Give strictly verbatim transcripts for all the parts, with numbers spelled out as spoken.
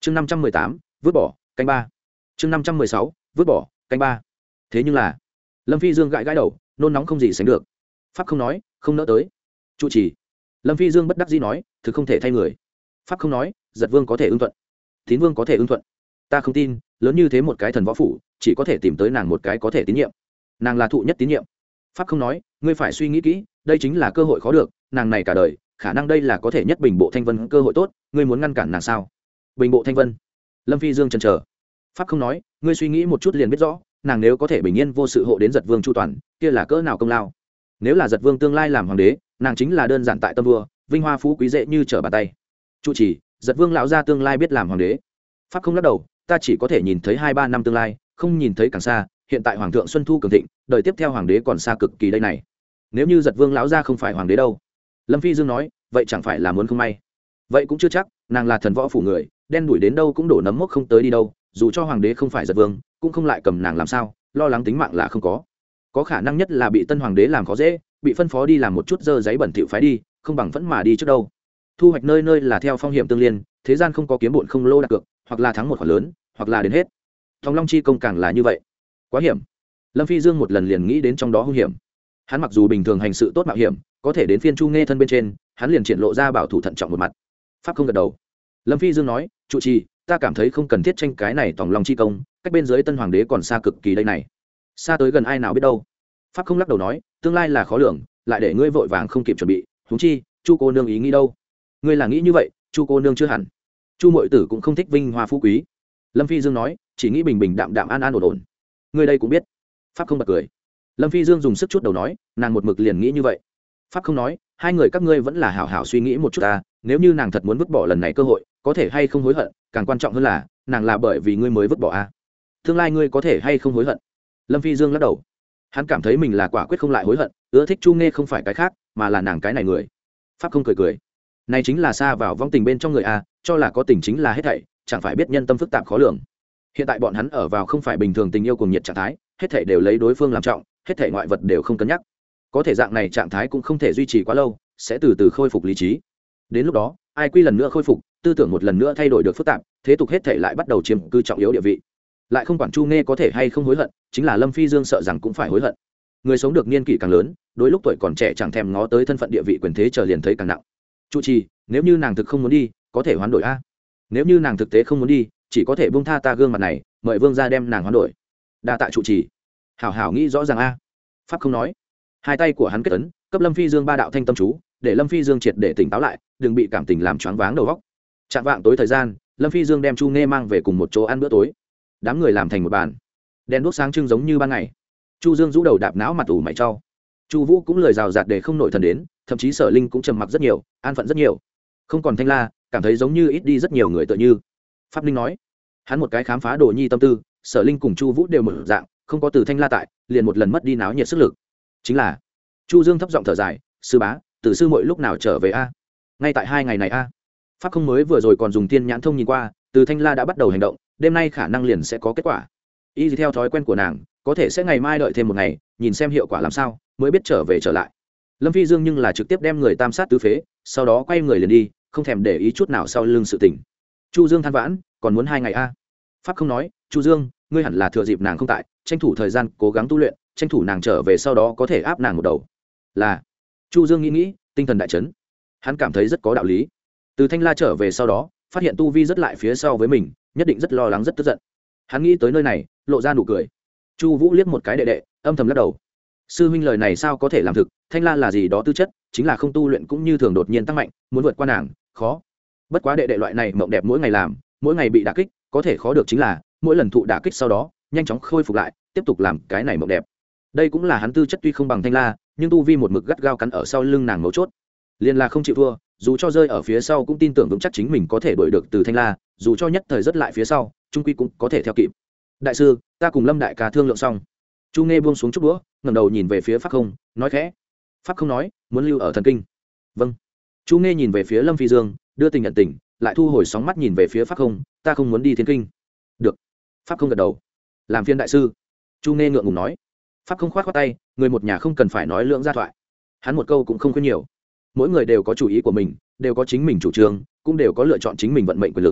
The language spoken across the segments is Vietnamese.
chương năm trăm mười tám vứt bỏ canh ba. chương năm trăm mười sáu vứt bỏ canh ba. Thế nhưng là Lâm Phi Dương gãi gãi đầu, nôn nóng không gì sánh được. Pháp không nói, không nỡ tới. Trụ trì. Lâm Phi Dương bất đắc dĩ nói, thực không thể thay người. Pháp không nói, Giật Vương có thể ưng thuận, Tín Vương có thể ưng thuận. Ta không tin, lớn như thế một cái thần võ phủ, chỉ có thể tìm tới nàng một cái có thể tín nhiệm. Nàng là thụ nhất tín nhiệm. Pháp không nói, ngươi phải suy nghĩ kỹ, đây chính là cơ hội khó được, nàng này cả đời, khả năng đây là có thể nhất bình bộ thanh vân cơ hội tốt, ngươi muốn ngăn cản nàng sao? Bình bộ thanh vân. Lâm Phi Dương chần chờ. Pháp không nói, ngươi suy nghĩ một chút liền biết rõ, nàng nếu có thể bình yên vô sự hộ đến Giật Vương chu toàn, kia là cỡ nào công lao. Nếu là Giật Vương tương lai làm hoàng đế, nàng chính là đơn giản tại tâm vua, vinh hoa phú quý dễ như trở bàn tay. Trụ trì, Giật Vương lão gia tương lai biết làm hoàng đế. Pháp không lắc đầu, ta chỉ có thể nhìn thấy hai ba năm tương lai, không nhìn thấy càng xa. Hiện tại hoàng thượng xuân thu cường thịnh, đời tiếp theo hoàng đế còn xa cực kỳ đây này. Nếu như Giật Vương lão gia không phải hoàng đế đâu? Lâm Phi Dương nói, vậy chẳng phải là muốn không may? Vậy cũng chưa chắc, nàng là thần võ phủ người, đen đuổi đến đâu cũng đổ nấm mốc không tới đi đâu, dù cho hoàng đế không phải Giật Vương, cũng không lại cầm nàng làm sao, lo lắng tính mạng là không có. Có khả năng nhất là bị tân hoàng đế làm khó dễ, bị phân phó đi làm một chút dơ giấy bẩn thỉu phái đi, không bằng vẫn mà đi trước đâu. Thu hoạch nơi nơi là theo phong hiểm tương liên, thế gian không có kiếm bộn không lô đặt cược, hoặc là thắng một khoản lớn, hoặc là đến hết. Thòng Long chi công càng là như vậy. Quá hiểm. Lâm Phi Dương một lần liền nghĩ đến trong đó hung hiểm. Hắn mặc dù bình thường hành sự tốt mạo hiểm, có thể đến phiên Chu Nghe thân bên trên, hắn liền triển lộ ra bảo thủ thận trọng một mặt. Pháp không gật đầu. Lâm Phi Dương nói, trụ trì, ta cảm thấy không cần thiết tranh cái này Thòng Long chi công, cách bên dưới tân hoàng đế còn xa cực kỳ đây này. Xa tới gần ai nào biết đâu. Pháp không lắc đầu nói, tương lai là khó lường, lại để ngươi vội vàng không kịp chuẩn bị, huống chi, Chu cô nương ý nghĩ đâu? Ngươi là nghĩ như vậy, Chu cô nương chưa hẳn. Chu muội tử cũng không thích vinh hoa phú quý. Lâm Phi Dương nói, chỉ nghĩ bình bình đạm đạm an an ổn ổn. Ngươi đây cũng biết. Pháp không bật cười. Lâm Phi Dương dùng sức chút đầu nói, nàng một mực liền nghĩ như vậy. Pháp không nói, hai người các ngươi vẫn là hảo hảo suy nghĩ một chút ta, nếu như nàng thật muốn vứt bỏ lần này cơ hội, có thể hay không hối hận, càng quan trọng hơn là, nàng là bởi vì ngươi mới vứt bỏ a. Tương lai ngươi có thể hay không hối hận? Lâm Phi Dương lắc đầu. Hắn cảm thấy mình là quả quyết không lại hối hận, ưa thích Chu Nghe không phải cái khác, mà là nàng cái này người. Pháp không cười cười. Này chính là xa vào vong tình bên trong người a, cho là có tình chính là hết thảy, chẳng phải biết nhân tâm phức tạp khó lường. Hiện tại bọn hắn ở vào không phải bình thường tình yêu cuồng nhiệt trạng thái, hết thảy đều lấy đối phương làm trọng, hết thảy ngoại vật đều không cân nhắc. Có thể dạng này trạng thái cũng không thể duy trì quá lâu, sẽ từ từ khôi phục lý trí. Đến lúc đó, ai quy lần nữa khôi phục, tư tưởng một lần nữa thay đổi được phức tạp, thế tục hết thảy lại bắt đầu chiếm cư trọng yếu địa vị. Lại không quản Chu Nghe có thể hay không hối hận, chính là Lâm Phi Dương sợ rằng cũng phải hối hận. Người sống được niên kỷ càng lớn, đối lúc tuổi còn trẻ chẳng thèm ngó tới thân phận địa vị quyền thế trở liền thấy càng nặng. Trụ trì, nếu như nàng thực không muốn đi, có thể hoán đổi a. Nếu như nàng thực tế không muốn đi, chỉ có thể buông tha ta gương mặt này, mời vương gia đem nàng hoán đổi. Đa tạ trụ trì. Hảo hảo nghĩ rõ ràng a. Pháp không nói. Hai tay của hắn kết ấn, cấp Lâm Phi Dương ba đạo thanh tâm chú, để Lâm Phi Dương triệt để tỉnh táo lại, đừng bị cảm tình làm choáng váng đầu óc. Chạm vạng tối thời gian, Lâm Phi Dương đem Chu Nghe mang về cùng một chỗ ăn bữa tối. Đám người làm thành một bàn, đèn đuốc sáng trưng giống như ban ngày. Chu Dương rũ đầu đạp não mặt ủ mày trao. Chu Vũ cũng lời rào rạt để không nổi thần đến, thậm chí Sở Linh cũng trầm mặc rất nhiều, an phận rất nhiều. Không còn Thanh La, cảm thấy giống như ít đi rất nhiều người tựa như. Pháp Linh nói, hắn một cái khám phá Đồ Nhi tâm tư, Sở Linh cùng Chu Vũ đều mở dạng, không có từ Thanh La tại, liền một lần mất đi náo nhiệt sức lực. Chính là, Chu Dương thấp giọng thở dài, sư bá, từ sư muội lúc nào trở về a? Ngay tại hai ngày này a. Pháp không mới vừa rồi còn dùng tiên nhãn thông nhìn qua, từ Thanh La đã bắt đầu hành động, đêm nay khả năng liền sẽ có kết quả. Y theo thói quen của nàng, có thể sẽ ngày mai đợi thêm một ngày, nhìn xem hiệu quả làm sao, mới biết trở về trở lại. Lâm Phi Dương nhưng là trực tiếp đem người tam sát tứ phế, sau đó quay người liền đi, không thèm để ý chút nào sau lưng sự tình. Chu Dương than vãn, còn muốn hai ngày a. Pháp không nói, Chu Dương, ngươi hẳn là thừa dịp nàng không tại, tranh thủ thời gian cố gắng tu luyện, tranh thủ nàng trở về sau đó có thể áp nàng một đầu. Là. Chu Dương nghĩ nghĩ, tinh thần đại chấn. Hắn cảm thấy rất có đạo lý. Từ Thanh La trở về sau đó, phát hiện tu vi rất lại phía sau với mình, nhất định rất lo lắng rất tức giận. Hắn nghĩ tới nơi này, lộ ra nụ cười. Chu Vũ liếc một cái đệ đệ, âm thầm lắc đầu. Sư huynh lời này sao có thể làm thực, Thanh La là gì đó tư chất, chính là không tu luyện cũng như thường đột nhiên tăng mạnh, muốn vượt qua nàng, khó. Bất quá đệ đệ loại này mộng đẹp mỗi ngày làm, mỗi ngày bị đả kích, có thể khó được chính là, mỗi lần thụ đả kích sau đó, nhanh chóng khôi phục lại, tiếp tục làm cái này mộng đẹp. Đây cũng là hắn tư chất tuy không bằng Thanh La, nhưng tu vi một mực gắt gao cắn ở sau lưng nàng mấu chốt. Liên là không chịu thua, dù cho rơi ở phía sau cũng tin tưởng vững chắc chính mình có thể đuổi được từ Thanh La, dù cho nhất thời rất lại phía sau, trung quy cũng có thể theo kịp. Đại sư, ta cùng Lâm đại ca thương lượng xong. Chu Nghe buông xuống chút đũa, ngẩng đầu nhìn về phía Pháp Không, nói khẽ. Pháp Không nói, muốn lưu ở thần kinh. Vâng. Chu Nghe nhìn về phía Lâm Phi Dương, đưa tình nhận tình, lại thu hồi sóng mắt nhìn về phía Pháp Không, ta không muốn đi thiên kinh. Được. Pháp Không gật đầu. Làm phiên đại sư. Chu Nghe ngượng ngùng nói. Pháp Không khoát khoát tay, người một nhà không cần phải nói lưỡng gia thoại. Hắn một câu cũng không khuyên nhiều. Mỗi người đều có chủ ý của mình, đều có chính mình chủ trương, cũng đều có lựa chọn chính mình vận mệnh quyền lực.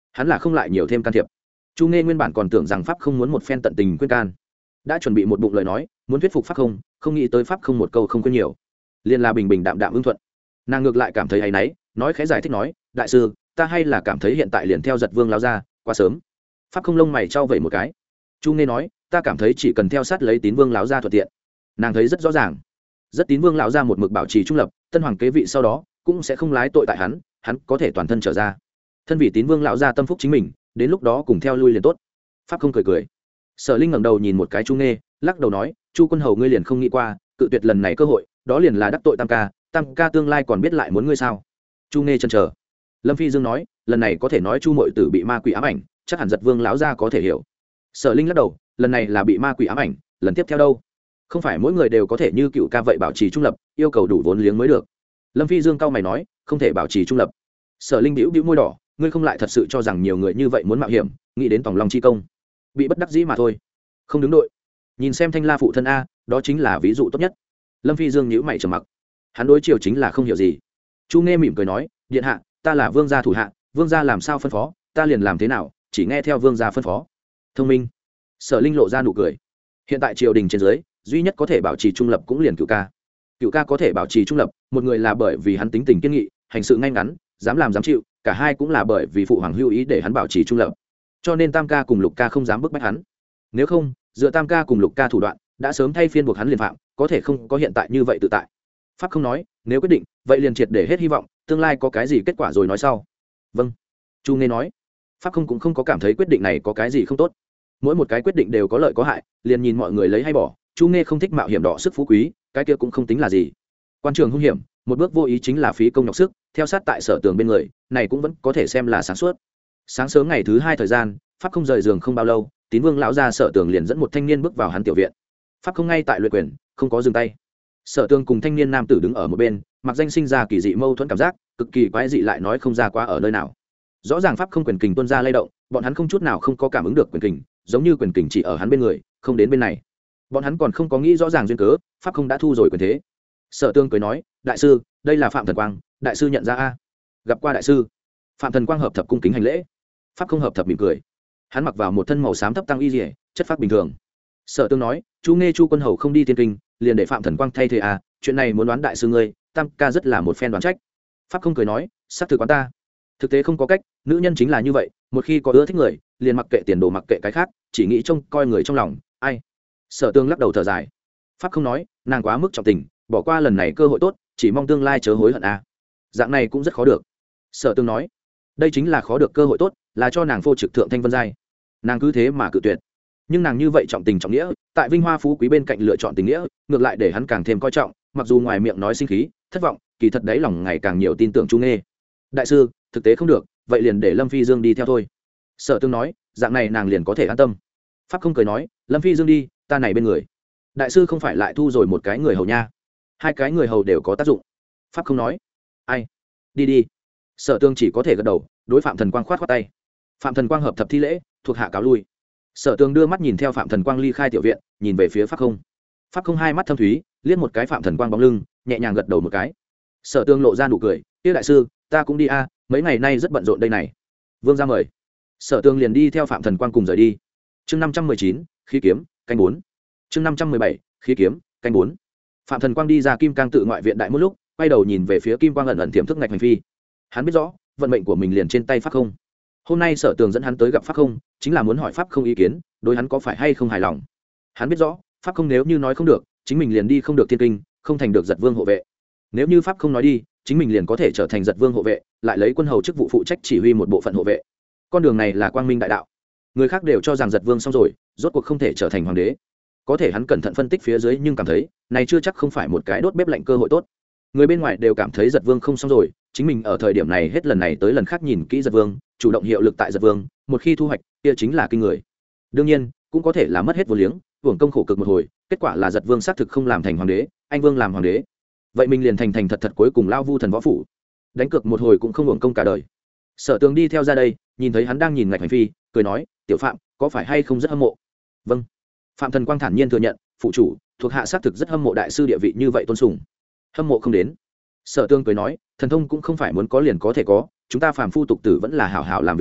hắn là không lại nhiều thêm can thiệp. Chu Nghe nguyên bản còn tưởng rằng pháp không muốn một phen tận tình khuyên can, đã chuẩn bị một bụng lời nói muốn thuyết phục pháp không, không nghĩ tới pháp không một câu không quên nhiều, liền là bình bình đạm đạm ưng thuận. Nàng ngược lại cảm thấy áy náy, nói khẽ giải thích nói, đại sư, ta hay là cảm thấy hiện tại liền theo Giật Vương lão ra quá sớm. Pháp không lông mày trao vẩy một cái. Chu Nghe nói, ta cảm thấy chỉ cần theo sát lấy Tín Vương lão ra thuận tiện. Nàng thấy rất rõ ràng, rất Tín Vương lão ra một mực bảo trì trung lập, tân hoàng kế vị sau đó cũng sẽ không lái tội tại hắn, hắn có thể toàn thân trở ra. Thân vị Tín Vương lão ra tâm phúc chính mình, đến lúc đó cùng theo lui liền tốt. Pháp không cười cười. Sở Linh ngẩng đầu nhìn một cái Chu Nghe, lắc đầu nói, Chu quân hầu ngươi liền không nghĩ qua, cự tuyệt lần này cơ hội, đó liền là đắc tội Tam ca, Tam ca tương lai còn biết lại muốn ngươi sao? Chu Nghe chần chờ. Lâm Phi Dương nói, lần này có thể nói Chu muội tử bị ma quỷ ám ảnh, chắc hẳn Giật Vương lão gia có thể hiểu. Sở Linh lắc đầu, lần này là bị ma quỷ ám ảnh, lần tiếp theo đâu? Không phải mỗi người đều có thể như cựu ca vậy bảo trì trung lập, yêu cầu đủ vốn liếng mới được. Lâm Phi Dương cao mày nói, không thể bảo trì trung lập. Sở Linh bĩu bĩu môi đỏ, ngươi không lại thật sự cho rằng nhiều người như vậy muốn mạo hiểm, nghĩ đến tòng long chi công, bị bất đắc dĩ mà thôi. Không đứng đội. Nhìn xem Thanh La phụ thân a, đó chính là ví dụ tốt nhất. Lâm Phi Dương nhíu mày trầm mặc. Hắn đối chiều chính là không hiểu gì. Chu Nghe mỉm cười nói, điện hạ, ta là vương gia thủ hạ, vương gia làm sao phân phó, ta liền làm thế nào, chỉ nghe theo vương gia phân phó. Thông minh. Sở Linh lộ ra nụ cười. Hiện tại triều đình trên dưới, duy nhất có thể bảo trì trung lập cũng liền Cửu ca. Cửu ca có thể bảo trì trung lập, một người là bởi vì hắn tính tình kiên nghị, hành sự ngay ngắn, dám làm dám chịu, cả hai cũng là bởi vì phụ hoàng hưu ý để hắn bảo trì trung lập. Cho nên Tam ca cùng Lục ca không dám bức bách hắn. Nếu không, dựa Tam ca cùng Lục ca thủ đoạn, đã sớm thay phiên buộc hắn liền phạm, có thể không có hiện tại như vậy tự tại. Pháp không nói, nếu quyết định, vậy liền triệt để hết hy vọng, tương lai có cái gì kết quả rồi nói sau. Vâng. Chu Nghe nói. Pháp không cũng không có cảm thấy quyết định này có cái gì không tốt. Mỗi một cái quyết định đều có lợi có hại, liền nhìn mọi người lấy hay bỏ. Chu Nghe không thích mạo hiểm đỏ sức phú quý, cái kia cũng không tính là gì. Quan trường hung hiểm, một bước vô ý chính là phí công nhọc sức, theo sát tại Sở Tường bên người, này cũng vẫn có thể xem là sáng suốt. Sáng sớm ngày thứ hai thời gian, Pháp không rời giường không bao lâu, Tín Vương lão gia Sở Tường liền dẫn một thanh niên bước vào hắn tiểu viện. Pháp không ngay tại luyện quyền, không có dừng tay. Sở Tường cùng thanh niên nam tử đứng ở một bên, mặc danh sinh ra kỳ dị mâu thuẫn cảm giác, cực kỳ quái dị lại nói không ra quá ở nơi nào. Rõ ràng Pháp không quyền kình tuôn ra lay động, bọn hắn không chút nào không có cảm ứng được quyền kình, giống như quyền kình chỉ ở hắn bên người, không đến bên này. Bọn hắn còn không có nghĩ rõ ràng duyên cớ, Pháp không đã thu rồi quyền thế. Sở Tường cười nói, đại sư, đây là Phạm Thần Quang, đại sư nhận ra a? Gặp qua đại sư. Phạm Thần Quang hợp thập cung kính hành lễ. Pháp không hợp thập mỉm cười. Hắn mặc vào một thân màu xám thấp tăng y liễu, chất phác bình thường. Sở Tương nói, Chu Nghe Chu quân hầu không đi tiên kinh, liền để Phạm Thần Quang thay thế à, chuyện này muốn đoán đại sư ngươi, Tam ca rất là một phen đoán trách. Pháp không cười nói, xác thực quán ta. Thực tế không có cách, nữ nhân chính là như vậy, một khi có ưa thích người, liền mặc kệ tiền đồ mặc kệ cái khác, chỉ nghĩ trông coi người trong lòng, ai. Sở Tương lắc đầu thở dài. Pháp không nói, nàng quá mức trọng tình, bỏ qua lần này cơ hội tốt, chỉ mong tương lai chớ hối hận à. Dạng này cũng rất khó được. Sở Tương nói, đây chính là khó được cơ hội tốt, là cho nàng phô trực thượng thanh vân giai. Nàng cứ thế mà cự tuyệt. Nhưng nàng như vậy trọng tình trọng nghĩa, tại vinh hoa phú quý bên cạnh lựa chọn tình nghĩa, ngược lại để hắn càng thêm coi trọng, mặc dù ngoài miệng nói sinh khí, thất vọng, kỳ thật đấy lòng ngày càng nhiều tin tưởng Chu Nghe. Đại sư, thực tế không được, vậy liền để Lâm Phi Dương đi theo thôi. Sở Tương nói, dạng này nàng liền có thể an tâm. Pháp không cười nói, Lâm Phi Dương đi, ta này bên người. Đại sư không phải lại thu rồi một cái người hầu nha. Hai cái người hầu đều có tác dụng. Pháp không nói, ai, đi đi. Sở Tương chỉ có thể gật đầu, đối Phạm Thần Quang khoát khoát tay. Phạm Thần Quang hợp thập thi lễ, thuộc hạ cáo lui. Sở Tương đưa mắt nhìn theo Phạm Thần Quang ly khai tiểu viện, nhìn về phía Pháp không. Pháp không hai mắt thâm thúy, liếc một cái Phạm Thần Quang bóng lưng, nhẹ nhàng gật đầu một cái. Sở Tương lộ ra nụ cười, "Tiêu đại sư, ta cũng đi a, mấy ngày nay rất bận rộn đây này." Vương gia mời. Sở Tương liền đi theo Phạm Thần Quang cùng rời đi. Chương năm trăm mười chín, khí kiếm, canh bốn. Chương năm trăm mười bảy, khí kiếm, canh bốn. Phạm Thần Quang đi ra Kim Cang tự ngoại viện đại một lúc, quay đầu nhìn về phía Kim Quang ẩn ẩn tiềm thức ngạch hành phi. Hắn biết rõ, vận mệnh của mình liền trên tay Pháp không. Hôm nay Sở Tường dẫn hắn tới gặp Pháp không, chính là muốn hỏi Pháp không ý kiến, đối hắn có phải hay không hài lòng. Hắn biết rõ, Pháp không nếu như nói không được, chính mình liền đi không được thiên kinh, không thành được Giật Vương hộ vệ. Nếu như Pháp không nói đi, chính mình liền có thể trở thành Giật Vương hộ vệ, lại lấy quân hầu chức vụ phụ trách chỉ huy một bộ phận hộ vệ. Con đường này là quang minh đại đạo. Người khác đều cho rằng Giật Vương xong rồi, rốt cuộc không thể trở thành hoàng đế. Có thể hắn cẩn thận phân tích phía dưới nhưng cảm thấy, này chưa chắc không phải một cái đốt bếp lạnh cơ hội tốt. Người bên ngoài đều cảm thấy Giật Vương không xong rồi, chính mình ở thời điểm này hết lần này tới lần khác nhìn kỹ Giật Vương, chủ động hiệu lực tại Giật Vương, một khi thu hoạch, kia chính là kinh người. Đương nhiên, cũng có thể là mất hết vô liếng, hưởng công khổ cực một hồi, kết quả là Giật Vương xác thực không làm thành hoàng đế, anh Vương làm hoàng đế. Vậy mình liền thành thành thật thật cuối cùng lao vu thần võ phủ, đánh cược một hồi cũng không hưởng công cả đời. Sở Tường đi theo ra đây, nhìn thấy hắn đang nhìn ngạch hành phi, cười nói, "Tiểu Phạm, có phải hay không rất hâm mộ?" "Vâng." Phạm Thần Quang thản nhiên thừa nhận, "Phụ chủ, thuộc hạ xác thực rất hâm mộ đại sư địa vị như vậy tôn sùng." "Hâm mộ không đến." Sở Tương cười nói, "Thần thông cũng không phải muốn có liền có thể có, chúng ta phàm phu tục tử vẫn là hảo hảo làm việc a,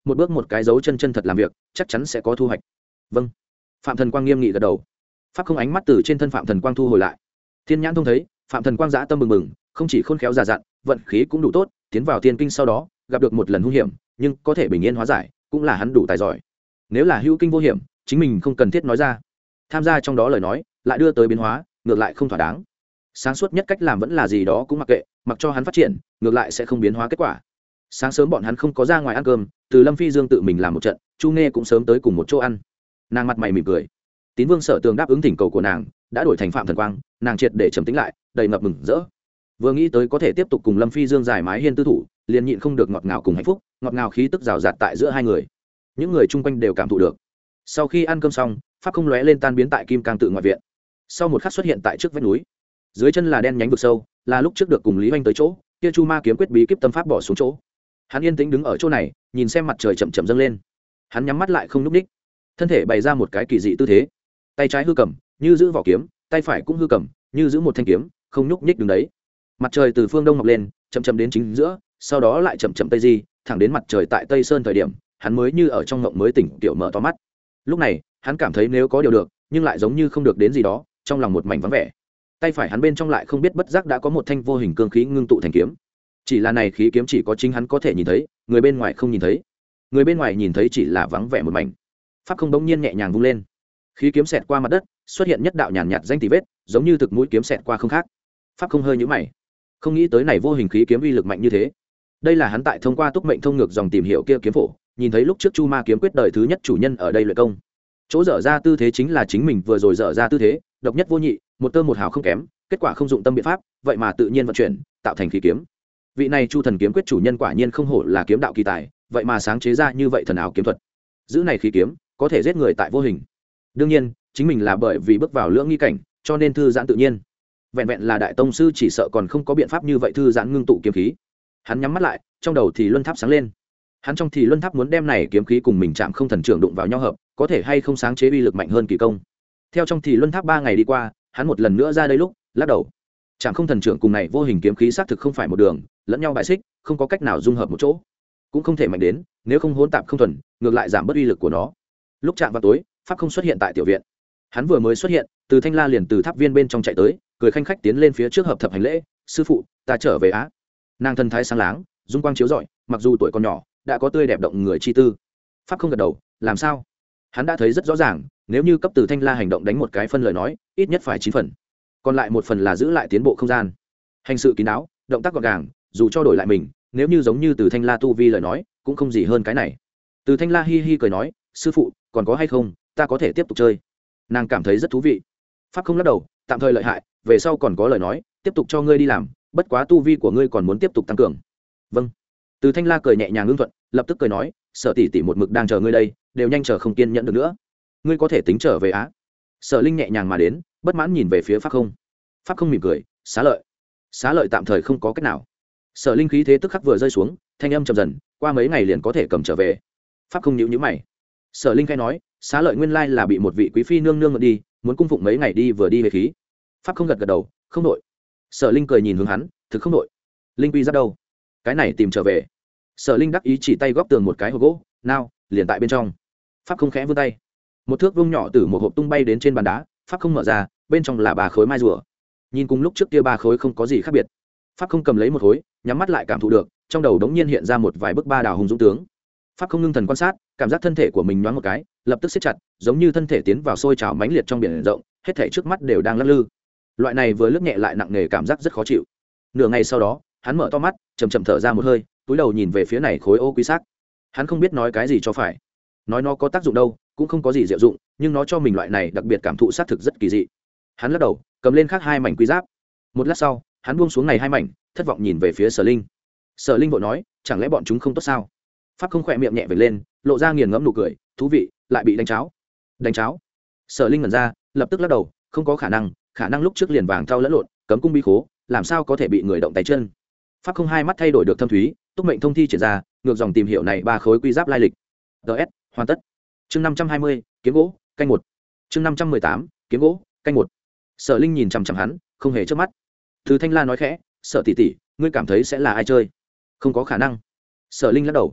một bước một cái dấu chân chân thật làm việc chắc chắn sẽ có thu hoạch. Vâng. Phạm Thần Quang nghiêm nghị gật đầu. Pháp không ánh mắt từ trên thân Phạm Thần Quang thu hồi lại. Thiên nhãn thông thấy Phạm Thần Quang dã tâm bừng bừng, không chỉ khôn khéo già dặn, vận khí cũng đủ tốt, tiến vào tiên kinh sau đó gặp được một lần hung hiểm nhưng có thể bình yên hóa giải, cũng là hắn đủ tài giỏi. Nếu là hữu kinh vô hiểm, chính mình không cần thiết nói ra. Tham gia trong đó lời nói lại đưa tới biến hóa, ngược lại không thỏa đáng. Sáng suốt nhất cách làm vẫn là gì đó cũng mặc kệ, mặc cho hắn phát triển, ngược lại sẽ không biến hóa kết quả. Sáng sớm bọn hắn không có ra ngoài ăn cơm, từ Lâm Phi Dương tự mình làm một trận, Chu Nghe cũng sớm tới cùng một chỗ ăn. Nàng mặt mày mỉm cười. Tín Vương Sở Tường đáp ứng thỉnh cầu của nàng, đã đổi thành Phạm Thần Quang, nàng triệt để trầm tĩnh lại, đầy ngập mừng rỡ. Vừa nghĩ tới có thể tiếp tục cùng Lâm Phi Dương giải mái hiên tư thủ, liền nhịn không được ngọt ngào cùng hạnh phúc, ngọt ngào khí tức rào rạt tại giữa hai người. Những người chung quanh đều cảm thụ được. Sau khi ăn cơm xong, pháp không lóe lên tan biến tại Kim Cang tự ngoại viện. Sau một khắc xuất hiện tại trước vách núi. Dưới chân là đen nhánh vực sâu, là lúc trước được cùng Lý Hoành tới chỗ, kia Chu Ma kiếm quyết bí kíp tâm pháp bỏ xuống chỗ. Hắn yên tĩnh đứng ở chỗ này, nhìn xem mặt trời chậm chậm dâng lên. Hắn nhắm mắt lại không nhúc nhích, thân thể bày ra một cái kỳ dị tư thế, tay trái hư cầm như giữ vỏ kiếm, tay phải cũng hư cầm như giữ một thanh kiếm, không nhúc nhích đứng đấy. Mặt trời từ phương đông mọc lên, chậm chậm đến chính giữa, sau đó lại chậm chậm tây di, thẳng đến mặt trời tại tây sơn thời điểm, hắn mới như ở trong ngộng mới tỉnh tiểu mở to mắt. Lúc này hắn cảm thấy nếu có điều được, nhưng lại giống như không được đến gì đó, trong lòng một mảnh vắng vẻ. Tay phải hắn bên trong lại không biết bất giác đã có một thanh vô hình cương khí ngưng tụ thành kiếm. Chỉ là này khí kiếm chỉ có chính hắn có thể nhìn thấy, người bên ngoài không nhìn thấy. Người bên ngoài nhìn thấy chỉ là vắng vẻ một mảnh. Pháp không bỗng nhiên nhẹ nhàng vung lên, khí kiếm xẹt qua mặt đất, xuất hiện nhất đạo nhàn nhạt danh tì vết, giống như thực mũi kiếm xẹt qua không khác. Pháp không hơi nhíu mày, không nghĩ tới này vô hình khí kiếm uy lực mạnh như thế. Đây là hắn tại thông qua túc mệnh thông ngược dòng tìm hiểu kia kiếm phổ, nhìn thấy lúc trước Chu Ma kiếm quyết đời thứ nhất chủ nhân ở đây luyện công. Chỗ dở ra tư thế chính là chính mình vừa rồi dở ra tư thế, độc nhất vô nhị, một tơ một hào không kém, kết quả không dụng tâm biện pháp, vậy mà tự nhiên vận chuyển, tạo thành khí kiếm. Vị này Chu Thần kiếm quyết chủ nhân quả nhiên không hổ là kiếm đạo kỳ tài, vậy mà sáng chế ra như vậy thần ảo kiếm thuật. Giữ này khí kiếm, có thể giết người tại vô hình. Đương nhiên, chính mình là bởi vì bước vào lưỡng nghi cảnh, cho nên thư giãn tự nhiên. Vẹn vẹn là đại tông sư chỉ sợ còn không có biện pháp như vậy thư giãn ngưng tụ kiếm khí. Hắn nhắm mắt lại, trong đầu thì luân tháp sáng lên. Hắn trong thì luân tháp muốn đem này kiếm khí cùng mình chạm không thần trưởng đụng vào nhau hợp, có thể hay không sáng chế uy lực mạnh hơn kỳ công. Theo trong thì luân tháp ba ngày đi qua, hắn một lần nữa ra đây lúc lắc đầu. Chạm không thần trưởng cùng này vô hình kiếm khí xác thực không phải một đường, lẫn nhau bại xích, không có cách nào dung hợp một chỗ, cũng không thể mạnh đến, nếu không hỗn tạp không thuần, ngược lại giảm bớt uy lực của nó. Lúc chạm vào tối, pháp không xuất hiện tại tiểu viện. Hắn vừa mới xuất hiện, từ Thanh La liền từ tháp viên bên trong chạy tới, cười khanh khách tiến lên phía trước hợp thập hành lễ, sư phụ, ta trở về á. Nàng thân thái sáng láng, dung quang chiếu rọi, mặc dù tuổi còn nhỏ, đã có tươi đẹp động người chi tư. Pháp không gật đầu, làm sao? Hắn đã thấy rất rõ ràng, nếu như cấp từ Thanh La hành động đánh một cái phân lời nói, ít nhất phải chín phần, còn lại một phần là giữ lại tiến bộ không gian. Hành sự kín đáo, động tác gọn gàng, dù cho đổi lại mình, nếu như giống như từ Thanh La tu vi lời nói, cũng không gì hơn cái này. Từ Thanh La hi hi cười nói, sư phụ, còn có hay không, ta có thể tiếp tục chơi. Nàng cảm thấy rất thú vị. Pháp không lắc đầu, tạm thời lợi hại, về sau còn có lời nói, tiếp tục cho ngươi đi làm, bất quá tu vi của ngươi còn muốn tiếp tục tăng cường. Vâng. Từ Thanh La cười nhẹ nhàng ưng thuận, lập tức cười nói, Sở tỷ tỷ một mực đang chờ ngươi đây, đều nhanh chờ không kiên nhẫn được nữa, ngươi có thể tính trở về á. Sở Linh nhẹ nhàng mà đến, bất mãn nhìn về phía Pháp không. Pháp không mỉm cười, xá lợi. Xá lợi tạm thời không có cách nào. Sở Linh khí thế tức khắc vừa rơi xuống, thanh âm chậm dần, qua mấy ngày liền có thể cầm trở về. Pháp không nhíu nhíu mày. Sở Linh khai nói, xá lợi nguyên lai là bị một vị quý phi nương nương mượn đi, muốn cung phụng mấy ngày đi vừa đi về khí. Pháp không gật gật đầu, không đội. Sở Linh cười nhìn hướng hắn, thực không đội. Linh quy ra đâu? Cái này tìm trở về. Sở Linh đắc ý chỉ tay góc tường một cái hộp gỗ, nào, liền tại bên trong. Pháp không khẽ vươn tay, một thước vuông nhỏ từ một hộp tung bay đến trên bàn đá. Pháp không mở ra, bên trong là ba khối mai rùa. Nhìn cùng lúc trước kia ba khối không có gì khác biệt. Pháp không cầm lấy một khối, nhắm mắt lại cảm thụ được, trong đầu đống nhiên hiện ra một vài bức ba đào hùng dũng tướng. Pháp không ngưng thần quan sát, cảm giác thân thể của mình nhoáng một cái, lập tức siết chặt, giống như thân thể tiến vào sôi trào mãnh liệt trong biển rộng, hết thảy trước mắt đều đang lắc lư. Loại này vừa lướt nhẹ lại nặng nề cảm giác rất khó chịu. Nửa ngày sau đó, hắn mở to mắt, chậm chậm thở ra một hơi, cúi đầu nhìn về phía này khối ô quý xác. Hắn không biết nói cái gì cho phải. Nói nó có tác dụng đâu, cũng không có gì diệu dụng, nhưng nó cho mình loại này đặc biệt cảm thụ xác thực rất kỳ dị. Hắn lắc đầu, cầm lên khác hai mảnh quý giáp. Một lát sau, hắn buông xuống này hai mảnh, thất vọng nhìn về phía Sở Linh. Sở Linh vội nói, chẳng lẽ bọn chúng không tốt sao? Pháp không khỏe miệng nhẹ về lên, lộ ra nghiền ngẫm nụ cười, thú vị, lại bị đánh cháo. Đánh cháo? Sở Linh ngẩn ra, lập tức lắc đầu, không có khả năng, khả năng lúc trước liền vàng thau lẫn lộn, cấm cung bí khố, làm sao có thể bị người động tay chân? Pháp không hai mắt thay đổi được thâm thúy, túc mệnh thông thi triển ra, ngược dòng tìm hiểu này ba khối quy giáp lai lịch. ds hoàn tất. Chương năm trăm hai mươi, kiếm gỗ, canh một. Chương năm trăm mười tám, kiếm gỗ, canh một. Sở Linh nhìn chằm chằm hắn, không hề chớp mắt. Từ Thanh La nói khẽ, Sở tỷ tỷ, ngươi cảm thấy sẽ là ai chơi? Không có khả năng. Sở Linh lắc đầu.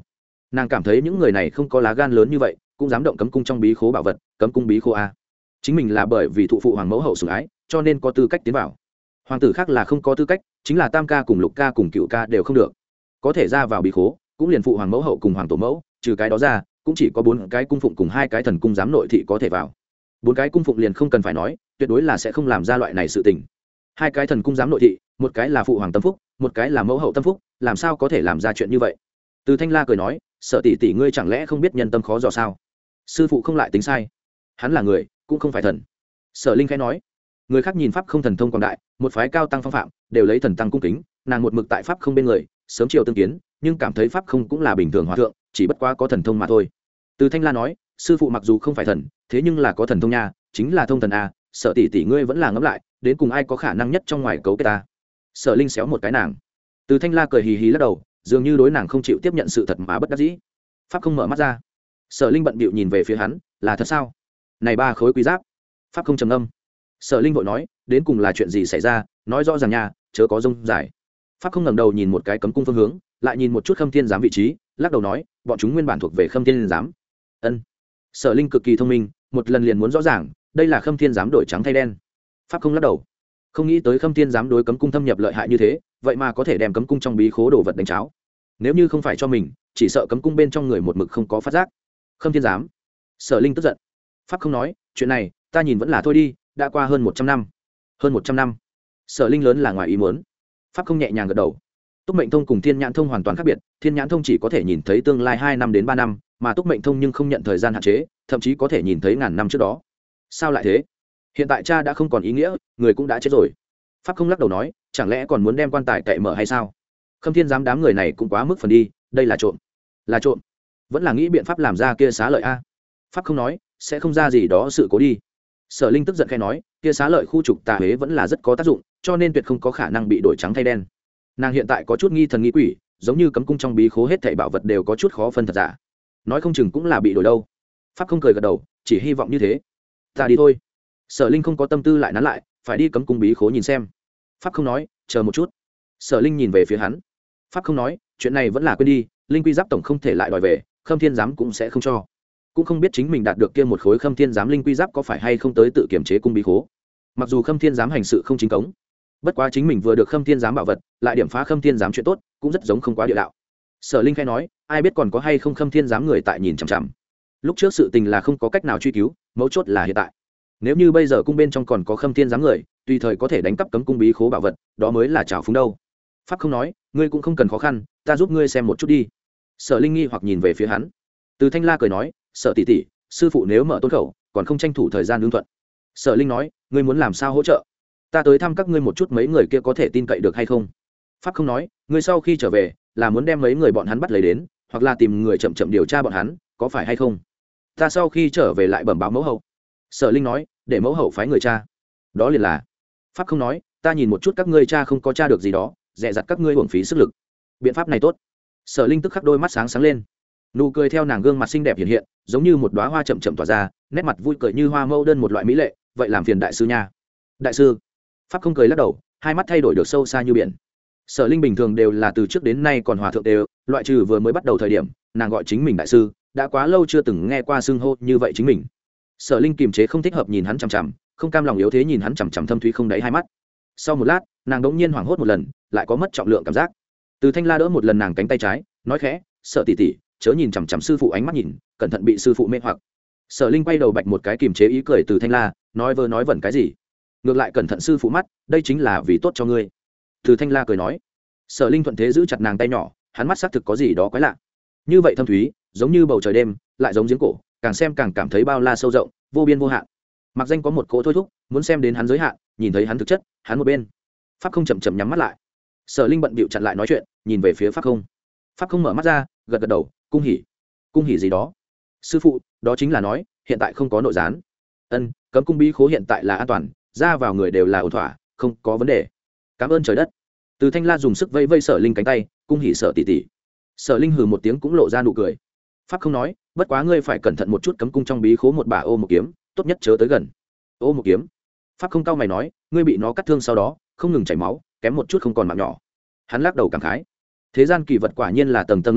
nàng cảm thấy những người này không có lá gan lớn như vậy cũng dám động cấm cung trong bí khố bảo vật. Cấm cung bí khố a, chính mình là bởi vì thụ phụ hoàng mẫu hậu sủng ái cho nên có tư cách tiến vào, hoàng tử khác là không có tư cách, chính là tam ca cùng lục ca cùng cựu ca đều không được, có thể ra vào bí khố cũng liền phụ hoàng mẫu hậu cùng hoàng tổ mẫu, trừ cái đó ra cũng chỉ có bốn cái cung phụng cùng hai cái thần cung giám nội thị có thể vào. Bốn cái cung phụng liền không cần phải nói, tuyệt đối là sẽ không làm ra loại này sự tình. Hai cái thần cung giám nội thị, một cái là phụ hoàng tâm phúc, một cái là mẫu hậu tâm phúc, làm sao có thể làm ra chuyện như vậy? Từ Thanh La cười nói, sợ tỷ tỷ ngươi chẳng lẽ không biết nhân tâm khó dò sao? Sư phụ không lại tính sai, hắn là người cũng không phải thần. Sở Linh khẽ nói, người khác nhìn pháp không thần thông quảng đại, một phái cao tăng phong phạm, đều lấy thần tăng cung kính, nàng một mực tại pháp không bên người, sớm chiều tương kiến, nhưng cảm thấy pháp không cũng là bình thường hòa thượng, chỉ bất quá có thần thông mà thôi. Từ Thanh La nói, sư phụ mặc dù không phải thần, thế nhưng là có thần thông nha, chính là thông thần a, Sở tỷ tỷ ngươi vẫn là ngẫm lại, đến cùng ai có khả năng nhất trong ngoài cấu kết ta. Sở Linh xéo một cái nàng. Từ Thanh La cười hì hì lắc đầu, dường như đối nàng không chịu tiếp nhận sự thật mà bất đắc dĩ. Pháp không mở mắt ra. Sở Linh bận bịu nhìn về phía hắn, là thật sao? Này ba khối quý giáp. Pháp không trầm ngâm. Sở Linh vội nói, đến cùng là chuyện gì xảy ra, nói rõ ràng nha, chớ có rông dài. Pháp không ngẩng đầu nhìn một cái cấm cung phương hướng, lại nhìn một chút Khâm Thiên giám vị trí, lắc đầu nói, bọn chúng nguyên bản thuộc về Khâm Thiên giám. Ân. Sở Linh cực kỳ thông minh, một lần liền muốn rõ ràng, đây là Khâm Thiên giám đổi trắng thay đen. Pháp không lắc đầu, không nghĩ tới Khâm Thiên giám đối cấm cung thâm nhập lợi hại như thế, vậy mà có thể đem cấm cung trong bí khố đồ vật đánh cháo. Nếu như không phải cho mình, chỉ sợ cấm cung bên trong người một mực không có phát giác. Khâm Thiên giám. Sở Linh tức giận. Pháp không nói, chuyện này ta nhìn vẫn là thôi đi, đã qua hơn một trăm năm. Hơn một trăm năm. Sở Linh lớn là ngoài ý muốn. Pháp không nhẹ nhàng gật đầu. Túc mệnh thông cùng thiên nhãn thông hoàn toàn khác biệt, thiên nhãn thông chỉ có thể nhìn thấy tương lai hai năm đến ba năm, mà túc mệnh thông nhưng không nhận thời gian hạn chế, thậm chí có thể nhìn thấy ngàn năm trước đó. Sao lại thế? Hiện tại cha đã không còn ý nghĩa, người cũng đã chết rồi. Pháp không lắc đầu nói, chẳng lẽ còn muốn đem quan tài cậy mở hay sao? Khâm Thiên giám đám người này cũng quá mức phần đi, đây là trộm. Là trộm. Vẫn là nghĩ biện pháp làm ra kia xá lợi a. Pháp không nói, sẽ không ra gì đó sự cố đi. Sở Linh tức giận khai nói, kia xá lợi khu trục tà huế vẫn là rất có tác dụng, cho nên tuyệt không có khả năng bị đổi trắng thay đen. Nàng hiện tại có chút nghi thần nghi quỷ, giống như cấm cung trong bí khố hết thảy bảo vật đều có chút khó phân thật giả, nói không chừng cũng là bị đổi đâu. Pháp không cười gật đầu, chỉ hy vọng như thế. Ta đi thôi. Sở Linh không có tâm tư lại nán lại, phải đi cấm cung bí khố nhìn xem. Pháp không nói, chờ một chút. Sở Linh nhìn về phía hắn. Pháp không nói, chuyện này vẫn là quên đi, linh quy giáp tổng không thể lại đòi về, Khâm Thiên giám cũng sẽ không cho. Cũng không biết chính mình đạt được kia một khối Khâm Thiên giám linh quy giáp có phải hay không tới tự kiểm chế cung bí khố. Mặc dù Khâm Thiên giám hành sự không chính cống, bất quá chính mình vừa được Khâm Thiên giám bảo vật, lại điểm phá Khâm Thiên giám chuyện tốt, cũng rất giống không quá địa đạo. Sở Linh khai nói, ai biết còn có hay không Khâm Thiên giám người tại nhìn chằm chằm. Lúc trước sự tình là không có cách nào truy cứu, mấu chốt là hiện tại. Nếu như bây giờ cung bên trong còn có Khâm Thiên giám người, tùy thời có thể đánh cắp cấm cung bí khố bảo vật, đó mới là trào phúng đâu. Pháp không nói, ngươi cũng không cần khó khăn, ta giúp ngươi xem một chút đi. Sở Linh nghi hoặc nhìn về phía hắn. Từ Thanh La cười nói, Sở tỷ tỷ, sư phụ nếu mở tôn khẩu, còn không tranh thủ thời gian ứng thuận. Sở Linh nói, ngươi muốn làm sao hỗ trợ? Ta tới thăm các ngươi một chút, mấy người kia có thể tin cậy được hay không? Pháp không nói, ngươi sau khi trở về, là muốn đem mấy người bọn hắn bắt lấy đến, hoặc là tìm người chậm chậm điều tra bọn hắn, có phải hay không? Ta sau khi trở về lại bẩm báo mẫu hậu. Sở Linh nói, để mẫu hậu phái người cha. Đó liền là. Pháp không nói, ta nhìn một chút các ngươi cha không có cha được gì đó, dè dặt các ngươi uổng phí sức lực. Biện pháp này tốt. Sở Linh tức khắc đôi mắt sáng sáng lên, nụ cười theo nàng gương mặt xinh đẹp hiện hiện, giống như một đóa hoa chậm chậm tỏa ra, nét mặt vui cười như hoa mẫu đơn một loại mỹ lệ. Vậy làm phiền đại sư nha. Đại sư. Pháp không cười lắc đầu, hai mắt thay đổi được sâu xa như biển. Sở Linh bình thường đều là từ trước đến nay còn hòa thượng đều, loại trừ vừa mới bắt đầu thời điểm, nàng gọi chính mình đại sư, đã quá lâu chưa từng nghe qua xưng hô như vậy chính mình. Sở Linh kiềm chế không thích hợp nhìn hắn chằm chằm, không cam lòng yếu thế nhìn hắn chằm chằm thâm thúy không đáy hai mắt. Sau một lát, nàng đống nhiên hoảng hốt một lần, lại có mất trọng lượng cảm giác. Từ Thanh La đỡ một lần nàng cánh tay trái, nói khẽ, Sở tỷ tỷ, chớ nhìn chằm chằm sư phụ ánh mắt nhìn, cẩn thận bị sư phụ mê hoặc. Sở Linh quay đầu bạch một cái kiềm chế ý cười từ Thanh La, nói vơ nói vẩn cái gì? Ngược lại cẩn thận sư phụ mắt, đây chính là vì tốt cho ngươi. Từ Thanh La cười nói. Sở Linh thuận thế giữ chặt nàng tay nhỏ, hắn mắt xác thực có gì đó quái lạ. Như vậy thâm thúy, giống như bầu trời đêm, lại giống giếng cổ, càng xem càng cảm thấy bao la sâu rộng, vô biên vô hạn. Mặc danh có một cỗ thôi thúc, muốn xem đến hắn giới hạn, nhìn thấy hắn thực chất, hắn một bên. Pháp không chậm chậm nhắm mắt lại. Sở Linh bận bịu chặn lại nói chuyện, nhìn về phía Pháp không. Pháp không mở mắt ra, gật gật đầu, cung hỉ. Cung hỉ gì đó? Sư phụ, đó chính là nói, hiện tại không có nội gián. Ân, cấm cung bí khố hiện tại là an toàn, ra vào người đều là ổn thỏa, không có vấn đề. Cảm ơn trời đất. Từ Thanh La dùng sức vây vây Sở Linh cánh tay, cung hỉ Sở tỷ tỷ. Sở Linh hừ một tiếng cũng lộ ra nụ cười. Pháp không nói, bất quá ngươi phải cẩn thận một chút, cấm cung trong bí khố một bà ô một kiếm, tốt nhất chớ tới gần. Ô một kiếm? Pháp không cao mày nói, ngươi bị nó cắt thương sau đó, không ngừng chảy máu, kém một chút không còn mạng nhỏ. Hắn lắc đầu cảm khái, thế gian kỳ vật quả nhiên là tầng tầng lớp lớp,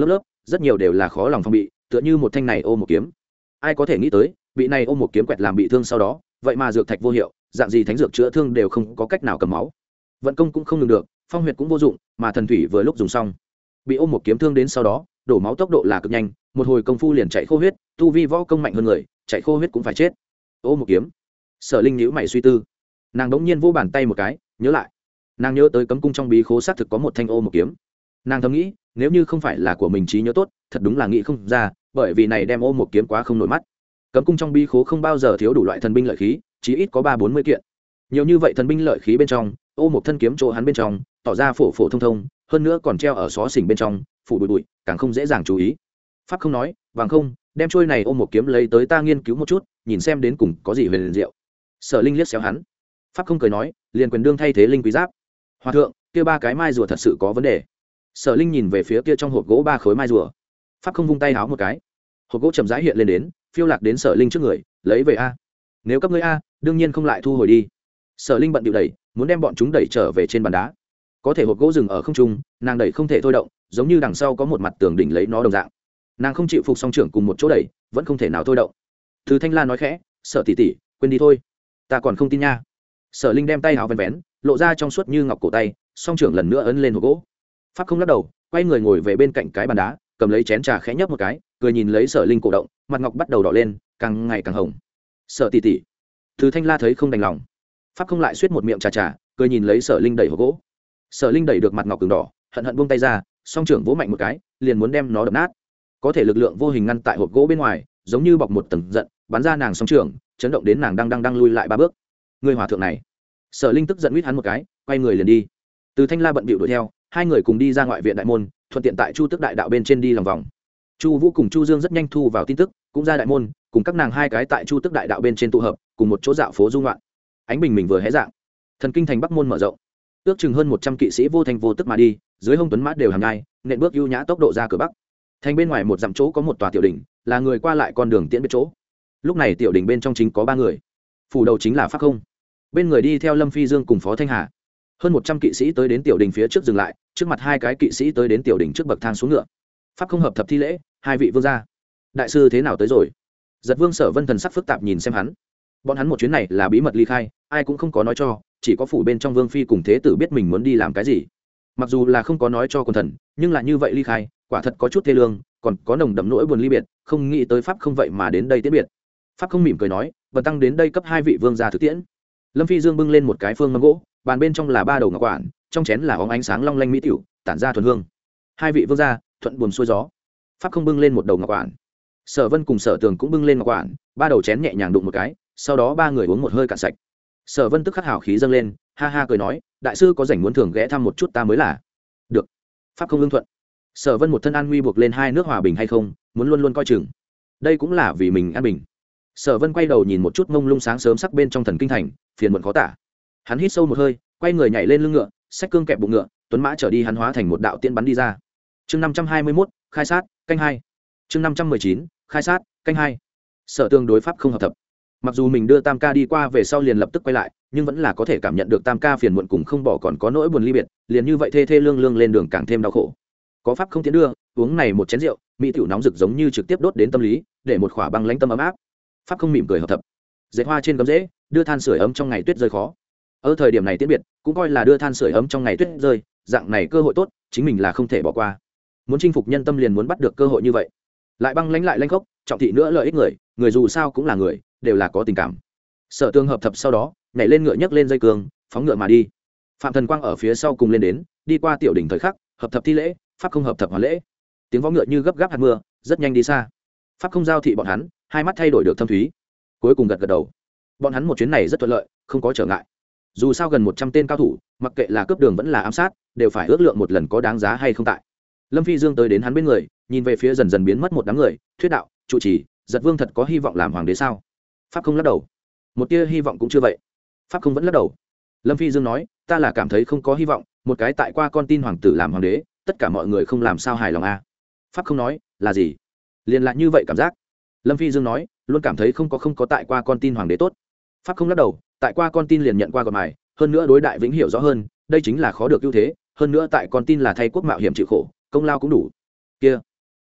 rất nhiều đều là khó lòng phòng bị, tựa như một thanh này ô một kiếm. Ai có thể nghĩ tới, bị này ô một kiếm quẹt làm bị thương sau đó, vậy mà dược thạch vô hiệu, dạng gì thánh dược chữa thương đều không có cách nào cầm máu. Vận công cũng không ngừng được, phong huyệt cũng vô dụng, mà thần thủy vừa lúc dùng xong, bị ôm một kiếm thương đến sau đó, đổ máu tốc độ là cực nhanh, một hồi công phu liền chạy khô huyết, tu vi võ công mạnh hơn người, chạy khô huyết cũng phải chết. Ô một kiếm. Sở Linh nhíu mày suy tư. Nàng đống nhiên vô bàn tay một cái, nhớ lại. Nàng nhớ tới cấm cung trong bí khố xác thực có một thanh ô một kiếm. Nàng thầm nghĩ, nếu như không phải là của mình trí nhớ tốt, thật đúng là nghĩ không ra, bởi vì này đem ô một kiếm quá không nổi mắt. Cấm cung trong bí khố không bao giờ thiếu đủ loại thần binh lợi khí, chí ít có ba bốn mươi kiện. Nhiều như vậy thần binh lợi khí bên trong, ô một thân kiếm chỗ hắn bên trong, tỏ ra phổ phổ thông thông, hơn nữa còn treo ở xó xỉnh bên trong, phủ bụi bụi, càng không dễ dàng chú ý. Pháp không nói, vàng không, đem trôi này ôm một kiếm lấy tới ta nghiên cứu một chút, nhìn xem đến cùng có gì huyền diệu. Sở Linh liếc xéo hắn. Pháp không cười nói, liền quyền đương thay thế linh quý giáp. Hòa thượng, kia ba cái mai rùa thật sự có vấn đề. Sở Linh nhìn về phía kia trong hộp gỗ ba khối mai rùa. Pháp không vung tay háo một cái, hộp gỗ chậm rãi hiện lên đến, phiêu lạc đến Sở Linh trước người, lấy về a. Nếu cấp ngươi a, đương nhiên không lại thu hồi đi. Sở Linh bận điệu đẩy, muốn đem bọn chúng đẩy trở về trên bàn đá. Có thể hộp gỗ dừng ở không trung, nàng đẩy không thể thôi động, giống như đằng sau có một mặt tường đỉnh lấy nó đồng dạng. Nàng không chịu phục song trưởng cùng một chỗ đẩy, vẫn không thể nào thôi động. Từ Thanh La nói khẽ, Sở tỷ tỷ, quên đi thôi, ta còn không tin nha. Sở Linh đem tay áo vén vén, lộ ra trong suốt như ngọc cổ tay, song trưởng lần nữa ấn lên hộp gỗ. Pháp không lắc đầu, quay người ngồi về bên cạnh cái bàn đá, cầm lấy chén trà khẽ nhấp một cái, cười nhìn lấy Sở Linh cổ động, mặt ngọc bắt đầu đỏ lên, càng ngày càng hồng. Sở tỷ tỷ. Từ Thanh La thấy không đành lòng, Pháp không lại suýt một miệng trà trà, cười nhìn lấy Sở Linh đẩy hộp gỗ. Sở Linh đẩy được mặt ngọc cứng đỏ, hận hận buông tay ra, song trưởng vỗ mạnh một cái, liền muốn đem nó đập nát. Có thể lực lượng vô hình ngăn tại hộp gỗ bên ngoài, giống như bọc một tầng giận, bắn ra nàng song trưởng, chấn động đến nàng đang đang đang lui lại ba bước. Người hòa thượng này. Sở Linh tức giận huýt hắn một cái, quay người liền đi. Từ Thanh La bận bịu đuổi theo, hai người cùng đi ra ngoại viện đại môn, thuận tiện tại Chu Tức đại đạo bên trên đi lòng vòng. Chu Vũ cùng Chu Dương rất nhanh thu vào tin tức, cũng ra đại môn, cùng các nàng hai cái tại Chu Tức đại đạo bên trên tụ hợp, cùng một chỗ dạo phố du ngoạn. Ánh bình mình vừa hé dạng, thần kinh thành Bắc môn mở rộng, ước chừng hơn một trăm kỵ sĩ vô thành vô tức mà đi, dưới hông tuấn mã đều hàm nhai, nện bước ưu nhã tốc độ ra cửa bắc. Thành bên ngoài một dặm chỗ có một tòa tiểu đỉnh, là người qua lại con đường tiễn biết chỗ. Lúc này tiểu đỉnh bên trong chính có ba người, phủ đầu chính là Pháp Không, bên người đi theo Lâm Phi Dương cùng Phó Thanh Hà. Hơn một trăm kỵ sĩ tới đến tiểu đỉnh phía trước dừng lại, trước mặt hai cái kỵ sĩ tới đến tiểu đỉnh trước bậc thang xuống ngựa. Pháp Không hợp thập thi lễ, hai vị vương gia, đại sư thế nào tới rồi? Giật Vương Sở Vân thần sắc phức tạp nhìn xem hắn. Bọn hắn một chuyến này là bí mật ly khai, ai cũng không có nói cho, chỉ có phủ bên trong vương phi cùng thế tử biết mình muốn đi làm cái gì. Mặc dù là không có nói cho quần thần, nhưng là như vậy ly khai, quả thật có chút thê lương, còn có nồng đậm nỗi buồn ly biệt, không nghĩ tới Pháp Không vậy mà đến đây tiễn biệt. Pháp Không mỉm cười nói, "Vân tăng đến đây cấp hai vị vương gia thực tiễn." Lâm Phi Dương bưng lên một cái phương mâm gỗ, bàn bên trong là ba đầu ngọc quản, trong chén là óng ánh sáng long lanh mỹ tiểu, tản ra thuần hương. Hai vị vương gia, thuận buồm xuôi gió. Pháp Không bưng lên một đầu ngọc quản. Sở Vân cùng Sở Tường cũng bưng lên ngọc quản, ba đầu chén nhẹ nhàng đụng một cái, sau đó ba người uống một hơi cạn sạch. Sở Vân tức khắc hào khí dâng lên, ha ha cười nói, đại sư có rảnh muốn thường ghé thăm một chút ta mới là. Được. Pháp Không ưng thuận. Sở Vân một thân an nguy buộc lên hai nước hòa bình hay không, muốn luôn luôn coi chừng. Đây cũng là vì mình an bình. Sở Vân quay đầu nhìn một chút mông lung sáng sớm sắc bên trong thần kinh thành, phiền muộn khó tả. Hắn hít sâu một hơi, quay người nhảy lên lưng ngựa, xách cương kẹp bụng ngựa, tuấn mã trở đi hắn hóa thành một đạo tiên bắn đi ra. Chương năm trăm hai mươi mốt, khai sát, canh hai. Chương năm trăm mười chín, khai sát, canh hai. Sở Tương đối Pháp Không hợp thập. Mặc dù mình đưa Tam ca đi qua về sau liền lập tức quay lại, nhưng vẫn là có thể cảm nhận được Tam ca phiền muộn cùng không bỏ còn có nỗi buồn ly biệt, liền như vậy thê thê lương lương lên đường càng thêm đau khổ. Có Pháp Không tiến đưa, uống này một chén rượu, mỹ tiểu nóng rực giống như trực tiếp đốt đến tâm lý, để một khỏa băng lãnh tâm ấm áp. Pháp Không mỉm cười hợp thập. Dệt hoa trên gấm rễ, đưa than sưởi ấm trong ngày tuyết rơi khó. Ở thời điểm này tiễn biệt, cũng coi là đưa than sưởi ấm trong ngày tuyết rơi, dạng này cơ hội tốt, chính mình là không thể bỏ qua. Muốn chinh phục nhân tâm liền muốn bắt được cơ hội như vậy. Lại băng lãnh lại lãnh khốc, trọng thị nữa lợi ích người, người dù sao cũng là người, đều là có tình cảm. Sở Tương hợp thập sau đó, nhảy lên ngựa nhấc lên dây cương, phóng ngựa mà đi. Phạm Thần Quang ở phía sau cùng lên đến, đi qua tiểu đỉnh thời khắc, hợp thập thi lễ, Pháp Không hợp thập hoàn lễ. Tiếng vó ngựa như gấp gáp hạt mưa, rất nhanh đi xa. Pháp Không giao thị bọn hắn, hai mắt thay đổi được thâm thúy. Cuối cùng gật gật đầu. Bọn hắn một chuyến này rất thuận lợi, không có trở ngại. Dù sao gần một trăm tên cao thủ, mặc kệ là cướp đường vẫn là ám sát, đều phải ước lượng một lần có đáng giá hay không tại. Lâm Phi Dương tới đến hắn bên người, nhìn về phía dần dần biến mất một đám người, thuyết đạo, trụ trì, Giật Vương thật có hy vọng làm hoàng đế sao? Pháp Không lắc đầu. Một tia hy vọng cũng chưa vậy. Pháp Không vẫn lắc đầu. Lâm Phi Dương nói, ta là cảm thấy không có hy vọng, một cái tại qua con tin hoàng tử làm hoàng đế, tất cả mọi người không làm sao hài lòng a. À. Pháp Không nói, là gì? Liên lại như vậy cảm giác. Lâm Phi Dương nói, luôn cảm thấy không có không có tại qua con tin hoàng đế tốt. Pháp Không lắc đầu, tại qua con tin liền nhận qua gọt mài, hơn nữa đối đại vĩnh hiểu rõ hơn, đây chính là khó được ưu thế, hơn nữa tại con tin là thay quốc mạo hiểm chịu khổ, công lao cũng đủ. Kia,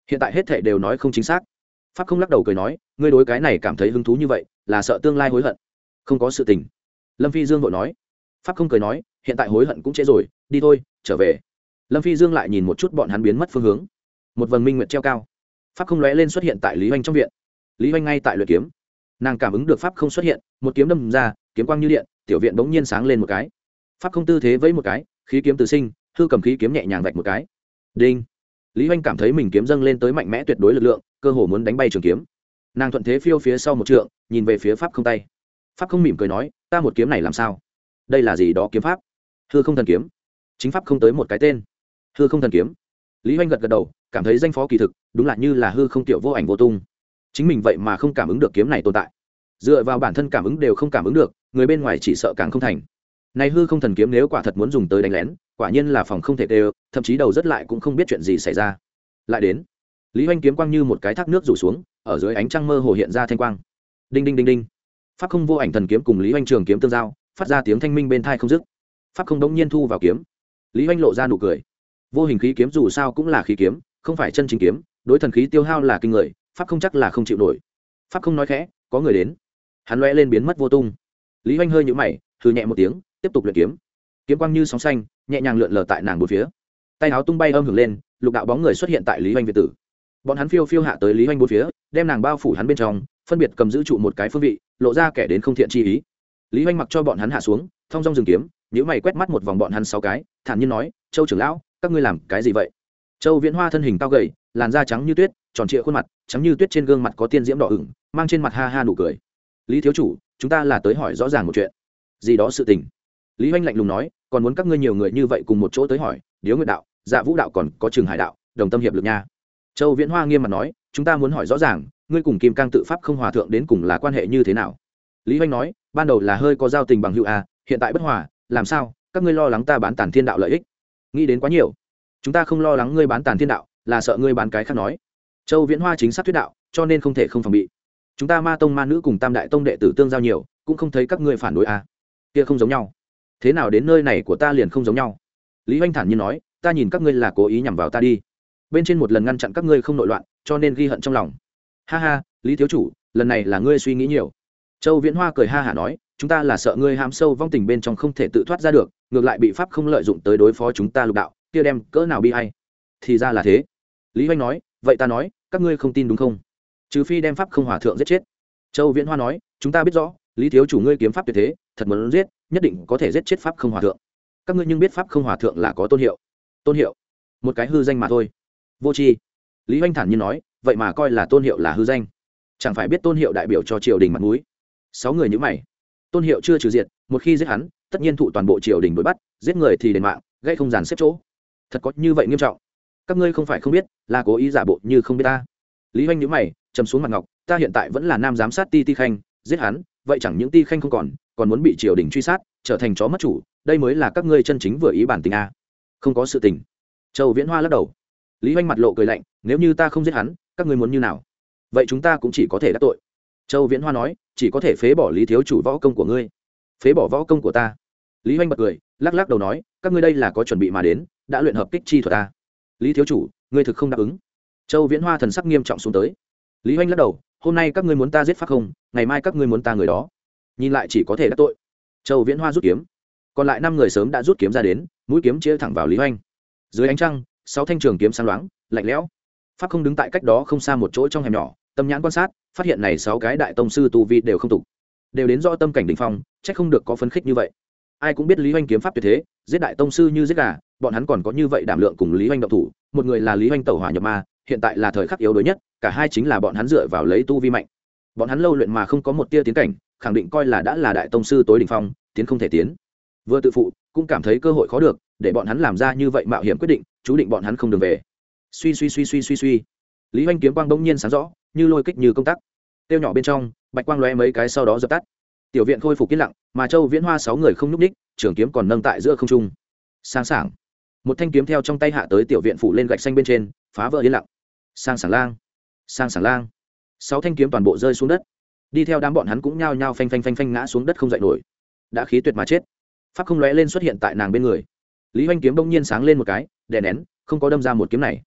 hiện tại hết thệ đều nói không chính xác. Pháp không lắc đầu cười nói, ngươi đối cái này cảm thấy hứng thú như vậy là sợ tương lai hối hận. Không có sự tình. Lâm Phi Dương vội nói. Pháp không cười nói, hiện tại hối hận cũng trễ rồi, đi thôi, trở về. Lâm Phi Dương lại nhìn một chút bọn hắn biến mất phương hướng. Một vầng minh nguyệt treo cao. Pháp không lóe lên xuất hiện tại Lý Hoành trong viện. Lý Hoành ngay tại luyện kiếm. Nàng cảm ứng được pháp không xuất hiện, một kiếm đâm ra, kiếm quang như điện, tiểu viện bỗng nhiên sáng lên một cái. Pháp không tư thế vẫy một cái, khí kiếm tự sinh, hư cầm khí kiếm nhẹ nhàng vạch một cái. Đinh. Lý Hoành cảm thấy mình kiếm dâng lên tới mạnh mẽ tuyệt đối lực lượng, cơ hồ muốn đánh bay trường kiếm. Nàng thuận thế phiêu phía sau một trượng, nhìn về phía pháp không tay. Pháp không mỉm cười nói, ta một kiếm này làm sao? Đây là gì đó kiếm pháp? Hư không thần kiếm. Chính pháp không tới một cái tên. Hư không thần kiếm. Lý Hoành gật gật đầu, cảm thấy danh phó kỳ thực, đúng là như là hư không tiểu vô ảnh vô tung. Chính mình vậy mà không cảm ứng được kiếm này tồn tại. Dựa vào bản thân cảm ứng đều không cảm ứng được, người bên ngoài chỉ sợ càng không thành. Này hư không thần kiếm nếu quả thật muốn dùng tới đánh lén, quả nhiên là phòng không thể đều, thậm chí đầu rất lại cũng không biết chuyện gì xảy ra. Lại đến, Lý Hoành kiếm quang như một cái thác nước rủ xuống, ở dưới ánh trăng mơ hồ hiện ra thanh quang. Đinh đinh đinh đinh. Pháp không vô ảnh thần kiếm cùng Lý Hoành trường kiếm tương giao, phát ra tiếng thanh minh bên tai không dứt. Pháp không đống nhiên thu vào kiếm. Lý Hoành lộ ra nụ cười. Vô hình khí kiếm dù sao cũng là khí kiếm, không phải chân chính kiếm, đối thần khí tiêu hao là kinh người, pháp không chắc là không chịu nổi. Pháp không nói khẽ, có người đến. Hắn lóe lên biến mất vô tung. Lý Hoành hơi nhíu mày, hừ nhẹ một tiếng, tiếp tục luyện kiếm. Kiếm quang như sóng xanh, nhẹ nhàng lượn lờ tại nàng bốn phía. Tay áo tung bay âm hưởng lên, lục đạo bóng người xuất hiện tại Lý Hoành viện tử. Bọn hắn phiêu phiêu hạ tới Lý Hoành bốn phía, đem nàng bao phủ hắn bên trong, phân biệt cầm giữ trụ một cái phương vị, lộ ra kẻ đến không thiện chi ý. Lý Hoành mặc cho bọn hắn hạ xuống, thong dong dừng kiếm, nhíu mày quét mắt một vòng bọn hắn sáu cái, thản nhiên nói, Châu trưởng lão, các ngươi làm cái gì vậy? Châu Viễn Hoa thân hình cao gầy, làn da trắng như tuyết, tròn trịa khuôn mặt, trắng như tuyết trên gương mặt có tiên diễm đỏ ửng, mang trên mặt ha ha nụ cười. Lý thiếu chủ, chúng ta là tới hỏi rõ ràng một chuyện. Gì đó sự tình? Lý Hoành lạnh lùng nói, còn muốn các ngươi nhiều người như vậy cùng một chỗ tới hỏi, Điếu Nguyệt đạo, Dạ Vũ đạo còn có Trường Hải đạo, đồng tâm hiệp lực nha. Châu Viễn Hoa nghiêm mặt nói, chúng ta muốn hỏi rõ ràng, ngươi cùng Kim Cang tự pháp không hòa thượng đến cùng là quan hệ như thế nào? Lý Hoành nói, ban đầu là hơi có giao tình bằng hữu a, hiện tại bất hòa, làm sao? Các ngươi lo lắng ta bán Tản Thiên đạo lợi ích? Nghĩ đến quá nhiều. Chúng ta không lo lắng ngươi bán Tản Thiên đạo, là sợ ngươi bán cái khác nói. Châu Viễn Hoa chính xác thuyết đạo, cho nên không thể không phòng bị. Chúng ta Ma tông ma nữ cùng Tam đại tông đệ tử tương giao nhiều, cũng không thấy các ngươi phản đối a. Kia không giống nhau. Thế nào đến nơi này của ta liền không giống nhau? Lý Hoành thản nhiên nói, ta nhìn các ngươi là cố ý nhằm vào ta đi. Bên trên một lần ngăn chặn các ngươi không nội loạn, cho nên ghi hận trong lòng. Ha ha, Lý thiếu chủ, lần này là ngươi suy nghĩ nhiều. Châu Viễn Hoa cười ha hả nói, chúng ta là sợ ngươi hãm sâu vong tình bên trong không thể tự thoát ra được, ngược lại bị pháp không lợi dụng tới đối phó chúng ta lục đạo, kia đem cỡ nào bi hay. Thì ra là thế. Lý Hoành nói, vậy ta nói, các ngươi không tin đúng không? Trừ phi đem pháp không hòa thượng giết chết. Châu Viễn Hoa nói, chúng ta biết rõ, Lý thiếu chủ ngươi kiếm pháp tuyệt thế, thật muốn giết, nhất định có thể giết chết pháp không hòa thượng. Các ngươi nhưng biết pháp không hòa thượng là có tôn hiệu. Tôn hiệu? Một cái hư danh mà thôi. Vô tri. Lý Hoành thản nhiên nói, vậy mà coi là tôn hiệu là hư danh, chẳng phải biết tôn hiệu đại biểu cho triều đình mặt mũi. Sáu người nhíu mày. Tôn hiệu chưa trừ diệt, một khi giết hắn, tất nhiên thụ toàn bộ triều đình đuổi bắt, giết người thì đền mạng, gây không dàn xếp chỗ. Thật có như vậy nghiêm trọng? Các ngươi không phải không biết, là cố ý giả bộ như không biết ta. Lý Hoành nhíu mày, trầm xuống mặt ngọc, ta hiện tại vẫn là nam giám sát ti ti khanh, giết hắn, vậy chẳng những ti khanh không còn, còn muốn bị triều đình truy sát, trở thành chó mất chủ, đây mới là các ngươi chân chính vừa ý bản tình a. Không có sự tình. Châu Viễn Hoa lắc đầu. Lý Hoành mặt lộ cười lạnh, nếu như ta không giết hắn, các ngươi muốn như nào? Vậy chúng ta cũng chỉ có thể đắc tội. Châu Viễn Hoa nói, chỉ có thể phế bỏ Lý thiếu chủ võ công của ngươi. Phế bỏ võ công của ta? Lý Hoành bật cười, lắc lắc đầu nói, các ngươi đây là có chuẩn bị mà đến, đã luyện hợp kích chi thuật ta. Lý thiếu chủ, ngươi thực không đáp ứng? Châu Viễn Hoa thần sắc nghiêm trọng xuống tới. Lý Hoành lắc đầu, hôm nay các ngươi muốn ta giết pháp không, ngày mai các ngươi muốn ta người đó. Nhìn lại chỉ có thể đắc tội. Châu Viễn Hoa rút kiếm, còn lại năm người sớm đã rút kiếm ra đến, mũi kiếm chĩa thẳng vào Lý Hoành. Dưới ánh trăng, sáu thanh trường kiếm sáng loáng, lạnh lẽo. Pháp không đứng tại cách đó không xa một chỗ trong hẻm nhỏ, tâm nhãn quan sát, phát hiện này sáu cái đại tông sư tu vi đều không tục, đều đến do tâm cảnh đỉnh phong, chắc không được có phấn khích như vậy. Ai cũng biết Lý Hoành kiếm pháp tuyệt thế, giết đại tông sư như giết gà, bọn hắn còn có như vậy đảm lượng cùng Lý Hoành động thủ, một người là Lý Hoành tẩu hỏa nhập ma, hiện tại là thời khắc yếu đuối nhất, cả hai chính là bọn hắn dựa vào lấy tu vi mạnh. Bọn hắn lâu luyện mà không có một tia tiến cảnh, khẳng định coi là đã là đại tông sư tối đỉnh phong, tiến không thể tiến. Vừa tự phụ, cũng cảm thấy cơ hội khó được, để bọn hắn làm ra như vậy mạo hiểm quyết định, chú định bọn hắn không đường về. Suy suy suy suy suy suy. Lý Hoành kiếm quang bỗng nhiên sáng rõ, như lôi kích như công tắc. Tiêu nhỏ bên trong, bạch quang lóe mấy cái sau đó dập tắt. Tiểu viện khôi phục yên lặng, mà Châu Viễn Hoa sáu người không nhúc nhích, trường kiếm còn nâng tại giữa không trung. Sang sảng. Một thanh kiếm theo trong tay hạ tới tiểu viện phủ lên gạch xanh bên trên, phá vỡ yên lặng. Sang sảng lang, sang sảng lang. Sáu thanh kiếm toàn bộ rơi xuống đất. Đi theo đám bọn hắn cũng nhao nhao phanh phanh phanh phanh ngã xuống đất không dậy nổi. Đã khí tuyệt mà chết. Pháp không lóe lên xuất hiện tại nàng bên người. Lý Hoành kiếm bỗng nhiên sáng lên một cái, đè nén, không có đâm ra một kiếm này.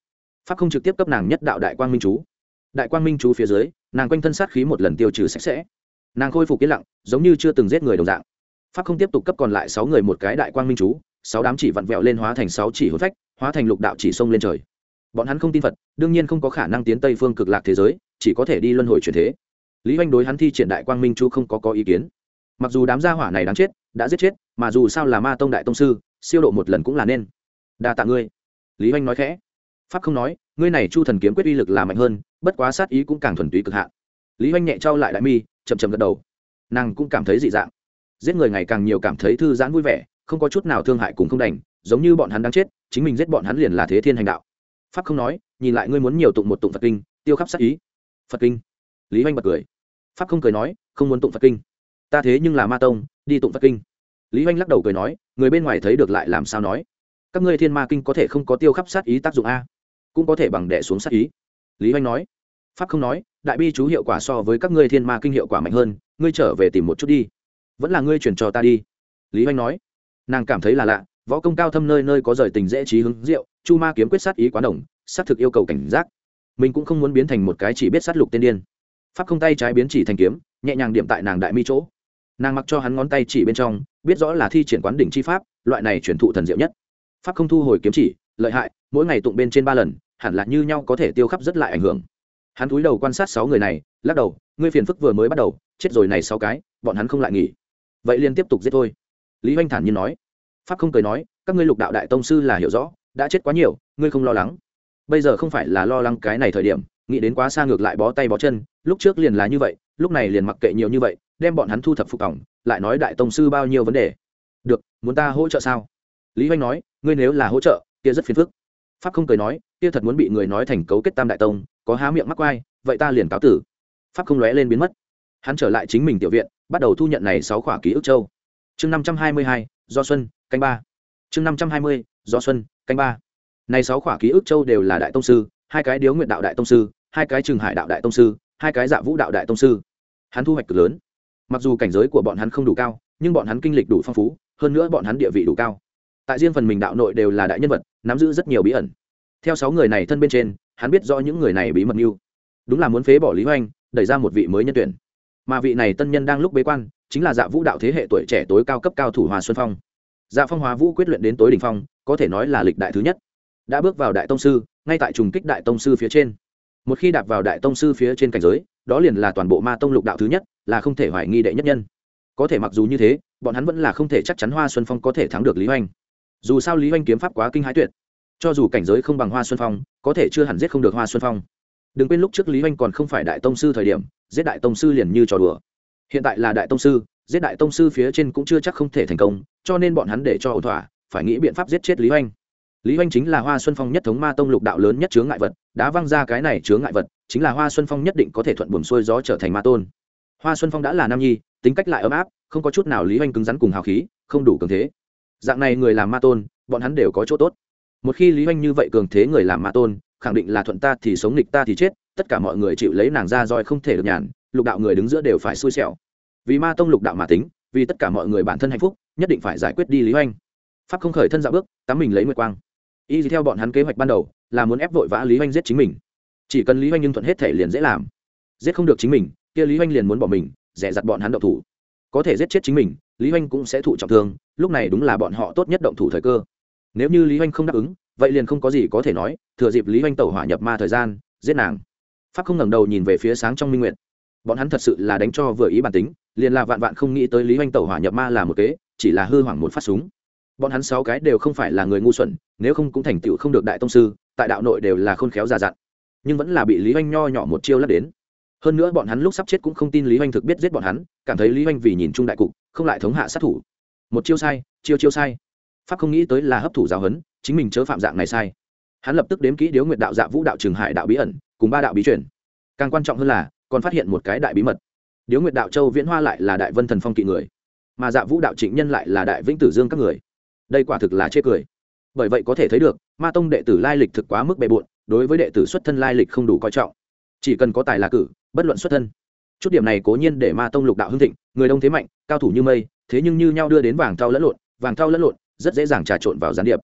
pháp không trực tiếp cấp nàng nhất đạo đại quang minh chú. Đại quang minh chú phía dưới, nàng quanh thân sát khí một lần tiêu trừ sạch sẽ, nàng khôi phục yên lặng, giống như chưa từng giết người đồng dạng. Pháp không tiếp tục cấp còn lại sáu người một cái đại quang minh chú, sáu đám chỉ vặn vẹo lên hóa thành sáu chỉ hồn phách, hóa thành lục đạo chỉ xông lên trời. Bọn hắn không tin Phật, đương nhiên không có khả năng tiến Tây phương cực lạc thế giới, chỉ có thể đi luân hồi chuyển thế. Lý Hoành đối hắn thi triển đại quang minh chú không có có ý kiến. Mặc dù đám gia hỏa này đáng chết, đã giết chết, mà dù sao là ma tông đại tông sư, siêu độ một lần cũng là nên. Đa tạ ngươi. Lý Hoành nói khẽ. Pháp không nói, ngươi này Chu thần kiếm quyết uy lực là mạnh hơn, bất quá sát ý cũng càng thuần túy cực hạn. Lý Hoành nhẹ trao lại đại mi, chậm chậm gật đầu. Nàng cũng cảm thấy dị dạng. Giết người ngày càng nhiều cảm thấy thư giãn vui vẻ, không có chút nào thương hại cùng không đành, giống như bọn hắn đang chết, chính mình giết bọn hắn liền là thế thiên hành đạo. Pháp không nói, nhìn lại ngươi muốn nhiều tụng một tụng Phật kinh, tiêu khắp sát ý. Phật kinh. Lý Hoành bật cười. Pháp không cười nói, không muốn tụng Phật kinh. Ta thế nhưng là ma tông, đi tụng Phật kinh. Lý Hoành lắc đầu cười nói, người bên ngoài thấy được lại làm sao nói? Các ngươi thiên ma kinh có thể không có tiêu khắp sát ý tác dụng a, cũng có thể bằng đè xuống sát ý. Lý Hoành nói. Pháp không nói, đại bi chú hiệu quả so với các ngươi thiên ma kinh hiệu quả mạnh hơn, ngươi trở về tìm một chút đi. Vẫn là ngươi truyền cho ta đi. Lý Hoành nói. Nàng cảm thấy là lạ, võ công cao thâm nơi nơi có rời tình dễ trí hứng rượu, chu ma kiếm quyết sát ý quá đồng, sát thực yêu cầu cảnh giác. Mình cũng không muốn biến thành một cái chỉ biết sát lục tiên điên. Pháp không tay trái biến chỉ thành kiếm, nhẹ nhàng điểm tại nàng đại mi chỗ. Nàng mặc cho hắn ngón tay chỉ bên trong, biết rõ là thi triển quán đỉnh chi pháp, loại này truyền thụ thần diệu nhất. Pháp không thu hồi kiếm chỉ, lợi hại, mỗi ngày tụng bên trên ba lần, hẳn là như nhau có thể tiêu khắp rất lại ảnh hưởng. Hắn cúi đầu quan sát sáu người này, lắc đầu, ngươi phiền phức vừa mới bắt đầu, chết rồi này sáu cái, bọn hắn không lại nghỉ. Vậy liền tiếp tục giết thôi. Lý Hoành thản nhiên nói. Pháp không cười nói, các ngươi lục đạo đại tông sư là hiểu rõ, đã chết quá nhiều, ngươi không lo lắng. Bây giờ không phải là lo lắng cái này thời điểm, nghĩ đến quá xa ngược lại bó tay bó chân, lúc trước liền là như vậy, lúc này liền mặc kệ nhiều như vậy, đem bọn hắn thu thập phục cổng, lại nói đại tông sư bao nhiêu vấn đề. Được, muốn ta hỗ trợ sao? Lý Hoành nói, ngươi nếu là hỗ trợ, kia rất phiền phức. Pháp không cười nói, kia thật muốn bị người nói thành cấu kết tam đại tông, có há miệng mắc quai, vậy ta liền cáo tử. Pháp không lóe lên biến mất. Hắn trở lại chính mình tiểu viện, bắt đầu thu nhận này sáu khỏa ký ức châu. Chương năm trăm hai mươi hai, do xuân, canh ba. Chương năm trăm hai mươi, do xuân, canh ba. Này sáu khỏa ký ức châu đều là đại tông sư, hai cái điếu nguyện đạo đại tông sư, hai cái trường hải đạo đại tông sư, hai cái dạ vũ đạo đại tông sư. Hắn thu hoạch cực lớn. Mặc dù cảnh giới của bọn hắn không đủ cao, nhưng bọn hắn kinh lịch đủ phong phú, hơn nữa bọn hắn địa vị đủ cao. Tại riêng phần mình đạo nội đều là đại nhân vật, nắm giữ rất nhiều bí ẩn. Theo sáu người này thân bên trên, hắn biết rõ những người này bí mật yêu, đúng là muốn phế bỏ Lý Hoành, đẩy ra một vị mới nhân tuyển. Mà vị này tân nhân đang lúc bế quan, chính là dạ vũ đạo thế hệ tuổi trẻ tối cao cấp cao thủ Hoa Xuân Phong. Dạ Phong Hóa Vũ quyết luyện đến tối đỉnh phong, có thể nói là lịch đại thứ nhất. Đã bước vào đại tông sư, ngay tại trùng kích đại tông sư phía trên. Một khi đạp vào đại tông sư phía trên cảnh giới, đó liền là toàn bộ ma tông lục đạo thứ nhất, là không thể hoài nghi đệ nhất nhân. Có thể mặc dù như thế, bọn hắn vẫn là không thể chắc chắn Hoa Xuân Phong có thể thắng được Lý Hoành. Dù sao Lý Hoành kiếm pháp quá kinh hãi tuyệt, cho dù cảnh giới không bằng Hoa Xuân Phong, có thể chưa hẳn giết không được Hoa Xuân Phong. Đừng quên lúc trước Lý Hoành còn không phải đại tông sư thời điểm, giết đại tông sư liền như trò đùa. Hiện tại là đại tông sư, giết đại tông sư phía trên cũng chưa chắc không thể thành công, cho nên bọn hắn để cho ổn thỏa, phải nghĩ biện pháp giết chết Lý Hoành. Lý Hoành chính là Hoa Xuân Phong nhất thống ma tông lục đạo lớn nhất chướng ngại vật, đá văng ra cái này chướng ngại vật, chính là Hoa Xuân Phong nhất định có thể thuận buồm xuôi gió trở thành ma tôn. Hoa Xuân Phong đã là nam nhi, tính cách lại ấm áp, không có chút nào Lý Hoành cứng rắn cùng hào khí, không đủ cường thế. Dạng này người làm ma tôn, bọn hắn đều có chỗ tốt. Một khi Lý Hoành như vậy cường thế người làm ma tôn, khẳng định là thuận ta thì sống nghịch ta thì chết, tất cả mọi người chịu lấy nàng ra roi không thể được nhàn, lục đạo người đứng giữa đều phải xui xẻo. Vì ma tông lục đạo mà tính, vì tất cả mọi người bản thân hạnh phúc, nhất định phải giải quyết đi Lý Hoành. Pháp không khởi thân dạo bước, tắm mình lấy nguyệt quang. Y theo bọn hắn kế hoạch ban đầu, là muốn ép vội vã Lý Hoành giết chính mình. Chỉ cần Lý Hoành nhưng thuận hết thể liền dễ làm. Giết không được chính mình, kia Lý Hoành liền muốn bỏ mình, dè dặt bọn hắn động thủ. Có thể giết chết chính mình, Lý Hoành cũng sẽ thụ trọng thương, lúc này đúng là bọn họ tốt nhất động thủ thời cơ. Nếu như Lý Hoành không đáp ứng, vậy liền không có gì có thể nói, thừa dịp Lý Hoành tẩu hỏa nhập ma thời gian, giết nàng. Pháp không ngẩng đầu nhìn về phía sáng trong minh nguyệt. Bọn hắn thật sự là đánh cho vừa ý bản tính, liền là vạn vạn không nghĩ tới Lý Hoành tẩu hỏa nhập ma là một kế, chỉ là hư hoảng một phát súng. Bọn hắn sáu cái đều không phải là người ngu xuẩn, nếu không cũng thành tựu không được đại tông sư, tại đạo nội đều là khôn khéo già dặn, nhưng vẫn là bị Lý Hoành nho nhỏ một chiêu lắc đến. Hơn nữa bọn hắn lúc sắp chết cũng không tin Lý Hoành thực biết giết bọn hắn, cảm thấy Lý Hoành vì nhìn chung đại cục, không lại thống hạ sát thủ. Một chiêu sai, chiêu chiêu sai. Pháp không nghĩ tới là hấp thụ giáo huấn, chính mình chớ phạm dạng này sai. Hắn lập tức đếm kỹ điếu nguyệt đạo, dạ vũ đạo, trường hải đạo bí ẩn, cùng ba đạo bí truyền. Càng quan trọng hơn là, còn phát hiện một cái đại bí mật. Điếu nguyệt đạo Châu Viễn Hoa lại là đại Vân Thần Phong kỵ người, mà dạ vũ đạo Trịnh Nhân lại là đại Vĩnh Tử Dương các người. Đây quả thực là chê cười. Bởi vậy có thể thấy được, ma tông đệ tử lai lịch thực quá mức bề bộn, đối với đệ tử xuất thân lai lịch không đủ coi trọng. Chỉ cần có tài là cử, bất luận xuất thân. Chút điểm này cố nhiên để ma tông lục đạo hưng thịnh, người đông thế mạnh, cao thủ như mây, thế nhưng như nhau đưa đến vàng thau lẫn lộn, vàng thau lẫn lộn, rất dễ dàng trà trộn vào gián điệp.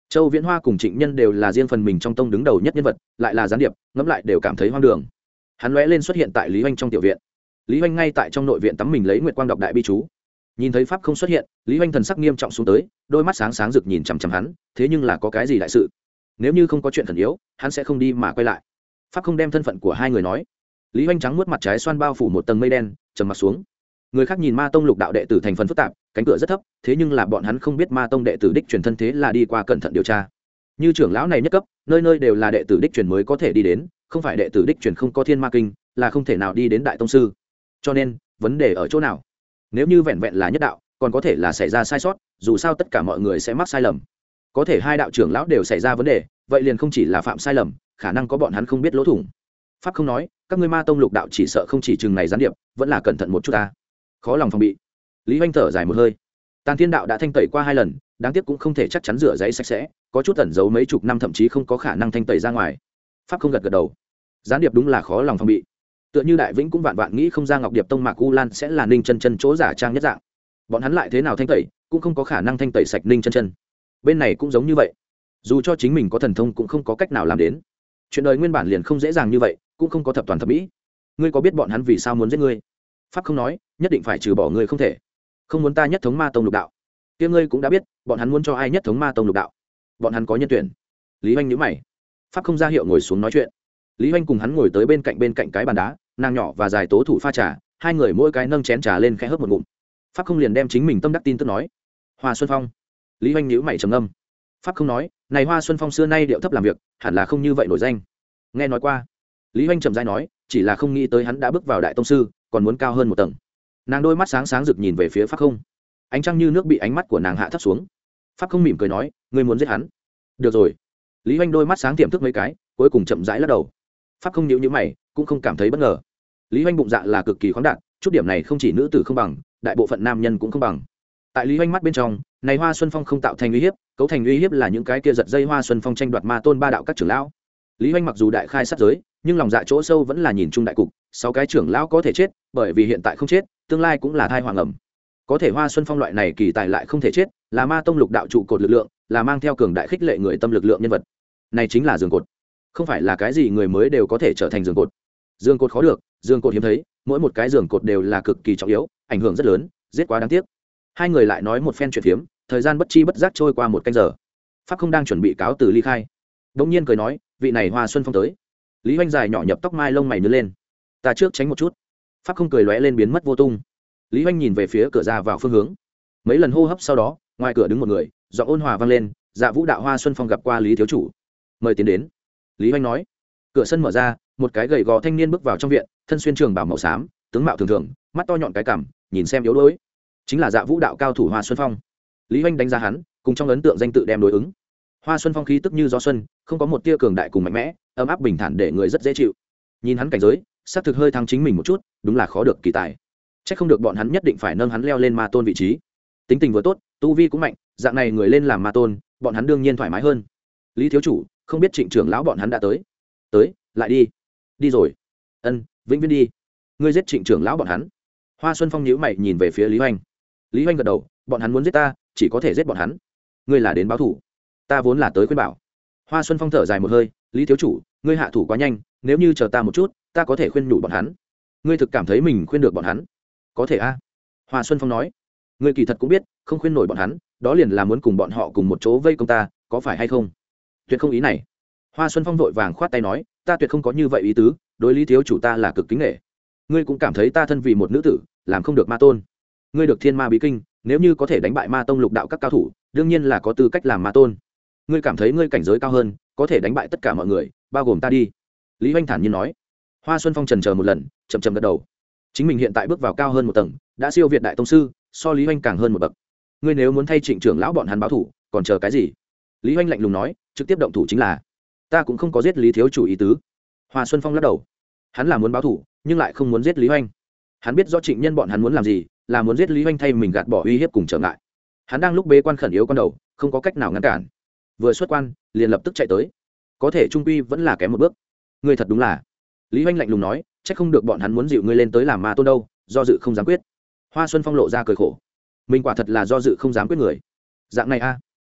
Châu Viễn Hoa cùng Trịnh Nhân đều là riêng phần mình trong tông đứng đầu nhất nhân vật, lại là gián điệp, ngẫm lại đều cảm thấy hoang đường. Hắn lóe lên xuất hiện tại Lý Hoành trong tiểu viện. Lý Hoành ngay tại trong nội viện tắm mình lấy nguyệt quang đọc đại bi chú. Nhìn thấy pháp không xuất hiện, Lý Hoành thần sắc nghiêm trọng xuống tới, đôi mắt sáng sáng rực nhìn chằm chằm hắn, thế nhưng là có cái gì đại sự? Nếu như không có chuyện khẩn yếu, hắn sẽ không đi mà quay lại. Pháp không đem thân phận của hai người nói. Lý Hoành trắng muốt mặt trái xoan bao phủ một tầng mây đen, trầm mặt xuống. Người khác nhìn Ma tông lục đạo đệ tử thành phần phức tạp, cánh cửa rất thấp, thế nhưng là bọn hắn không biết Ma tông đệ tử đích truyền thân thế là đi qua cẩn thận điều tra. Như trưởng lão này nhất cấp, nơi nơi đều là đệ tử đích truyền mới có thể đi đến, không phải đệ tử đích truyền không có thiên ma kinh, là không thể nào đi đến đại tông sư. Cho nên, vấn đề ở chỗ nào? Nếu như vẹn vẹn là nhất đạo, còn có thể là xảy ra sai sót, dù sao tất cả mọi người sẽ mắc sai lầm. Có thể hai đạo trưởng lão đều xảy ra vấn đề, vậy liền không chỉ là phạm sai lầm, khả năng có bọn hắn không biết lỗ thủng. Pháp không nói, các ngươi Ma tông lục đạo chỉ sợ không chỉ chừng này gián điệp, vẫn là cẩn thận một chút ta. Khó lòng phòng bị. Lý Hoành thở dài một hơi. Tàn Thiên đạo đã thanh tẩy qua hai lần, đáng tiếc cũng không thể chắc chắn rửa giấy sạch sẽ, có chút ẩn giấu mấy chục năm thậm chí không có khả năng thanh tẩy ra ngoài. Pháp không gật gật đầu. Gián điệp đúng là khó lòng phòng bị. Tựa như Đại Vĩnh cũng vạn vạn nghĩ không ra Ngọc Điệp tông Mạc U Lan sẽ là Ninh Chân Chân chỗ giả trang nhất dạng. Bọn hắn lại thế nào thanh tẩy, cũng không có khả năng thanh tẩy sạch Ninh Chân Chân. Bên này cũng giống như vậy. Dù cho chính mình có thần thông cũng không có cách nào làm đến. Chuyện đời nguyên bản liền không dễ dàng như vậy, cũng không có thập toàn thập mỹ. Ngươi có biết bọn hắn vì sao muốn giết ngươi? Pháp không nói, nhất định phải trừ bỏ ngươi không thể. Không muốn ta nhất thống Ma tông lục đạo. Kia ngươi cũng đã biết, bọn hắn muốn cho ai nhất thống Ma tông lục đạo. Bọn hắn có nhân tuyển. Lý Hoành nhíu mày. Pháp không ra hiệu ngồi xuống nói chuyện. Lý Hoành cùng hắn ngồi tới bên cạnh bên cạnh cái bàn đá, nàng nhỏ và dài tố thủ pha trà, hai người mỗi cái nâng chén trà lên khẽ hớp một ngụm. Pháp không liền đem chính mình tâm đắc tin tức nói. Hoa Xuân Phong. Lý Hoành nhíu mày trầm ngâm. Pháp không nói, này Hoa Xuân Phong xưa nay điệu thấp làm việc, hẳn là không như vậy nổi danh. Nghe nói qua. Lý Hoành trầm rãi nói, chỉ là không nghĩ tới hắn đã bước vào đại tông sư, còn muốn cao hơn một tầng. Nàng đôi mắt sáng sáng rực nhìn về phía Pháp không. Ánh trăng như nước bị ánh mắt của nàng hạ thấp xuống. Pháp không mỉm cười nói, ngươi muốn giết hắn? Được rồi. Lý Hoành đôi mắt sáng tiềm thức mấy cái, cuối cùng chậm rãi lắc đầu. Pháp không nhíu nhíu mày, cũng không cảm thấy bất ngờ. Lý Hoành bụng dạ là cực kỳ khoáng đạt, chút điểm này không chỉ nữ tử không bằng, đại bộ phận nam nhân cũng không bằng. Tại Lý Hoành mắt bên trong, này Hoa Xuân Phong không tạo thành uy hiếp, cấu thành uy hiếp là những cái kia giật dây Hoa Xuân Phong tranh đoạt Ma tôn ba đạo các trưởng lão. Lý Hoành mặc dù đại khai sát giới, nhưng lòng dạ chỗ sâu vẫn là nhìn chung đại cục, sáu cái trưởng lão có thể chết, bởi vì hiện tại không chết, tương lai cũng là thai hoàng ẩm. Có thể Hoa Xuân Phong loại này kỳ tài lại không thể chết, là Ma tông lục đạo trụ cột lực lượng, là mang theo cường đại khích lệ người tâm lực lượng nhân vật. Này chính là giường cột, không phải là cái gì người mới đều có thể trở thành giường cột. Giường cột khó được, giường cột hiếm thấy, mỗi một cái giường cột đều là cực kỳ trọng yếu, ảnh hưởng rất lớn, giết quá đáng tiếc. Hai người lại nói một phen chuyện phiếm, thời gian bất chi bất giác trôi qua một canh giờ. Pháp không đang chuẩn bị cáo từ ly khai, đống nhiên cười nói, vị này Hoa Xuân Phong tới. Lý Hoành dài nhỏ nhập tóc mai lông mày nhướng lên. Ta trước tránh một chút. Pháp không cười lóe lên biến mất vô tung. Lý Hoành nhìn về phía cửa ra vào phương hướng. Mấy lần hô hấp sau đó, ngoài cửa đứng một người, giọng ôn hòa vang lên, Dạ Vũ đạo Hoa Xuân Phong gặp qua Lý thiếu chủ, mời tiến đến. Lý Hoành nói. Cửa sân mở ra, một cái gầy gò thanh niên bước vào trong viện, thân xuyên trường bào màu xám, tướng mạo thường thường, mắt to nhọn cái cằm, nhìn xem yếu đuối. Chính là Dạ Vũ đạo cao thủ Hoa Xuân Phong. Lý Hoành đánh giá hắn, cùng trong ấn tượng danh tự đem đối ứng. Hoa Xuân Phong khí tức như gió xuân, không có một tia cường đại cùng mạnh mẽ, ấm áp bình thản để người rất dễ chịu. Nhìn hắn cảnh giới, xác thực hơi thắng chính mình một chút, đúng là khó được kỳ tài. Chắc không được bọn hắn nhất định phải nâng hắn leo lên ma tôn vị trí. Tính tình vừa tốt, tu vi cũng mạnh, dạng này người lên làm ma tôn, bọn hắn đương nhiên thoải mái hơn. Lý thiếu chủ, không biết Trịnh trưởng lão bọn hắn đã tới. Tới, lại đi. Đi rồi. Ân, vĩnh viễn đi. Ngươi giết Trịnh trưởng lão bọn hắn. Hoa Xuân Phong nhíu mày nhìn về phía Lý Hoành. Lý Hoành gật đầu, bọn hắn muốn giết ta, chỉ có thể giết bọn hắn. Ngươi là đến báo thủ. Ta vốn là tới khuyên bảo. Hoa Xuân Phong thở dài một hơi, Lý thiếu chủ, ngươi hạ thủ quá nhanh, nếu như chờ ta một chút, ta có thể khuyên nhủ bọn hắn. Ngươi thực cảm thấy mình khuyên được bọn hắn? Có thể a. Hoa Xuân Phong nói. Ngươi kỳ thật cũng biết, không khuyên nổi bọn hắn, đó liền là muốn cùng bọn họ cùng một chỗ vây công ta, có phải hay không? Tuyệt không ý này. Hoa Xuân Phong vội vàng khoát tay nói, ta tuyệt không có như vậy ý tứ, đối Lý thiếu chủ ta là cực kính nể. Ngươi cũng cảm thấy ta thân vì một nữ tử, làm không được ma tôn. Ngươi được thiên ma bí kinh, nếu như có thể đánh bại ma tông lục đạo các cao thủ, đương nhiên là có tư cách làm ma tôn. Ngươi cảm thấy ngươi cảnh giới cao hơn, có thể đánh bại tất cả mọi người, bao gồm ta đi. Lý Hoành thản nhiên nói. Hoa Xuân Phong trần chờ một lần, chậm chậm gật đầu. Chính mình hiện tại bước vào cao hơn một tầng, đã siêu việt đại tông sư, so Lý Hoành càng hơn một bậc. Ngươi nếu muốn thay Trịnh trưởng lão bọn hắn báo thủ, còn chờ cái gì? Lý Hoành lạnh lùng nói, trực tiếp động thủ chính là. Ta cũng không có giết Lý thiếu chủ ý tứ. Hoa Xuân Phong lắc đầu. Hắn là muốn báo thủ, nhưng lại không muốn giết Lý Hoành. Hắn biết rõ Trịnh nhân bọn hắn muốn làm gì, là muốn giết Lý Hoành thay mình gạt bỏ uy hiếp cùng trở ngại. Hắn đang lúc bế quan khẩn yếu con đầu, không có cách nào ngăn cản. Vừa xuất quan, liền lập tức chạy tới. Có thể trung quy vẫn là kém một bước. Ngươi thật đúng là. Lý Hoành lạnh lùng nói, chắc không được bọn hắn muốn dịu ngươi lên tới làm ma tôn đâu, do dự không dám quyết. Hoa Xuân Phong lộ ra cười khổ. Mình quả thật là do dự không dám quyết người. Dạng này a.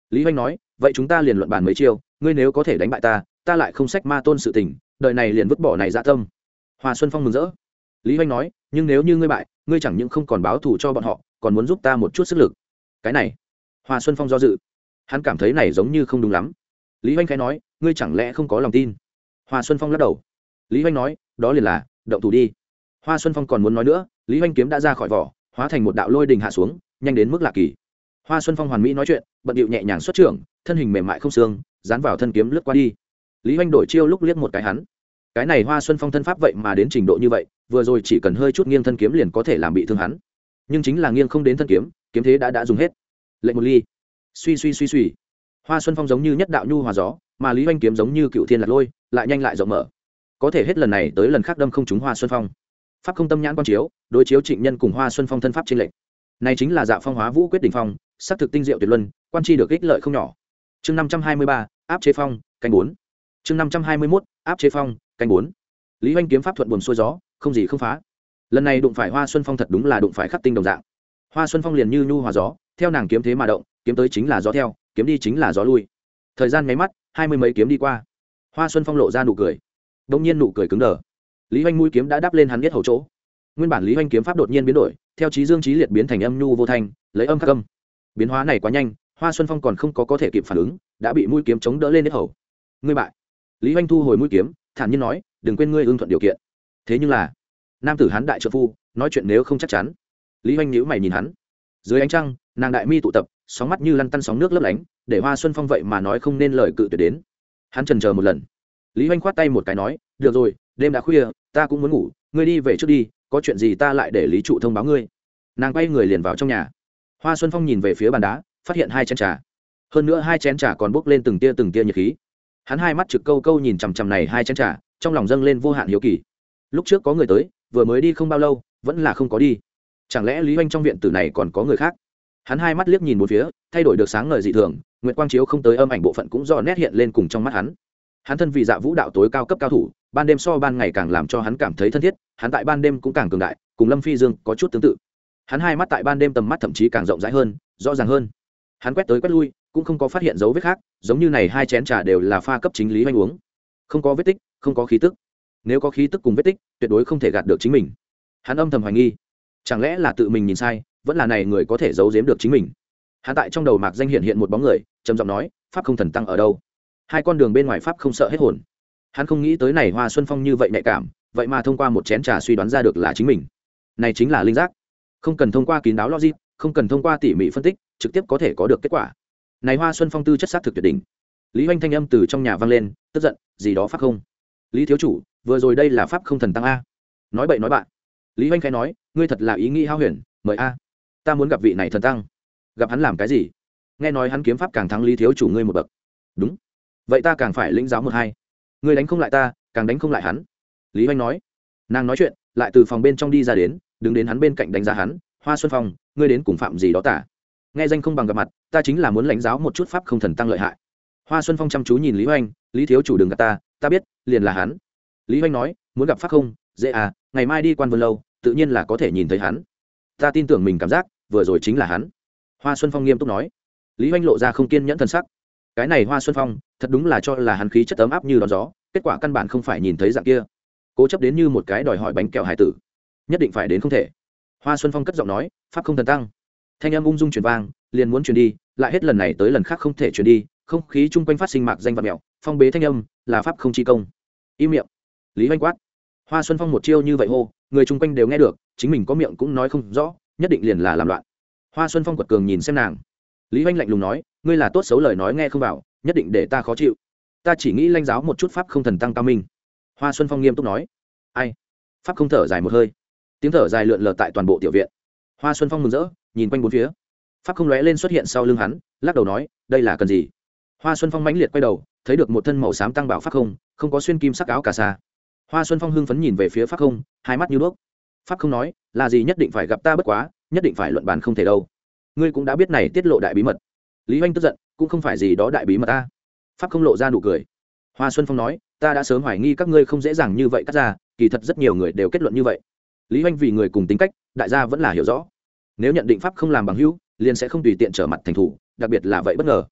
Lý Hoành nói, vậy chúng ta liền luận bàn mấy chiêu, ngươi nếu có thể đánh bại ta, ta lại không sách ma tôn sự tình, đời này liền vứt bỏ này dạ tâm. Hoa Xuân Phong mừng rỡ. Lý Hoành nói, nhưng nếu như ngươi bại, ngươi chẳng những không còn báo thù cho bọn họ, còn muốn giúp ta một chút sức lực. Cái này, Hoa Xuân Phong do dự, hắn cảm thấy này giống như không đúng lắm. Lý Hoành khẽ nói, ngươi chẳng lẽ không có lòng tin? Hoa Xuân Phong lắc đầu. Lý Hoành nói, đó liền là động thủ đi. Hoa Xuân Phong còn muốn nói nữa, Lý Hoành kiếm đã ra khỏi vỏ, hóa thành một đạo lôi đình hạ xuống, nhanh đến mức lạ kỳ. Hoa Xuân Phong hoàn mỹ nói chuyện, bận điệu nhẹ nhàng xuất trưởng, thân hình mềm mại không xương, dán vào thân kiếm lướt qua đi. Lý Hoành đổi chiêu lúc liếc một cái hắn. Cái này Hoa Xuân Phong thân pháp vậy mà đến trình độ như vậy, vừa rồi chỉ cần hơi chút nghiêng thân kiếm liền có thể làm bị thương hắn. Nhưng chính là nghiêng không đến thân kiếm, kiếm thế đã đã dùng hết. Lệnh một ly. Suy suy suy suy. Hoa Xuân Phong giống như nhất đạo nhu hòa gió, mà Lý Hoành kiếm giống như cựu thiên lạc lôi, lại nhanh lại rộng mở. Có thể hết lần này tới lần khác đâm không trúng Hoa Xuân Phong. Pháp không tâm nhãn quan chiếu, đối chiếu Trịnh Nhân cùng Hoa Xuân Phong thân pháp trên lệnh. Này chính là Dạ Phong Hóa Vũ quyết đỉnh phong, sắc thực tinh diệu tuyệt luân, quan chi được ích lợi không nhỏ. Chương năm trăm hai mươi ba, áp chế phong, canh bốn. Chương năm trăm hai mươi mốt, áp chế phong, canh bốn. Lý Hoành kiếm pháp thuận buồm xuôi gió, không gì không phá. Lần này đụng phải Hoa Xuân Phong thật đúng là đụng phải khắc tinh đồng dạng. Hoa Xuân Phong liền như nhu hòa gió, theo nàng kiếm thế mà động, kiếm tới chính là gió theo, kiếm đi chính là gió lui. Thời gian nháy mắt, hai mươi mấy kiếm đi qua. Hoa Xuân Phong lộ ra nụ cười. Đột nhiên nụ cười cứng đờ. Lý Hoành mũi kiếm đã đáp lên hắn biết hầu chỗ. Nguyên bản Lý Hoành kiếm pháp đột nhiên biến đổi, theo chí dương chí liệt biến thành âm nhu vô thanh, lấy âm khắc âm. Biến hóa này quá nhanh, Hoa Xuân Phong còn không có có thể kịp phản ứng, đã bị mũi kiếm chống đỡ lên hết hầu. Ngươi bại. Lý Hoành thu hồi mũi kiếm, thản nhiên nói, đừng quên ngươi ưng thuận điều kiện. Thế nhưng là, nam tử hán đại trợ phu, nói chuyện nếu không chắc chắn. Lý Hoành nhíu mày nhìn hắn. Dưới ánh trăng, nàng đại mi tụ tập, sóng mắt như lăn tăn sóng nước lấp lánh, để Hoa Xuân Phong vậy mà nói không nên lời cự tuyệt đến. Hắn chần chờ một lần. Lý Hoành khoát tay một cái nói, được rồi, đêm đã khuya, ta cũng muốn ngủ, ngươi đi về trước đi, có chuyện gì ta lại để Lý trụ thông báo ngươi. Nàng quay người liền vào trong nhà. Hoa Xuân Phong nhìn về phía bàn đá, phát hiện hai chén trà, hơn nữa hai chén trà còn bốc lên từng tia từng tia nhiệt khí. Hắn hai mắt trực câu câu nhìn chằm chằm này hai chén trà, trong lòng dâng lên vô hạn hiếu kỳ. Lúc trước có người tới, vừa mới đi không bao lâu, vẫn là không có đi. Chẳng lẽ Lý Hoành trong viện tử này còn có người khác? Hắn hai mắt liếc nhìn một phía, thay đổi được sáng ngời dị thường, nguyệt quang chiếu không tới âm ảnh bộ phận cũng rõ nét hiện lên cùng trong mắt hắn. Hắn thân vì Dạ Vũ đạo tối cao cấp cao thủ, ban đêm so ban ngày càng làm cho hắn cảm thấy thân thiết, hắn tại ban đêm cũng càng cường đại, cùng Lâm Phi Dương có chút tương tự. Hắn hai mắt tại ban đêm tầm mắt thậm chí càng rộng rãi hơn, rõ ràng hơn. Hắn quét tới quét lui, cũng không có phát hiện dấu vết khác, giống như này hai chén trà đều là pha cấp chính Lý Hoành uống. Không có vết tích, không có khí tức. Nếu có khí tức cùng vết tích, tuyệt đối không thể gạt được chính mình. Hắn âm thầm hoài nghi, chẳng lẽ là tự mình nhìn sai, vẫn là này người có thể giấu giếm được chính mình. Hắn tại trong đầu mạc danh hiện hiện một bóng người, trầm giọng nói, pháp không thần tăng ở đâu? Hai con đường bên ngoài pháp không sợ hết hồn. Hắn không nghĩ tới này Hoa Xuân Phong như vậy nhạy cảm, vậy mà thông qua một chén trà suy đoán ra được là chính mình. Này chính là linh giác, không cần thông qua kín đáo logic, không cần thông qua tỉ mỉ phân tích, trực tiếp có thể có được kết quả. Này Hoa Xuân Phong tư chất xác thực tuyệt đỉnh. Lý Hoành thanh âm từ trong nhà vang lên, tức giận, gì đó pháp không? Lý thiếu chủ, vừa rồi đây là pháp không thần tăng a. Nói bậy nói bạn. Lý Hoành khẽ nói, ngươi thật là ý nghĩ hao huyền, mời a. Ta muốn gặp vị này thần tăng. Gặp hắn làm cái gì? Nghe nói hắn kiếm pháp càng thắng Lý thiếu chủ ngươi một bậc. Đúng. Vậy ta càng phải lĩnh giáo một hai. Ngươi đánh không lại ta, càng đánh không lại hắn. Lý Hoành nói. Nàng nói chuyện, lại từ phòng bên trong đi ra đến, đứng đến hắn bên cạnh đánh giá hắn, Hoa Xuân Phong, ngươi đến cùng phạm gì đó tả? Nghe danh không bằng gặp mặt, ta chính là muốn lãnh giáo một chút pháp không thần tăng lợi hại. Hoa Xuân Phong chăm chú nhìn Lý Hoành, Lý thiếu chủ đừng gạt ta, ta biết, liền là hắn. Lý Hoành nói, muốn gặp pháp không, dễ à, ngày mai đi Quan Vân lâu, tự nhiên là có thể nhìn thấy hắn. Ta tin tưởng mình cảm giác, vừa rồi chính là hắn. Hoa Xuân Phong nghiêm túc nói. Lý Hoành lộ ra không kiên nhẫn thân sắc. Cái này Hoa Xuân Phong, thật đúng là cho là hắn khí chất ấm áp như đón gió, kết quả căn bản không phải nhìn thấy dạng kia. Cố chấp đến như một cái đòi hỏi bánh kẹo hải tử, nhất định phải đến không thể. Hoa Xuân Phong cất giọng nói, pháp không thần tăng. Thanh âm ung dung truyền vang, liền muốn truyền đi, lại hết lần này tới lần khác không thể truyền đi, không khí chung quanh phát sinh mạc danh vật mèo, phong bế thanh âm, là pháp không chi công. Im miệng. Lý Hoành quát. Hoa Xuân Phong một chiêu như vậy hô, người chung quanh đều nghe được, chính mình có miệng cũng nói không rõ, nhất định liền là làm loạn. Hoa Xuân Phong quật cường nhìn xem nàng. Lý Hoành lạnh lùng nói, ngươi là tốt xấu lời nói nghe không vào, nhất định để ta khó chịu. Ta chỉ nghĩ lãnh giáo một chút pháp không thần tăng cao minh. Hoa Xuân Phong nghiêm túc nói. Ai? Pháp không thở dài một hơi, tiếng thở dài lượn lờ tại toàn bộ tiểu viện. Hoa Xuân Phong mừng rỡ, nhìn quanh bốn phía. Pháp không lóe lên xuất hiện sau lưng hắn, lắc đầu nói, đây là cần gì? Hoa Xuân Phong mãnh liệt quay đầu, thấy được một thân màu xám tăng bảo pháp không, không có xuyên kim sắc áo cà sa. Hoa Xuân Phong hưng phấn nhìn về phía pháp không, hai mắt như đuốc. Pháp không nói, là gì nhất định phải gặp ta bất quá, nhất định phải luận bàn không thể đâu. Ngươi cũng đã biết này tiết lộ đại bí mật. Lý Hoành tức giận, cũng không phải gì đó đại bí mật ta. Pháp không lộ ra nụ cười. Hoa Xuân Phong nói, ta đã sớm hoài nghi các ngươi không dễ dàng như vậy cắt ra, kỳ thật rất nhiều người đều kết luận như vậy. Lý Hoành vì người cùng tính cách, đại gia vẫn là hiểu rõ. Nếu nhận định pháp không làm bằng hữu, liền sẽ không tùy tiện trở mặt thành thủ, đặc biệt là vậy bất ngờ.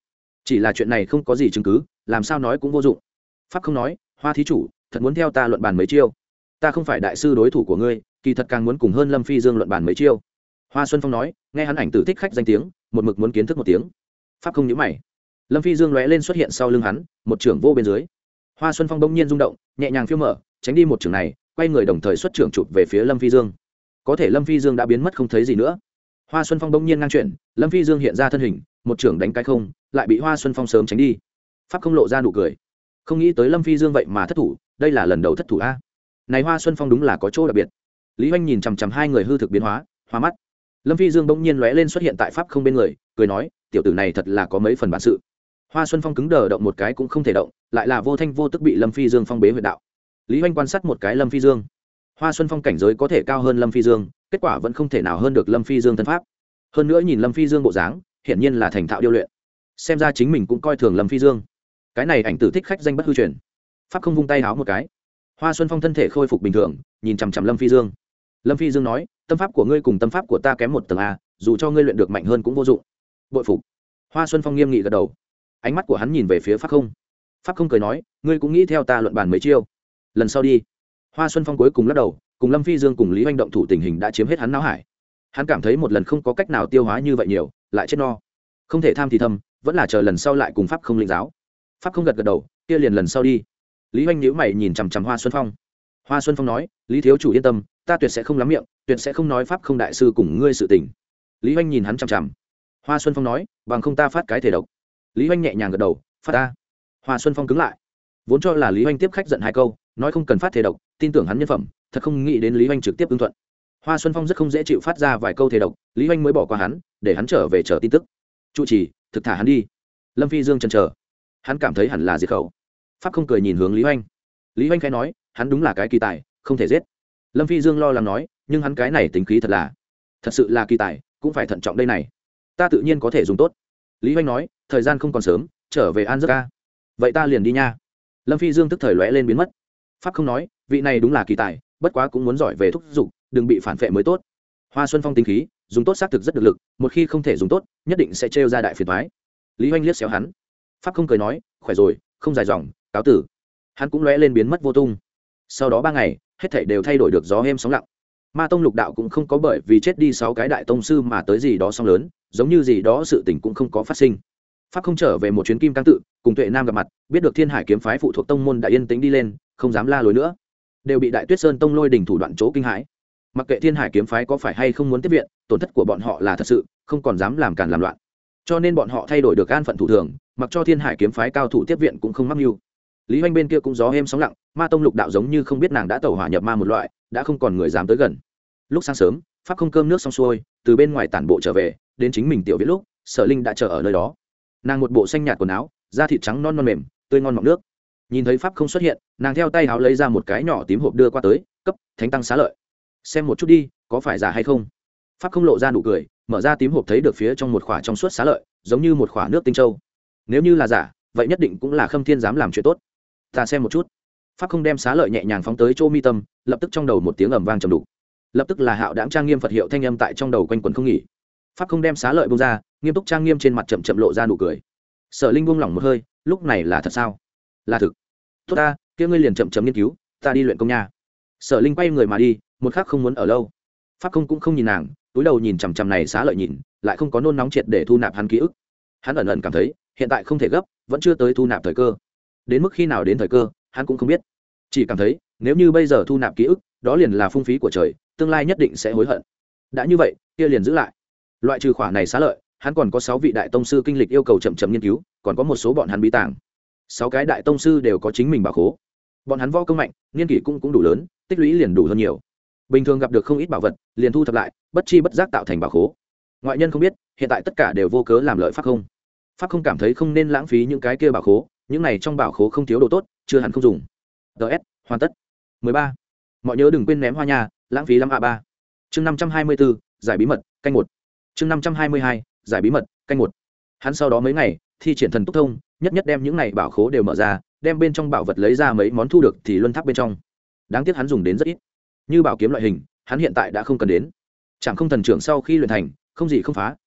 chỉ là chuyện này không có gì chứng cứ, làm sao nói cũng vô dụng. Pháp không nói, Hoa thí chủ thật muốn theo ta luận bàn mấy chiêu? Ta không phải đại sư đối thủ của ngươi, kỳ thật càng muốn cùng hơn Lâm Phi Dương luận bàn mấy chiêu. Hoa Xuân Phong nói, nghe hắn ảnh tử thích khách danh tiếng, một mực muốn kiến thức một tiếng. Pháp không nhíu mày. Lâm Phi Dương lóe lên xuất hiện sau lưng hắn, một trưởng vô bên dưới. Hoa Xuân Phong bỗng nhiên rung động, nhẹ nhàng phiêu mở, tránh đi một trưởng này, quay người đồng thời xuất trưởng chụp về phía Lâm Phi Dương. Có thể Lâm Phi Dương đã biến mất không thấy gì nữa. Hoa Xuân Phong bỗng nhiên ngang chuyển, Lâm Phi Dương hiện ra thân hình, một trưởng đánh cái không, lại bị Hoa Xuân Phong sớm tránh đi. Pháp không lộ ra nụ cười, không nghĩ tới Lâm Phi Dương vậy mà thất thủ, đây là lần đầu thất thủ a. Này Hoa Xuân Phong đúng là có chỗ đặc biệt. Lý Hoành nhìn chằm chằm hai người hư thực biến hóa, hoa mắt. Lâm Phi Dương bỗng nhiên lóe lên xuất hiện tại Pháp không bên người, cười nói, tiểu tử này thật là có mấy phần bản sự. Hoa Xuân Phong cứng đờ động một cái cũng không thể động, lại là vô thanh vô tức bị Lâm Phi Dương phong bế huyệt đạo. Lý Hoành quan sát một cái Lâm Phi Dương, Hoa Xuân Phong cảnh giới có thể cao hơn Lâm Phi Dương, kết quả vẫn không thể nào hơn được Lâm Phi Dương thân pháp. Hơn nữa nhìn Lâm Phi Dương bộ dáng, hiển nhiên là thành thạo điêu luyện. Xem ra chính mình cũng coi thường Lâm Phi Dương. Cái này ảnh tử thích khách danh bất hư truyền. Pháp không vung tay háo một cái, Hoa Xuân Phong thân thể khôi phục bình thường, nhìn chằm chằm Lâm Phi Dương. Lâm Phi Dương nói, tâm pháp của ngươi cùng tâm pháp của ta kém một tầng a, dù cho ngươi luyện được mạnh hơn cũng vô dụng. Bội phục. Hoa Xuân Phong nghiêm nghị gật đầu, ánh mắt của hắn nhìn về phía Pháp không. Pháp không cười nói, ngươi cũng nghĩ theo ta luận bàn mấy chiêu, lần sau đi. Hoa Xuân Phong cuối cùng lắc đầu, cùng Lâm Phi Dương cùng Lý Hoành động thủ tình hình đã chiếm hết hắn não hải. Hắn cảm thấy một lần không có cách nào tiêu hóa như vậy nhiều, lại chết no, không thể tham thì thầm, vẫn là chờ lần sau lại cùng Pháp không lĩnh giáo. Pháp không gật gật đầu, kia liền lần sau đi. Lý Hoành nhíu mày nhìn chằm chằm Hoa Xuân Phong. Hoa Xuân Phong nói, Lý thiếu chủ yên tâm, ta tuyệt sẽ không lắm miệng, tuyệt sẽ không nói Pháp không đại sư cùng ngươi sự tình. Lý Hoành nhìn hắn chằm chằm. Hoa Xuân Phong nói, bằng không ta phát cái thể độc. Lý Hoành nhẹ nhàng gật đầu, phát ta. Hoa Xuân Phong cứng lại, vốn cho là Lý Hoành tiếp khách giận hai câu, nói không cần phát thể độc, tin tưởng hắn nhân phẩm, thật không nghĩ đến Lý Hoành trực tiếp ứng thuận. Hoa Xuân Phong rất không dễ chịu phát ra vài câu thể độc, Lý Hoành mới bỏ qua hắn, để hắn trở về chờ tin tức. Trụ trì, thực thả hắn đi. Lâm Phi Dương chần chờ, hắn cảm thấy hẳn là diệt khẩu. Pháp không cười nhìn hướng Lý Hoành. Lý Hoành khẽ nói, hắn đúng là cái kỳ tài, không thể giết. Lâm Phi Dương lo lắng nói, nhưng hắn cái này tính khí thật là, thật sự là kỳ tài, cũng phải thận trọng đây này. Ta tự nhiên có thể dùng tốt. Lý Hoành nói, thời gian không còn sớm, trở về an giấc ca. Vậy ta liền đi nha. Lâm Phi Dương tức thời lóe lên biến mất. Pháp không nói, vị này đúng là kỳ tài, bất quá cũng muốn giỏi về thúc giục, đừng bị phản phệ mới tốt. Hoa Xuân Phong tính khí, dùng tốt xác thực rất được lực, một khi không thể dùng tốt, nhất định sẽ trêu ra đại phiền toái. Lý Hoành liếc xéo hắn. Pháp không cười nói, khỏe rồi, không dài dòng, cáo tử. Hắn cũng lóe lên biến mất vô tung. Sau đó ba ngày, hết thảy đều thay đổi được gió êm sóng lặng. Ma tông lục đạo cũng không có bởi vì chết đi sáu cái đại tông sư mà tới gì đó sóng lớn, giống như gì đó sự tình cũng không có phát sinh. Pháp không trở về một chuyến kim cang tự, cùng Tuệ Nam gặp mặt, biết được Thiên Hải kiếm phái phụ thuộc tông môn đã yên tĩnh đi lên, không dám la lối nữa, đều bị Đại Tuyết Sơn tông lôi đỉnh thủ đoạn chỗ kinh hãi. Mặc kệ Thiên Hải kiếm phái có phải hay không muốn tiếp viện, tổn thất của bọn họ là thật sự, không còn dám làm cản làm loạn. Cho nên bọn họ thay đổi được an phận thủ thường, mặc cho Thiên Hải kiếm phái cao thủ tiếp viện cũng không mắc mưu. Lý Hoành bên kia cũng gió êm sóng lặng, Ma tông lục đạo giống như không biết nàng đã tẩu hỏa nhập ma một loại, đã không còn người dám tới gần. Lúc sáng sớm, Pháp không cơm nước xong xuôi, từ bên ngoài tản bộ trở về, đến chính mình tiểu viện lúc, Sở Linh đã chờ ở nơi đó. Nàng một bộ xanh nhạt quần áo, da thịt trắng non non mềm, tươi ngon mọng nước. Nhìn thấy Pháp không xuất hiện, nàng theo tay áo lấy ra một cái nhỏ tím hộp đưa qua tới, cấp thánh tăng xá lợi. Xem một chút đi, có phải giả hay không? Pháp không lộ ra nụ cười, mở ra tím hộp thấy được phía trong một khỏa trong suốt xá lợi, giống như một khỏa nước tinh châu. Nếu như là giả, vậy nhất định cũng là Khâm Thiên dám làm chuyện tốt. Ta xem một chút. Pháp không đem xá lợi nhẹ nhàng phóng tới chỗ mi tâm, lập tức trong đầu một tiếng ầm vang trầm đục. Lập tức là hạo đãng trang nghiêm Phật hiệu thanh âm tại trong đầu quanh quẩn không nghỉ. Pháp không đem xá lợi buông ra, nghiêm túc trang nghiêm trên mặt chậm chậm lộ ra nụ cười. Sở Linh buông lỏng một hơi, lúc này là thật sao? Là thực. Tốt ta, kia ngươi liền chậm chậm nghiên cứu, ta đi luyện công nha. Sở Linh quay người mà đi, một khắc không muốn ở lâu. Pháp không cũng không nhìn nàng, túi đầu nhìn chằm chằm này xá lợi nhìn, lại không có nôn nóng triệt để thu nạp hắn ký ức. Hắn ẩn ẩn cảm thấy, hiện tại không thể gấp, vẫn chưa tới thu nạp thời cơ. Đến mức khi nào đến thời cơ, hắn cũng không biết. Chỉ cảm thấy, nếu như bây giờ thu nạp ký ức, đó liền là phung phí của trời, tương lai nhất định sẽ hối hận. Đã như vậy, kia liền giữ lại. Loại trừ khoản này xá lợi, hắn còn có sáu vị đại tông sư kinh lịch yêu cầu chậm chậm nghiên cứu, còn có một số bọn hắn bí tàng. Sáu cái đại tông sư đều có chính mình bảo khố. Bọn hắn võ công mạnh, niên kỷ cũng cũng đủ lớn, tích lũy liền đủ hơn nhiều. Bình thường gặp được không ít bảo vật, liền thu thập lại, bất chi bất giác tạo thành bảo khố. Ngoại nhân không biết, hiện tại tất cả đều vô cớ làm lợi Pháp không. Pháp không cảm thấy không nên lãng phí những cái kia bảo khố, những này trong bảo khố không thiếu đồ tốt, chưa hẳn không dùng. ds hoàn tất. mười ba. Mọi nhớ đừng quên ném hoa nha, lãng phí lắm a ba. Chương năm trăm hai mươi bốn, giải bí mật, canh một. Chương năm trăm hai mươi hai, giải bí mật, canh một. Hắn sau đó mấy ngày, thi triển thần túc thông, nhất nhất đem những này bảo khố đều mở ra, đem bên trong bảo vật lấy ra mấy món thu được thì luân tháp bên trong. Đáng tiếc hắn dùng đến rất ít. Như bảo kiếm loại hình, hắn hiện tại đã không cần đến. Chẳng không thần trưởng sau khi luyện thành, không gì không phá,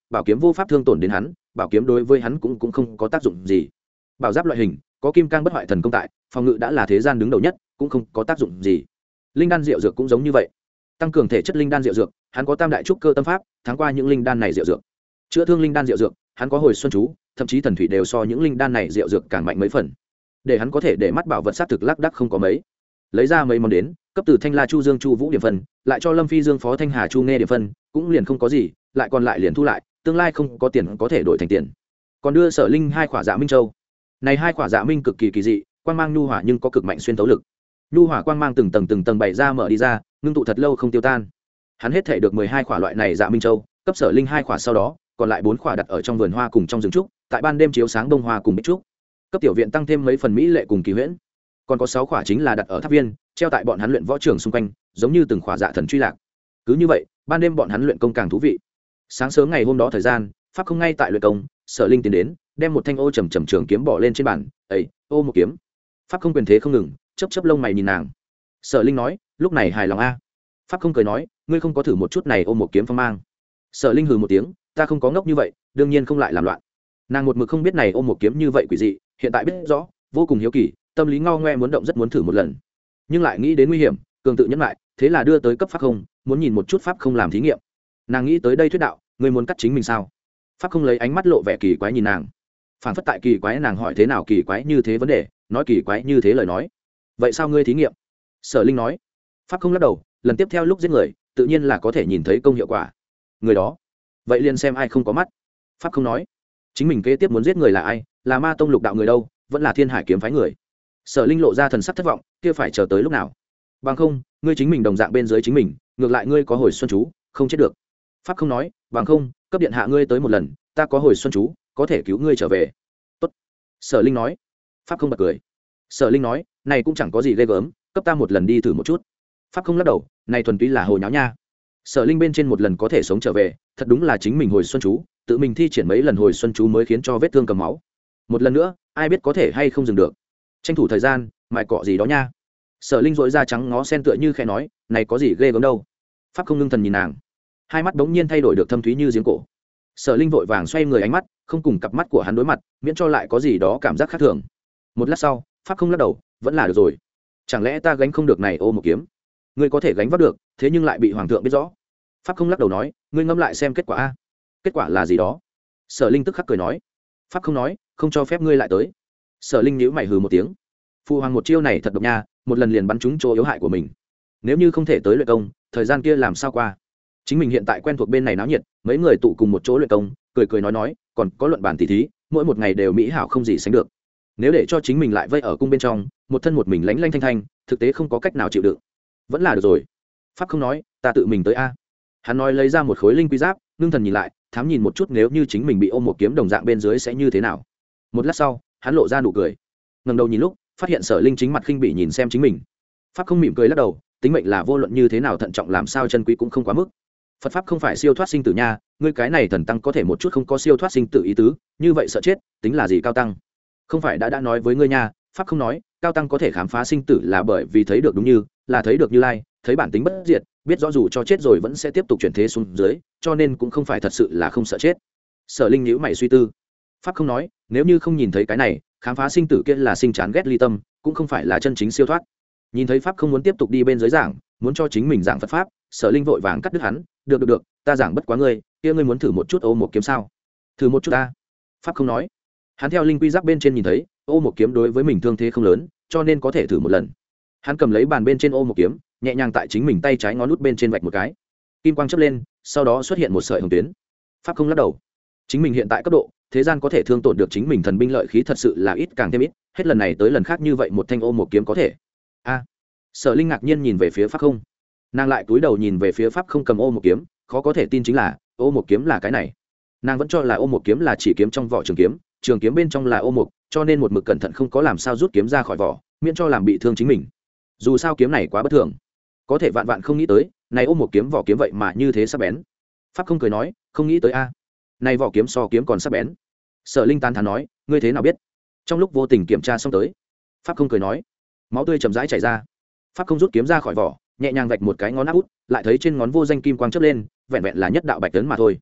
bảo kiếm vô pháp thương tổn đến hắn, bảo kiếm đối với hắn cũng cũng không có tác dụng gì. Bảo giáp loại hình có kim cang bất hoại thần công tại, phòng ngự đã là thế gian đứng đầu nhất, cũng không có tác dụng gì. Linh đan rượu dược cũng giống như vậy, tăng cường thể chất linh đan rượu dược, hắn có tam đại trúc cơ tâm pháp, thắng qua những linh đan này rượu dược. Chữa thương linh đan rượu dược, hắn có hồi xuân chú, thậm chí thần thủy đều so những linh đan này rượu dược càng mạnh mấy phần. Để hắn có thể để mắt bảo vật sát thực lác đác không có mấy. Lấy ra mấy món đến, cấp từ Thanh La Chu Dương Chu Vũ điểm phân, lại cho Lâm Phi Dương Phó Thanh Hà Chu Nghe điểm phân, cũng liền không có gì, lại còn lại liền thu lại, tương lai không có tiền có thể đổi thành tiền. Còn đưa Sở Linh hai khỏa Dạ Minh Châu. Này hai khỏa Dạ Minh cực kỳ kỳ dị, quang mang nhu hòa nhưng có cực mạnh xuyên tấu lực. Nhu hòa quang mang từng tầng từng tầng bày ra mở đi ra, ngưng tụ thật lâu không tiêu tan. Hắn hết thể được mười hai khỏa loại này Dạ Minh Châu, cấp Sở Linh hai khỏa sau đó, còn lại bốn khỏa đặt ở trong vườn hoa cùng trong rừng trúc, tại ban đêm chiếu sáng bông hoa cùng bích trúc. Cấp tiểu viện tăng thêm mấy phần mỹ lệ cùng kỳ huyễn. Còn có sáu khỏa chính là đặt ở tháp viên, treo tại bọn hắn luyện võ trường xung quanh, giống như từng khỏa dạ thần truy lạc. Cứ như vậy, ban đêm bọn hắn luyện công càng thú vị. Sáng sớm ngày hôm đó thời gian, pháp không ngay tại luyện công, Sở Linh tiến đến, đem một thanh ô trầm trầm trường kiếm bỏ lên trên bàn, "Ấy, ô một kiếm." Pháp không quyền thế không ngừng, chớp chớp lông mày nhìn nàng. Sở Linh nói, "Lúc này hài lòng a?" Pháp không cười nói, "Ngươi không có thử một chút này ôm một kiếm phong mang." Sở Linh hừ một tiếng, "Ta không có ngốc như vậy, đương nhiên không lại làm loạn." Nàng một mực không biết này ôm một kiếm như vậy quỷ dị, hiện tại biết rõ, vô cùng hiếu kỳ, tâm lý ngao ngoe muốn động rất muốn thử một lần, nhưng lại nghĩ đến nguy hiểm, cường tự nhẫn lại, thế là đưa tới cấp pháp không, muốn nhìn một chút pháp không làm thí nghiệm. Nàng nghĩ tới đây thuyết đạo, "Ngươi muốn cắt chính mình sao?" Pháp không lấy ánh mắt lộ vẻ kỳ quái nhìn nàng, phản phất tại kỳ quái nàng hỏi thế nào kỳ quái như thế vấn đề, nói kỳ quái như thế lời nói. "Vậy sao ngươi thí nghiệm?" Sở Linh nói. Pháp không lắc đầu, lần tiếp theo lúc giết người, tự nhiên là có thể nhìn thấy công hiệu quả. Người đó, vậy liền xem ai không có mắt. Pháp không nói, chính mình kế tiếp muốn giết người là ai, là Ma Tông Lục đạo người đâu, vẫn là Thiên Hải kiếm phái người. Sở Linh lộ ra thần sắc thất vọng, kia phải chờ tới lúc nào? Bằng không, ngươi chính mình đồng dạng bên dưới chính mình, ngược lại ngươi có hồi xuân chú, không chết được. Pháp không nói, bằng không, cấp điện hạ ngươi tới một lần, ta có hồi xuân chú, có thể cứu ngươi trở về. Tốt. Sở Linh nói. Pháp không bật cười. Sở Linh nói, này cũng chẳng có gì ghê gớm, cấp ta một lần đi thử một chút. Pháp không lắc đầu, này thuần túy là hồ nháo nha. Sở Linh bên trên một lần có thể sống trở về, thật đúng là chính mình hồi xuân chú, tự mình thi triển mấy lần hồi xuân chú mới khiến cho vết thương cầm máu. Một lần nữa, ai biết có thể hay không dừng được. Tranh thủ thời gian, mại cọ gì đó nha. Sở Linh dội da trắng ngó sen tựa như khẽ nói, này có gì ghê gớm đâu. Pháp không ngưng thần nhìn nàng, hai mắt bỗng nhiên thay đổi được thâm thúy như giếng cổ. Sở Linh vội vàng xoay người ánh mắt, không cùng cặp mắt của hắn đối mặt, miễn cho lại có gì đó cảm giác khác thường. Một lát sau, Pháp không lắc đầu, vẫn là được rồi. Chẳng lẽ ta gánh không được này ô một kiếm? Ngươi có thể gánh vác được, thế nhưng lại bị hoàng thượng biết rõ. Pháp không lắc đầu nói, ngươi ngẫm lại xem kết quả a. Kết quả là gì đó? Sở Linh tức khắc cười nói. Pháp không nói, không cho phép ngươi lại tới. Sở Linh nhíu mày hừ một tiếng. Phụ hoàng một chiêu này thật độc nha, một lần liền bắn trúng chỗ yếu hại của mình. Nếu như không thể tới luyện công, thời gian kia làm sao qua? Chính mình hiện tại quen thuộc bên này náo nhiệt, mấy người tụ cùng một chỗ luyện công, cười cười nói nói, còn có luận bản tỉ thí, mỗi một ngày đều mỹ hảo không gì sánh được. Nếu để cho chính mình lại vây ở cung bên trong, một thân một mình lánh lanh thanh thanh, thực tế không có cách nào chịu đựng. Vẫn là được rồi. Pháp không nói, ta tự mình tới a. Hắn nói lấy ra một khối linh quy giáp, ngưng thần nhìn lại, thám nhìn một chút nếu như chính mình bị ôm một kiếm đồng dạng bên dưới sẽ như thế nào. Một lát sau, hắn lộ ra nụ cười, ngẩng đầu nhìn lúc, phát hiện Sở Linh chính mặt khinh bỉ nhìn xem chính mình. Pháp không mỉm cười lắc đầu, tính mệnh là vô luận như thế nào thận trọng làm sao chân quý cũng không quá mức. Phật pháp không phải siêu thoát sinh tử nha, ngươi cái này thần tăng có thể một chút không có siêu thoát sinh tử ý tứ, như vậy sợ chết, tính là gì cao tăng? Không phải đã đã nói với ngươi nha, pháp không nói, cao tăng có thể khám phá sinh tử là bởi vì thấy được đúng như, là thấy được Như Lai, thấy bản tính bất diệt, biết rõ dù cho chết rồi vẫn sẽ tiếp tục chuyển thế xuống dưới, cho nên cũng không phải thật sự là không sợ chết. Sở Linh nhíu mày suy tư. Pháp không nói, nếu như không nhìn thấy cái này, khám phá sinh tử kia là sinh chán ghét ly tâm, cũng không phải là chân chính siêu thoát. Nhìn thấy pháp không muốn tiếp tục đi bên dưới giảng, muốn cho chính mình giảng Phật pháp, Sở Linh vội vàng cắt đứt hắn, được được được, ta giảng bất quá ngươi, kia ngươi muốn thử một chút ô một kiếm sao? Thử một chút ta. Pháp không nói. Hắn theo linh quy giáp bên trên nhìn thấy, ô một kiếm đối với mình thương thế không lớn, cho nên có thể thử một lần. Hắn cầm lấy bàn bên trên ô một kiếm, nhẹ nhàng tại chính mình tay trái ngón út bên trên vạch một cái, kim quang chớp lên, sau đó xuất hiện một sợi hồng tuyến. Pháp không lắc đầu, chính mình hiện tại cấp độ, thế gian có thể thương tổn được chính mình thần binh lợi khí thật sự là ít càng thêm ít, hết lần này tới lần khác như vậy một thanh ô một kiếm có thể. A. Sở Linh ngạc nhiên nhìn về phía pháp không, nàng lại cúi đầu nhìn về phía pháp không cầm ô một kiếm, khó có thể tin chính là ô một kiếm là cái này. Nàng vẫn cho là ô một kiếm là chỉ kiếm trong vỏ trường kiếm, trường kiếm bên trong là ô một, cho nên một mực cẩn thận không có làm sao rút kiếm ra khỏi vỏ, miễn cho làm bị thương chính mình. Dù sao kiếm này quá bất thường, có thể vạn vạn không nghĩ tới, này ôm một kiếm vỏ kiếm vậy mà như thế sắc bén. Pháp không cười nói, không nghĩ tới a, này vỏ kiếm so kiếm còn sắc bén. Sở Linh tán thán nói, ngươi thế nào biết? Trong lúc vô tình kiểm tra xong tới. Pháp không cười nói, máu tươi chậm rãi chảy ra. Pháp không rút kiếm ra khỏi vỏ, nhẹ nhàng vạch một cái ngón áp út, lại thấy trên ngón vô danh kim quang chớp lên, vẹn vẹn là nhất đạo bạch tấn mà thôi.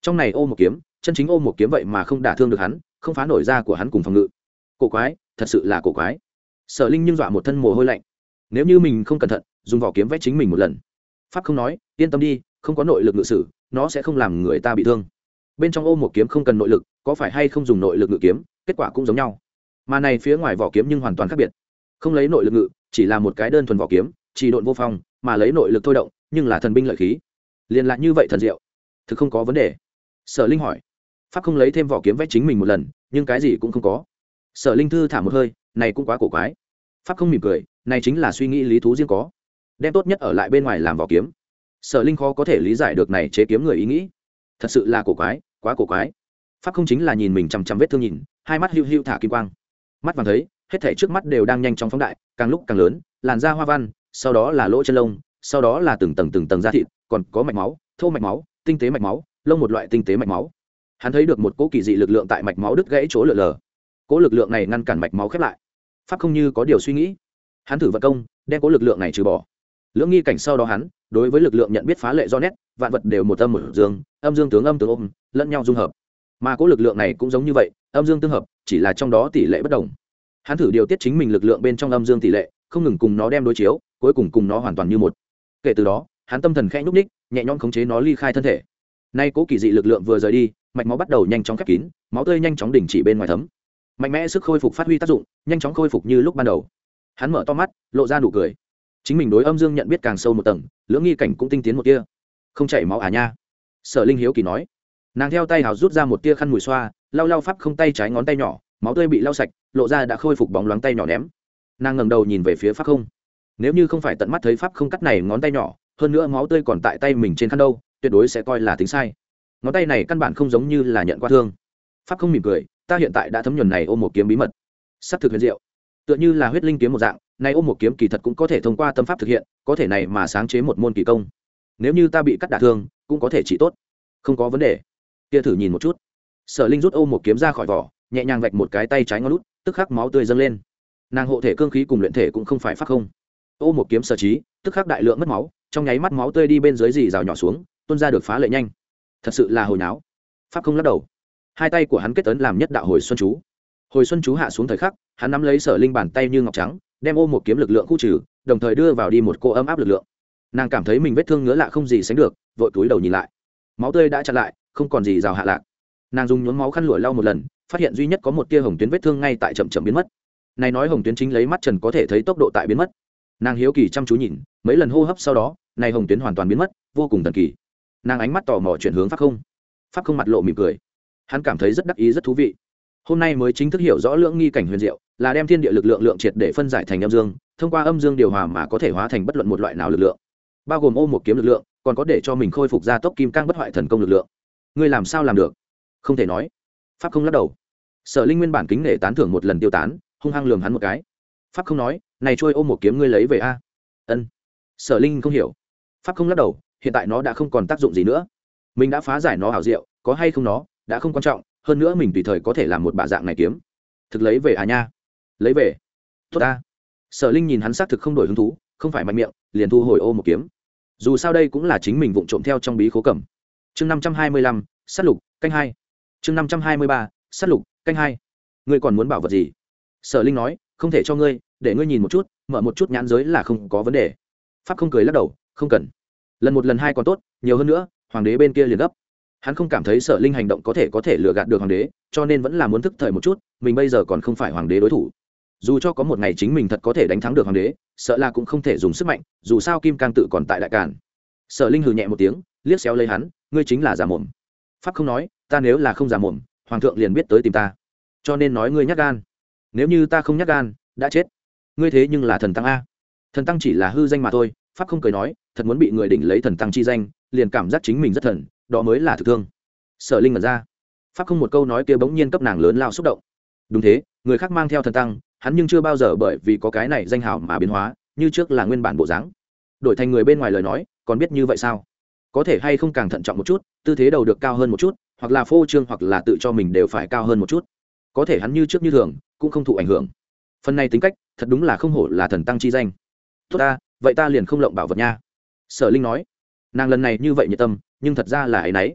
trong này ô một kiếm chân chính ô một kiếm vậy mà không đả thương được hắn, không phá nổi da của hắn cùng phòng ngự. Cổ quái, thật sự là cổ quái. Sở Linh nhưng dọa một thân mồ hôi lạnh. Nếu như mình không cẩn thận dùng vỏ kiếm vét chính mình một lần. Pháp không nói, yên tâm đi, không có nội lực ngự sử, nó sẽ không làm người ta bị thương. Bên trong ô một kiếm không cần nội lực, có phải hay không dùng nội lực ngự kiếm, kết quả cũng giống nhau. Mà này phía ngoài vỏ kiếm nhưng hoàn toàn khác biệt. Không lấy nội lực ngự, chỉ là một cái đơn thuần vỏ kiếm, chỉ độn vô phong, mà lấy nội lực thôi động, nhưng là thần binh lợi khí. Liên lạc như vậy thần diệu. Thực không có vấn đề. Sở Linh hỏi. Pháp không lấy thêm vỏ kiếm vét chính mình một lần, nhưng cái gì cũng không có. Sở Linh thư thả một hơi, này cũng quá cổ quái. Pháp không mỉm cười, này chính là suy nghĩ lý thú riêng có, đem tốt nhất ở lại bên ngoài làm vỏ kiếm. Sở Linh khó có thể lý giải được này chế kiếm người ý nghĩ, thật sự là cổ quái, quá cổ quái. Pháp không chính là nhìn mình chằm chằm vết thương nhìn, hai mắt hưu hưu thả kim quang, mắt vàng thấy hết thảy trước mắt đều đang nhanh chóng phóng đại, càng lúc càng lớn, làn da hoa văn, sau đó là lỗ chân lông, sau đó là từng tầng từng tầng da thịt, còn có mạch máu, thô mạch máu, tinh tế mạch máu, lông một loại tinh tế mạch máu. Hắn thấy được một cỗ kỳ dị lực lượng tại mạch máu đứt gãy chỗ lở lở, cỗ lực lượng này ngăn cản mạch máu khép lại. Pháp không như có điều suy nghĩ, hắn thử vận công đem cỗ lực lượng này trừ bỏ. Lưỡng nghi cảnh sau đó hắn đối với lực lượng nhận biết phá lệ do nét, vạn vật đều một âm một dương, âm dương tướng âm tướng ôm lẫn nhau dung hợp, mà cỗ lực lượng này cũng giống như vậy, âm dương tương hợp, chỉ là trong đó tỷ lệ bất đồng. Hắn thử điều tiết chính mình lực lượng bên trong âm dương tỷ lệ, không ngừng cùng nó đem đối chiếu, cuối cùng cùng nó hoàn toàn như một. Kể từ đó hắn tâm thần khẽ nhúc ních, nhẹ nhõm khống chế nó ly khai thân thể. Nay cỗ kỳ dị lực lượng vừa rời đi, mạch máu bắt đầu nhanh chóng khép kín, máu tươi nhanh chóng đình chỉ bên ngoài thấm, mạnh mẽ sức khôi phục phát huy tác dụng, nhanh chóng khôi phục như lúc ban đầu. Hắn mở to mắt, lộ ra nụ cười. Chính mình đối âm dương nhận biết càng sâu một tầng, lưỡng nghi cảnh cũng tinh tiến một tia. Không chảy máu à nha? Sở Linh hiếu kỳ nói. Nàng theo tay hào rút ra một tia khăn mùi xoa, lau lau pháp không tay trái ngón tay nhỏ, máu tươi bị lau sạch, lộ ra đã khôi phục bóng loáng tay nhỏ ném. Nàng ngẩng đầu nhìn về phía pháp không. Nếu như không phải tận mắt thấy pháp không cắt này ngón tay nhỏ, hơn nữa máu tươi còn tại tay mình trên khăn đâu, tuyệt đối sẽ coi là tính sai. Ngón tay này căn bản không giống như là nhận qua thương. Pháp không mỉm cười, ta hiện tại đã thấm nhuần này ôm một kiếm bí mật, sắp thực huyền diệu, tựa như là huyết linh kiếm một dạng. Này ôm một kiếm kỳ thật cũng có thể thông qua tâm pháp thực hiện, có thể này mà sáng chế một môn kỳ công. Nếu như ta bị cắt đả thương, cũng có thể trị tốt, không có vấn đề. Kia thử nhìn một chút. Sở Linh rút ôm một kiếm ra khỏi vỏ, nhẹ nhàng vạch một cái tay trái ngón lút, tức khắc máu tươi dâng lên. Nàng hộ thể cương khí cùng luyện thể cũng không phải pháp không. Ôm một kiếm sở trí, tức khắc đại lượng mất máu, trong nháy mắt máu tươi đi bên dưới dì rào nhỏ xuống, tuôn ra được phá lệ nhanh. Thật sự là hồi náo. Pháp không lắc đầu. Hai tay của hắn kết ấn làm nhất đạo hồi xuân chú. Hồi xuân chú hạ xuống thời khắc, hắn nắm lấy Sở Linh bàn tay như ngọc trắng, đem ôm một kiếm lực lượng khu trừ, đồng thời đưa vào đi một cô ấm áp lực lượng. Nàng cảm thấy mình vết thương ngứa lạ không gì sánh được, vội cúi đầu nhìn lại. Máu tươi đã chặn lại, không còn gì rào hạ lạc. Nàng dùng nhuốm máu khăn lụa lau một lần, phát hiện duy nhất có một tia hồng tuyến vết thương ngay tại chậm chậm biến mất. Này nói hồng tuyến chính lấy mắt trần có thể thấy tốc độ tại biến mất. Nàng hiếu kỳ chăm chú nhìn, mấy lần hô hấp sau đó, này hồng tuyến hoàn toàn biến mất, vô cùng thần kỳ. Nàng ánh mắt tò mò chuyển hướng pháp không. Pháp không mặt lộ mỉm cười. Hắn cảm thấy rất đắc ý rất thú vị. Hôm nay mới chính thức hiểu rõ lưỡng nghi cảnh huyền diệu, là đem thiên địa lực lượng lượng triệt để phân giải thành âm dương, thông qua âm dương điều hòa mà có thể hóa thành bất luận một loại nào lực lượng, bao gồm ôm một kiếm lực lượng, còn có để cho mình khôi phục gia tốc kim cang bất hoại thần công lực lượng. Ngươi làm sao làm được? Không thể nói. Pháp không lắc đầu. Sở Linh nguyên bản kính nể tán thưởng một lần tiêu tán, hung hăng lườm hắn một cái. Pháp không nói, này trôi ôm một kiếm ngươi lấy về a? Ân. Sở Linh không hiểu. Pháp không lắc đầu, hiện tại nó đã không còn tác dụng gì nữa. Mình đã phá giải nó hảo diệu, có hay không nó đã không quan trọng, hơn nữa mình tùy thời có thể làm một bả dạng này kiếm. Thực lấy về à nha? Lấy về. Tốt ta. Sở Linh nhìn hắn xác thực không đổi hứng thú, không phải mạnh miệng, liền thu hồi ô một kiếm. Dù sao đây cũng là chính mình vụng trộm theo trong bí khố cầm. Chương năm trăm hai mươi lăm, sát lục, canh hai. Chương năm trăm hai mươi ba, sát lục, canh hai. Ngươi còn muốn bảo vật gì? Sở Linh nói, không thể cho ngươi, để ngươi nhìn một chút, mở một chút nhãn giới là không có vấn đề. Pháp không cười lắc đầu, không cần. Lần một lần hai còn tốt, nhiều hơn nữa, hoàng đế bên kia liền gấp. Hắn không cảm thấy Sở Linh hành động có thể có thể lừa gạt được hoàng đế, cho nên vẫn là muốn thức thời một chút, mình bây giờ còn không phải hoàng đế đối thủ. Dù cho có một ngày chính mình thật có thể đánh thắng được hoàng đế, sợ là cũng không thể dùng sức mạnh, dù sao kim cang tự còn tại đại càn. Sở Linh hừ nhẹ một tiếng, liếc xéo lấy hắn, ngươi chính là giả mồm. Pháp không nói, ta nếu là không giả mồm, hoàng thượng liền biết tới tìm ta, cho nên nói ngươi nhát gan. Nếu như ta không nhát gan, đã chết. Ngươi thế nhưng là thần tăng a. Thần tăng chỉ là hư danh mà thôi. Pháp không cười nói, thật muốn bị người đỉnh lấy thần tăng chi danh, liền cảm giác chính mình rất thần, đó mới là thực thương. Sở Linh mở ra. Pháp không một câu nói kia bỗng nhiên cấp nàng lớn lao xúc động. Đúng thế, người khác mang theo thần tăng, hắn nhưng chưa bao giờ bởi vì có cái này danh hào mà biến hóa, như trước là nguyên bản bộ dáng. Đổi thành người bên ngoài lời nói, còn biết như vậy sao? Có thể hay không càng thận trọng một chút, tư thế đầu được cao hơn một chút, hoặc là phô trương hoặc là tự cho mình đều phải cao hơn một chút. Có thể hắn như trước như thường, cũng không thụ ảnh hưởng. Phần này tính cách, thật đúng là không hổ là thần tăng chi danh. Tốt ta, vậy ta liền không lộng bảo vật nha. Sở Linh nói, nàng lần này như vậy nhiệt tâm, nhưng thật ra là ấy nấy.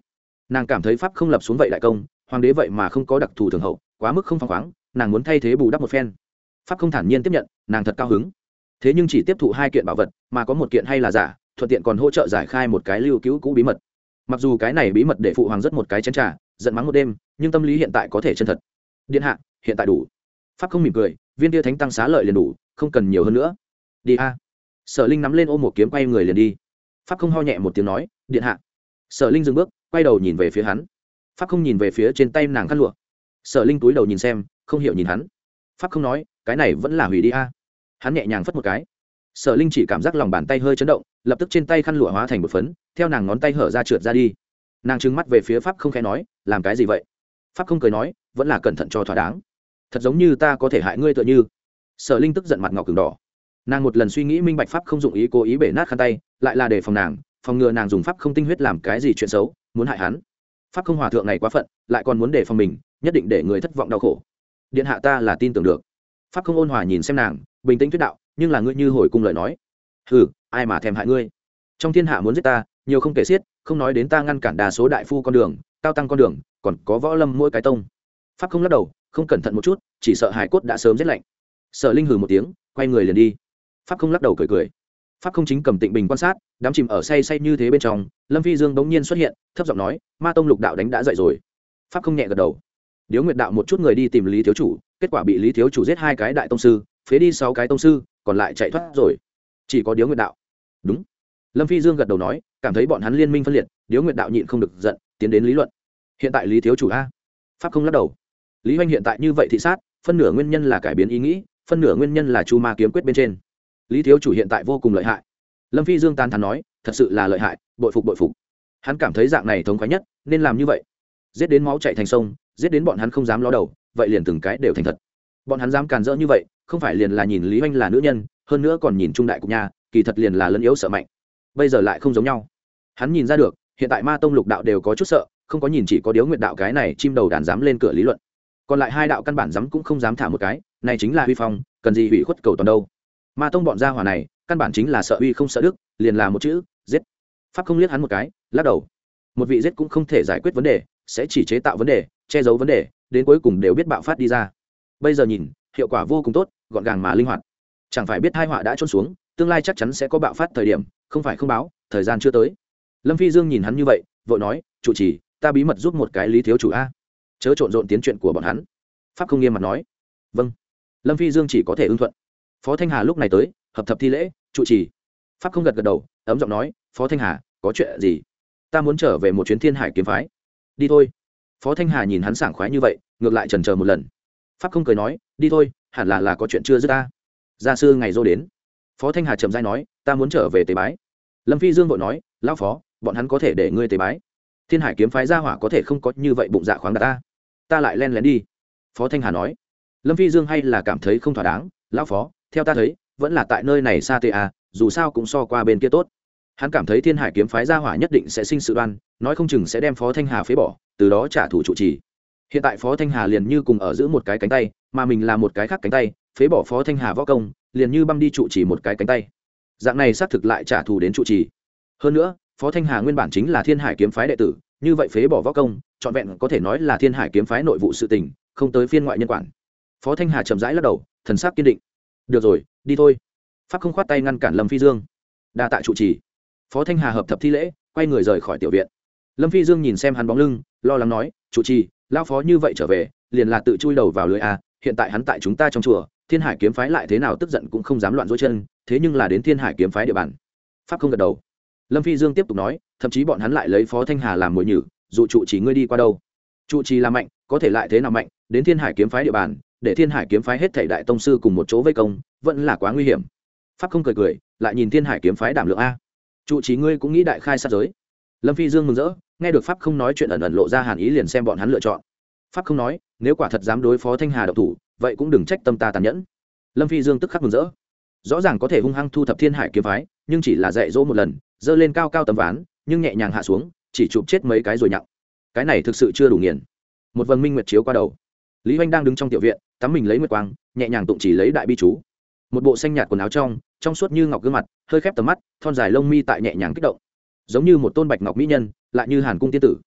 nàng cảm thấy pháp không lập xuống vậy đại công, hoàng đế vậy mà không có đặc thù thường hậu, quá mức không phăng khoáng, nàng muốn thay thế bù đắp một phen. Pháp không thản nhiên tiếp nhận, nàng thật cao hứng. Thế nhưng chỉ tiếp thụ hai kiện bảo vật, mà có một kiện hay là giả, thuận tiện còn hỗ trợ giải khai một cái lưu cứu cũ bí mật. Mặc dù cái này bí mật để phụ hoàng rất một cái chén trà, giận mắng một đêm, nhưng tâm lý hiện tại có thể chân thật. Điện hạ, hiện tại đủ. Pháp không mỉm cười, viên tia thánh tăng xá lợi liền đủ, không cần nhiều hơn nữa. Đi a. Sở Linh nắm lên ôm một kiếm quay người liền đi. Pháp không ho nhẹ một tiếng nói, điện hạ. Sở Linh dừng bước, quay đầu nhìn về phía hắn. Pháp không nhìn về phía trên tay nàng khăn lụa. Sở Linh túi đầu nhìn xem, không hiểu nhìn hắn. Pháp không nói, cái này vẫn là hủy đi a. Hắn nhẹ nhàng phất một cái. Sở Linh chỉ cảm giác lòng bàn tay hơi chấn động, lập tức trên tay khăn lụa hóa thành một phấn, theo nàng ngón tay hở ra trượt ra đi. Nàng trừng mắt về phía Pháp không khẽ nói, làm cái gì vậy? Pháp không cười nói, vẫn là cẩn thận cho thỏa đáng. Thật giống như ta có thể hại ngươi tựa như. Sở Linh tức giận mặt ngọc cứng đỏ. Nàng một lần suy nghĩ minh bạch Pháp không dụng ý cố ý bể nát khăn tay, lại là để phòng nàng, phòng ngừa nàng dùng Pháp không tinh huyết làm cái gì chuyện xấu, muốn hại hắn. Pháp không hòa thượng này quá phận, lại còn muốn để phòng mình, nhất định để người thất vọng đau khổ. Điện hạ ta là tin tưởng được. Pháp không ôn hòa nhìn xem nàng, bình tĩnh thuyết đạo, nhưng là ngươi như hồi cung lời nói. Hừ, ai mà thèm hại ngươi? Trong thiên hạ muốn giết ta, nhiều không kể xiết, không nói đến ta ngăn cản đa số đại phu con đường, cao tăng con đường, còn có võ lâm mỗi cái tông. Pháp không lắc đầu, không cẩn thận một chút, chỉ sợ hài cốt đã sớm giết lạnh. Sở Linh hừ một tiếng, quay người liền đi. Pháp không lắc đầu cười cười. Pháp không chính cầm tịnh bình quan sát, đám chìm ở say say như thế bên trong, Lâm Phi Dương bỗng nhiên xuất hiện, thấp giọng nói, Ma tông Lục đạo đánh đã dậy rồi. Pháp không nhẹ gật đầu. Điếu Nguyệt đạo một chút người đi tìm Lý thiếu chủ, kết quả bị Lý thiếu chủ giết hai cái đại tông sư, phế đi sáu cái tông sư, còn lại chạy thoát rồi. Chỉ có Điếu Nguyệt đạo. Đúng. Lâm Phi Dương gật đầu nói, cảm thấy bọn hắn liên minh phân liệt, Điếu Nguyệt đạo nhịn không được giận, tiến đến lý luận. Hiện tại Lý thiếu chủ a? Pháp không lắc đầu. Lý Hoành hiện tại như vậy thị sát, phân nửa nguyên nhân là cải biến ý nghĩ, phân nửa nguyên nhân là Chu Ma kiếm quyết bên trên. Lý thiếu chủ hiện tại vô cùng lợi hại. Lâm Phi Dương tán thán nói, thật sự là lợi hại, bội phục bội phục. Hắn cảm thấy dạng này thống khoái nhất, nên làm như vậy. Giết đến máu chảy thành sông, giết đến bọn hắn không dám ló đầu, vậy liền từng cái đều thành thật. Bọn hắn dám càn rỡ như vậy, không phải liền là nhìn Lý Hoành là nữ nhân, hơn nữa còn nhìn trung đại cục nhà, kỳ thật liền là lấn yếu sợ mạnh. Bây giờ lại không giống nhau. Hắn nhìn ra được, hiện tại Ma tông Lục đạo đều có chút sợ, không có nhìn chỉ có Điếu Nguyệt đạo cái này chim đầu đàn dám lên cửa lý luận. Còn lại hai đạo căn bản dám cũng không dám thả một cái, này chính là huy phong, cần gì hủy khuất cầu toàn đâu. Ma tông bọn gia hỏa này, căn bản chính là sợ uy không sợ đức, liền là một chữ, giết. Pháp không liếc hắn một cái, lắc đầu. Một vị giết cũng không thể giải quyết vấn đề, sẽ chỉ chế tạo vấn đề, che giấu vấn đề, đến cuối cùng đều biết bạo phát đi ra. Bây giờ nhìn, hiệu quả vô cùng tốt, gọn gàng mà linh hoạt. Chẳng phải biết hai họa đã trôn xuống, tương lai chắc chắn sẽ có bạo phát thời điểm, không phải không báo, thời gian chưa tới. Lâm Phi Dương nhìn hắn như vậy, vội nói, chủ trì, ta bí mật giúp một cái Lý thiếu chủ a, chớ trộn rộn tiến chuyện của bọn hắn. Pháp không nghiêm mặt nói, vâng. Lâm Phi Dương chỉ có thể ưng thuận. Phó Thanh Hà lúc này tới, hợp thập thi lễ, trụ trì. Pháp không gật gật đầu, ấm giọng nói, Phó Thanh Hà, có chuyện gì? Ta muốn trở về một chuyến Thiên Hải kiếm phái. Đi thôi. Phó Thanh Hà nhìn hắn sảng khoái như vậy, ngược lại chần chờ một lần. Pháp không cười nói, đi thôi, hẳn là là có chuyện chưa dứt ta. Gia sư ngày dô đến. Phó Thanh Hà trầm dai nói, ta muốn trở về tế bái. Lâm Phi Dương vội nói, lão phó, bọn hắn có thể để ngươi tế bái. Thiên Hải kiếm phái gia hỏa có thể không có như vậy bụng dạ khoáng đạt ta. Ta lại len lén đi. Phó Thanh Hà nói. Lâm Phi Dương hay là cảm thấy không thỏa đáng, lão phó, theo ta thấy, vẫn là tại nơi này xa tê à, dù sao cũng so qua bên kia tốt. Hắn cảm thấy Thiên Hải kiếm phái gia hỏa nhất định sẽ sinh sự đoan, nói không chừng sẽ đem Phó Thanh Hà phế bỏ, từ đó trả thù trụ trì. Hiện tại Phó Thanh Hà liền như cùng ở giữ một cái cánh tay, mà mình là một cái khác cánh tay, phế bỏ Phó Thanh Hà võ công, liền như băm đi trụ trì một cái cánh tay. Dạng này xác thực lại trả thù đến trụ trì. Hơn nữa, Phó Thanh Hà nguyên bản chính là Thiên Hải kiếm phái đệ tử, như vậy phế bỏ võ công, trọn vẹn có thể nói là Thiên Hải kiếm phái nội vụ sự tình, không tới phiên ngoại nhân quản. Phó Thanh Hà chậm rãi lắc đầu, thần sắc kiên định. Được rồi, đi thôi. Pháp không khoát tay ngăn cản Lâm Phi Dương. Đa tạ trụ trì. Phó Thanh Hà hợp thập thi lễ, quay người rời khỏi tiểu viện. Lâm Phi Dương nhìn xem hắn bóng lưng, lo lắng nói, trụ trì, lão phó như vậy trở về, liền là tự chui đầu vào lưới a, hiện tại hắn tại chúng ta trong chùa, Thiên Hải kiếm phái lại thế nào tức giận cũng không dám loạn dối chân, thế nhưng là đến Thiên Hải kiếm phái địa bàn. Pháp không gật đầu. Lâm Phi Dương tiếp tục nói, thậm chí bọn hắn lại lấy Phó Thanh Hà làm mồi nhử, dụ trụ trì ngươi đi qua đâu. Trụ trì là mạnh, có thể lại thế nào mạnh, đến Thiên Hải kiếm phái địa bàn, để Thiên Hải kiếm phái hết thảy đại tông sư cùng một chỗ vây công, vẫn là quá nguy hiểm. Pháp không cười cười, lại nhìn Thiên Hải kiếm phái đảm lượng a. Trụ trì ngươi cũng nghĩ đại khai sát giới. Lâm Phi Dương mừng rỡ, nghe được Pháp không nói chuyện ẩn ẩn lộ ra hàn ý liền xem bọn hắn lựa chọn. Pháp không nói, nếu quả thật dám đối phó Thanh Hà độc thủ, vậy cũng đừng trách tâm ta tàn nhẫn. Lâm Phi Dương tức khắc mừng rỡ. Rõ ràng có thể hung hăng thu thập Thiên Hải kiếm phái, nhưng chỉ là dạy dỗ một lần, dơ lên cao cao tấm ván, nhưng nhẹ nhàng hạ xuống, chỉ chụp chết mấy cái rồi nhặng. Cái này thực sự chưa đủ nghiền. Một vầng minh nguyệt chiếu qua đầu. Lý Hoành đang đứng trong tiểu viện, tắm mình lấy nguyệt quang, nhẹ nhàng tụng chỉ lấy đại bi chú. Một bộ xanh nhạt quần áo trong, trong suốt như ngọc gương mặt, hơi khép tầm mắt, thon dài lông mi tại nhẹ nhàng kích động, giống như một tôn bạch ngọc mỹ nhân, lại như hàn cung tiên tử.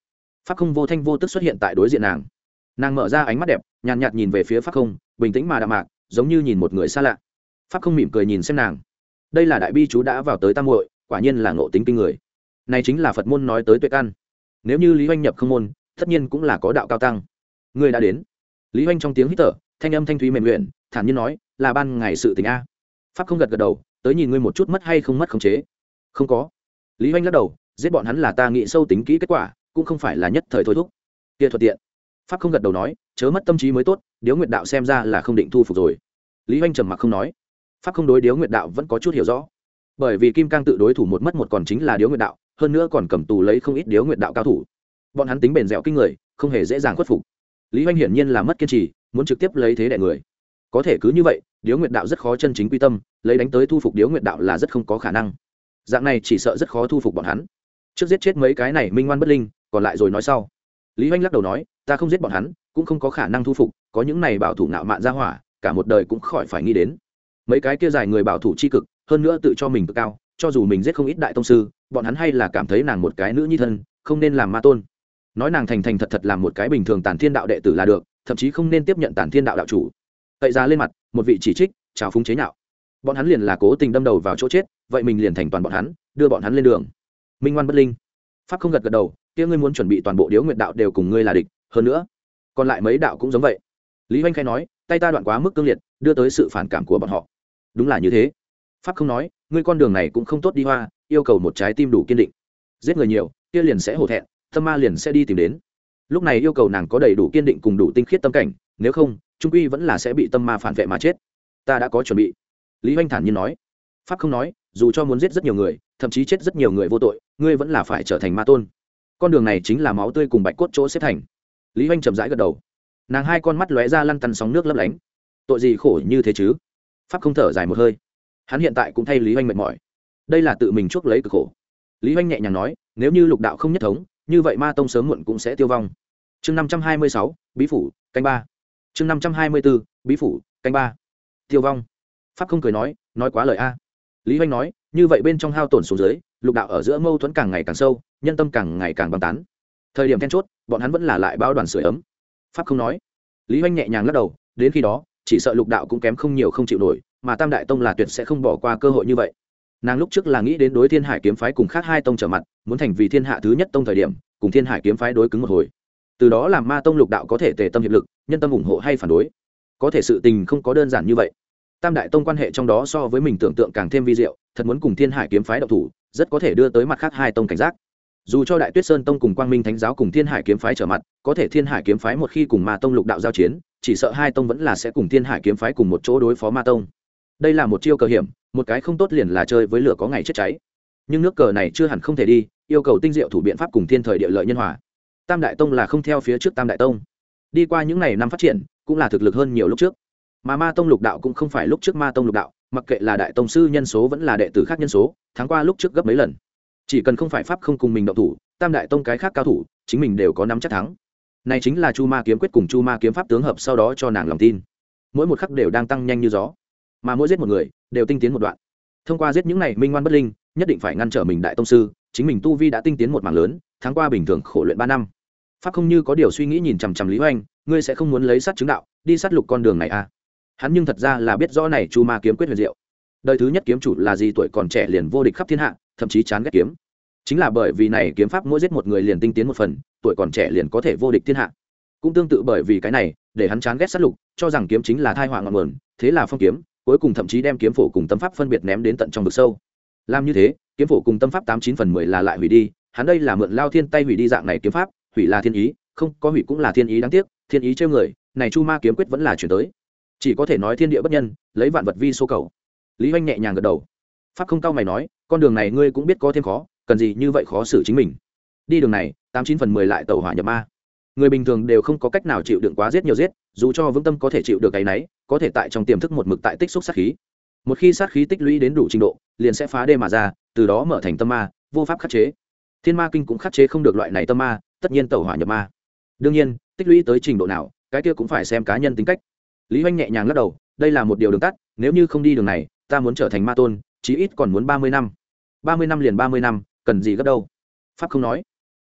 pháp không vô thanh vô tức xuất hiện tại đối diện nàng. Nàng mở ra ánh mắt đẹp, nhàn nhạt nhìn về phía pháp không, bình tĩnh mà đạm mạc, giống như nhìn một người xa lạ. Pháp không mỉm cười nhìn xem nàng. Đây là đại bi chú đã vào tới tam muội, quả nhiên là ngộ tính kinh người. Này chính là Phật môn nói tới tuệ căn. Nếu như Lý Hoành nhập không môn, tất nhiên cũng là có đạo cao tăng. Người đã đến. Lý Hoành trong tiếng hít thở, thanh âm thanh thúy mềm luyện, thản nhiên nói, là ban ngày sự tình a. Pháp không gật gật đầu, tới nhìn ngươi một chút mất hay không mất khống chế. Không có. Lý Hoành lắc đầu, giết bọn hắn là ta nghĩ sâu tính kỹ kết quả, cũng không phải là nhất thời thôi thúc. Kia thuận tiện. Pháp không gật đầu nói, chớ mất tâm trí mới tốt, Điếu Nguyệt đạo xem ra là không định thu phục rồi. Lý Hoành trầm mặc không nói. Pháp không đối Điếu Nguyệt đạo vẫn có chút hiểu rõ, bởi vì Kim Cang tự đối thủ một mất một còn chính là Điếu Nguyệt đạo, hơn nữa còn cầm tù lấy không ít Điếu Nguyệt đạo cao thủ. Bọn hắn tính bền dẻo kinh người, không hề dễ dàng khuất phục. Lý Hoành hiển nhiên là mất kiên trì, muốn trực tiếp lấy thế đè người. Có thể cứ như vậy, Điếu Nguyệt đạo rất khó chân chính quy tâm, lấy đánh tới thu phục Điếu Nguyệt đạo là rất không có khả năng. Dạng này chỉ sợ rất khó thu phục bọn hắn. Trước giết chết mấy cái này minh ngoan bất linh, còn lại rồi nói sau. Lý Hoành lắc đầu nói, ta không giết bọn hắn, cũng không có khả năng thu phục, có những này bảo thủ ngạo mạn ra hỏa, cả một đời cũng khỏi phải nghĩ đến. Mấy cái kia dài người bảo thủ chi cực, hơn nữa tự cho mình cực cao, cho dù mình giết không ít đại tông sư, bọn hắn hay là cảm thấy nàng một cái nữ nhi thân, không nên làm ma tôn. Nói nàng thành thành thật thật làm một cái bình thường Tản Thiên đạo đệ tử là được, thậm chí không nên tiếp nhận Tản Thiên đạo đạo chủ. Tậy ra lên mặt, một vị chỉ trích, trào phúng chế nhạo. Bọn hắn liền là cố tình đâm đầu vào chỗ chết, vậy mình liền thành toàn bọn hắn, đưa bọn hắn lên đường. Minh ngoan bất linh. Pháp không gật gật đầu, kia ngươi muốn chuẩn bị toàn bộ Điếu Nguyệt đạo đều cùng ngươi là địch, hơn nữa, còn lại mấy đạo cũng giống vậy. Lý Hoành khai nói, tay ta đoạn quá mức cương liệt, đưa tới sự phản cảm của bọn họ. Đúng là như thế. Pháp không nói, ngươi con đường này cũng không tốt đi hoa, yêu cầu một trái tim đủ kiên định. Giết người nhiều, kia liền sẽ hổ thẹn, tâm ma liền sẽ đi tìm đến. Lúc này yêu cầu nàng có đầy đủ kiên định cùng đủ tinh khiết tâm cảnh, nếu không, trung quy vẫn là sẽ bị tâm ma phản vệ mà chết. Ta đã có chuẩn bị. Lý Hoành thản nhiên nói. Pháp không nói, dù cho muốn giết rất nhiều người, thậm chí chết rất nhiều người vô tội, ngươi vẫn là phải trở thành ma tôn. Con đường này chính là máu tươi cùng bạch cốt chỗ xếp thành. Lý Hoành chậm rãi gật đầu. Nàng hai con mắt lóe ra lăn tăn sóng nước lấp lánh. Tội gì khổ như thế chứ? Pháp không thở dài một hơi. Hắn hiện tại cũng thay Lý Hoành mệt mỏi. Đây là tự mình chuốc lấy cực khổ. Lý Hoành nhẹ nhàng nói, nếu như lục đạo không nhất thống, như vậy ma tông sớm muộn cũng sẽ tiêu vong. Chương năm trăm hai mươi sáu, bí phủ, canh ba. Chương năm trăm hai mươi bốn, bí phủ, canh ba. Tiêu vong. Pháp không cười nói, nói quá lời a. Lý Hoành nói, như vậy bên trong hao tổn xuống dưới, lục đạo ở giữa mâu thuẫn càng ngày càng sâu, nhân tâm càng ngày càng băng tán. Thời điểm then chốt, bọn hắn vẫn là lại bao đoàn sưởi ấm. Pháp không nói. Lý Hoành nhẹ nhàng lắc đầu, đến khi đó, chỉ sợ lục đạo cũng kém không nhiều không chịu nổi, mà Tam Đại Tông là tuyệt sẽ không bỏ qua cơ hội như vậy. Nàng lúc trước là nghĩ đến đối Thiên Hải kiếm phái cùng khác hai tông trở mặt, muốn thành vì thiên hạ thứ nhất tông thời điểm, cùng Thiên Hải kiếm phái đối cứng một hồi. Từ đó làm ma tông lục đạo có thể tề tâm hiệp lực, nhân tâm ủng hộ hay phản đối. Có thể sự tình không có đơn giản như vậy. Tam Đại Tông quan hệ trong đó so với mình tưởng tượng càng thêm vi diệu, thật muốn cùng Thiên Hải kiếm phái động thủ, rất có thể đưa tới mặt khác hai tông cảnh giác. Dù cho Đại Tuyết Sơn tông cùng Quang Minh Thánh giáo cùng Thiên Hải kiếm phái trở mặt, có thể Thiên Hải kiếm phái một khi cùng ma tông lục đạo giao chiến, chỉ sợ hai tông vẫn là sẽ cùng Thiên Hải kiếm phái cùng một chỗ đối phó ma tông. Đây là một chiêu cờ hiểm, một cái không tốt liền là chơi với lửa có ngày chết cháy. Nhưng nước cờ này chưa hẳn không thể đi, yêu cầu tinh diệu thủ biện pháp cùng thiên thời địa lợi nhân hòa. Tam Đại Tông là không theo phía trước Tam Đại Tông. Đi qua những ngày năm phát triển, cũng là thực lực hơn nhiều lúc trước. Mà Ma Tông lục đạo cũng không phải lúc trước Ma Tông lục đạo, mặc kệ là đại tông sư nhân số vẫn là đệ tử khác nhân số, tháng qua lúc trước gấp mấy lần. Chỉ cần không phải pháp không cùng mình động thủ, Tam Đại Tông cái khác cao thủ, chính mình đều có nắm chắc thắng. Này chính là Chu Ma kiếm quyết cùng Chu Ma kiếm pháp tướng hợp sau đó cho nàng lòng tin. Mỗi một khắc đều đang tăng nhanh như gió, mà mỗi giết một người, đều tinh tiến một đoạn. Thông qua giết những này minh ngoan bất linh, nhất định phải ngăn trở mình đại tông sư, chính mình tu vi đã tinh tiến một mảng lớn, tháng qua bình thường khổ luyện ba năm. Pháp không như có điều suy nghĩ nhìn chằm chằm Lý Hoành, ngươi sẽ không muốn lấy sát chứng đạo, đi sát lục con đường này à? Hắn nhưng thật ra là biết rõ này Chu Ma kiếm quyết huyền diệu. Đời thứ nhất kiếm chủ là gì tuổi còn trẻ liền vô địch khắp thiên hạ, thậm chí chán ghét kiếm. Chính là bởi vì này kiếm pháp mỗi giết một người liền tinh tiến một phần, tuổi còn trẻ liền có thể vô địch thiên hạ. Cũng tương tự bởi vì cái này, để hắn chán ghét sát lục, cho rằng kiếm chính là tai họa ngọn nguồn, thế là phong kiếm, cuối cùng thậm chí đem kiếm phổ cùng tâm pháp phân biệt ném đến tận trong vực sâu. Làm như thế, kiếm phổ cùng tâm pháp tám chín phần mười là lại hủy đi, hắn đây là mượn Lao Thiên tay hủy đi dạng này kiếm pháp, hủy là thiên ý, không có hủy cũng là thiên ý, đáng tiếc, thiên ý trêu người, này Chu Ma kiếm quyết vẫn là chuyển tới. Chỉ có thể nói thiên địa bất nhân, lấy vạn vật vi số cầu. Lý Hoành nhẹ nhàng gật đầu. Pháp không cao mày nói, con đường này ngươi cũng biết có thêm khó, cần gì như vậy khó xử chính mình. Đi đường này, tám chín phần mười lại tẩu hỏa nhập ma. Người bình thường đều không có cách nào chịu đựng quá giết nhiều giết, dù cho vững tâm có thể chịu được cái nấy, có thể tại trong tiềm thức một mực tại tích xúc sát khí. Một khi sát khí tích lũy đến đủ trình độ, liền sẽ phá đê mà ra, từ đó mở thành tâm ma, vô pháp khắc chế. Thiên Ma kinh cũng khắc chế không được loại này tâm ma, tất nhiên tẩu hỏa nhập ma. Đương nhiên, tích lũy tới trình độ nào, cái kia cũng phải xem cá nhân tính cách. Lý Hoành nhẹ nhàng lắc đầu, đây là một điều đường tắt, nếu như không đi đường này, ta muốn trở thành ma tôn, chí ít còn muốn ba mươi năm. ba mươi năm liền ba mươi năm, cần gì gấp đâu. Pháp không nói.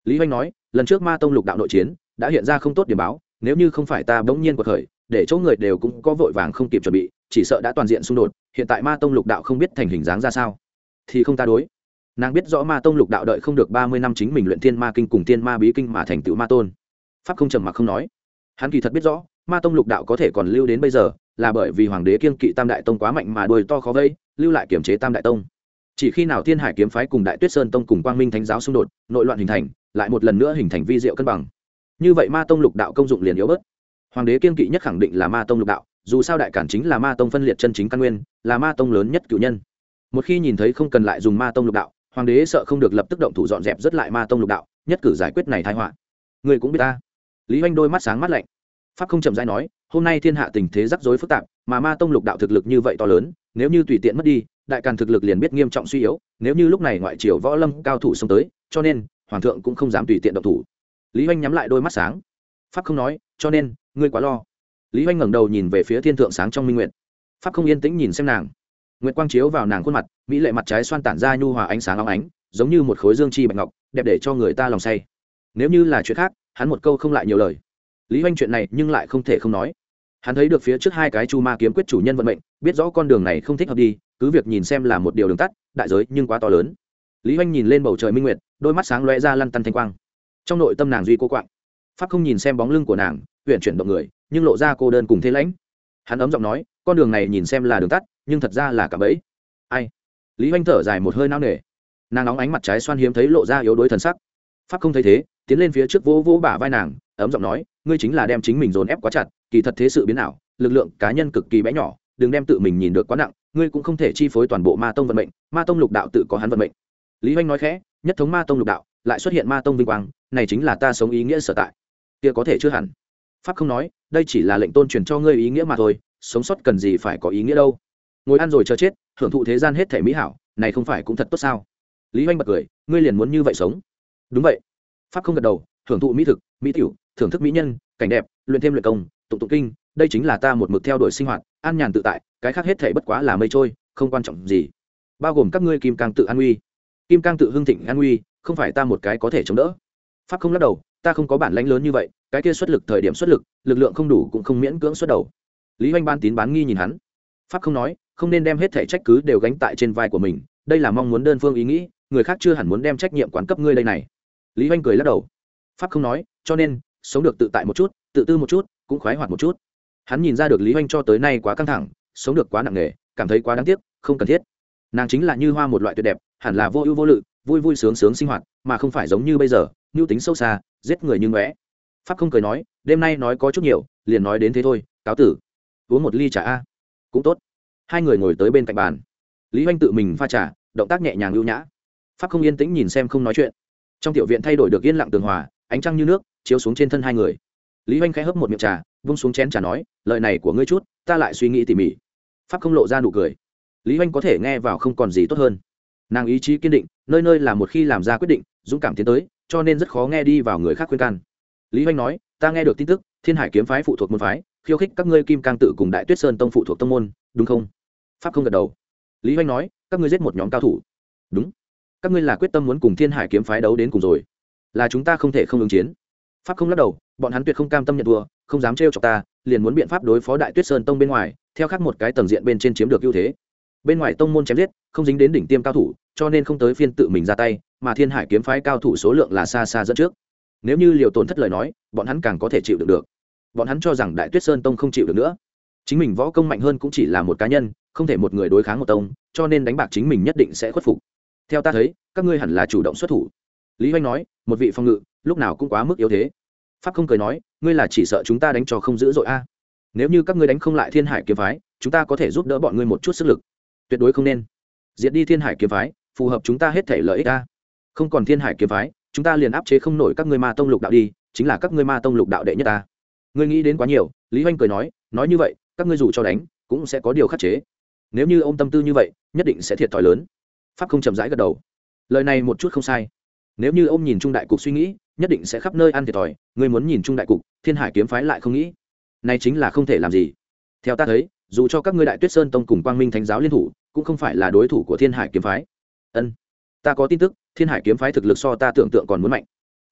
Lý Hoành nói, lần trước ma tông lục đạo nội chiến đã hiện ra không tốt điểm báo, nếu như không phải ta bỗng nhiên quật khởi để chỗ người đều cũng có vội vàng không kịp chuẩn bị, chỉ sợ đã toàn diện xung đột. Hiện tại ma tông lục đạo không biết thành hình dáng ra sao, thì không ta đối. Nàng biết rõ ma tông lục đạo đợi không được ba mươi năm chính mình luyện thiên ma kinh cùng thiên ma bí kinh mà thành tựu ma tôn. Pháp không trầm mặc không nói. Hắn kỳ thật biết rõ ma tông lục đạo có thể còn lưu đến bây giờ là bởi vì hoàng đế kiêng kỵ tam đại tông quá mạnh mà đuôi to khó vây, lưu lại kiểm chế tam đại tông. Chỉ khi nào thiên hải kiếm phái cùng đại tuyết sơn tông cùng quang minh thánh giáo xung đột, nội loạn hình thành, lại một lần nữa hình thành vi diệu cân bằng, như vậy ma tông lục đạo công dụng liền yếu bớt. Hoàng đế kiêng kỵ nhất khẳng định là ma tông lục đạo, dù sao đại cản chính là ma tông phân liệt chân chính căn nguyên, là ma tông lớn nhất cửu nhân. Một khi nhìn thấy không cần lại dùng ma tông lục đạo, hoàng đế sợ không được lập tức động thủ dọn dẹp rất lại ma tông lục đạo, nhất cử giải quyết này tai họa. Người cũng biết ta. Lý Hoành đôi mắt sáng mắt lạnh. Pháp không chậm rãi nói, hôm nay thiên hạ tình thế rắc rối phức tạp, mà ma tông lục đạo thực lực như vậy to lớn, nếu như tùy tiện mất đi, đại càn thực lực liền biết nghiêm trọng suy yếu, nếu như lúc này ngoại triều võ lâm cao thủ xông tới, cho nên hoàng thượng cũng không dám tùy tiện động thủ. Lý Hoành nhắm lại đôi mắt sáng. Pháp không nói, cho nên ngươi quá lo. Lý Hoành ngẩng đầu nhìn về phía thiên thượng sáng trong minh nguyệt. Pháp không yên tĩnh nhìn xem nàng. Nguyệt quang chiếu vào nàng khuôn mặt, mỹ lệ mặt trái xoan tản ra nhu hòa ánh sáng óng ánh, giống như một khối dương chi bạch ngọc, đẹp để cho người ta lòng say. Nếu như là chuyện khác, hắn một câu không lại nhiều lời. Lý Hoành chuyện này nhưng lại không thể không nói. Hắn thấy được phía trước hai cái chu ma kiếm quyết chủ nhân vận mệnh, biết rõ con đường này không thích hợp đi, cứ việc nhìn xem là một điều đường tắt, đại giới nhưng quá to lớn. Lý Hoành nhìn lên bầu trời minh nguyệt, đôi mắt sáng lóe ra lăn tăn thanh quang. Trong nội tâm nàng duy cô quạng. Pháp không nhìn xem bóng lưng của nàng, uyển chuyển động người, nhưng lộ ra cô đơn cùng thế lãnh. Hắn ấm giọng nói, con đường này nhìn xem là đường tắt, nhưng thật ra là cả bẫy. Ai? Lý Hoành thở dài một hơi nao nề. Nàng nóng ánh mặt trái xoan hiếm thấy lộ ra yếu đuối thần sắc. Pháp không thấy thế, tiến lên phía trước vỗ vỗ bả vai nàng, ấm giọng nói, ngươi chính là đem chính mình dồn ép quá chặt, kỳ thật thế sự biến ảo, lực lượng cá nhân cực kỳ bé nhỏ, đừng đem tự mình nhìn được quá nặng, ngươi cũng không thể chi phối toàn bộ ma tông vận mệnh, ma tông lục đạo tự có hắn vận mệnh. Lý Hoành nói khẽ, nhất thống ma tông lục đạo, lại xuất hiện ma tông vinh quang, này chính là ta sống ý nghĩa sở tại. Kia có thể chưa hẳn. Pháp không nói, đây chỉ là lệnh tôn truyền cho ngươi ý nghĩa mà thôi, sống sót cần gì phải có ý nghĩa đâu. Ngồi ăn rồi chờ chết, hưởng thụ thế gian hết thảy mỹ hảo, này không phải cũng thật tốt sao? Lý Hoành bật cười, ngươi liền muốn như vậy sống? Đúng vậy. Pháp không gật đầu, hưởng thụ mỹ thực, mỹ tiểu, thưởng thức mỹ nhân, cảnh đẹp, luyện thêm luyện công, tụng tụng kinh, đây chính là ta một mực theo đuổi sinh hoạt, an nhàn tự tại, cái khác hết thảy bất quá là mây trôi, không quan trọng gì. Bao gồm các ngươi kim cang tự an nguy. Kim cang tự hưng thịnh an nguy, không phải ta một cái có thể chống đỡ. Pháp không lắc đầu, ta không có bản lãnh lớn như vậy, cái kia xuất lực thời điểm xuất lực, lực lượng không đủ cũng không miễn cưỡng xuất đầu. Lý Hoành ban tín bán nghi nhìn hắn. Pháp không nói, không nên đem hết thảy trách cứ đều gánh tại trên vai của mình, đây là mong muốn đơn phương ý nghĩ, người khác chưa hẳn muốn đem trách nhiệm quán cấp ngươi đây này. Lý Hoành cười lắc đầu. Pháp không nói, cho nên sống được tự tại một chút, tự tư một chút, cũng khoái hoạt một chút. Hắn nhìn ra được Lý Hoành cho tới nay quá căng thẳng, sống được quá nặng nề, cảm thấy quá đáng tiếc, không cần thiết. Nàng chính là như hoa một loại tuyệt đẹp, hẳn là vô ưu vô lự, vui vui sướng sướng sinh hoạt, mà không phải giống như bây giờ, nhu tính sâu xa, giết người như ngóe. Pháp không cười nói, đêm nay nói có chút nhiều, liền nói đến thế thôi, cáo tử. Uống một ly trà a. Cũng tốt. Hai người ngồi tới bên cạnh bàn. Lý Hoành tự mình pha trà, động tác nhẹ nhàng lưu nhã. Pháp không yên tĩnh nhìn xem không nói chuyện. Trong tiểu viện thay đổi được yên lặng tường hòa, ánh trăng như nước chiếu xuống trên thân hai người. Lý Hoành khẽ hấp một miệng trà, vung xuống chén trà nói, lời này của ngươi chút, ta lại suy nghĩ tỉ mỉ. Pháp không lộ ra nụ cười. Lý Hoành có thể nghe vào không còn gì tốt hơn. Nàng ý chí kiên định, nơi nơi là một khi làm ra quyết định, dũng cảm tiến tới, cho nên rất khó nghe đi vào người khác khuyên can. Lý Hoành nói, ta nghe được tin tức, Thiên Hải kiếm phái phụ thuộc môn phái, khiêu khích các ngươi Kim Cang tự cùng Đại Tuyết Sơn tông phụ thuộc tông môn, đúng không? Pháp không gật đầu. Lý Hoành nói, các ngươi giết một nhóm cao thủ. Đúng. Các ngươi là quyết tâm muốn cùng Thiên Hải kiếm phái đấu đến cùng rồi. Là chúng ta không thể không ứng chiến. Pháp không lắc đầu, bọn hắn tuyệt không cam tâm nhận thua, không dám trêu chọc ta, liền muốn biện pháp đối phó Đại Tuyết Sơn tông bên ngoài, theo khác một cái tầng diện bên trên chiếm được ưu thế. Bên ngoài tông môn chém giết, không dính đến đỉnh tiêm cao thủ, cho nên không tới phiên tự mình ra tay, mà Thiên Hải kiếm phái cao thủ số lượng là xa xa dẫn trước. Nếu như liều tổn thất lời nói, bọn hắn càng có thể chịu đựng được. Bọn hắn cho rằng Đại Tuyết Sơn tông không chịu được nữa. Chính mình võ công mạnh hơn cũng chỉ là một cá nhân, không thể một người đối kháng một tông, cho nên đánh bạc chính mình nhất định sẽ khuất phục. Theo ta thấy, các ngươi hẳn là chủ động xuất thủ. Lý Hoành nói, một vị phòng ngự, lúc nào cũng quá mức yếu thế. Pháp không cười nói, ngươi là chỉ sợ chúng ta đánh cho không dữ dội a. Nếu như các ngươi đánh không lại Thiên Hải kiếm phái, chúng ta có thể giúp đỡ bọn ngươi một chút sức lực. Tuyệt đối không nên diệt đi Thiên Hải kiếm phái, phù hợp chúng ta hết thể lợi ích a. Không còn Thiên Hải kiếm phái, chúng ta liền áp chế không nổi các ngươi ma tông lục đạo đi, chính là các ngươi ma tông lục đạo đệ nhất ta. Ngươi nghĩ đến quá nhiều. Lý Hoành cười nói, nói như vậy, các ngươi dù cho đánh, cũng sẽ có điều khắc chế. Nếu như ôm tâm tư như vậy, nhất định sẽ thiệt thòi lớn. Pháp không chậm rãi gật đầu. Lời này một chút không sai. Nếu như ôm nhìn trung đại cục suy nghĩ, nhất định sẽ khắp nơi ăn thiệt thòi. Ngươi muốn nhìn trung đại cục, Thiên Hải kiếm phái lại không nghĩ. Này chính là không thể làm gì. Theo ta thấy, dù cho các ngươi Đại Tuyết Sơn tông cùng Quang Minh Thánh giáo liên thủ, cũng không phải là đối thủ của Thiên Hải kiếm phái. Ân, ta có tin tức, Thiên Hải kiếm phái thực lực so ta tưởng tượng còn muốn mạnh.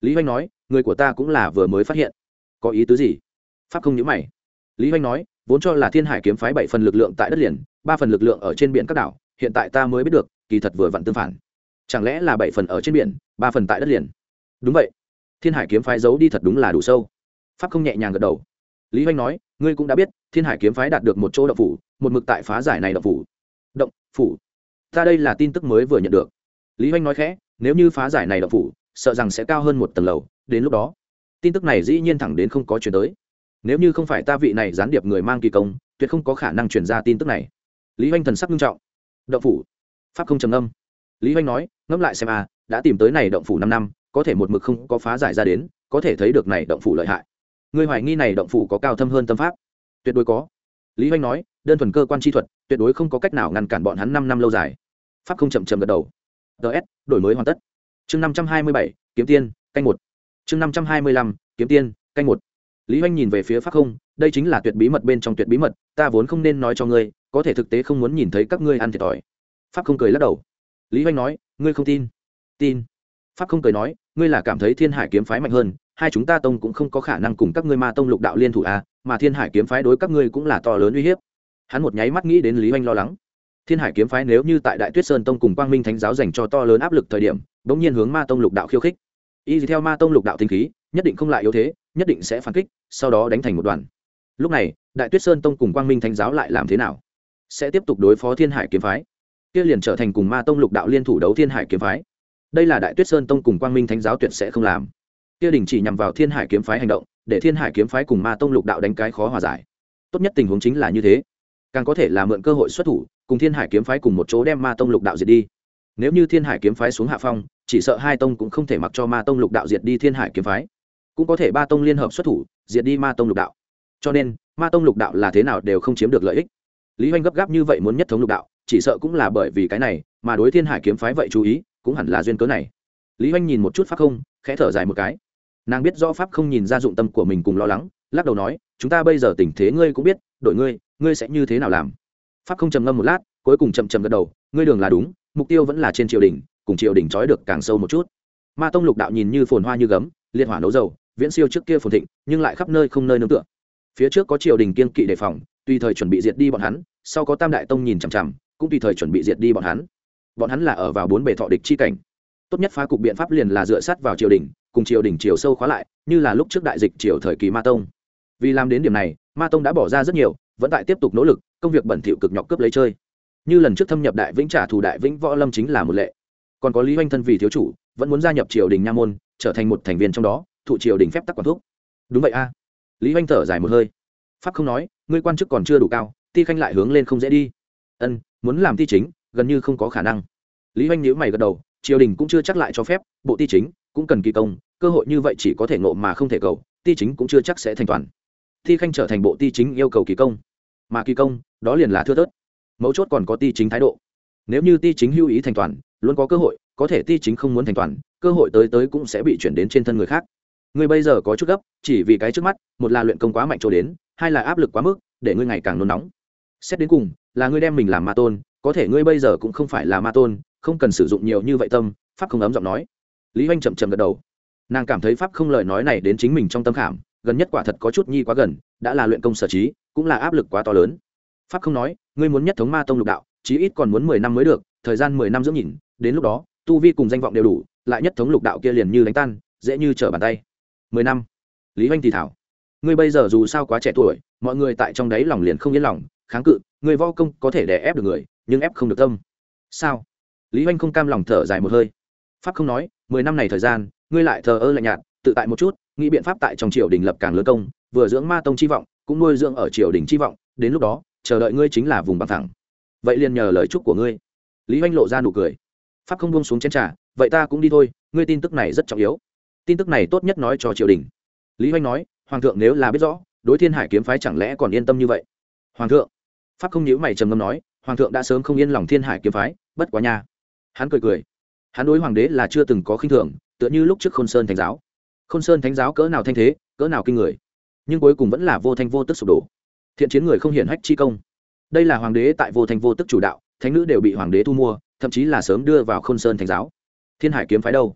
Lý Hoành nói, người của ta cũng là vừa mới phát hiện. Có ý tứ gì? Pháp không nhíu mày. Lý Hoành nói, vốn cho là Thiên Hải kiếm phái bảy phần lực lượng tại đất liền, ba phần lực lượng ở trên biển các đảo, hiện tại ta mới biết được, kỳ thật vừa vặn tương phản. Chẳng lẽ là bảy phần ở trên biển, ba phần tại đất liền? Đúng vậy. Thiên Hải kiếm phái giấu đi thật đúng là đủ sâu. Pháp không nhẹ nhàng gật đầu. Lý Hoành nói, ngươi cũng đã biết, Thiên Hải kiếm phái đạt được một chỗ động phủ, một mực tại phá giải này động phủ. Động phủ? Ta đây là tin tức mới vừa nhận được. Lý Hoành nói khẽ, nếu như phá giải này động phủ, sợ rằng sẽ cao hơn một tầng lầu, đến lúc đó, tin tức này dĩ nhiên thẳng đến không có truyền tới. Nếu như không phải ta vị này gián điệp người mang kỳ công, tuyệt không có khả năng truyền ra tin tức này. Lý Hoành thần sắc nghiêm trọng. Động phủ? Pháp không trầm ngâm. Lý Hoành nói, ngẫm lại xem a, đã tìm tới này động phủ năm năm, có thể một mực không có phá giải ra đến, có thể thấy được này động phủ lợi hại. Ngươi hoài nghi này động phủ có cao thâm hơn tâm pháp? Tuyệt đối có. Lý Hoành nói, đơn thuần cơ quan chi thuật, tuyệt đối không có cách nào ngăn cản bọn hắn năm năm lâu dài. Pháp không chậm chậm gật đầu. ds đổi mới hoàn tất. Chương năm trăm hai mươi bảy, kiếm tiên, canh một. Chương năm trăm hai mươi lăm, kiếm tiên, canh một. Lý Hoành nhìn về phía Pháp không, đây chính là tuyệt bí mật bên trong tuyệt bí mật, ta vốn không nên nói cho ngươi, có thể thực tế không muốn nhìn thấy các ngươi ăn thiệt thòi. Pháp không cười lắc đầu. Lý Hoành nói, ngươi không tin? Tin. Pháp không cười nói, ngươi là cảm thấy Thiên Hải kiếm phái mạnh hơn, hai chúng ta tông cũng không có khả năng cùng các ngươi ma tông lục đạo liên thủ à, mà Thiên Hải kiếm phái đối các ngươi cũng là to lớn uy hiếp. Hắn một nháy mắt nghĩ đến Lý Hoành lo lắng. Thiên Hải kiếm phái nếu như tại Đại Tuyết Sơn tông cùng Quang Minh Thánh giáo dành cho to lớn áp lực thời điểm, bỗng nhiên hướng ma tông lục đạo khiêu khích. Y theo ma tông lục đạo tinh khí, nhất định không lại yếu thế, nhất định sẽ phản kích, sau đó đánh thành một đoàn. Lúc này, Đại Tuyết Sơn tông cùng Quang Minh Thánh giáo lại làm thế nào? Sẽ tiếp tục đối phó Thiên Hải kiếm phái, kia liền trở thành cùng ma tông lục đạo liên thủ đấu Thiên Hải kiếm phái. Đây là Đại Tuyết Sơn tông cùng Quang Minh Thánh giáo tuyệt sẽ không làm. Kia đình chỉ nhằm vào Thiên Hải kiếm phái hành động, để Thiên Hải kiếm phái cùng ma tông lục đạo đánh cái khó hòa giải. Tốt nhất tình huống chính là như thế, càng có thể là mượn cơ hội xuất thủ, cùng Thiên Hải kiếm phái cùng một chỗ đem ma tông lục đạo diệt đi. Nếu như Thiên Hải kiếm phái xuống hạ phong, chỉ sợ hai tông cũng không thể mặc cho ma tông lục đạo diệt đi Thiên Hải kiếm phái, cũng có thể ba tông liên hợp xuất thủ diệt đi ma tông lục đạo. Cho nên ma tông lục đạo là thế nào đều không chiếm được lợi ích. Lý Hoành gấp gáp như vậy muốn nhất thống lục đạo, chỉ sợ cũng là bởi vì cái này, mà đối Thiên Hải kiếm phái vậy chú ý cũng hẳn là duyên cớ này. Lý Hoành nhìn một chút Pháp không, khẽ thở dài một cái. Nàng biết rõ Pháp không nhìn ra dụng tâm của mình cùng lo lắng, lắc đầu nói, chúng ta bây giờ tình thế ngươi cũng biết, đổi ngươi ngươi sẽ như thế nào làm? Pháp không trầm ngâm một lát, cuối cùng chậm chậm gật đầu, ngươi đường là đúng, mục tiêu vẫn là trên triều đình, cùng triều đình trói được càng sâu một chút. Ma tông lục đạo nhìn như phồn hoa như gấm, liệt hỏa nấu dầu, viễn siêu trước kia phồn thịnh, nhưng lại khắp nơi không nơi nương tựa. Phía trước có triều đình kiên kỵ đề phòng, tùy thời chuẩn bị diệt đi bọn hắn, sau có tam đại tông nhìn chằm chằm, cũng tùy thời chuẩn bị diệt đi bọn hắn. Bọn hắn là ở vào bốn bề thọ địch chi cảnh. Tốt nhất phá cục biện pháp liền là dựa sát vào triều đình, cùng triều đình chiều sâu khóa lại, như là lúc trước đại dịch triều thời kỳ Ma tông. Vì làm đến điểm này, Ma tông đã bỏ ra rất nhiều, vẫn tại tiếp tục nỗ lực, công việc bẩn thỉu cực nhọc cướp lấy chơi. Như lần trước thâm nhập đại vĩnh trả thù đại vĩnh võ lâm chính là một lệ. Còn có Lý Hoành thân vì thiếu chủ, vẫn muốn gia nhập triều đình nha môn, trở thành một thành viên trong đó, thụ triều đình phép tắc quản thúc. Đúng vậy a. Lý Hoành thở dài một hơi. Pháp không nói, ngươi quan chức còn chưa đủ cao, ti khanh lại hướng lên không dễ đi. Ân, muốn làm ti chính, gần như không có khả năng. Lý Hoành nhíu mày gật đầu, triều đình cũng chưa chắc lại cho phép, bộ ti chính cũng cần kỳ công, cơ hội như vậy chỉ có thể ngộ mà không thể cầu, ti chính cũng chưa chắc sẽ thành toàn. Ti khanh trở thành bộ ti chính yêu cầu kỳ công, mà kỳ công đó liền là thưa thớt. Mấu chốt còn có ti chính thái độ. Nếu như ti chính hữu ý thành toàn, luôn có cơ hội, có thể ti chính không muốn thành toàn, cơ hội tới tới cũng sẽ bị chuyển đến trên thân người khác. Ngươi bây giờ có chút gấp, chỉ vì cái trước mắt, một là luyện công quá mạnh chỗ đến, hai là áp lực quá mức, để ngươi ngày càng nôn nóng. Xét đến cùng, là ngươi đem mình làm ma tôn, có thể ngươi bây giờ cũng không phải là ma tôn, không cần sử dụng nhiều như vậy tâm. Pháp không ấm giọng nói. Lý Hoành chậm chậm gật đầu. Nàng cảm thấy Pháp không lời nói này đến chính mình trong tâm khảm, gần nhất quả thật có chút nhi quá gần, đã là luyện công sở trí, cũng là áp lực quá to lớn. Pháp không nói, ngươi muốn nhất thống ma tông lục đạo, chí ít còn muốn mười năm mới được, thời gian mười năm dưỡng nhìn, đến lúc đó, tu vi cùng danh vọng đều đủ, lại nhất thống lục đạo kia liền như đánh tan, dễ như trở bàn tay. Mười năm. Lý Hoành thì thảo, ngươi bây giờ dù sao quá trẻ tuổi, mọi người tại trong đấy lòng liền không yên lòng, kháng cự, ngươi võ công có thể đè ép được người, nhưng ép không được tâm. Sao? Lý Hoành không cam lòng thở dài một hơi. Pháp không nói, mười năm này thời gian, ngươi lại thờ ơ lạnh nhạt, tự tại một chút, nghĩ biện pháp tại trong triều đình lập càng lớn công, vừa dưỡng ma tông chi vọng, cũng nuôi dưỡng ở triều đình chi vọng, đến lúc đó, chờ đợi ngươi chính là vùng bằng thẳng. Vậy liền nhờ lời chúc của ngươi. Lý Hoành lộ ra nụ cười. Pháp không buông xuống chén trà, vậy ta cũng đi thôi, ngươi tin tức này rất trọng yếu. Tin tức này tốt nhất nói cho triều đình. Lý Hoành nói, hoàng thượng nếu là biết rõ, đối Thiên Hải kiếm phái chẳng lẽ còn yên tâm như vậy? Hoàng thượng. Pháp không nhíu mày trầm ngâm nói, hoàng thượng đã sớm không yên lòng Thiên Hải kiếm phái, bất quá nha. Hắn cười cười. Hắn đối hoàng đế là chưa từng có khinh thường, tựa như lúc trước Khôn Sơn Thánh giáo. Khôn Sơn Thánh giáo cỡ nào thanh thế, cỡ nào kinh người, nhưng cuối cùng vẫn là vô thanh vô tức sụp đổ. Thiện chiến người không hiển hách chi công. Đây là hoàng đế tại vô thanh vô tức chủ đạo, thánh nữ đều bị hoàng đế thu mua, thậm chí là sớm đưa vào Khôn Sơn Thánh giáo. Thiên Hải kiếm phái đâu?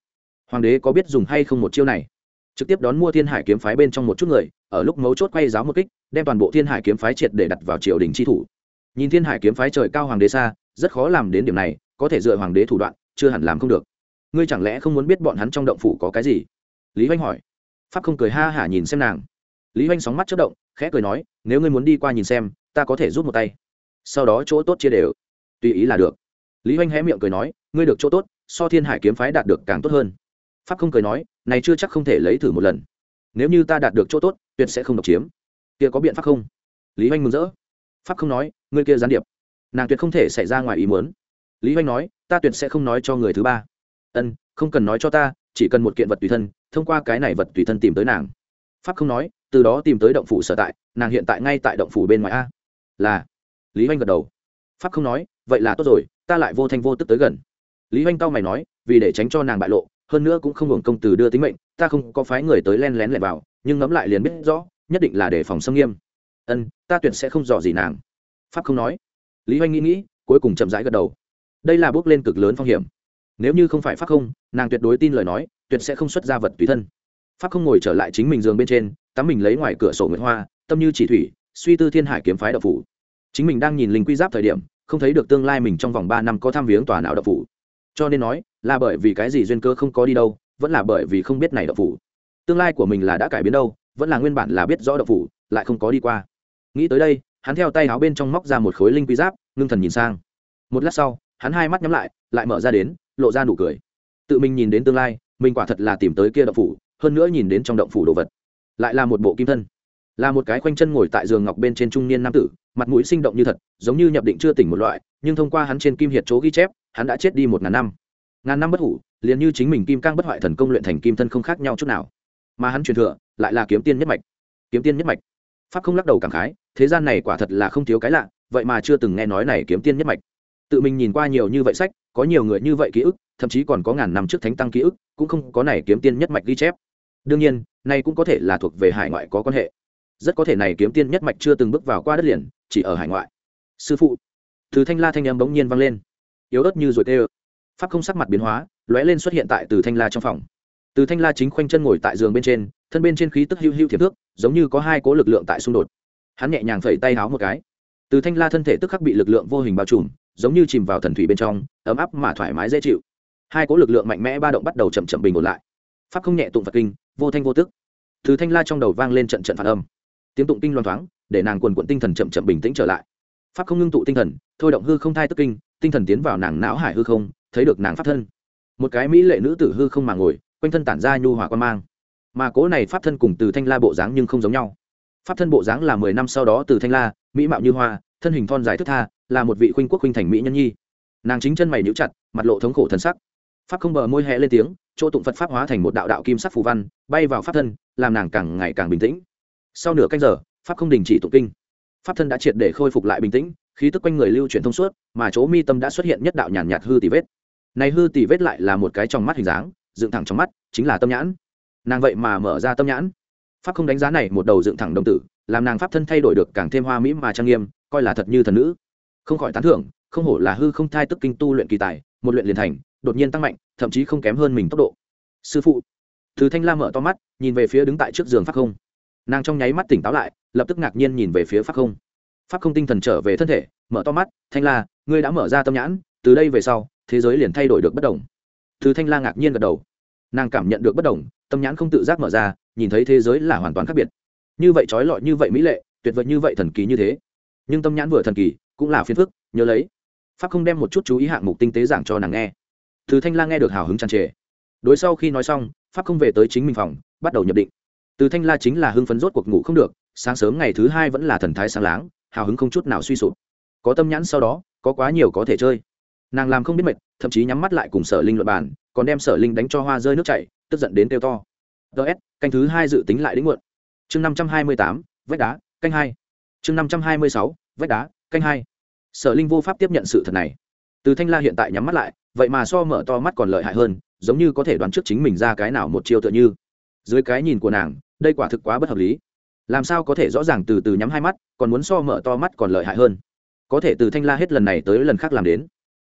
hoàng đế có biết dùng hay không một chiêu này, trực tiếp đón mua thiên hải kiếm phái bên trong một chút người, ở lúc mấu chốt quay giáo một kích, đem toàn bộ thiên hải kiếm phái triệt để đặt vào triều đình chi thủ. Nhìn thiên hải kiếm phái trời cao hoàng đế xa, rất khó làm đến điểm này, có thể dựa hoàng đế thủ đoạn chưa hẳn làm không được. Ngươi chẳng lẽ không muốn biết bọn hắn trong động phủ có cái gì? Lý Hoành hỏi. Pháp không cười ha hả nhìn xem nàng. Lý Hoành sóng mắt chớp động, khẽ cười nói, nếu ngươi muốn đi qua nhìn xem, ta có thể giúp một tay, sau đó chỗ tốt chia đều, tùy ý là được. Lý Hoành hé miệng cười nói, ngươi được chỗ tốt so thiên hải kiếm phái đạt được càng tốt hơn. Pháp không cười nói, này chưa chắc không thể lấy thử một lần, nếu như ta đạt được chỗ tốt tuyệt sẽ không độc chiếm. Kia có biện pháp không? Lý Hoành mừng rỡ. Pháp không nói, ngươi kia gián điệp, nàng tuyệt không thể xảy ra ngoài ý muốn. Lý Hoành nói, ta tuyệt sẽ không nói cho người thứ ba. Ân, không cần nói cho ta, chỉ cần một kiện vật tùy thân, thông qua cái này vật tùy thân tìm tới nàng. Pháp không nói, từ đó tìm tới động phủ sở tại, nàng hiện tại ngay tại động phủ bên ngoài a. Là. Lý Hoành gật đầu. Pháp không nói, vậy là tốt rồi, ta lại vô thanh vô tức tới gần. Lý Hoành cau mày nói, vì để tránh cho nàng bại lộ, hơn nữa cũng không hưởng công từ đưa tính mệnh, ta không có phái người tới len lén lẻn vào, nhưng ngẫm lại liền biết rõ, nhất định là để phòng xâm nghiêm. Ân, ta tuyệt sẽ không dò gì nàng. Pháp không nói. Lý Hoành nghĩ nghĩ, cuối cùng chậm rãi gật đầu. Đây là bước lên cực lớn phong hiểm, nếu như không phải Pháp không, nàng tuyệt đối tin lời nói, tuyệt sẽ không xuất ra vật tùy thân. Pháp không ngồi trở lại chính mình giường bên trên, tắm mình lấy ngoài cửa sổ nguyệt hoa, tâm như chỉ thủy, suy tư thiên hải kiếm phái đạo phủ. Chính mình đang nhìn linh quy giáp thời điểm, không thấy được tương lai mình trong vòng ba năm có tham viếng tòa nào đạo phủ, cho nên nói là bởi vì cái gì duyên cơ không có đi đâu, vẫn là bởi vì không biết này đạo phủ. Tương lai của mình là đã cải biến đâu, vẫn là nguyên bản là biết rõ đạo phủ, lại không có đi qua. Nghĩ tới đây, hắn theo tay áo bên trong móc ra một khối linh quy giáp, ngưng thần nhìn sang. Một lát sau, hắn hai mắt nhắm lại, lại mở ra đến, lộ ra nụ cười. Tự mình nhìn đến tương lai, mình quả thật là tìm tới kia động phủ, hơn nữa nhìn đến trong động phủ đồ vật, lại là một bộ kim thân, là một cái khoanh chân ngồi tại giường ngọc bên trên trung niên nam tử, mặt mũi sinh động như thật, giống như nhập định chưa tỉnh một loại, nhưng thông qua hắn trên kim hiệt chỗ ghi chép, hắn đã chết đi một ngàn năm, ngàn năm bất hủ, liền như chính mình kim cang bất hoại thần công luyện thành kim thân không khác nhau chút nào. Mà hắn truyền thừa lại là kiếm tiên nhất mạch. Kiếm tiên nhất mạch. Pháp không lắc đầu cảm khái, thế gian này quả thật là không thiếu cái lạ, vậy mà chưa từng nghe nói này kiếm tiên nhất mạch. Tự mình nhìn qua nhiều như vậy sách, có nhiều người như vậy ký ức, thậm chí còn có ngàn năm trước thánh tăng ký ức, cũng không có này kiếm tiên nhất mạch ghi chép. Đương nhiên, này cũng có thể là thuộc về hải ngoại có quan hệ. Rất có thể này kiếm tiên nhất mạch chưa từng bước vào qua đất liền, chỉ ở hải ngoại. Sư phụ. Từ Thanh La thanh âm bỗng nhiên vang lên, yếu ớt như rồi tê. Pháp không sắc mặt biến hóa, lóe lên xuất hiện tại Từ Thanh La trong phòng. Từ Thanh La chính khoanh chân ngồi tại giường bên trên, thân bên trên khí tức hưu hưu thiệp thước, giống như có hai cỗ lực lượng tại xung đột. Hắn nhẹ nhàng phẩy tay áo một cái, Từ Thanh La thân thể tức khắc bị lực lượng vô hình bao trùm, giống như chìm vào thần thủy bên trong, ấm áp mà thoải mái dễ chịu. Hai cỗ lực lượng mạnh mẽ ba động bắt đầu chậm chậm bình ổn lại. Pháp không nhẹ tụng Phật kinh, vô thanh vô tức. Từ Thanh La trong đầu vang lên trận trận phản âm, tiếng tụng kinh loan thoáng, để nàng quần quần tinh thần chậm chậm bình tĩnh trở lại. Pháp không ngưng tụ tinh thần, thôi động hư không thai tức kinh, tinh thần tiến vào nàng não hải hư không, thấy được nàng pháp thân, một cái mỹ lệ nữ tử hư không mà ngồi, quanh thân tản ra nhu hòa quan mang. Mà cố này pháp thân cùng Từ Thanh La bộ dáng nhưng không giống nhau. Pháp thân bộ dáng là mười năm sau đó Từ Thanh La, mỹ mạo như hoa, thân hình thon dài thướt tha, là một vị khuynh quốc khuynh thành mỹ nhân nhi. Nàng chính chân mày nhíu chặt, mặt lộ thống khổ thần sắc. Pháp không bờ môi hé lên tiếng, chỗ tụng Phật pháp hóa thành một đạo đạo kim sắc phù văn, bay vào pháp thân, làm nàng càng ngày càng bình tĩnh. Sau nửa canh giờ, pháp không đình chỉ tụng kinh, pháp thân đã triệt để khôi phục lại bình tĩnh, khí tức quanh người lưu chuyển thông suốt, mà chỗ mi tâm đã xuất hiện nhất đạo nhàn nhạt hư tỷ vết. Này hư tỷ vết lại là một cái trong mắt hình dáng, dựng thẳng trong mắt, chính là tâm nhãn. Nàng vậy mà mở ra tâm nhãn. Pháp không đánh giá này một đầu dựng thẳng đồng tử, làm nàng pháp thân thay đổi được càng thêm hoa mỹ mà trang nghiêm, coi là thật như thần nữ. Không khỏi tán thưởng, không hổ là hư không thai tức kinh tu luyện kỳ tài, một luyện liền thành, đột nhiên tăng mạnh, thậm chí không kém hơn mình tốc độ. Sư phụ. Từ Thanh La mở to mắt, nhìn về phía đứng tại trước giường Pháp không. Nàng trong nháy mắt tỉnh táo lại, lập tức ngạc nhiên nhìn về phía Pháp không. Pháp không tinh thần trở về thân thể, mở to mắt, Thanh La, ngươi đã mở ra tâm nhãn, từ đây về sau, thế giới liền thay đổi được bất đồng. Từ Thanh La ngạc nhiên gật đầu. Nàng cảm nhận được bất đồng, tâm nhãn không tự giác mở ra, nhìn thấy thế giới là hoàn toàn khác biệt. Như vậy trói lọi, như vậy mỹ lệ, tuyệt vời như vậy thần kỳ như thế. Nhưng tâm nhãn vừa thần kỳ, cũng là phiền phức, nhớ lấy. Pháp không đem một chút chú ý hạng mục tinh tế giảng cho nàng nghe. Từ Thanh La nghe được hào hứng tràn trề. Đối sau khi nói xong, Pháp không về tới chính mình phòng, bắt đầu nhập định. Từ Thanh La chính là hưng phấn rốt cuộc ngủ không được, sáng sớm ngày thứ hai vẫn là thần thái sáng láng, hào hứng không chút nào suy sụp. Có tâm nhãn sau đó, có quá nhiều có thể chơi. Nàng làm không biết mệt, thậm chí nhắm mắt lại cùng Sở Linh luận bàn, còn đem Sở Linh đánh cho hoa rơi nước chảy, tức giận đến kêu to. ds canh thứ hai dự tính lại đến muộn. Chương năm trăm hai mươi tám, vách đá, canh hai. Chương năm trăm hai mươi sáu, vách đá, canh hai. Sở Linh vô pháp tiếp nhận sự thật này. Từ Thanh La hiện tại nhắm mắt lại, vậy mà so mở to mắt còn lợi hại hơn, giống như có thể đoán trước chính mình ra cái nào một chiêu tựa như. Dưới cái nhìn của nàng, đây quả thực quá bất hợp lý. Làm sao có thể rõ ràng từ từ nhắm hai mắt, còn muốn so mở to mắt còn lợi hại hơn? Có thể Từ Thanh La hết lần này tới lần khác làm đến.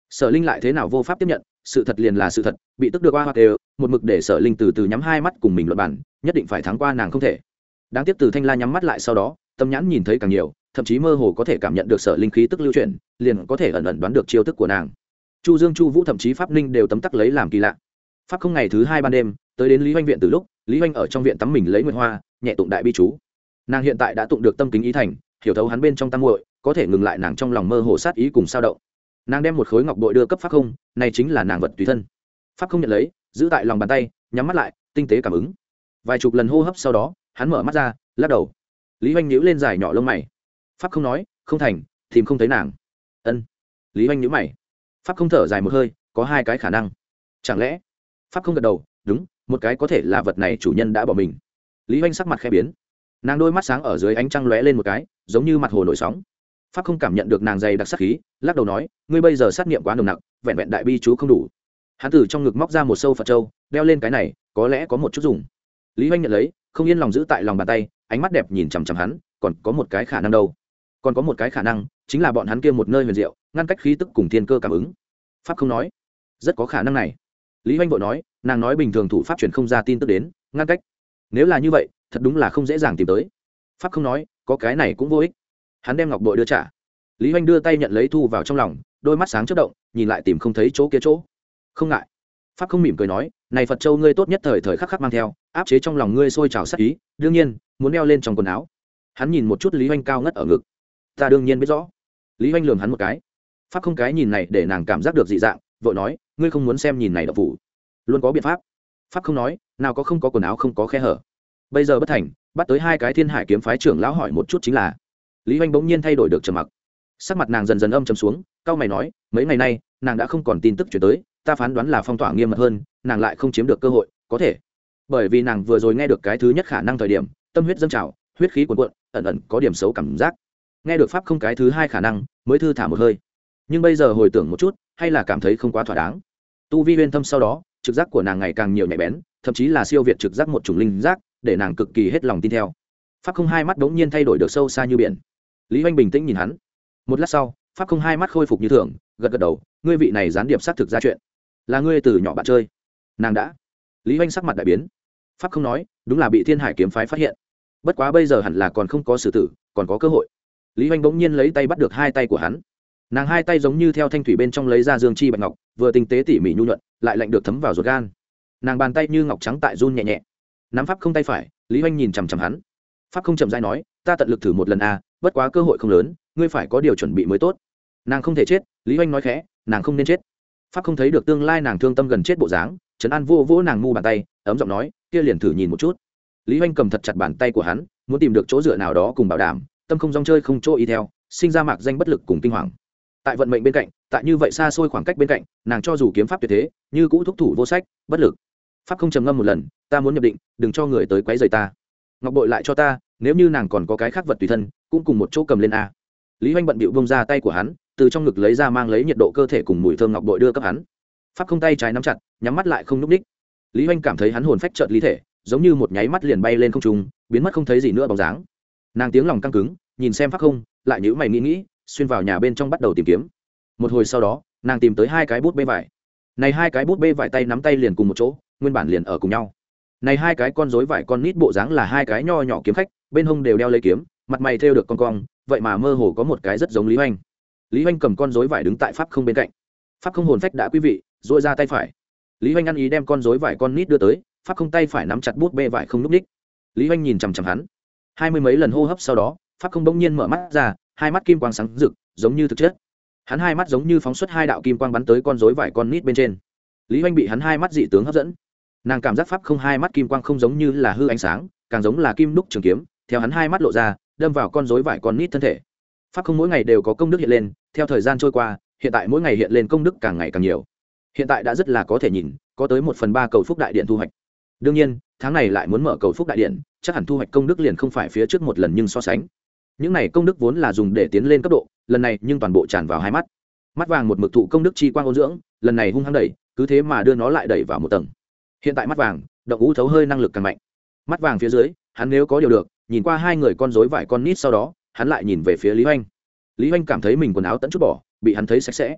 Sở Linh lại thế nào vô pháp tiếp nhận, sự thật liền là sự thật, bị tức được oa hoặc đều, một mực để Sở Linh từ từ nhắm hai mắt cùng mình luận bản, nhất định phải thắng qua nàng không thể. Đáng tiếc Từ Thanh La nhắm mắt lại sau đó, tâm nhãn nhìn thấy càng nhiều, thậm chí mơ hồ có thể cảm nhận được Sở Linh khí tức lưu chuyển, liền có thể ẩn ẩn đoán được chiêu thức của nàng. Chu Dương, Chu Vũ thậm chí Pháp Ninh đều tấm tắc lấy làm kỳ lạ. Pháp không ngày thứ hai ban đêm, tới đến Lý Hoành viện từ lúc, Lý Hoành ở trong viện tắm mình lấy nguyệt hoa, nhẹ tụng đại bi chú. Nàng hiện tại đã tụng được tâm kính ý thành, hiểu thấu hắn bên trong tam muội, có thể ngừng lại nàng trong lòng mơ hồ sát ý cùng sao động. Nàng đem một khối ngọc bội đưa cấp Pháp không, này chính là nàng vật tùy thân. Pháp không nhận lấy, giữ tại lòng bàn tay, nhắm mắt lại, tinh tế cảm ứng. Vài chục lần hô hấp sau đó, hắn mở mắt ra, lắc đầu. Lý Hoành nhíu lên dài nhỏ lông mày. Pháp không nói, không thành, tìm không thấy nàng. Ân. Lý Hoành nhíu mày. Pháp không thở dài một hơi, có hai cái khả năng. Chẳng lẽ? Pháp không gật đầu, đúng, một cái có thể là vật này chủ nhân đã bỏ mình. Lý Hoành sắc mặt khẽ biến. Nàng đôi mắt sáng ở dưới ánh trăng lóe lên một cái, giống như mặt hồ nổi sóng. Pháp không cảm nhận được nàng dày đặc sát khí, lắc đầu nói, ngươi bây giờ sát nghiệm quá nồng nặc, vẹn vẹn đại bi chú không đủ. Hắn từ trong ngực móc ra một sâu Phật châu, đeo lên cái này, có lẽ có một chút dùng. Lý Hoành nhận lấy, không yên lòng giữ tại lòng bàn tay, ánh mắt đẹp nhìn chằm chằm hắn, còn có một cái khả năng đâu? Còn có một cái khả năng, chính là bọn hắn kia một nơi huyền diệu, ngăn cách khí tức cùng thiên cơ cảm ứng. Pháp không nói, rất có khả năng này. Lý Hoành vội nói, nàng nói bình thường thủ pháp truyền không ra tin tức đến, ngăn cách. Nếu là như vậy, thật đúng là không dễ dàng tìm tới. Pháp không nói, có cái này cũng vô ích. Hắn đem ngọc bội đưa trả. Lý Hoành đưa tay nhận lấy thu vào trong lòng, đôi mắt sáng chớp động, nhìn lại tìm không thấy chỗ kia chỗ. Không ngại. Pháp không mỉm cười nói, này Phật châu ngươi tốt nhất thời thời khắc khắc mang theo, áp chế trong lòng ngươi sôi trào sát ý, đương nhiên muốn đeo lên trong quần áo. Hắn nhìn một chút Lý Hoành cao ngất ở ngực. Ta đương nhiên biết rõ. Lý Hoành lườm hắn một cái. Pháp không cái nhìn này để nàng cảm giác được dị dạng, vội nói, ngươi không muốn xem nhìn này đậu phủ, luôn có biện pháp. Pháp không nói, nào có không có quần áo không có khe hở. Bây giờ bất thành, bắt tới hai cái Thiên Hải kiếm phái trưởng lão hỏi một chút chính là. Lý Hoành bỗng nhiên thay đổi được trầm mặc, sắc mặt nàng dần dần âm trầm xuống, cau mày nói, mấy ngày nay nàng đã không còn tin tức chuyển tới, ta phán đoán là phong tỏa nghiêm mật hơn, nàng lại không chiếm được cơ hội, có thể bởi vì nàng vừa rồi nghe được cái thứ nhất khả năng thời điểm, tâm huyết dâng trào, huyết khí cuồn cuộn, ẩn ẩn có điểm xấu cảm giác. Nghe được pháp không cái thứ hai khả năng, mới thư thả một hơi. Nhưng bây giờ hồi tưởng một chút, hay là cảm thấy không quá thỏa đáng. Tu vi uyên thâm sau đó, trực giác của nàng ngày càng nhiều nhạy bén, thậm chí là siêu việt trực giác một chủng linh giác, để nàng cực kỳ hết lòng tin theo. Pháp không hai mắt đống nhiên thay đổi được sâu xa như biển. Lý Hoành bình tĩnh nhìn hắn. Một lát sau, pháp không hai mắt khôi phục như thường, gật gật đầu, ngươi vị này gián điệp xác thực ra chuyện, là ngươi từ nhỏ bạn chơi. Nàng đã. Lý Hoành sắc mặt đại biến. Pháp không nói, đúng là bị Thiên Hải kiếm phái phát hiện. Bất quá bây giờ hẳn là còn không có xử tử, còn có cơ hội. Lý Hoành bỗng nhiên lấy tay bắt được hai tay của hắn. Nàng hai tay giống như theo thanh thủy bên trong lấy ra dương chi bạch ngọc, vừa tinh tế tỉ mỉ nhu nhuận, lại lạnh được thấm vào ruột gan. Nàng bàn tay như ngọc trắng tại run nhẹ nhẹ. Nắm pháp không tay phải, Lý Hoành nhìn chằm chằm hắn. Pháp không chậm rãi nói, ta tận lực thử một lần a, bất quá cơ hội không lớn, ngươi phải có điều chuẩn bị mới tốt. Nàng không thể chết, Lý Hoành nói khẽ, nàng không nên chết. Pháp không thấy được tương lai nàng thương tâm gần chết bộ dáng, trấn an vô vỗ nàng mu bàn tay, ấm giọng nói, kia liền thử nhìn một chút. Lý Hoành cầm thật chặt bàn tay của hắn, muốn tìm được chỗ dựa nào đó cùng bảo đảm, tâm không rong chơi không chỗ ý theo, sinh ra mạc danh bất lực cùng kinh hoàng. Tại vận mệnh bên cạnh, tại như vậy xa xôi khoảng cách bên cạnh, nàng cho dù kiếm pháp tuyệt thế, như cũ thúc thủ vô sách, bất lực. Pháp không trầm ngâm một lần, ta muốn nhập định, đừng cho người tới quấy rầy ta. Ngọc bội lại cho ta, nếu như nàng còn có cái khác vật tùy thân, cũng cùng một chỗ cầm lên a. Lý Hoành bận bịu bông ra tay của hắn, từ trong ngực lấy ra mang lấy nhiệt độ cơ thể cùng mùi thơm ngọc bội đưa cấp hắn. Pháp không tay trái nắm chặt, nhắm mắt lại không nhúc nhích. Lý Hoành cảm thấy hắn hồn phách chợt ly thể, giống như một nháy mắt liền bay lên không trung, biến mất không thấy gì nữa bóng dáng. Nàng tiếng lòng căng cứng, nhìn xem Pháp không, lại nhíu mày nghĩ nghĩ, xuyên vào nhà bên trong bắt đầu tìm kiếm. Một hồi sau đó, nàng tìm tới hai cái bút bê vải. Này hai cái bút bê vải tay nắm tay liền cùng một chỗ, nguyên bản liền ở cùng nhau. Này hai cái con rối vải con nít bộ dáng là hai cái nho nhỏ kiếm khách, bên hông đều đeo lấy kiếm, mặt mày thêu được con cong, vậy mà mơ hồ có một cái rất giống Lý Hoành. Lý Hoành cầm con rối vải đứng tại pháp không bên cạnh. Pháp không hồn phách đã quý vị, duỗi ra tay phải. Lý Hoành ăn ý đem con rối vải con nít đưa tới, pháp không tay phải nắm chặt bút bê vải không lúc ních. Lý Hoành nhìn chằm chằm hắn. Hai mươi mấy lần hô hấp sau đó, pháp không bỗng nhiên mở mắt ra, hai mắt kim quang sáng rực, giống như thực chất. Hắn hai mắt giống như phóng xuất hai đạo kim quang bắn tới con rối vải con nít bên trên. Lý Hoành bị hắn hai mắt dị tướng hấp dẫn. Nàng cảm giác pháp không hai mắt kim quang không giống như là hư ánh sáng, càng giống là kim đúc trường kiếm, theo hắn hai mắt lộ ra, đâm vào con rối vải con nít thân thể. Pháp không mỗi ngày đều có công đức hiện lên, theo thời gian trôi qua, hiện tại mỗi ngày hiện lên công đức càng ngày càng nhiều. Hiện tại đã rất là có thể nhìn, có tới một phần ba cầu phúc đại điện thu hoạch. Đương nhiên, tháng này lại muốn mở cầu phúc đại điện, chắc hẳn thu hoạch công đức liền không phải phía trước một lần nhưng so sánh. Những này công đức vốn là dùng để tiến lên cấp độ, lần này nhưng toàn bộ tràn vào hai mắt. Mắt vàng một mực thụ công đức chi quang ôn dưỡng, lần này hung hăng đẩy, cứ thế mà đưa nó lại đẩy vào một tầng. Hiện tại mắt vàng, động ngũ thấu hơi năng lực càng mạnh. Mắt vàng phía dưới, hắn nếu có điều được, nhìn qua hai người con rối vải con nít sau đó, hắn lại nhìn về phía Lý Hoành. Lý Hoành cảm thấy mình quần áo tẫn chút bỏ, bị hắn thấy sạch sẽ.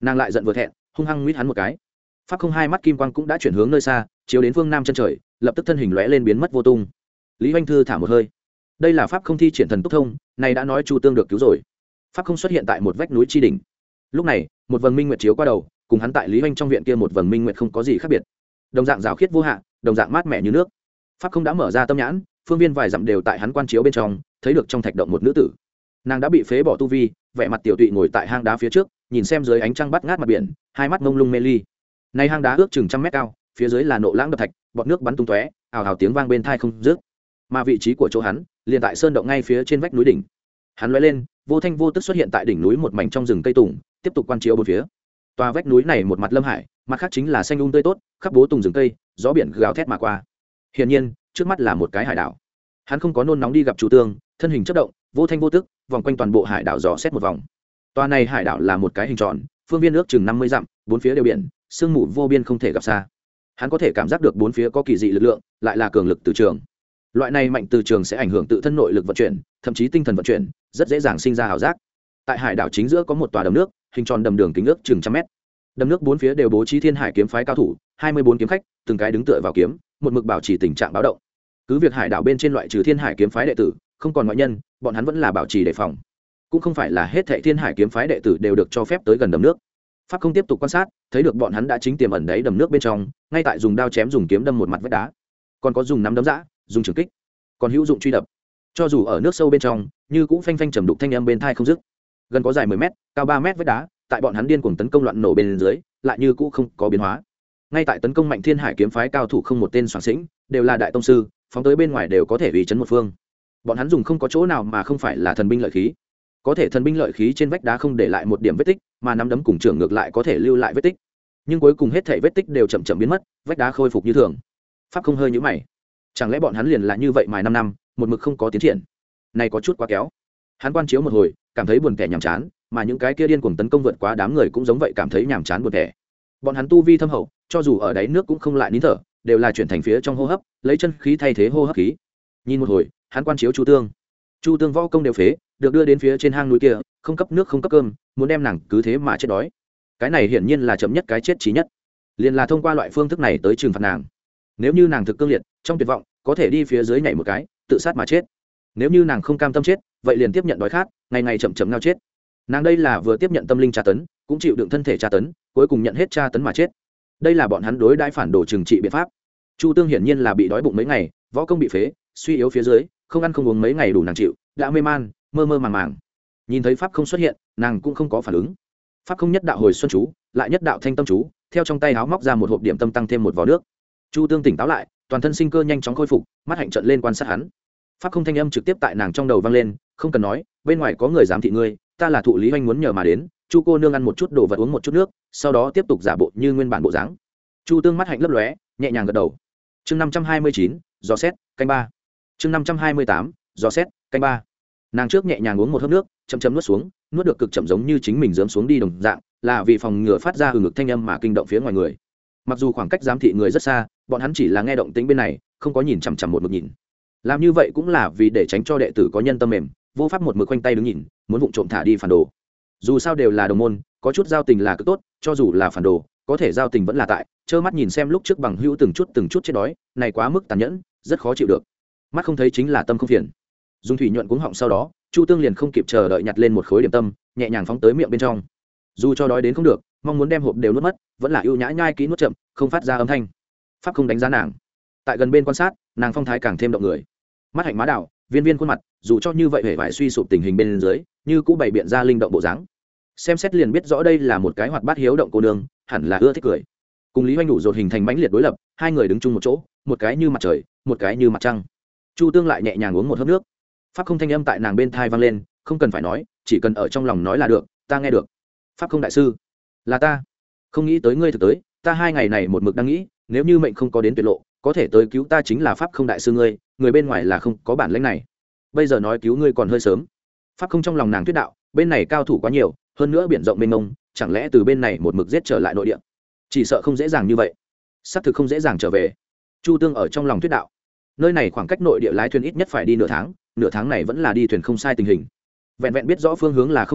nàng lại giận vừa thẹn hung hăng nguyết hắn một cái. Pháp không hai mắt kim quang cũng đã chuyển hướng nơi xa, chiếu đến phương nam chân trời, lập tức thân hình lóe lên biến mất vô tung. Lý Hoành Thư thả một hơi. Đây là pháp không thi triển thần túc thông, này đã nói Chu Tương được cứu rồi. Pháp không xuất hiện tại một vách núi chi đỉnh. Lúc này, một vầng minh nguyệt chiếu qua đầu, cùng hắn tại Lý Hoành trong viện kia một vầng minh nguyệt không có gì khác biệt. Đồng dạng rào khiết vô hạn, đồng dạng mát mẻ như nước. Pháp không đã mở ra tâm nhãn, phương viên vài dặm đều tại hắn quan chiếu bên trong, thấy được trong thạch động một nữ tử. Nàng đã bị phế bỏ tu vi, vẻ mặt tiểu tụy ngồi tại hang đá phía trước, nhìn xem dưới ánh trăng bắt ngát mặt biển, hai mắt mông lung mê ly. Này hang đá ước chừng trăm mét cao, phía dưới là nộ lãng đập thạch, bọt nước bắn tung tóe, ào ào tiếng vang bên tai không dứt. Mà vị trí của chỗ hắn, liền tại sơn động ngay phía trên vách núi đỉnh. Hắn lóe lên, vô thanh vô tức xuất hiện tại đỉnh núi một mảnh trong rừng cây tùng, tiếp tục quan chiếu bốn phía. Tòa vách núi này một mặt lâm hải, mặt khác chính là xanh um tươi tốt, khắp bố tùng rừng cây, gió biển gào thét mà qua. Hiển nhiên, trước mắt là một cái hải đảo. Hắn không có nôn nóng đi gặp Chu Tương, thân hình chớp động, vô thanh vô tức, vòng quanh toàn bộ hải đảo dò xét một vòng. Tòa này hải đảo là một cái hình tròn, phương viên ước chừng năm mươi dặm, bốn phía đều biển, sương mù vô biên không thể gặp xa. Hắn có thể cảm giác được bốn phía có kỳ dị lực lượng, lại là cường lực từ trường. Loại này mạnh từ trường sẽ ảnh hưởng tự thân nội lực vận chuyển, thậm chí tinh thần vận chuyển, rất dễ dàng sinh ra ảo giác. Tại hải đảo chính giữa có một tòa đầm nước, hình tròn đầm đường kính ước chừng trăm mét. Đầm nước bốn phía đều bố trí Thiên Hải kiếm phái cao thủ, hai mươi bốn kiếm khách, từng cái đứng tựa vào kiếm, một mực bảo trì tình trạng báo động. Cứ việc hải đảo bên trên loại trừ Thiên Hải kiếm phái đệ tử, không còn ngoại nhân, bọn hắn vẫn là bảo trì đề phòng. Cũng không phải là hết thảy Thiên Hải kiếm phái đệ tử đều được cho phép tới gần đầm nước. Pháp không tiếp tục quan sát, thấy được bọn hắn đã chính tiềm ẩn đấy đầm nước bên trong, ngay tại dùng đao chém dùng kiếm đâm một mặt vách đá, còn có dùng nắm đấm giã, dùng trường kích, còn hữu dụng truy đập. Cho dù ở nước sâu bên trong, như cũng phanh phanh trầm đục thanh âm bên tai không dứt. Gần có dài mười mét, cao ba mét vách đá, tại bọn hắn điên cuồng tấn công loạn nổ bên dưới, lại như cũ không có biến hóa. Ngay tại tấn công mạnh Thiên Hải kiếm phái cao thủ không một tên soảng xĩnh, đều là đại tông sư, phóng tới bên ngoài đều có thể uy chấn một phương. Bọn hắn dùng không có chỗ nào mà không phải là thần binh lợi khí. Có thể thần binh lợi khí trên vách đá không để lại một điểm vết tích, mà nắm đấm cùng trưởng ngược lại có thể lưu lại vết tích. Nhưng cuối cùng hết thảy vết tích đều chậm chậm biến mất, vách đá khôi phục như thường. Pháp không hơi nhíu mày. Chẳng lẽ bọn hắn liền là như vậy mài năm năm, một mực không có tiến triển? Này có chút quá kéo. Hắn quan chiếu một hồi, cảm thấy buồn tẻ nhàm chán, mà những cái kia điên cuồng tấn công vượt quá đám người cũng giống vậy cảm thấy nhàm chán buồn tẻ. Bọn hắn tu vi thâm hậu, cho dù ở đáy nước cũng không lại nín thở, đều là chuyển thành phía trong hô hấp, lấy chân khí thay thế hô hấp khí. Nhìn một hồi, hắn quan chiếu Chu Tương. Chu Tương võ công đều phế, được đưa đến phía trên hang núi kia, không cấp nước không cấp cơm, muốn đem nàng cứ thế mà chết đói. Cái này hiển nhiên là chậm nhất cái chết chí nhất. Liền là thông qua loại phương thức này tới trừng phạt nàng. Nếu như nàng thực cương liệt, trong tuyệt vọng, có thể đi phía dưới nhảy một cái, tự sát mà chết. Nếu như nàng không cam tâm chết, vậy liền tiếp nhận đói khát, ngày ngày chậm chậm ngao chết. Nàng đây là vừa tiếp nhận tâm linh tra tấn, cũng chịu đựng thân thể tra tấn, cuối cùng nhận hết tra tấn mà chết. Đây là bọn hắn đối đãi phản đồ trừng trị biện pháp. Chu Tương hiển nhiên là bị đói bụng mấy ngày, võ công bị phế, suy yếu phía dưới, không ăn không uống mấy ngày đủ nàng chịu, đã mê man, mơ mơ màng màng. Nhìn thấy pháp không xuất hiện, nàng cũng không có phản ứng. Pháp không nhất đạo hồi xuân chú, lại nhất đạo thanh tâm chú, theo trong tay áo móc ra một hộp điểm tâm tăng thêm một vò nước. Chu Tương tỉnh táo lại, toàn thân sinh cơ nhanh chóng khôi phục, mắt hạnh trận lên quan sát hắn. Pháp không thanh âm trực tiếp tại nàng trong đầu vang lên, không cần nói, bên ngoài có người giám thị ngươi, ta là thụ Lý Hoành muốn nhờ mà đến, Chu cô nương ăn một chút đồ vật uống một chút nước, sau đó tiếp tục giả bộ như nguyên bản bộ dáng. Chu Tương mắt hạnh lấp lóe, nhẹ nhàng gật đầu. Chương năm trăm hai mươi chín, dò xét, canh ba. Chương năm trăm hai mươi tám, dò xét, canh ba. Nàng trước nhẹ nhàng uống một hớp nước, chậm chậm nuốt xuống, nuốt được cực chậm giống như chính mình giẫm xuống đi đồng dạng, là vì phòng ngừa phát ra hừ ngực thanh âm mà kinh động phía ngoài người. Mặc dù khoảng cách giám thị người rất xa, bọn hắn chỉ là nghe động tĩnh bên này, không có nhìn chằm chằm một mực nhìn. Làm như vậy cũng là vì để tránh cho đệ tử có nhân tâm mềm, vô pháp một mực quanh tay đứng nhìn, muốn vụng trộm thả đi phản đồ. Dù sao đều là đồng môn, có chút giao tình là cực tốt, cho dù là phản đồ, có thể giao tình vẫn là tại, trơ mắt nhìn xem lúc trước bằng hữu từng chút từng chút chết đói, này quá mức tàn nhẫn, rất khó chịu được. Mắt không thấy chính là tâm không phiền. Dung thủy nhuận cuống họng sau đó, Chu Tương liền không kịp chờ đợi nhặt lên một khối điểm tâm, nhẹ nhàng phóng tới miệng bên trong. Dù cho đói đến không được, mong muốn đem hộp đều nuốt mất, vẫn là ưu nhã nhai kỹ nuốt chậm, không phát ra âm thanh. Pháp không đánh giá nàng. Tại gần bên quan sát, nàng phong thái càng thêm động người. Mắt hạnh má đảo, viên viên khuôn mặt, dù cho như vậy hề vải suy sụp tình hình bên dưới, như cũng bày biện ra linh động bộ dáng. Xem xét liền biết rõ đây là một cái hoạt bát hiếu động cô nương, hẳn là ưa thích cười. Cùng Lý Hoành đủ rột hình thành mãnh liệt đối lập, hai người đứng chung một chỗ, một cái như mặt trời, một cái như mặt trăng. Chu Tương lại nhẹ nhàng uống một hớp nước. Pháp không thanh âm tại nàng bên thai vang lên, không cần phải nói, chỉ cần ở trong lòng nói là được, ta nghe được. Pháp không đại sư, là ta. Không nghĩ tới ngươi thực tới, ta hai ngày này một mực đang nghĩ, nếu như mệnh không có đến tuyệt lộ, có thể tới cứu ta chính là Pháp không đại sư ngươi, người bên ngoài là không có bản lĩnh này. Bây giờ nói cứu ngươi còn hơi sớm. Pháp không trong lòng nàng tuyết đạo, bên này cao thủ quá nhiều, hơn nữa biển rộng mênh mông, chẳng lẽ từ bên này một mực giết trở lại nội địa, chỉ sợ không dễ dàng như vậy. Xác thực không dễ dàng trở về. Chu Tương ở trong lòng tuyết đạo, nơi này khoảng cách nội địa lái thuyền ít nhất phải đi nửa tháng, nửa tháng này vẫn là đi thuyền không sai tình hình. Vẹn vẹn biết rõ phương hướng là không thành,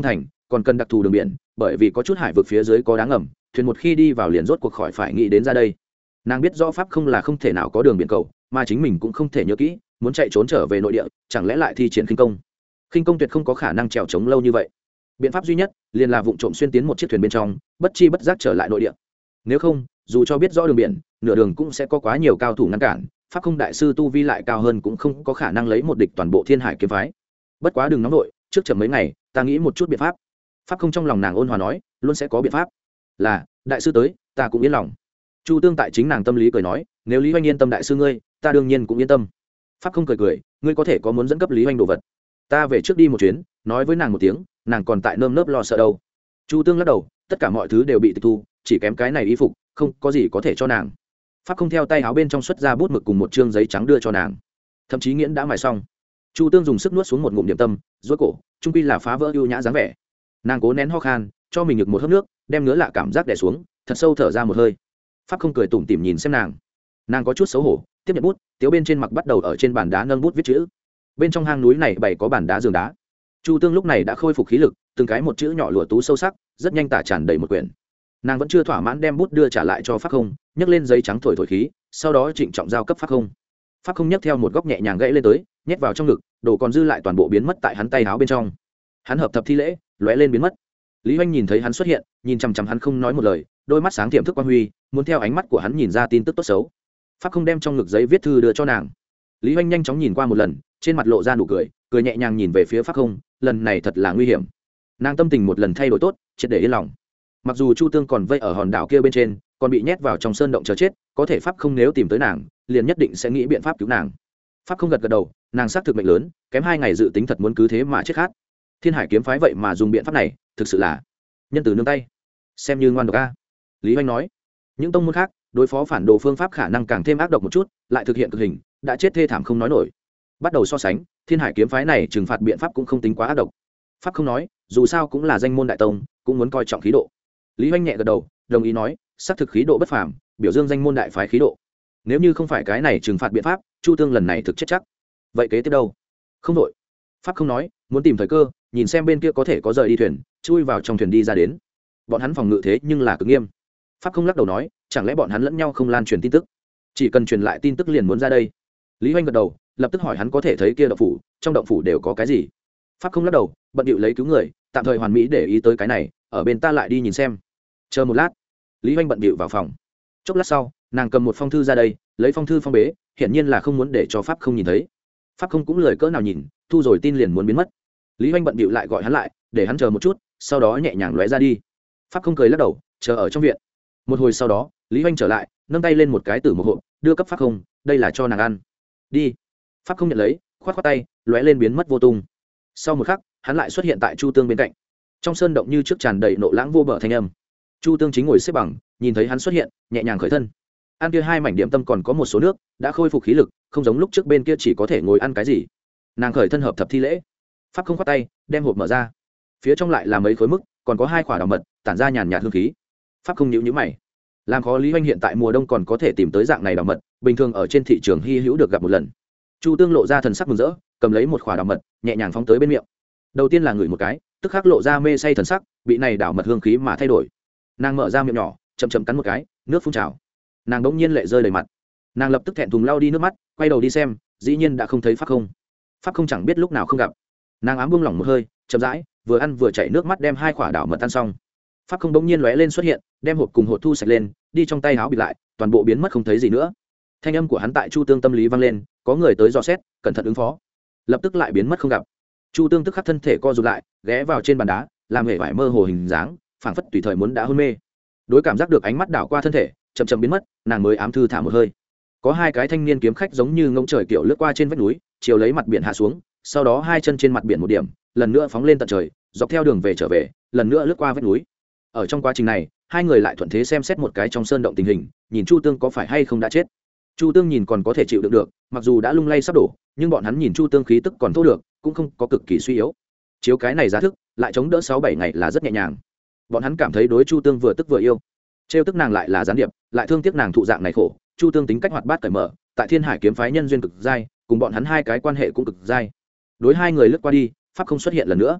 còn cần đặc thù đường biển, bởi vì có chút hải vực phía dưới có đá ngầm, thuyền một khi đi vào liền rốt cuộc khỏi phải nghĩ đến ra đây. Nàng biết rõ pháp không là không thể nào có đường biển cầu, mà chính mình cũng không thể nhớ kỹ, muốn chạy trốn trở về nội địa, chẳng lẽ lại thi triển khinh công? Khinh công tuyệt không có khả năng trèo trống lâu như vậy. Biện pháp duy nhất liền là vụng trộm xuyên tiến một chiếc thuyền bên trong, bất chi bất giác trở lại nội địa. Nếu không, dù cho biết rõ đường biển, nửa đường cũng sẽ có quá nhiều cao thủ ngăn cản, pháp không đại sư tu vi lại cao hơn cũng không có khả năng lấy một địch toàn bộ Thiên Hải kiếm phái. Bất quá đừng nóng nội, trước chậm mấy ngày, ta nghĩ một chút biện pháp. Pháp không trong lòng nàng ôn hòa nói, luôn sẽ có biện pháp. Là, đại sư tới, ta cũng yên lòng. Chu Tương tại chính nàng tâm lý cười nói, nếu Lý Hoành yên tâm đại sư ngươi, ta đương nhiên cũng yên tâm. Pháp không cười cười, ngươi có thể có muốn dẫn cấp Lý Hoành đồ vật, ta về trước đi một chuyến, nói với nàng một tiếng, nàng còn tại nơm nớp lo sợ đâu. Chu Tương lắc đầu, tất cả mọi thứ đều bị tịch thu, chỉ kém cái này y phục, không có gì có thể cho nàng. Pháp không theo tay áo bên trong xuất ra bút mực cùng một chương giấy trắng đưa cho nàng, thậm chí nghiễn đã mài xong. Chu Tương dùng sức nuốt xuống một ngụm điểm tâm, rối cổ, trung quy là phá vỡ ưu nhã dáng vẻ. Nàng cố nén ho khan, cho mình ngực một hớp nước, đem ngứa lạ cảm giác đè xuống, thật sâu thở ra một hơi. Pháp không cười tủm tỉm nhìn xem nàng, nàng có chút xấu hổ, tiếp nhận bút, tiếu bên trên mặt bắt đầu ở trên bàn đá nâng bút viết chữ. Bên trong hang núi này bày có bàn đá giường đá. Chu Tương lúc này đã khôi phục khí lực, từng cái một chữ nhỏ lụa tú sâu sắc, rất nhanh tả tràn đầy một quyển. Nàng vẫn chưa thỏa mãn đem bút đưa trả lại cho Pháp không, nhấc lên giấy trắng thổi thổi khí, sau đó trịnh trọng giao cấp Pháp không. Pháp không nhấc theo một góc nhẹ nhàng gãy lên tới, nhét vào trong ngực, đồ còn dư lại toàn bộ biến mất tại hắn tay áo bên trong. Hắn hợp thập thi lễ, lóe lên biến mất. Lý Hoành nhìn thấy hắn xuất hiện, nhìn chằm chằm hắn không nói một lời, đôi mắt sáng tiềm thức quang huy, muốn theo ánh mắt của hắn nhìn ra tin tức tốt xấu. Pháp không đem trong ngực giấy viết thư đưa cho nàng. Lý Hoành nhanh chóng nhìn qua một lần, trên mặt lộ ra nụ cười, cười nhẹ nhàng nhìn về phía Pháp không, lần này thật là nguy hiểm. Nàng tâm tình một lần thay đổi tốt, triệt để yên lòng. Mặc dù Chu Tương còn vây ở hòn đảo kia bên trên, còn bị nhét vào trong sơn động chờ chết, có thể Pháp không nếu tìm tới nàng, liền nhất định sẽ nghĩ biện pháp cứu nàng. Pháp không gật gật đầu, nàng xác thực mệnh lớn, kém hai ngày dự tính thật muốn cứ thế mà chết khát. Thiên Hải kiếm phái vậy mà dùng biện pháp này, thực sự là nhân từ nương tay, xem như ngoan độc a. Lý Hoành nói, những tông môn khác đối phó phản đồ phương pháp khả năng càng thêm ác độc một chút, lại thực hiện cực hình, đã chết thê thảm không nói nổi. Bắt đầu so sánh, Thiên Hải kiếm phái này trừng phạt biện pháp cũng không tính quá ác độc. Pháp không nói, dù sao cũng là danh môn đại tông, cũng muốn coi trọng khí độ. Lý Hoành nhẹ gật đầu, đồng ý nói, xác thực khí độ bất phàm, biểu dương danh môn đại phái khí độ. Nếu như không phải cái này trừng phạt biện pháp, Chu Tương lần này thực chết chắc. Vậy kế tiếp đâu? Không đội. Pháp không nói, muốn tìm thời cơ, nhìn xem bên kia có thể có rời đi thuyền, chui vào trong thuyền đi ra đến. Bọn hắn phòng ngự thế nhưng là cực nghiêm. Pháp không lắc đầu nói, chẳng lẽ bọn hắn lẫn nhau không lan truyền tin tức, chỉ cần truyền lại tin tức liền muốn ra đây. Lý Hoành gật đầu, lập tức hỏi hắn có thể thấy kia động phủ, trong động phủ đều có cái gì. Pháp không lắc đầu, bận điệu lấy cứu người, tạm thời hoàn mỹ để ý tới cái này, ở bên ta lại đi nhìn xem. Chờ một lát. Lý Hoành bận điệu vào phòng. Chốc lát sau, nàng cầm một phong thư ra đây, lấy phong thư phong bế, hiển nhiên là không muốn để cho Pháp không nhìn thấy. Pháp không cũng lời cỡ nào nhìn, thu rồi tin liền muốn biến mất. Lý Hoành bận điệu lại gọi hắn lại, để hắn chờ một chút, sau đó nhẹ nhàng lóe ra đi. Pháp không cười lắc đầu, chờ ở trong viện. Một hồi sau đó, Lý Hoành trở lại, nâng tay lên một cái tử một hộp, đưa cấp Pháp không, đây là cho nàng ăn. Đi. Pháp không nhận lấy, khoát khoát tay, lóe lên biến mất vô tung. Sau một khắc, hắn lại xuất hiện tại Chu Tương bên cạnh. Trong sơn động như trước tràn đầy nộ lãng vô bờ thanh âm. Chu Tương chính ngồi xếp bằng, nhìn thấy hắn xuất hiện, nhẹ nhàng khởi thân. Ăn kia hai mảnh điểm tâm còn có một số nước, đã khôi phục khí lực, không giống lúc trước bên kia chỉ có thể ngồi ăn cái gì. Nàng khởi thân hợp thập thi lễ. Pháp không khoát tay, đem hộp mở ra. Phía trong lại là mấy khối mức, còn có hai quả đào mật, tản ra nhàn nhạt hương khí. Pháp không nhíu nhíu mày. Làm khó Lý Hoành hiện tại mùa đông còn có thể tìm tới dạng này đào mật, bình thường ở trên thị trường hy hữu được gặp một lần. Chu Tương lộ ra thần sắc mừng rỡ, cầm lấy một quả đào mật, nhẹ nhàng phóng tới bên miệng. Đầu tiên là ngửi một cái, tức khắc lộ ra mê say thần sắc, bị này đào mật hương khí mà thay đổi. Nàng mở ra miệng nhỏ, chậm chậm cắn một cái, nước phun trào. Nàng đống nhiên lệ rơi đầy mặt. Nàng lập tức thẹn thùng lau đi nước mắt, quay đầu đi xem, dĩ nhiên đã không thấy Pháp không. Pháp không chẳng biết lúc nào không gặp. Nàng ám buông lỏng một hơi, chậm rãi, vừa ăn vừa chảy nước mắt đem hai quả đào mật ăn xong. Pháp không đống nhiên lóe lên xuất hiện, đem hộp cùng hộp thu sạch lên, đi trong tay áo bịt lại, toàn bộ biến mất không thấy gì nữa. Thanh âm của hắn tại Chu Tương tâm lý vang lên, có người tới dò xét, cẩn thận ứng phó. Lập tức lại biến mất không gặp. Chu Tương tức khắc thân thể co rụt lại, ghé vào trên bàn đá, làm hề vải mơ hồ hình dáng, phảng phất tùy thời muốn đã hôn mê. Đối cảm giác được ánh mắt đảo qua thân thể, chậm chậm biến mất, nàng mới ám thư thả một hơi. Có hai cái thanh niên kiếm khách giống như ngỗng trời kiểu lướt qua trên vách núi, chiều lấy mặt biển hạ xuống, sau đó hai chân trên mặt biển một điểm, lần nữa phóng lên tận trời, dọc theo đường về trở về, lần nữa lướt qua vách núi. Ở trong quá trình này, hai người lại thuận thế xem xét một cái trong sơn động tình hình, nhìn Chu Tương có phải hay không đã chết. Chu Tương nhìn còn có thể chịu đựng được, mặc dù đã lung lay sắp đổ, nhưng bọn hắn nhìn Chu Tương khí tức còn tốt được, cũng không có cực kỳ suy yếu. Chiếu cái này giá thức, lại chống đỡ sáu bảy ngày là rất nhẹ nhàng. Bọn hắn cảm thấy đối Chu Tương vừa tức vừa yêu. Trêu tức nàng lại là gián điệp, lại thương tiếc nàng thụ dạng này khổ. Chu Tương tính cách hoạt bát cởi mở, tại Thiên Hải kiếm phái nhân duyên cực dai, cùng bọn hắn hai cái quan hệ cũng cực dai. Đối hai người lướt qua đi, Pháp không xuất hiện lần nữa.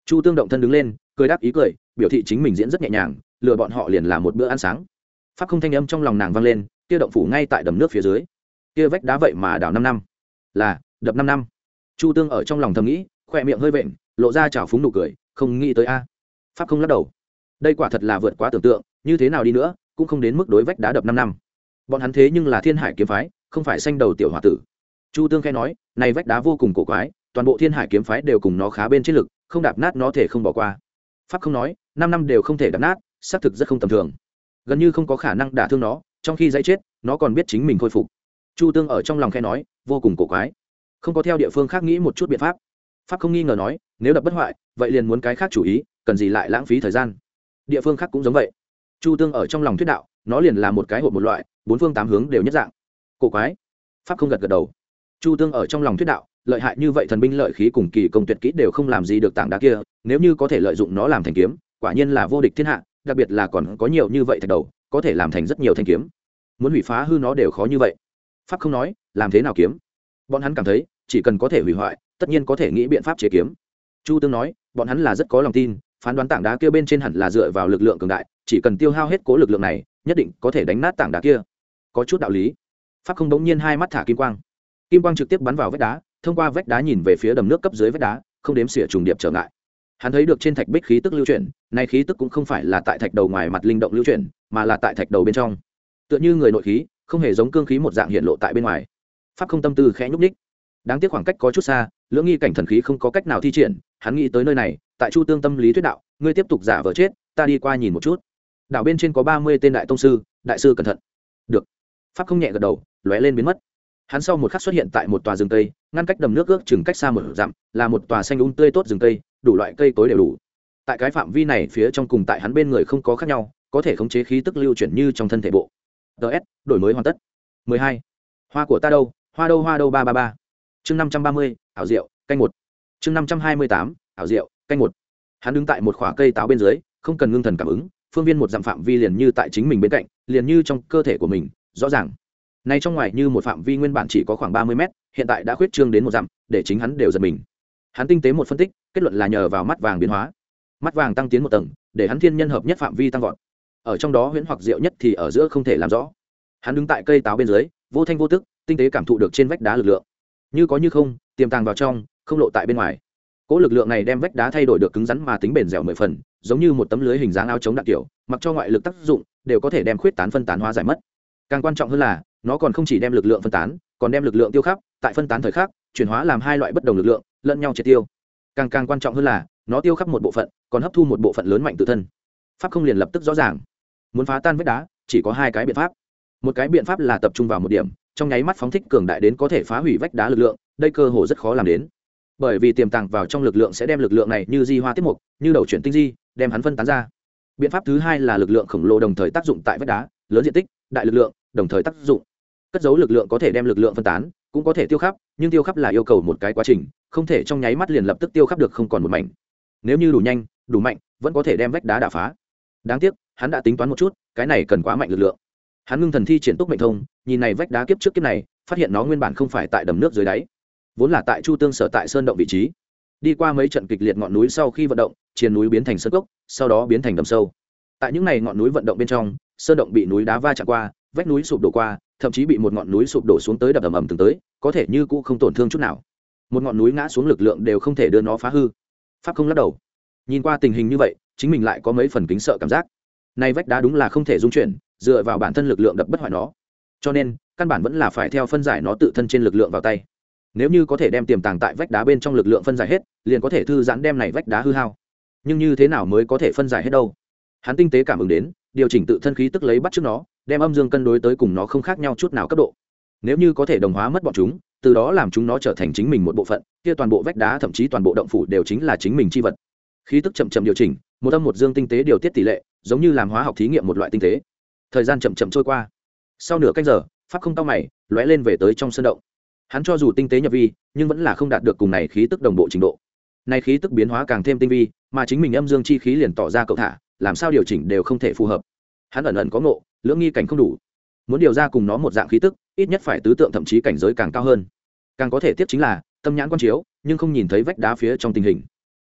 Chu Tương động thân đứng lên, cười đáp ý cười, biểu thị chính mình diễn rất nhẹ nhàng, lừa bọn họ liền làm một bữa ăn sáng. Pháp không thanh âm trong lòng nàng vang lên, kia động phủ ngay tại đầm nước phía dưới, kia vách đá vậy mà đào năm năm, là đập năm năm. Chu Tương ở trong lòng thầm nghĩ, khoe miệng hơi vện, lộ ra trào phúng nụ cười, không nghĩ tới a. Pháp không lắc đầu, đây quả thật là vượt quá tưởng tượng, như thế nào đi nữa cũng không đến mức đối vách đá đập năm năm. Bọn hắn thế nhưng là Thiên Hải kiếm phái, không phải sanh đầu tiểu hòa tử. Chu Tương khẽ nói, này vách đá vô cùng cổ quái, toàn bộ Thiên Hải kiếm phái đều cùng nó khá bên chiến lực, không đạp nát nó thể không bỏ qua. Pháp không nói, năm năm đều không thể đạp nát, xác thực rất không tầm thường, gần như không có khả năng đả thương nó, trong khi dãy chết nó còn biết chính mình khôi phục. Chu Tương ở trong lòng khẽ nói, vô cùng cổ quái, không có theo địa phương khác nghĩ một chút biện pháp. Pháp không nghi ngờ nói, nếu đập bất hoại vậy liền muốn cái khác chủ ý, cần gì lại lãng phí thời gian. Địa phương khác cũng giống vậy. Chu Tương ở trong lòng thuyết đạo, nó liền là một cái hộp một loại, bốn phương tám hướng đều nhất dạng. Cổ quái. Pháp không gật gật đầu. Chu Tương ở trong lòng thuyết đạo, lợi hại như vậy thần binh lợi khí cùng kỳ công tuyệt kỹ đều không làm gì được tảng đá kia, nếu như có thể lợi dụng nó làm thành kiếm, quả nhiên là vô địch thiên hạ, đặc biệt là còn có nhiều như vậy thạch đầu, có thể làm thành rất nhiều thanh kiếm. Muốn hủy phá hư nó đều khó như vậy. Pháp không nói, làm thế nào kiếm? Bọn hắn cảm thấy, chỉ cần có thể hủy hoại, tất nhiên có thể nghĩ biện pháp chế kiếm. Chu Tương nói, bọn hắn là rất có lòng tin, phán đoán tảng đá kia bên trên hẳn là dựa vào lực lượng cường đại, chỉ cần tiêu hao hết cố lực lượng này, nhất định có thể đánh nát tảng đá kia. Có chút đạo lý. Pháp không đống nhiên hai mắt thả kim quang, kim quang trực tiếp bắn vào vách đá, thông qua vách đá nhìn về phía đầm nước cấp dưới vách đá, không đếm xỉa trùng điệp trở ngại. Hắn thấy được trên thạch bích khí tức lưu chuyển, này khí tức cũng không phải là tại thạch đầu ngoài mặt linh động lưu chuyển, mà là tại thạch đầu bên trong, tựa như người nội khí, không hề giống cương khí một dạng hiện lộ tại bên ngoài. Pháp không tâm tư khẽ nhúc nhích, đáng tiếc khoảng cách có chút xa, lưỡng nghi cảnh thần khí không có cách nào thi triển. Hắn nghĩ tới nơi này, tại Chu Tương tâm lý thuyết đạo, ngươi tiếp tục giả vờ chết, ta đi qua nhìn một chút. Đảo bên trên có ba mươi tên đại tông sư, đại sư cẩn thận. Được. Pháp không nhẹ gật đầu, lóe lên biến mất. Hắn sau một khắc xuất hiện tại một tòa rừng cây, ngăn cách đầm nước ước chừng cách xa một dặm, là một tòa xanh um tươi tốt rừng cây, đủ loại cây cối đều đủ. Tại cái phạm vi này phía trong cùng tại hắn bên người không có khác nhau, có thể khống chế khí tức lưu chuyển như trong thân thể bộ. ds đổi mới hoàn tất. mười hai. Hoa của ta đâu, hoa đâu hoa đâu ba ba ba. Chương năm trăm ba mươi, ảo diệu, canh một. Chương năm trăm hai mươi tám, ảo diệu, canh một. Hắn đứng tại một khỏa cây táo bên dưới, không cần ngưng thần cảm ứng, phương viên một dặm phạm vi liền như tại chính mình bên cạnh, liền như trong cơ thể của mình, rõ ràng. Này trong ngoài như một phạm vi nguyên bản chỉ có khoảng ba mươi mét, hiện tại đã khuyết trương đến một dặm, để chính hắn đều giật mình. Hắn tinh tế một phân tích, kết luận là nhờ vào mắt vàng biến hóa. Mắt vàng tăng tiến một tầng, để hắn thiên nhân hợp nhất phạm vi tăng vọt. Ở trong đó huyễn hoặc diệu nhất thì ở giữa không thể làm rõ. Hắn đứng tại cây táo bên dưới, vô thanh vô tức, tinh tế cảm thụ được trên vách đá lực lượng. Như có như không, tiềm tàng vào trong, không lộ tại bên ngoài. Cỗ lực lượng này đem vách đá thay đổi được cứng rắn mà tính bền dẻo mười phần, giống như một tấm lưới hình dáng áo chống đạn kiểu, mặc cho ngoại lực tác dụng, đều có thể đem khuyết tán phân tán hóa giải mất. Càng quan trọng hơn là, nó còn không chỉ đem lực lượng phân tán, còn đem lực lượng tiêu khắp, tại phân tán thời khắc, chuyển hóa làm hai loại bất đồng lực lượng, lẫn nhau triệt tiêu. Càng càng quan trọng hơn là, nó tiêu khắp một bộ phận, còn hấp thu một bộ phận lớn mạnh tự thân. Pháp không liền lập tức rõ ràng. Muốn phá tan vách đá, chỉ có hai cái biện pháp. Một cái biện pháp là tập trung vào một điểm, trong nháy mắt phóng thích cường đại đến có thể phá hủy vách đá lực lượng, đây cơ hồ rất khó làm đến. Bởi vì tiềm tàng vào trong lực lượng sẽ đem lực lượng này như di hoa tiết mục, như đầu chuyển tinh di, đem hắn phân tán ra. Biện pháp thứ hai là lực lượng khổng lồ đồng thời tác dụng tại vách đá, lớn diện tích, đại lực lượng, đồng thời tác dụng. Cất giấu lực lượng có thể đem lực lượng phân tán, cũng có thể tiêu khắp, nhưng tiêu khắp là yêu cầu một cái quá trình, không thể trong nháy mắt liền lập tức tiêu khắp được không còn một mảnh. Nếu như đủ nhanh, đủ mạnh, vẫn có thể đem vách đá đả phá. Đáng tiếc, hắn đã tính toán một chút, cái này cần quá mạnh lực lượng. Hắn ngưng thần thi triển túc mệnh thông, nhìn này vách đá kiếp trước kiếp này, phát hiện nó nguyên bản không phải tại đầm nước dưới đáy, vốn là tại Chu Tương sở tại sơn động vị trí. Đi qua mấy trận kịch liệt ngọn núi sau khi vận động, triền núi biến thành sơn cốc, sau đó biến thành đầm sâu. Tại những này ngọn núi vận động bên trong, sơn động bị núi đá va chạm qua, vách núi sụp đổ qua, thậm chí bị một ngọn núi sụp đổ xuống tới đập ầm ầm từng tới, có thể như cũ không tổn thương chút nào. Một ngọn núi ngã xuống lực lượng đều không thể đưa nó phá hư. Pháp không lắc đầu. Nhìn qua tình hình như vậy, chính mình lại có mấy phần kính sợ cảm giác. Này vách đá đúng là không thể dung chuyển, dựa vào bản thân lực lượng đập bất hoại nó. Cho nên, căn bản vẫn là phải theo phân giải nó tự thân trên lực lượng vào tay. Nếu như có thể đem tiềm tàng tại vách đá bên trong lực lượng phân giải hết, liền có thể thư giãn đem này vách đá hư hao. Nhưng như thế nào mới có thể phân giải hết đâu? Hắn tinh tế cảm ứng đến, điều chỉnh tự thân khí tức lấy bắt trước nó, đem âm dương cân đối tới cùng nó không khác nhau chút nào cấp độ. Nếu như có thể đồng hóa mất bọn chúng, từ đó làm chúng nó trở thành chính mình một bộ phận, kia toàn bộ vách đá thậm chí toàn bộ động phủ đều chính là chính mình chi vật. Khí tức chậm chậm điều chỉnh, một âm một dương tinh tế điều tiết tỷ lệ, giống như làm hóa học thí nghiệm một loại tinh tế. Thời gian chậm chậm trôi qua. Sau nửa canh giờ, Pháp không tao mày, lóe lên về tới trong sân động. Hắn cho dù tinh tế nhập vi, nhưng vẫn là không đạt được cùng này khí tức đồng bộ trình độ. Này khí tức biến hóa càng thêm tinh vi, mà chính mình âm dương chi khí liền tỏ ra cậu thả, làm sao điều chỉnh đều không thể phù hợp. Hắn ẩn ẩn có ngộ, lưỡng nghi cảnh không đủ. Muốn điều ra cùng nó một dạng khí tức, ít nhất phải tứ tượng thậm chí cảnh giới càng cao hơn. Càng có thể tiếp chính là tâm nhãn quan chiếu, nhưng không nhìn thấy vách đá phía trong tình hình.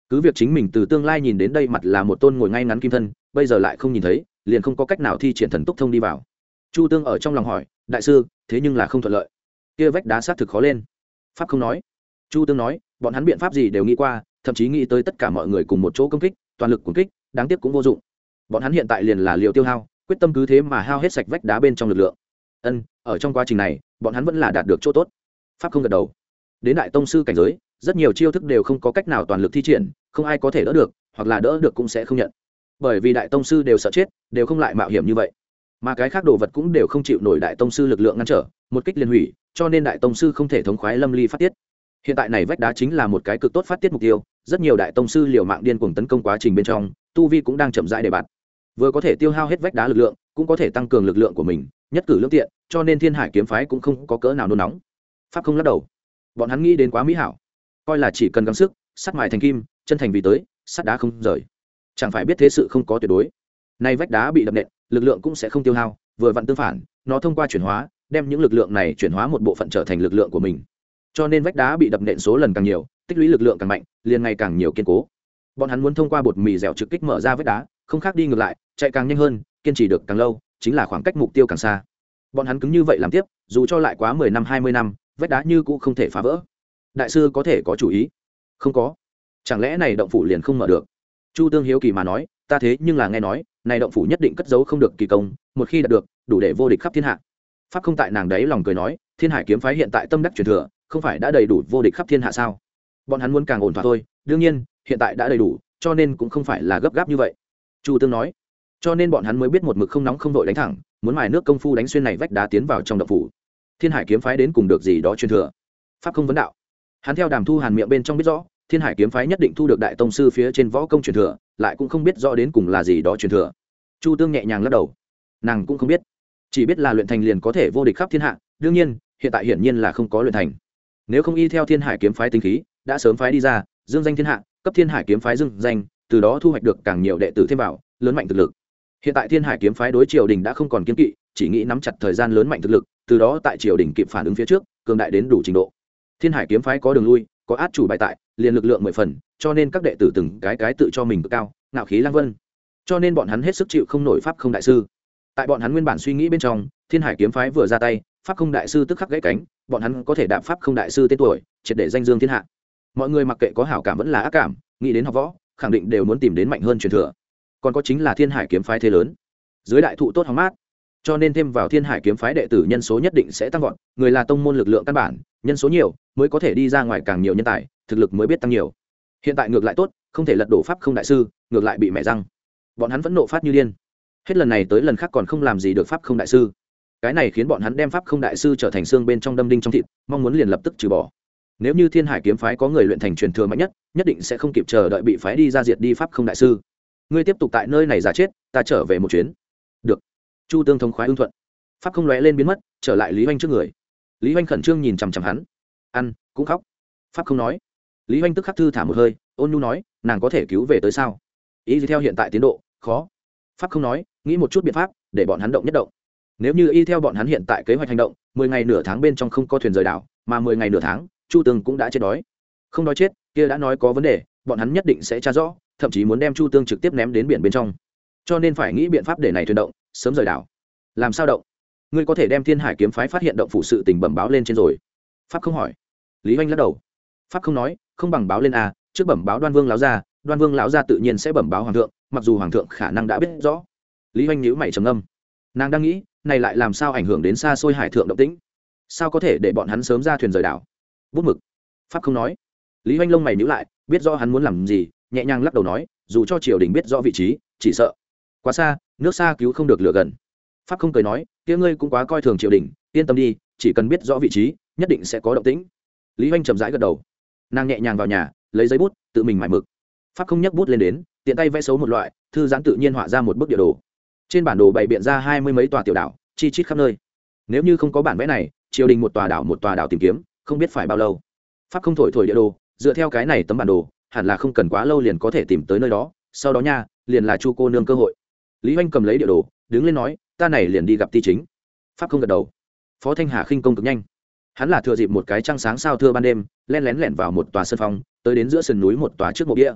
cứ việc chính mình từ tương lai nhìn đến đây mặt là một tôn ngồi ngay ngắn kim thân, bây giờ lại không nhìn thấy, liền không có cách nào thi triển thần túc thông đi vào. Chu Tương ở trong lòng hỏi, đại sư, thế nhưng là không thuận lợi, kia vách đá xác thực khó lên. Pháp không nói. Chu Tương nói, bọn hắn biện pháp gì đều nghĩ qua, thậm chí nghĩ tới tất cả mọi người cùng một chỗ công kích, toàn lực cuốn kích, đáng tiếc cũng vô dụng. Bọn hắn hiện tại liền là liều tiêu hao, quyết tâm cứ thế mà hao hết sạch vách đá bên trong lực lượng. Ân, ở trong quá trình này, bọn hắn vẫn là đạt được chỗ tốt. Pháp không gật đầu. Đến đại tông sư cảnh giới, rất nhiều chiêu thức đều không có cách nào toàn lực thi triển, không ai có thể đỡ được, hoặc là đỡ được cũng sẽ không nhận. Bởi vì đại tông sư đều sợ chết, đều không lại mạo hiểm như vậy. Mà cái khác đồ vật cũng đều không chịu nổi đại tông sư lực lượng ngăn trở, một kích liền hủy, cho nên đại tông sư không thể thống khoái lâm ly phát tiết. Hiện tại này vách đá chính là một cái cực tốt phát tiết mục tiêu, rất nhiều đại tông sư liều mạng điên cuồng tấn công quá trình bên trong, tu vi cũng đang chậm rãi để bạt. Vừa có thể tiêu hao hết vách đá lực lượng, cũng có thể tăng cường lực lượng của mình, nhất cử lưỡng tiện, cho nên Thiên Hải kiếm phái cũng không có cỡ nào nôn nóng. Pháp không lắc đầu. Bọn hắn nghĩ đến quá mỹ hảo, coi là chỉ cần gắng sức, sắt mài thành kim, chân thành vì tới, sắt đá không rời. Chẳng phải biết thế sự không có tuyệt đối. Nay vách đá bị đập nện, lực lượng cũng sẽ không tiêu hao, vừa vặn tương phản, nó thông qua chuyển hóa, đem những lực lượng này chuyển hóa một bộ phận trở thành lực lượng của mình. Cho nên vách đá bị đập nện số lần càng nhiều, tích lũy lực lượng càng mạnh, liền ngày càng nhiều kiên cố. Bọn hắn muốn thông qua bột mì dẻo trực kích mở ra vách đá, không khác đi ngược lại, chạy càng nhanh hơn, kiên trì được càng lâu, chính là khoảng cách mục tiêu càng xa. Bọn hắn cứng như vậy làm tiếp, dù cho lại quá mười năm hai mươi năm, vách đá như cũ không thể phá vỡ. Đại sư có thể có chủ ý? Không có. Chẳng lẽ này động phủ liền không mở được? Chu Tương hiếu kỳ mà nói, ta thế nhưng là nghe nói, này động phủ nhất định cất giấu không được kỳ công, một khi đạt được, đủ để vô địch khắp thiên hạ. Pháp không tại nàng đấy lòng cười nói, Thiên Hải kiếm phái hiện tại tâm đắc truyền thừa, không phải đã đầy đủ vô địch khắp thiên hạ sao? Bọn hắn muốn càng ổn thỏa thôi, đương nhiên, hiện tại đã đầy đủ, cho nên cũng không phải là gấp gáp như vậy. Chu Tương nói, cho nên bọn hắn mới biết một mực không nóng không vội đánh thẳng, muốn mài nước công phu đánh xuyên này vách đá tiến vào trong động phủ. Thiên Hải kiếm phái đến cùng được gì đó truyền thừa? Pháp không vấn đạo. Hắn theo Đàm Thu Hàn miệng bên trong biết rõ, Thiên Hải kiếm phái nhất định thu được đại tông sư phía trên võ công truyền thừa, lại cũng không biết rõ đến cùng là gì đó truyền thừa. Chu Tương nhẹ nhàng lắc đầu, nàng cũng không biết, chỉ biết là luyện thành liền có thể vô địch khắp thiên hạ, đương nhiên, hiện tại hiển nhiên là không có luyện thành. Nếu không y theo Thiên Hải kiếm phái tính khí, đã sớm phái đi ra, dương danh thiên hạ, cấp Thiên Hải kiếm phái dương danh, từ đó thu hoạch được càng nhiều đệ tử thêm vào, lớn mạnh thực lực. Hiện tại Thiên Hải kiếm phái đối triều đình đã không còn kiên kỵ, chỉ nghĩ nắm chặt thời gian lớn mạnh thực lực, từ đó tại triều đình kịp phản ứng phía trước, cường đại đến đủ trình độ. Thiên Hải kiếm phái có đường lui, có át chủ bài tại, liền lực lượng mười phần, cho nên các đệ tử từng cái cái tự cho mình cực cao, ngạo khí lang vân. Cho nên bọn hắn hết sức chịu không nổi pháp không đại sư. Tại bọn hắn nguyên bản suy nghĩ bên trong, Thiên Hải kiếm phái vừa ra tay, pháp không đại sư tức khắc gãy cánh, bọn hắn có thể đạp pháp không đại sư tên tuổi, triệt để danh dương thiên hạ. Mọi người mặc kệ có hảo cảm vẫn là ác cảm, nghĩ đến học võ, khẳng định đều muốn tìm đến mạnh hơn truyền thừa. Còn có chính là Thiên Hải kiếm phái thế lớn, dưới đại thụ tốt hóng mát, cho nên thêm vào Thiên Hải kiếm phái đệ tử nhân số nhất định sẽ tăng vọt, người là tông môn lực lượng căn bản, nhân số nhiều mới có thể đi ra ngoài càng nhiều nhân tài, thực lực mới biết tăng nhiều. Hiện tại ngược lại tốt, không thể lật đổ pháp không đại sư, ngược lại bị mẹ răng. Bọn hắn vẫn nộ phát như điên, hết lần này tới lần khác còn không làm gì được pháp không đại sư. Cái này khiến bọn hắn đem pháp không đại sư trở thành xương bên trong đâm đinh trong thịt, mong muốn liền lập tức trừ bỏ. Nếu như Thiên Hải kiếm phái có người luyện thành truyền thừa mạnh nhất, nhất định sẽ không kịp chờ đợi bị phái đi ra diệt đi pháp không đại sư. Ngươi tiếp tục tại nơi này giả chết, ta trở về một chuyến. Được. Chu Tương thống khoái ưng thuận. Pháp không lóe lên biến mất, trở lại Lý Hoành trước người. Lý Hoành khẩn trương nhìn chằm chằm hắn, ăn cũng khóc. Pháp không nói. Lý Hoành tức khắc thư thả một hơi, ôn nhu nói, nàng có thể cứu về tới sao? Ý gì theo hiện tại tiến độ, khó. Pháp không nói, nghĩ một chút biện pháp để bọn hắn động nhất động. Nếu như y theo bọn hắn hiện tại kế hoạch hành động, mười ngày nửa tháng bên trong không có thuyền rời đảo, mà mười ngày nửa tháng, Chu Tương cũng đã chết đói. Không đói chết, kia đã nói có vấn đề, bọn hắn nhất định sẽ tra rõ, thậm chí muốn đem Chu Tương trực tiếp ném đến biển bên trong. Cho nên phải nghĩ biện pháp để này thuyền động, sớm rời đảo. Làm sao động? Ngươi có thể đem Thiên Hải kiếm phái phát hiện động phủ sự tình bẩm báo lên trên rồi. Pháp không hỏi. Lý Hoành lắc đầu. Pháp không nói, không bằng báo lên à, trước bẩm báo Đoan Vương lão gia, Đoan Vương lão gia tự nhiên sẽ bẩm báo hoàng thượng, mặc dù hoàng thượng khả năng đã biết rõ. Lý Hoành nhíu mày trầm ngâm. Nàng đang nghĩ, này lại làm sao ảnh hưởng đến xa xôi hải thượng động tĩnh? Sao có thể để bọn hắn sớm ra thuyền rời đảo? Bút mực. Pháp không nói. Lý Hoành lông mày nhíu lại, biết rõ hắn muốn làm gì, nhẹ nhàng lắc đầu nói, dù cho triều đình biết rõ vị trí, chỉ sợ quá xa, nước xa cứu không được lửa gần. Pháp không cười nói, kia ngươi cũng quá coi thường triều đình, yên tâm đi, chỉ cần biết rõ vị trí, nhất định sẽ có động tĩnh. Lý Hoành chậm rãi gật đầu. Nàng nhẹ nhàng vào nhà, lấy giấy bút, tự mình mải mực. Pháp không nhấc bút lên đến, tiện tay vẽ xấu một loại, thư giãn tự nhiên họa ra một bức địa đồ. Trên bản đồ bày biện ra hai mươi mấy tòa tiểu đảo, chi chít khắp nơi. Nếu như không có bản vẽ này, triều đình một tòa đảo một tòa đảo tìm kiếm, không biết phải bao lâu. Pháp không thổi thổi địa đồ, dựa theo cái này tấm bản đồ, hẳn là không cần quá lâu liền có thể tìm tới nơi đó, sau đó nha, liền là Chu cô nương cơ hội. Lý Hoành cầm lấy địa đồ, đứng lên nói, ta này liền đi gặp ti chính. Pháp không gật đầu. Phó Thanh Hà khinh công cực nhanh, hắn là thừa dịp một cái trăng sáng sao thưa ban đêm, len lén lẻn vào một tòa sân phong, tới đến giữa sườn núi một tòa trước mộ bia.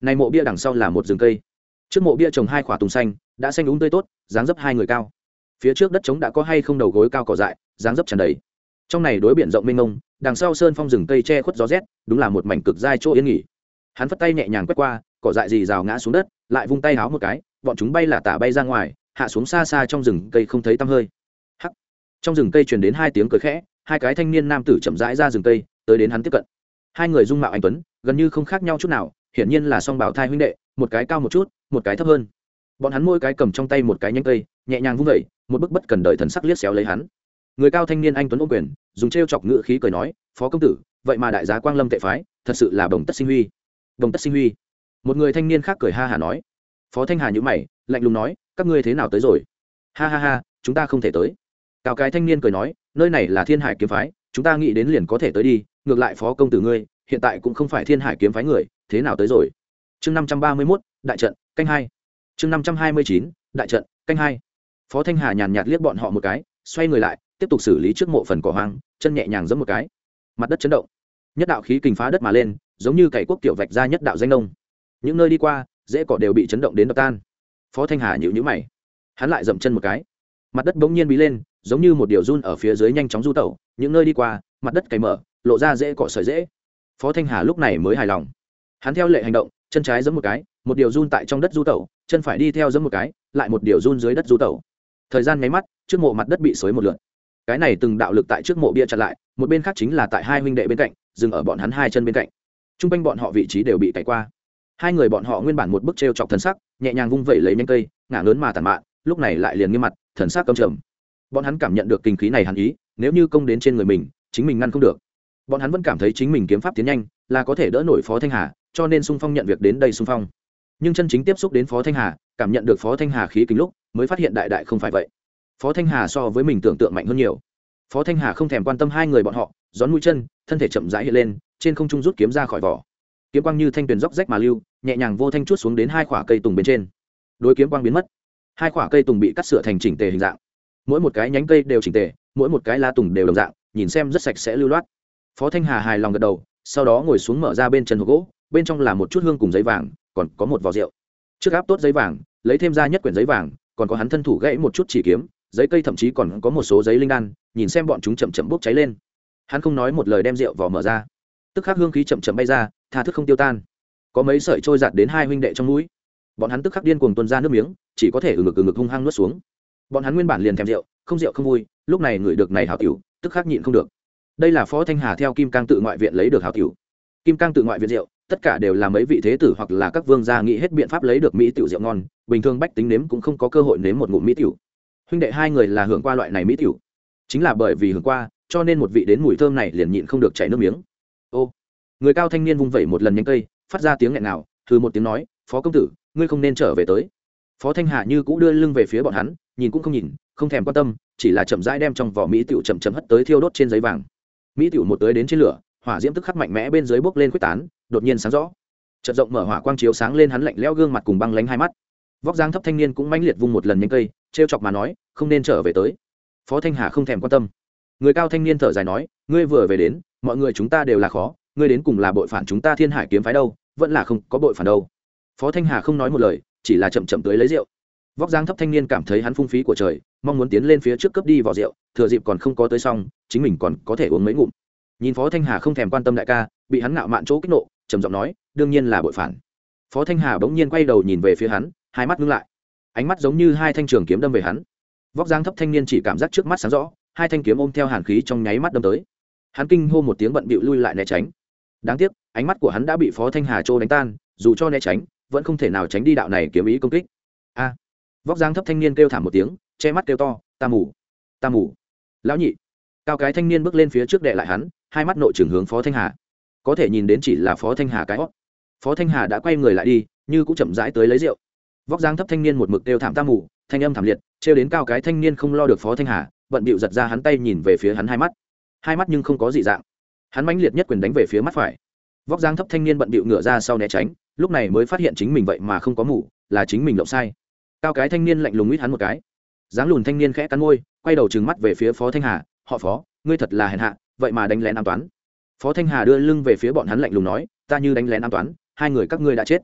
này mộ bia đằng sau là một rừng cây, trước mộ bia trồng hai khỏa tùng xanh đã xanh úng tươi tốt, dáng dấp hai người cao. Phía trước đất trống đã có hay không đầu gối cao cỏ dại, dáng dấp tràn đầy. Trong này đối biển rộng mênh mông, đằng sau sơn phong rừng cây che khuất gió rét, đúng là một mảnh cực dai chỗ yên nghỉ. Hắn phất tay nhẹ nhàng quét qua, cỏ dại rì rào ngã xuống đất, lại vung tay háo một cái, bọn chúng bay là tả bay ra ngoài, hạ xuống xa xa trong rừng cây không thấy tăm hơi. Hắc. Trong rừng cây truyền đến hai tiếng cười khẽ, hai cái thanh niên nam tử chậm rãi ra rừng cây, tới đến hắn tiếp cận. Hai người dung mạo anh tuấn, gần như không khác nhau chút nào, hiển nhiên là song bảo thai huynh đệ, một cái cao một chút, một cái thấp hơn. Bọn hắn mỗi cái cầm trong tay một cái nhánh cây, nhẹ nhàng vung vẩy, một bức bất cần đời thần sắc liếc xéo lấy hắn. Người cao thanh niên anh tuấn ôm quyền, dùng trêu chọc ngữ khí cười nói, phó công tử, vậy mà đại giá Quang Lâm tệ phái, thật sự là đồng tất sinh huy. Đồng tất sinh huy. Một người thanh niên khác cười ha hả nói. Phó Thanh Hà nhíu mày, lạnh lùng nói, các ngươi thế nào tới rồi? Ha ha ha, chúng ta không thể tới. Cao cái thanh niên cười nói, nơi này là Thiên Hải kiếm phái, chúng ta nghĩ đến liền có thể tới đi, ngược lại phó công tử ngươi, hiện tại cũng không phải Thiên Hải kiếm phái người, thế nào tới rồi? Chương năm trăm ba mươi mốt, đại trận, canh hai. Chương năm trăm hai mươi chín, đại trận, canh hai. Phó Thanh Hà nhàn nhạt liếc bọn họ một cái, xoay người lại, tiếp tục xử lý trước mộ phần cỏ hoang, chân nhẹ nhàng giẫm một cái. Mặt đất chấn động. Nhất đạo khí kình phá đất mà lên, giống như cày quốc tiểu vạch ra nhất đạo danh nông. Những nơi đi qua, rễ cỏ đều bị chấn động đến đập tan. Phó Thanh Hà nhíu nhíu mày, hắn lại dậm chân một cái. Mặt đất bỗng nhiên bí lên, giống như một điều run ở phía dưới nhanh chóng du tẩu, những nơi đi qua, mặt đất cày mở, lộ ra rễ cỏ sợi rễ. Phó Thanh Hà lúc này mới hài lòng. Hắn theo lệ hành động, chân trái giẫm một cái, một điều run tại trong đất du tẩu, chân phải đi theo giẫm một cái, lại một điều run dưới đất du tẩu. Thời gian nháy mắt, trước mộ mặt đất bị xối một lượt. Cái này từng đạo lực tại trước mộ bia chặn lại, một bên khác chính là tại hai huynh đệ bên cạnh, dừng ở bọn hắn hai chân bên cạnh. Trung quanh bọn họ vị trí đều bị cày qua. Hai người bọn họ nguyên bản một bức trêu chọc thần sắc, nhẹ nhàng vung vẩy lấy nhánh cây, ngả lớn mà tàn mạn, lúc này lại liền nghiêm mặt, thần sắc căm trầm. Bọn hắn cảm nhận được kinh khí này hàn ý, nếu như công đến trên người mình, chính mình ngăn không được. Bọn hắn vẫn cảm thấy chính mình kiếm pháp tiến nhanh, là có thể đỡ nổi Phó Thanh Hà, cho nên xung phong nhận việc đến đây xung phong. Nhưng chân chính tiếp xúc đến Phó Thanh Hà, cảm nhận được Phó Thanh Hà khí kình lúc, mới phát hiện đại đại không phải vậy. Phó Thanh Hà so với mình tưởng tượng mạnh hơn nhiều. Phó Thanh Hà không thèm quan tâm hai người bọn họ, gión mũi chân, thân thể chậm rãi hiện lên, trên không trung rút kiếm ra khỏi vỏ. Kiếm quang như thanh tuyền róc rách mà lưu, nhẹ nhàng vô thanh chuốt xuống đến hai quả cây tùng bên trên. Đối kiếm quang biến mất, hai quả cây tùng bị cắt sửa thành chỉnh tề hình dạng. Mỗi một cái nhánh cây đều chỉnh tề, mỗi một cái lá tùng đều đồng dạng, nhìn xem rất sạch sẽ lưu loát. Phó Thanh Hà hài lòng gật đầu, sau đó ngồi xuống mở ra bên chân hộp gỗ, bên trong là một chút hương cùng giấy vàng, còn có một vò rượu. Trước áp tốt giấy vàng, lấy thêm ra nhất quyển giấy vàng, còn có hắn thân thủ gãy một chút chỉ kiếm, giấy cây thậm chí còn có một số giấy linh đan, nhìn xem bọn chúng chậm chậm bốc cháy lên. Hắn không nói một lời đem rượu vò mở ra, tức khắc hương khí chậm chậm bay ra, tha thức không tiêu tan, có mấy sợi trôi giạt đến hai huynh đệ trong mũi. Bọn hắn tức khắc điên cuồng tuôn ra nước miếng, chỉ có thể ừ ngực ừ ngực hung hăng nuốt xuống. Bọn hắn nguyên bản liền thèm rượu, không rượu không vui, lúc này ngửi được này hảo tiểu, tức khắc nhịn không được. Đây là Phó Thanh Hà theo Kim Cang tự ngoại viện lấy được hảo tiểu. Kim Cang tự ngoại viện rượu, tất cả đều là mấy vị thế tử hoặc là các vương gia nghĩ hết biện pháp lấy được mỹ tiểu rượu ngon, bình thường bách tính nếm cũng không có cơ hội nếm một ngụm mỹ tiểu. Huynh đệ hai người là hưởng qua loại này mỹ tiểu, chính là bởi vì hưởng qua, cho nên một vị đến mùi thơm này liền nhịn không được chảy nước miếng. Ô, người cao thanh niên vung vẩy một lần nhánh cây, phát ra tiếng nghẹn nào, thử một tiếng nói, Phó công tử, ngươi không nên trở về tới. Phó Thanh Hà như cũ đưa lưng về phía bọn hắn, nhìn cũng không nhìn, không thèm quan tâm, chỉ là chậm rãi đem trong vỏ mỹ tiểu chậm chậm hất tới thiêu đốt trên giấy vàng. Mỹ tiểu một tới đến trên lửa, hỏa diễm tức khắc mạnh mẽ bên dưới bốc lên khuếch tán, đột nhiên sáng rõ. Chợt rộng mở hỏa quang chiếu sáng lên hắn lạnh lẽo gương mặt cùng băng lánh hai mắt. Vóc dáng thấp thanh niên cũng mãnh liệt vung một lần nhánh cây, trêu chọc mà nói, không nên trở về tới. Phó Thanh Hà không thèm quan tâm. Người cao thanh niên thở dài nói, ngươi vừa về đến, mọi người chúng ta đều là khó, ngươi đến cùng là bội phản chúng ta Thiên Hải kiếm phái đâu, vẫn là không có bội phản đâu. Phó Thanh Hà không nói một lời, chỉ là chậm chậm tới lấy rượu. Vóc dáng thấp thanh niên cảm thấy hắn phung phí của trời, mong muốn tiến lên phía trước cướp đi vỏ rượu, thừa dịp còn không có tới xong, chính mình còn có thể uống mấy ngụm. Nhìn Phó Thanh Hà không thèm quan tâm đại ca, bị hắn ngạo mạn chỗ kích nộ, trầm giọng nói, đương nhiên là bội phản. Phó Thanh Hà bỗng nhiên quay đầu nhìn về phía hắn, hai mắt ngưng lại, ánh mắt giống như hai thanh trường kiếm đâm về hắn. Vóc dáng thấp thanh niên chỉ cảm giác trước mắt sáng rõ, hai thanh kiếm ôm theo hàn khí trong nháy mắt đâm tới. Hắn kinh hô một tiếng bận bịu lui lại né tránh. Đáng tiếc, ánh mắt của hắn đã bị Phó Thanh Hà trô đánh tan, dù cho né tránh, vẫn không thể nào tránh đi đạo này kiếm ý công kích. A! Vóc dáng thấp thanh niên kêu thảm một tiếng, che mắt kêu to, ta mù, ta mù. Lão nhị! Cao cái thanh niên bước lên phía trước đè lại hắn, hai mắt nội trừng hướng Phó Thanh Hà. Có thể nhìn đến chỉ là Phó Thanh Hà cái hót. Phó Thanh Hà đã quay người lại đi, như cũng chậm rãi tới lấy rượu. Vóc dáng thấp thanh niên một mực kêu thảm ta mù, thanh âm thảm liệt, trêu đến cao cái thanh niên không lo được Phó Thanh Hà, bận bịu giật ra hắn tay nhìn về phía hắn hai mắt. Hai mắt nhưng không có dị dạng. Hắn mãnh liệt nhất quyền đánh về phía mắt phải. Vóc dáng thấp thanh niên bận bịu ngửa ra sau né tránh, lúc này mới phát hiện chính mình vậy mà không có mù, là chính mình lộng sai. Cao cái thanh niên lạnh lùng huýt hắn một cái. Dáng lùn thanh niên khẽ cắn môi, quay đầu trừng mắt về phía Phó Thanh Hà, họ Phó, ngươi thật là hèn hạ, vậy mà đánh lén an toán. Phó Thanh Hà đưa lưng về phía bọn hắn lạnh lùng nói, ta như đánh lén an toán, hai người các ngươi đã chết.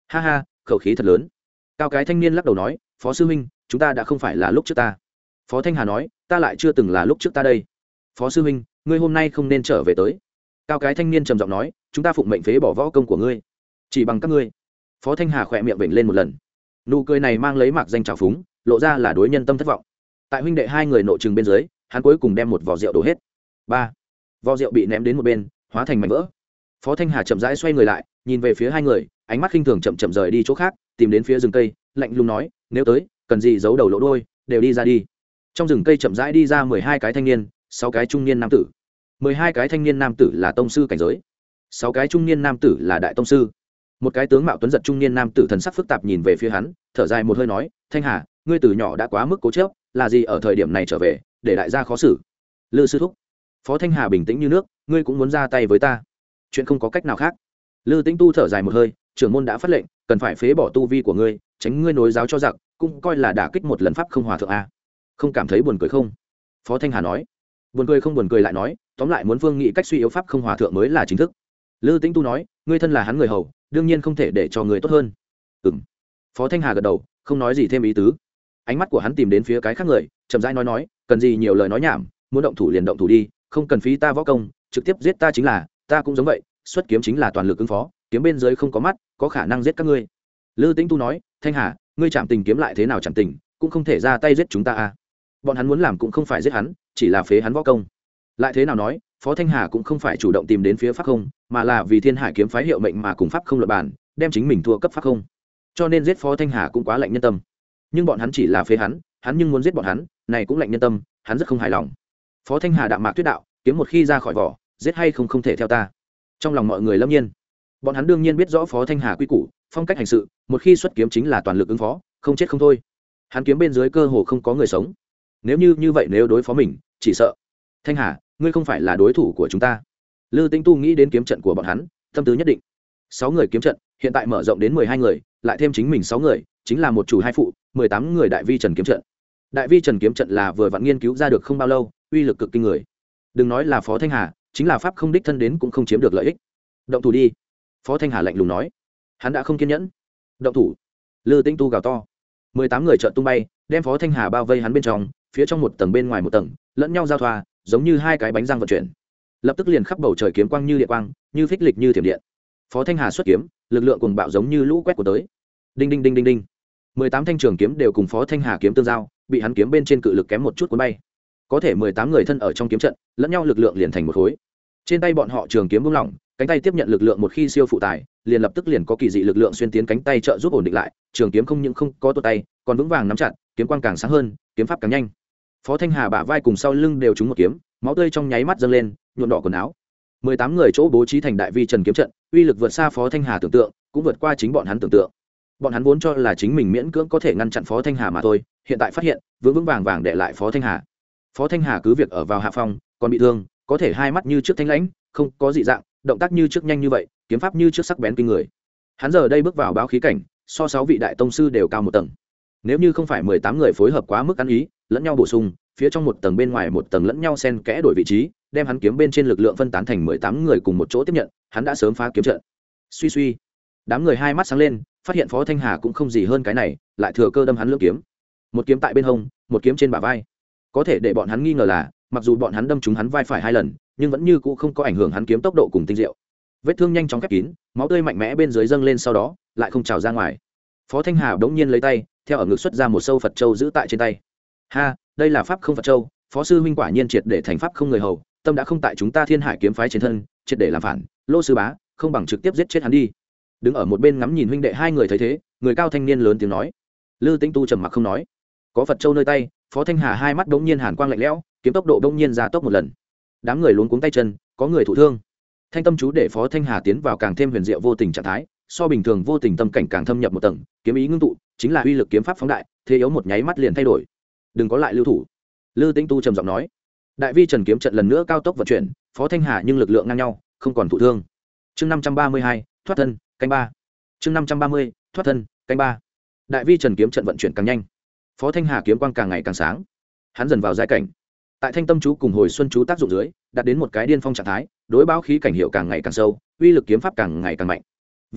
Ha ha, khẩu khí thật lớn. Cao cái thanh niên lắc đầu nói, phó sư huynh, chúng ta đã không phải là lúc trước ta. Phó Thanh Hà nói, ta lại chưa từng là lúc trước ta đây. Phó sư huynh, ngươi hôm nay không nên trở về tới. Cao cái thanh niên trầm giọng nói, chúng ta phụng mệnh phế bỏ võ công của ngươi, chỉ bằng các ngươi. Phó Thanh Hà khỏe miệng vểnh lên một lần, nụ cười này mang lấy mạc danh trào phúng, lộ ra là đối nhân tâm thất vọng. Tại huynh đệ hai người nội trừng bên dưới, hắn cuối cùng đem một vò rượu đổ hết. Ba, vò rượu bị ném đến một bên, hóa thành mảnh vỡ. Phó Thanh Hà chậm rãi xoay người lại, nhìn về phía hai người, ánh mắt khinh thường chậm chậm rời đi chỗ khác, tìm đến phía rừng cây, lạnh lùng nói, nếu tới, cần gì giấu đầu lộ đuôi, đều đi ra đi. Trong rừng cây chậm rãi đi ra mười hai cái thanh niên, sáu cái trung niên nam tử. Mười hai cái thanh niên nam tử là tông sư cảnh giới, sáu cái trung niên nam tử là đại tông sư. Một cái tướng mạo tuấn giật trung niên nam tử thần sắc phức tạp nhìn về phía hắn, thở dài một hơi nói, Thanh Hà, ngươi từ nhỏ đã quá mức cố chấp, là gì ở thời điểm này trở về, để đại gia khó xử. Lư sư thúc. Phó Thanh Hà bình tĩnh như nước, ngươi cũng muốn ra tay với ta. Chuyện không có cách nào khác. Lư Tĩnh Tu thở dài một hơi, trưởng môn đã phát lệnh, cần phải phế bỏ tu vi của ngươi, tránh ngươi nối giáo cho giặc, cũng coi là đả kích một lần pháp không hòa thượng a. Không cảm thấy buồn cười không? Phó Thanh Hà nói. Buồn cười không buồn cười lại nói, tóm lại muốn phương nghị cách suy yếu pháp không hòa thượng mới là chính thức. Lư Tĩnh Tu nói, ngươi thân là hắn người hầu, đương nhiên không thể để cho người tốt hơn. Ừm. Phó Thanh Hà gật đầu, không nói gì thêm ý tứ. Ánh mắt của hắn tìm đến phía cái khác người, chậm rãi nói nói, cần gì nhiều lời nói nhảm, muốn động thủ liền động thủ đi, không cần phí ta võ công, trực tiếp giết ta chính là, ta cũng giống vậy, xuất kiếm chính là toàn lực ứng phó, kiếm bên dưới không có mắt, có khả năng giết các ngươi. Lư Tĩnh Tu nói, Thanh Hà, ngươi chạm tình kiếm lại thế nào chạm tình, cũng không thể ra tay giết chúng ta à. Bọn hắn muốn làm cũng không phải giết hắn, chỉ là phế hắn võ công. Lại thế nào nói, Phó Thanh Hà cũng không phải chủ động tìm đến phía pháp không, mà là vì Thiên Hải kiếm phái hiệu mệnh mà cùng pháp không luận bàn, đem chính mình thua cấp pháp không. Cho nên giết Phó Thanh Hà cũng quá lạnh nhân tâm. Nhưng bọn hắn chỉ là phế hắn, hắn nhưng muốn giết bọn hắn, này cũng lạnh nhân tâm, hắn rất không hài lòng. Phó Thanh Hà đạm mạc tuyết đạo, kiếm một khi ra khỏi vỏ, giết hay không không thể theo ta. Trong lòng mọi người lâm nhiên, bọn hắn đương nhiên biết rõ Phó Thanh Hà quy củ, phong cách hành sự, một khi xuất kiếm chính là toàn lực ứng phó, không chết không thôi. Hắn kiếm bên dưới cơ hồ không có người sống. Nếu như như vậy nếu đối phó mình, chỉ sợ. Thanh Hà, ngươi không phải là đối thủ của chúng ta. Lư Tĩnh Tu nghĩ đến kiếm trận của bọn hắn, tâm tư nhất định. Sáu người kiếm trận, hiện tại mở rộng đến mười hai người, lại thêm chính mình sáu người, chính là một chủ hai phụ, mười tám người đại vi trần kiếm trận. Đại vi trần kiếm trận là vừa vặn nghiên cứu ra được không bao lâu, uy lực cực kinh người. Đừng nói là Phó Thanh Hà, chính là pháp không đích thân đến cũng không chiếm được lợi ích. Động thủ đi. Phó Thanh Hà lạnh lùng nói. Hắn đã không kiên nhẫn. Động thủ. Lư Tĩnh Tu gào to. mười tám người chợt tung bay, đem Phó Thanh Hà bao vây hắn bên trong, phía trong một tầng bên ngoài một tầng, lẫn nhau giao thoa, giống như hai cái bánh răng vận chuyển. Lập tức liền khắp bầu trời kiếm quang như điện quang, như phích lịch như thiểm điện. Phó Thanh Hà xuất kiếm, lực lượng cuồng bạo giống như lũ quét của tới. Đinh đinh đinh đinh đinh. mười tám thanh trường kiếm đều cùng Phó Thanh Hà kiếm tương giao, bị hắn kiếm bên trên cự lực kém một chút cuốn bay. Có thể mười tám người thân ở trong kiếm trận, lẫn nhau lực lượng liền thành một khối. Trên tay bọn họ trường kiếm buông lỏng, cánh tay tiếp nhận lực lượng một khi siêu phụ tải, liền lập tức liền có kỳ dị lực lượng xuyên tiến cánh tay trợ giúp ổn định lại, trường kiếm không những không có tuột tay, còn vững vàng nắm chặt, kiếm quang càng sáng hơn, kiếm pháp càng nhanh. Phó Thanh Hà bả vai cùng sau lưng đều trúng một kiếm, máu tươi trong nháy mắt dâng lên, nhuộm đỏ quần áo. mười tám người chỗ bố trí thành đại vi trần kiếm trận, uy lực vượt xa Phó Thanh Hà tưởng tượng, cũng vượt qua chính bọn hắn tưởng tượng. Bọn hắn vốn cho là chính mình miễn cưỡng có thể ngăn chặn Phó Thanh Hà mà thôi, hiện tại phát hiện, vững vững vàng vàng để lại Phó Thanh Hà. Phó Thanh Hà cứ việc ở vào hạ phong, còn bị thương, có thể hai mắt như trước thanh lãnh, không có dị dạng, động tác như trước nhanh như vậy, kiếm pháp như trước sắc bén kinh người. Hắn giờ đây bước vào báo khí cảnh, so sáu vị đại tông sư đều cao một tầng. Nếu như không phải mười tám người phối hợp quá mức ăn ý, lẫn nhau bổ sung, phía trong một tầng bên ngoài một tầng lẫn nhau xen kẽ đổi vị trí, đem hắn kiếm bên trên lực lượng phân tán thành mười tám người cùng một chỗ tiếp nhận, hắn đã sớm phá kiếm trận. Suy suy, đám người hai mắt sáng lên, phát hiện Phó Thanh Hà cũng không gì hơn cái này, lại thừa cơ đâm hắn lưỡi kiếm. Một kiếm tại bên hông, một kiếm trên bả vai. Có thể để bọn hắn nghi ngờ là, mặc dù bọn hắn đâm trúng hắn vai phải hai lần, nhưng vẫn như cũ không có ảnh hưởng hắn kiếm tốc độ cùng tinh diệu. Vết thương nhanh chóng khép kín, máu tươi mạnh mẽ bên dưới dâng lên sau đó, lại không trào ra ngoài. Phó Thanh Hà bỗng nhiên lấy tay, theo ở ngực xuất ra một sâu Phật châu giữ tại trên tay. Ha, đây là pháp không Phật châu, Phó sư huynh quả nhiên triệt để thành pháp không người hầu, tâm đã không tại chúng ta Thiên Hải kiếm phái trên thân, triệt để làm phản, Lô sư bá, không bằng trực tiếp giết chết hắn đi. Đứng ở một bên ngắm nhìn huynh đệ hai người thấy thế, người cao thanh niên lớn tiếng nói. Lư Tĩnh Tu trầm mặc không nói. Có Phật châu nơi tay, Phó Thanh Hà hai mắt bỗng nhiên hàn quang lạnh lẽo, kiếm tốc độ bỗng nhiên gia tốc một lần. Đám người luống cuống tay chân, có người thụ thương. Thanh tâm chú để Phó Thanh Hà tiến vào càng thêm huyền diệu vô tình trạng thái, so bình thường vô tình tâm cảnh càng thâm nhập một tầng, kiếm ý ngưng tụ, chính là uy lực kiếm pháp phóng đại, thế yếu một nháy mắt liền thay đổi. Đừng có lại lưu thủ. Lư Tĩnh Tu trầm giọng nói. Đại vi trần kiếm trận lần nữa cao tốc vận chuyển, Phó Thanh Hà nhưng lực lượng ngang nhau, không còn thụ thương. Chương năm trăm ba mươi hai, thoát thân, canh ba. Chương năm trăm ba mươi, thoát thân, canh ba. Đại vi trần kiếm trận vận chuyển càng nhanh, Phó Thanh Hà kiếm quang càng ngày càng sáng. Hắn dần vào giai cảnh. Tại thanh tâm chú cùng hồi xuân chú tác dụng dưới, đạt đến một cái điên phong trạng thái, đối báo khí cảnh hiệu càng ngày càng sâu, uy lực kiếm pháp càng ngày càng mạnh. Về sau,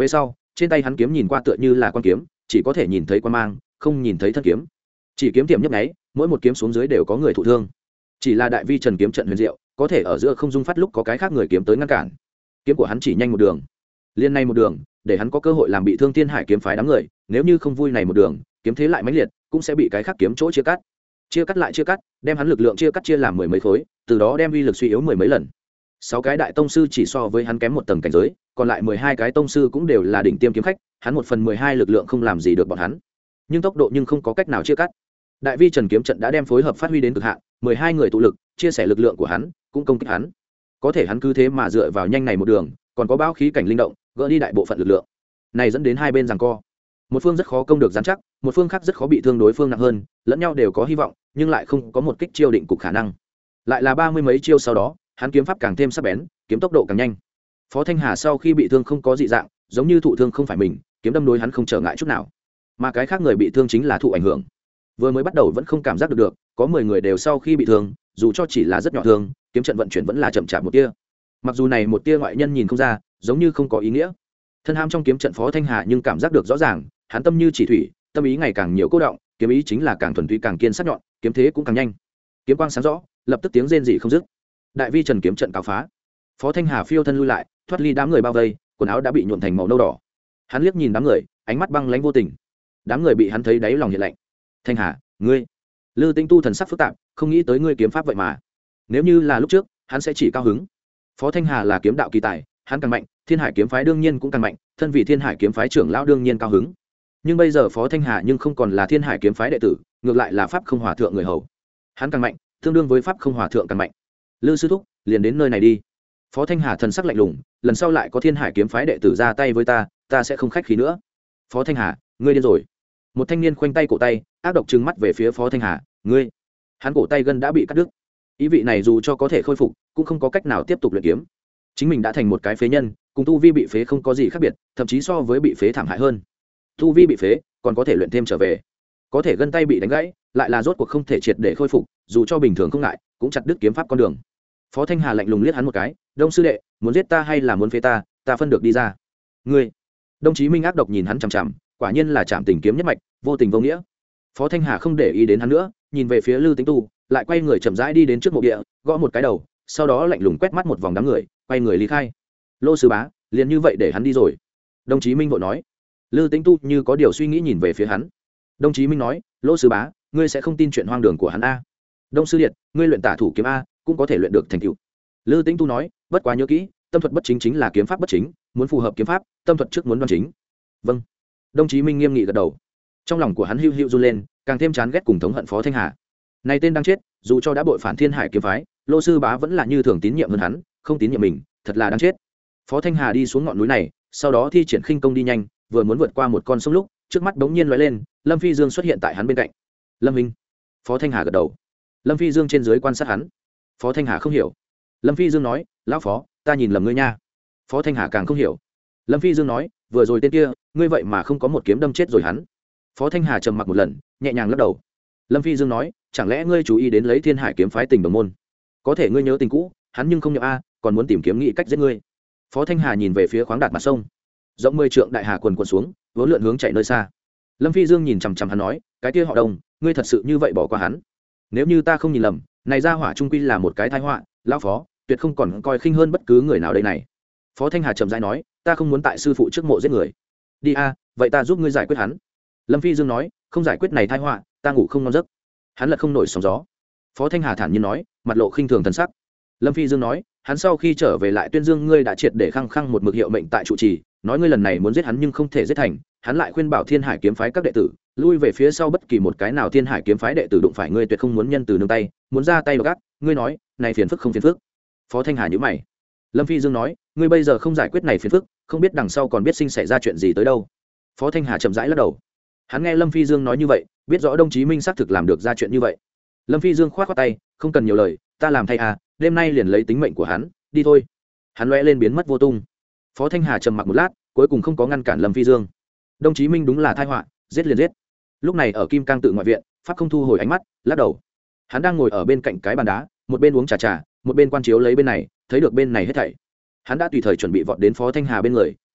trên tay hắn kiếm nhìn qua tựa như là quan kiếm, chỉ có thể nhìn thấy quan mang, không nhìn thấy thân kiếm. Chỉ kiếm tiệm nhấp nháy, mỗi một kiếm xuống dưới đều có người thụ thương. Chỉ là đại vi trần kiếm trận huyền diệu, có thể ở giữa không dung phát lúc có cái khác người kiếm tới ngăn cản. Kiếm của hắn chỉ nhanh một đường, liên này một đường, để hắn có cơ hội làm bị thương Thiên Hải kiếm phái đám người, nếu như không vui này một đường, kiếm thế lại mãnh liệt, cũng sẽ bị cái khác kiếm chỗ chia cắt. Chia cắt lại chia cắt, đem hắn lực lượng chia cắt chia làm mười mấy khối, từ đó đem uy lực suy yếu mười mấy lần. Sáu cái đại tông sư chỉ so với hắn kém một tầng cảnh giới, còn lại mười hai cái tông sư cũng đều là đỉnh tiêm kiếm khách, hắn một phần mười hai lực lượng không làm gì được bọn hắn. Nhưng tốc độ nhưng không có cách nào chia cắt. Đại vi trần kiếm trận đã đem phối hợp phát huy đến cực hạn, mười hai người tụ lực, chia sẻ lực lượng của hắn, cũng công kích hắn. Có thể hắn cứ thế mà dựa vào nhanh này một đường, còn có báo khí cảnh linh động, gỡ đi đại bộ phận lực lượng. Này dẫn đến hai bên giằng co. Một phương rất khó công được giám chắc, một phương khác rất khó bị thương đối phương nặng hơn, lẫn nhau đều có hy vọng, nhưng lại không có một kích chiêu định cục khả năng. Lại là ba mươi mấy chiêu sau đó, hắn kiếm pháp càng thêm sắc bén, kiếm tốc độ càng nhanh. Phó Thanh Hà sau khi bị thương không có dị dạng, giống như thụ thương không phải mình, kiếm đâm đối hắn không trở ngại chút nào. Mà cái khác người bị thương chính là thụ ảnh hưởng. Vừa mới bắt đầu vẫn không cảm giác được được, có mười người đều sau khi bị thương, dù cho chỉ là rất nhỏ thương, kiếm trận vận chuyển vẫn là chậm chạp một tia. Mặc dù này một tia ngoại nhân nhìn không ra, giống như không có ý nghĩa. Thân ham trong kiếm trận Phó Thanh Hà nhưng cảm giác được rõ ràng, hắn tâm như chỉ thủy, tâm ý ngày càng nhiều cô động, kiếm ý chính là càng thuần túy càng kiên sắc nhọn, kiếm thế cũng càng nhanh. Kiếm quang sáng rõ, lập tức tiếng rên rỉ không dứt. Đại vi trần kiếm trận cáo phá. Phó Thanh Hà phiêu thân lui lại, thoát ly đám người bao vây, quần áo đã bị nhuộm thành màu nâu đỏ. Hắn liếc nhìn đám người, ánh mắt băng lãnh vô tình. Đám người bị hắn thấy đáy lòng hiện lạnh. Thanh Hà, ngươi. Lư Tinh Tu thần sắc phức tạp, không nghĩ tới ngươi kiếm pháp vậy mà. Nếu như là lúc trước, hắn sẽ chỉ cao hứng. Phó Thanh Hà là kiếm đạo kỳ tài, hắn càng mạnh, Thiên Hải kiếm phái đương nhiên cũng càng mạnh, thân vị Thiên Hải kiếm phái trưởng lão đương nhiên cao hứng. Nhưng bây giờ Phó Thanh Hà nhưng không còn là Thiên Hải kiếm phái đệ tử, ngược lại là pháp không hòa thượng người hầu. Hắn càng mạnh, tương đương với pháp không hòa thượng càng mạnh. Lư sư thúc, liền đến nơi này đi. Phó Thanh Hà thần sắc lạnh lùng, lần sau lại có Thiên Hải kiếm phái đệ tử ra tay với ta, ta sẽ không khách khí nữa. Phó Thanh Hà, ngươi điên rồi. Một thanh niên khoanh tay cổ tay, ác độc trừng mắt về phía Phó Thanh Hà, ngươi. Hắn cổ tay gân đã bị cắt đứt. Ý vị này dù cho có thể khôi phục, cũng không có cách nào tiếp tục luyện kiếm. Chính mình đã thành một cái phế nhân, cùng tu vi bị phế không có gì khác biệt, thậm chí so với bị phế thảm hại hơn. Tu vi bị phế, còn có thể luyện thêm trở về. Có thể gân tay bị đánh gãy, lại là rốt cuộc không thể triệt để khôi phục, dù cho bình thường không ngại, cũng chặt đứt kiếm pháp con đường. Phó Thanh Hà lạnh lùng liếc hắn một cái, Đông sư đệ, muốn giết ta hay là muốn phế ta, ta phân được đi ra. Ngươi. Đông Chí Minh ác độc nhìn hắn chằm chằm, quả nhiên là chạm tình kiếm nhất mạch, vô tình vô nghĩa. Phó Thanh Hà không để ý đến hắn nữa, nhìn về phía Lư Tính Tu, lại quay người chậm rãi đi đến trước mộ địa, gõ một cái đầu, sau đó lạnh lùng quét mắt một vòng đám người, quay người ly khai. Lô sư bá, liền như vậy để hắn đi rồi. Đông Chí Minh vội nói. Lư Tính Tu như có điều suy nghĩ nhìn về phía hắn. Đông Chí Minh nói, Lô sư bá, ngươi sẽ không tin chuyện hoang đường của hắn a? Đông sư điện, ngươi luyện tả thủ kiếm a, cũng có thể luyện được thành tựu. Lư Tính Tu nói, bất quá nhớ kỹ, tâm thuật bất chính chính là kiếm pháp bất chính, muốn phù hợp kiếm pháp, tâm thuật trước muốn đoan chính. Vâng. Đông Chí Minh nghiêm nghị gật đầu. Trong lòng của hắn hưu hưu run lên, càng thêm chán ghét cùng thống hận Phó Thanh Hà. Này tên đang chết, dù cho đã bội phản Thiên Hải kiếm phái, Lô sư bá vẫn là như thường tín nhiệm hơn hắn, không tín nhiệm mình, thật là đáng chết. Phó Thanh Hà đi xuống ngọn núi này, sau đó thi triển khinh công đi nhanh, vừa muốn vượt qua một con sông lúc, trước mắt bỗng nhiên lóe lên, Lâm Phi Dương xuất hiện tại hắn bên cạnh. Lâm Minh. Phó Thanh Hà gật đầu. Lâm Phi Dương trên dưới quan sát hắn. Phó Thanh Hà không hiểu. Lâm Phi Dương nói, lão Phó, ta nhìn lầm ngươi nha. Phó Thanh Hà càng không hiểu. Lâm Phi Dương nói, vừa rồi tên kia, ngươi vậy mà không có một kiếm đâm chết rồi hắn. Phó Thanh Hà trầm mặc một lần, nhẹ nhàng lắc đầu. Lâm Phi Dương nói, chẳng lẽ ngươi chú ý đến lấy Thiên Hải kiếm phái tình đồng môn? Có thể ngươi nhớ tình cũ, hắn nhưng không nhớ a, còn muốn tìm kiếm nghị cách giết ngươi. Phó Thanh Hà nhìn về phía khoáng đạt mặt sông, rộng mười trượng đại hà quần quần xuống, vốn lượn hướng chạy nơi xa. Lâm Phi Dương nhìn chằm chằm hắn nói, cái kia họ Đông, ngươi thật sự như vậy bỏ qua hắn? Nếu như ta không nhìn lầm, này ra hỏa trung quy là một cái tai họa, lão Phó, tuyệt không còn coi khinh hơn bất cứ người nào đây này. Phó Thanh Hà trầm rãi nói, ta không muốn tại sư phụ trước mộ giết người. Đi a, vậy ta giúp ngươi giải quyết hắn. Lâm Phi Dương nói, không giải quyết này tai họa, ta ngủ không ngon giấc. Hắn lật không nổi sóng gió. Phó Thanh Hà thản nhiên nói, mặt lộ khinh thường thần sắc. Lâm Phi Dương nói, hắn sau khi trở về lại tuyên dương ngươi đã triệt để khăng khăng một mực hiệu mệnh tại trụ trì, nói ngươi lần này muốn giết hắn nhưng không thể giết thành, hắn lại khuyên bảo Thiên Hải kiếm phái các đệ tử lui về phía sau, bất kỳ một cái nào Thiên Hải kiếm phái đệ tử đụng phải ngươi tuyệt không muốn nhân từ nương tay, muốn ra tay gắt, ngươi nói, này phiền phức không phiền phức? Phó Thanh Hà nhíu mày. Lâm Phi Dương nói, ngươi bây giờ không giải quyết này phiền phức, không biết đằng sau còn biết sinh xảy ra chuyện gì tới đâu. Phó Thanh Hà chậm rãi lắc đầu. Hắn nghe Lâm Phi Dương nói như vậy, biết rõ Đông Chí Minh xác thực làm được ra chuyện như vậy. Lâm Phi Dương khoát khoát tay, không cần nhiều lời, ta làm thay à, đêm nay liền lấy tính mệnh của hắn, đi thôi. Hắn lóe lên biến mất vô tung. Phó Thanh Hà trầm mặc một lát, cuối cùng không có ngăn cản Lâm Phi Dương. Đông Chí Minh đúng là tai họa, giết liền giết. Lúc này ở Kim Cang tự ngoại viện, pháp không thu hồi ánh mắt, lắc đầu. Hắn đang ngồi ở bên cạnh cái bàn đá, một bên uống trà trà, một bên quan chiếu lấy bên này, thấy được bên này hết thảy. Hắn đã tùy thời chuẩn bị vọt đến Phó Thanh Hà bên người,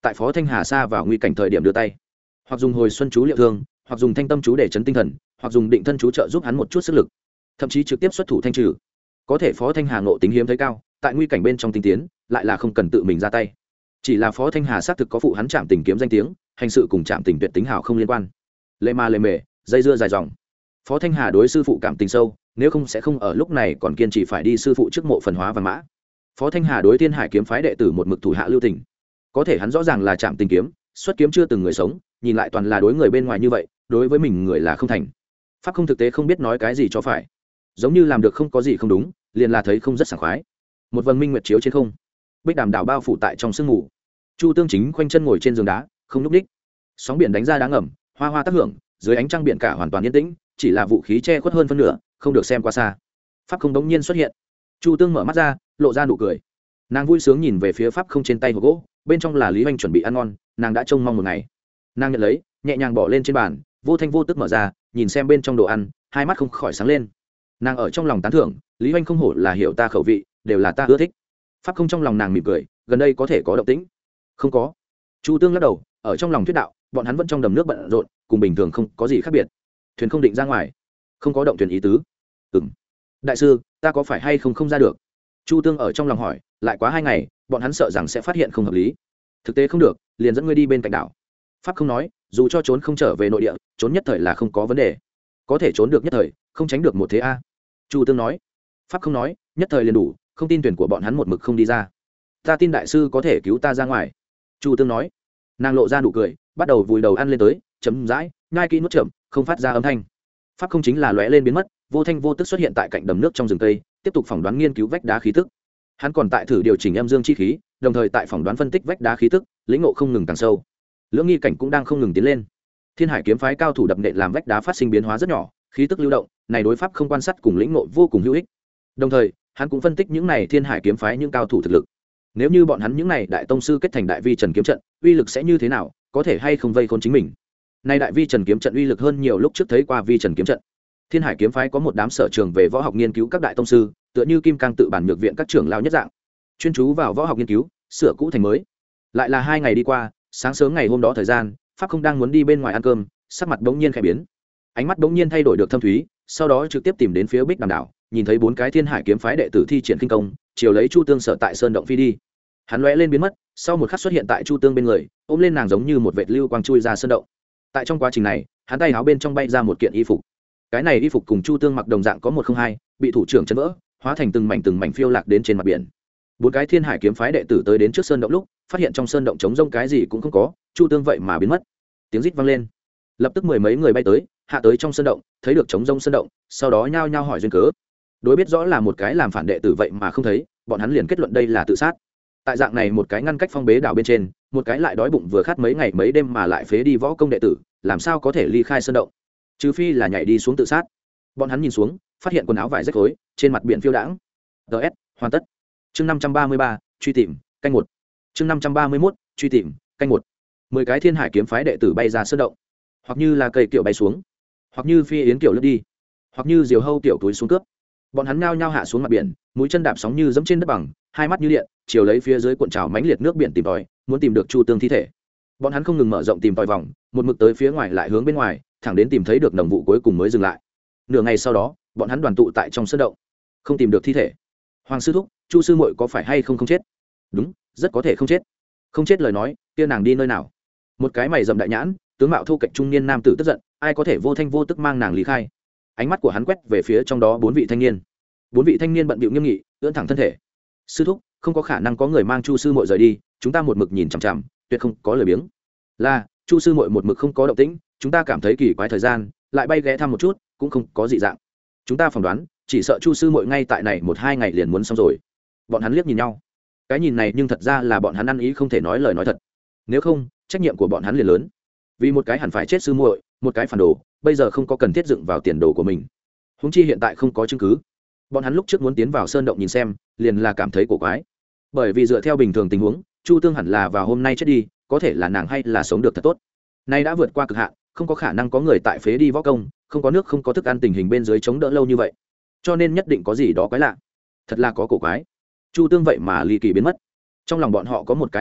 tại Phó Thanh Hà xa vào nguy cảnh thời điểm đưa tay, hoặc dùng hồi xuân chú liệu thương, hoặc dùng thanh tâm chú để chấn tinh thần, hoặc dùng định thân chú trợ giúp hắn một chút sức lực, thậm chí trực tiếp xuất thủ thanh trừ. Có thể Phó Thanh Hà ngộ tính hiếm thấy cao, tại nguy cảnh bên trong tinh tiến, lại là không cần tự mình ra tay. Chỉ là Phó Thanh Hà xác thực có phụ hắn Trạm Tình kiếm danh tiếng, hành sự cùng Trạm Tình tuyệt tính hảo không liên quan. Lệ ma lệ mề, dây dưa dài dòng. Phó Thanh Hà đối sư phụ cảm tình sâu, nếu không sẽ không ở lúc này còn kiên trì phải đi sư phụ trước mộ phần hóa và mã. Phó Thanh Hà đối Thiên Hải kiếm phái đệ tử một mực thủ hạ lưu tình. Có thể hắn rõ ràng là Trạm Tình kiếm, xuất kiếm chưa từng người sống, nhìn lại toàn là đối người bên ngoài như vậy, đối với mình người là không thành. Pháp không thực tế không biết nói cái gì cho phải, giống như làm được không có gì không đúng, liền là thấy không rất sảng khoái. Một vầng minh nguyệt chiếu trên không, bích đàm đảo bao phủ tại trong sương mù. Chu Tương chính khoanh chân ngồi trên giường đá, không nhúc nhích. Sóng biển đánh ra đá ngầm, hoa hoa tác hưởng, dưới ánh trăng biển cả hoàn toàn yên tĩnh, chỉ là vũ khí che khuất hơn phân nửa, không được xem qua xa. Pháp không đống nhiên xuất hiện. Chu Tương mở mắt ra, lộ ra nụ cười. Nàng vui sướng nhìn về phía pháp không trên tay hộp gỗ, bên trong là Lý Hoành chuẩn bị ăn ngon, nàng đã trông mong một ngày. Nàng nhận lấy, nhẹ nhàng bỏ lên trên bàn, vô thanh vô tức mở ra, nhìn xem bên trong đồ ăn, hai mắt không khỏi sáng lên. Nàng ở trong lòng tán thưởng, Lý Hoành không hổ là hiểu ta khẩu vị, đều là ta ưa thích. Pháp không trong lòng nàng mỉm cười, gần đây có thể có động tĩnh. Không có. Chu Tương lắc đầu, ở trong lòng thuyết đạo, bọn hắn vẫn trong đầm nước bận rộn, cùng bình thường không có gì khác biệt. Thuyền không định ra ngoài, không có động thuyền ý tứ. Ừm. Đại sư, ta có phải hay không không ra được? Chu Tương ở trong lòng hỏi, lại quá hai ngày, bọn hắn sợ rằng sẽ phát hiện không hợp lý. Thực tế không được, liền dẫn ngươi đi bên cạnh đảo. Pháp không nói, dù cho trốn không trở về nội địa, trốn nhất thời là không có vấn đề. Có thể trốn được nhất thời, không tránh được một thế a. Chu Tương nói. Pháp không nói, nhất thời liền đủ, không tin tuyển của bọn hắn một mực không đi ra. Ta tin đại sư có thể cứu ta ra ngoài. Chu Tương nói. Nàng lộ ra nụ cười, bắt đầu vùi đầu ăn lên tới, chấm dãi, nhai kỹ nuốt chậm, không phát ra âm thanh. Pháp không chính là lóe lên biến mất, vô thanh vô tức xuất hiện tại cạnh đầm nước trong rừng cây, tiếp tục phỏng đoán nghiên cứu vách đá khí tức. Hắn còn tại thử điều chỉnh âm dương chi khí, đồng thời tại phỏng đoán phân tích vách đá khí tức, lĩnh ngộ không ngừng càng sâu. Lưỡng nghi cảnh cũng đang không ngừng tiến lên. Thiên Hải kiếm phái cao thủ đập nện làm vách đá phát sinh biến hóa rất nhỏ, khí tức lưu động, này đối pháp không quan sát cùng lĩnh ngộ vô cùng hữu ích. Đồng thời, hắn cũng phân tích những này Thiên Hải kiếm phái những cao thủ thực lực. Nếu như bọn hắn những này đại tông sư kết thành đại vi trần kiếm trận, uy lực sẽ như thế nào, có thể hay không vây khốn chính mình. Nay đại vi trần kiếm trận uy lực hơn nhiều lúc trước thấy qua vi trần kiếm trận. Thiên Hải kiếm phái có một đám sở trường về võ học nghiên cứu các đại tông sư, tựa như Kim Cang tự bản nhược viện các trưởng lao nhất dạng, chuyên chú vào võ học nghiên cứu, sửa cũ thành mới. Lại là hai ngày đi qua, sáng sớm ngày hôm đó thời gian, pháp không đang muốn đi bên ngoài ăn cơm, sắc mặt bỗng nhiên khẽ biến, ánh mắt bỗng nhiên thay đổi được thâm thúy, sau đó trực tiếp tìm đến phía bích đàm đảo, nhìn thấy bốn cái Thiên Hải kiếm phái đệ tử thi triển kinh công, chiều lấy Chu Tương sở tại sơn động phi đi. Hắn lóe lên biến mất, sau một khắc xuất hiện tại Chu Tương bên người, ôm lên nàng giống như một vệt lưu quang chui ra sơn động. Tại trong quá trình này, hắn tay áo bên trong bay ra một kiện y phục. Cái này y phục cùng Chu Tương mặc đồng dạng có một không hai, bị thủ trưởng chấn vỡ, hóa thành từng mảnh từng mảnh phiêu lạc đến trên mặt biển. Bốn cái Thiên Hải kiếm phái đệ tử tới đến trước sơn động lúc, phát hiện trong sơn động trống rông cái gì cũng không có, Chu Tương vậy mà biến mất. Tiếng rít vang lên, lập tức mười mấy người bay tới, hạ tới trong sơn động, thấy được trống rông sơn động, sau đó nhao nhao hỏi duyên cớ. Đối biết rõ là một cái làm phản đệ tử vậy mà không thấy, bọn hắn liền kết luận đây là tự sát. Tại dạng này một cái ngăn cách phong bế đảo bên trên, một cái lại đói bụng vừa khát mấy ngày mấy đêm mà lại phế đi võ công đệ tử, làm sao có thể ly khai sơn động, trừ phi là nhảy đi xuống tự sát. Bọn hắn nhìn xuống, phát hiện quần áo vải rách rối trên mặt biển phiêu đãng. ts hoàn tất. Chương năm trăm ba mươi ba, truy tìm canh một. Chương năm trăm ba mươi mốt, truy tìm canh một. Mười cái Thiên Hải kiếm phái đệ tử bay ra sơn động, hoặc như là cây kiểu bay xuống, hoặc như phi yến kiểu lướt đi, hoặc như diều hâu tiểu túi xuống cướp. Bọn hắn nhao nhao hạ xuống mặt biển, mũi chân đạp sóng như dẫm trên đất bằng, hai mắt như điện, chiều lấy phía dưới cuộn trào mãnh liệt nước biển tìm tòi, muốn tìm được Chu Tương thi thể. Bọn hắn không ngừng mở rộng tìm tòi vòng, một mực tới phía ngoài lại hướng bên ngoài, thẳng đến tìm thấy được nồng vụ cuối cùng mới dừng lại. Nửa ngày sau đó, bọn hắn đoàn tụ tại trong sơn động, không tìm được thi thể. Hoàng sư thúc, Chu sư muội có phải hay không không chết? Đúng, rất có thể không chết. Không chết lời nói, kia nàng đi nơi nào? Một cái mày rậm đại nhãn, tướng mạo thu cạnh trung niên nam tử tức giận, ai có thể vô thanh vô tức mang nàng lý khai? Ánh mắt của hắn quét về phía trong đó bốn vị thanh niên. Bốn vị thanh niên bận bịu nghiêm nghị, ưỡn thẳng thân thể. Sư thúc, không có khả năng có người mang Chu sư muội rời đi, chúng ta một mực nhìn chằm chằm, tuyệt không có lời biếng. Là, Chu sư muội một mực không có động tĩnh, chúng ta cảm thấy kỳ quái thời gian, lại bay ghé thăm một chút, cũng không có dị dạng. Chúng ta phỏng đoán, chỉ sợ Chu sư muội ngay tại này một hai ngày liền muốn xong rồi. Bọn hắn liếc nhìn nhau. Cái nhìn này nhưng thật ra là bọn hắn ăn ý không thể nói lời nói thật. Nếu không, trách nhiệm của bọn hắn liền lớn. Vì một cái hẳn phải chết sư muội, một cái phản đồ, bây giờ không có cần thiết dựng vào tiền đồ của mình. Huống chi hiện tại không có chứng cứ. Bọn hắn lúc trước muốn tiến vào sơn động nhìn xem, liền là cảm thấy cổ quái. Bởi vì dựa theo bình thường tình huống, Chu Tương hẳn là vào hôm nay chết đi, có thể là nàng hay là sống được thật tốt. Nay đã vượt qua cực hạn, không có khả năng có người tại phế đi võ công, không có nước không có thức ăn tình hình bên dưới chống đỡ lâu như vậy. Cho nên nhất định có gì đó quái lạ. Thật là có cổ quái. Chu Tương vậy mà ly kỳ biến mất. Trong lòng bọn họ có một cái ưng thuận,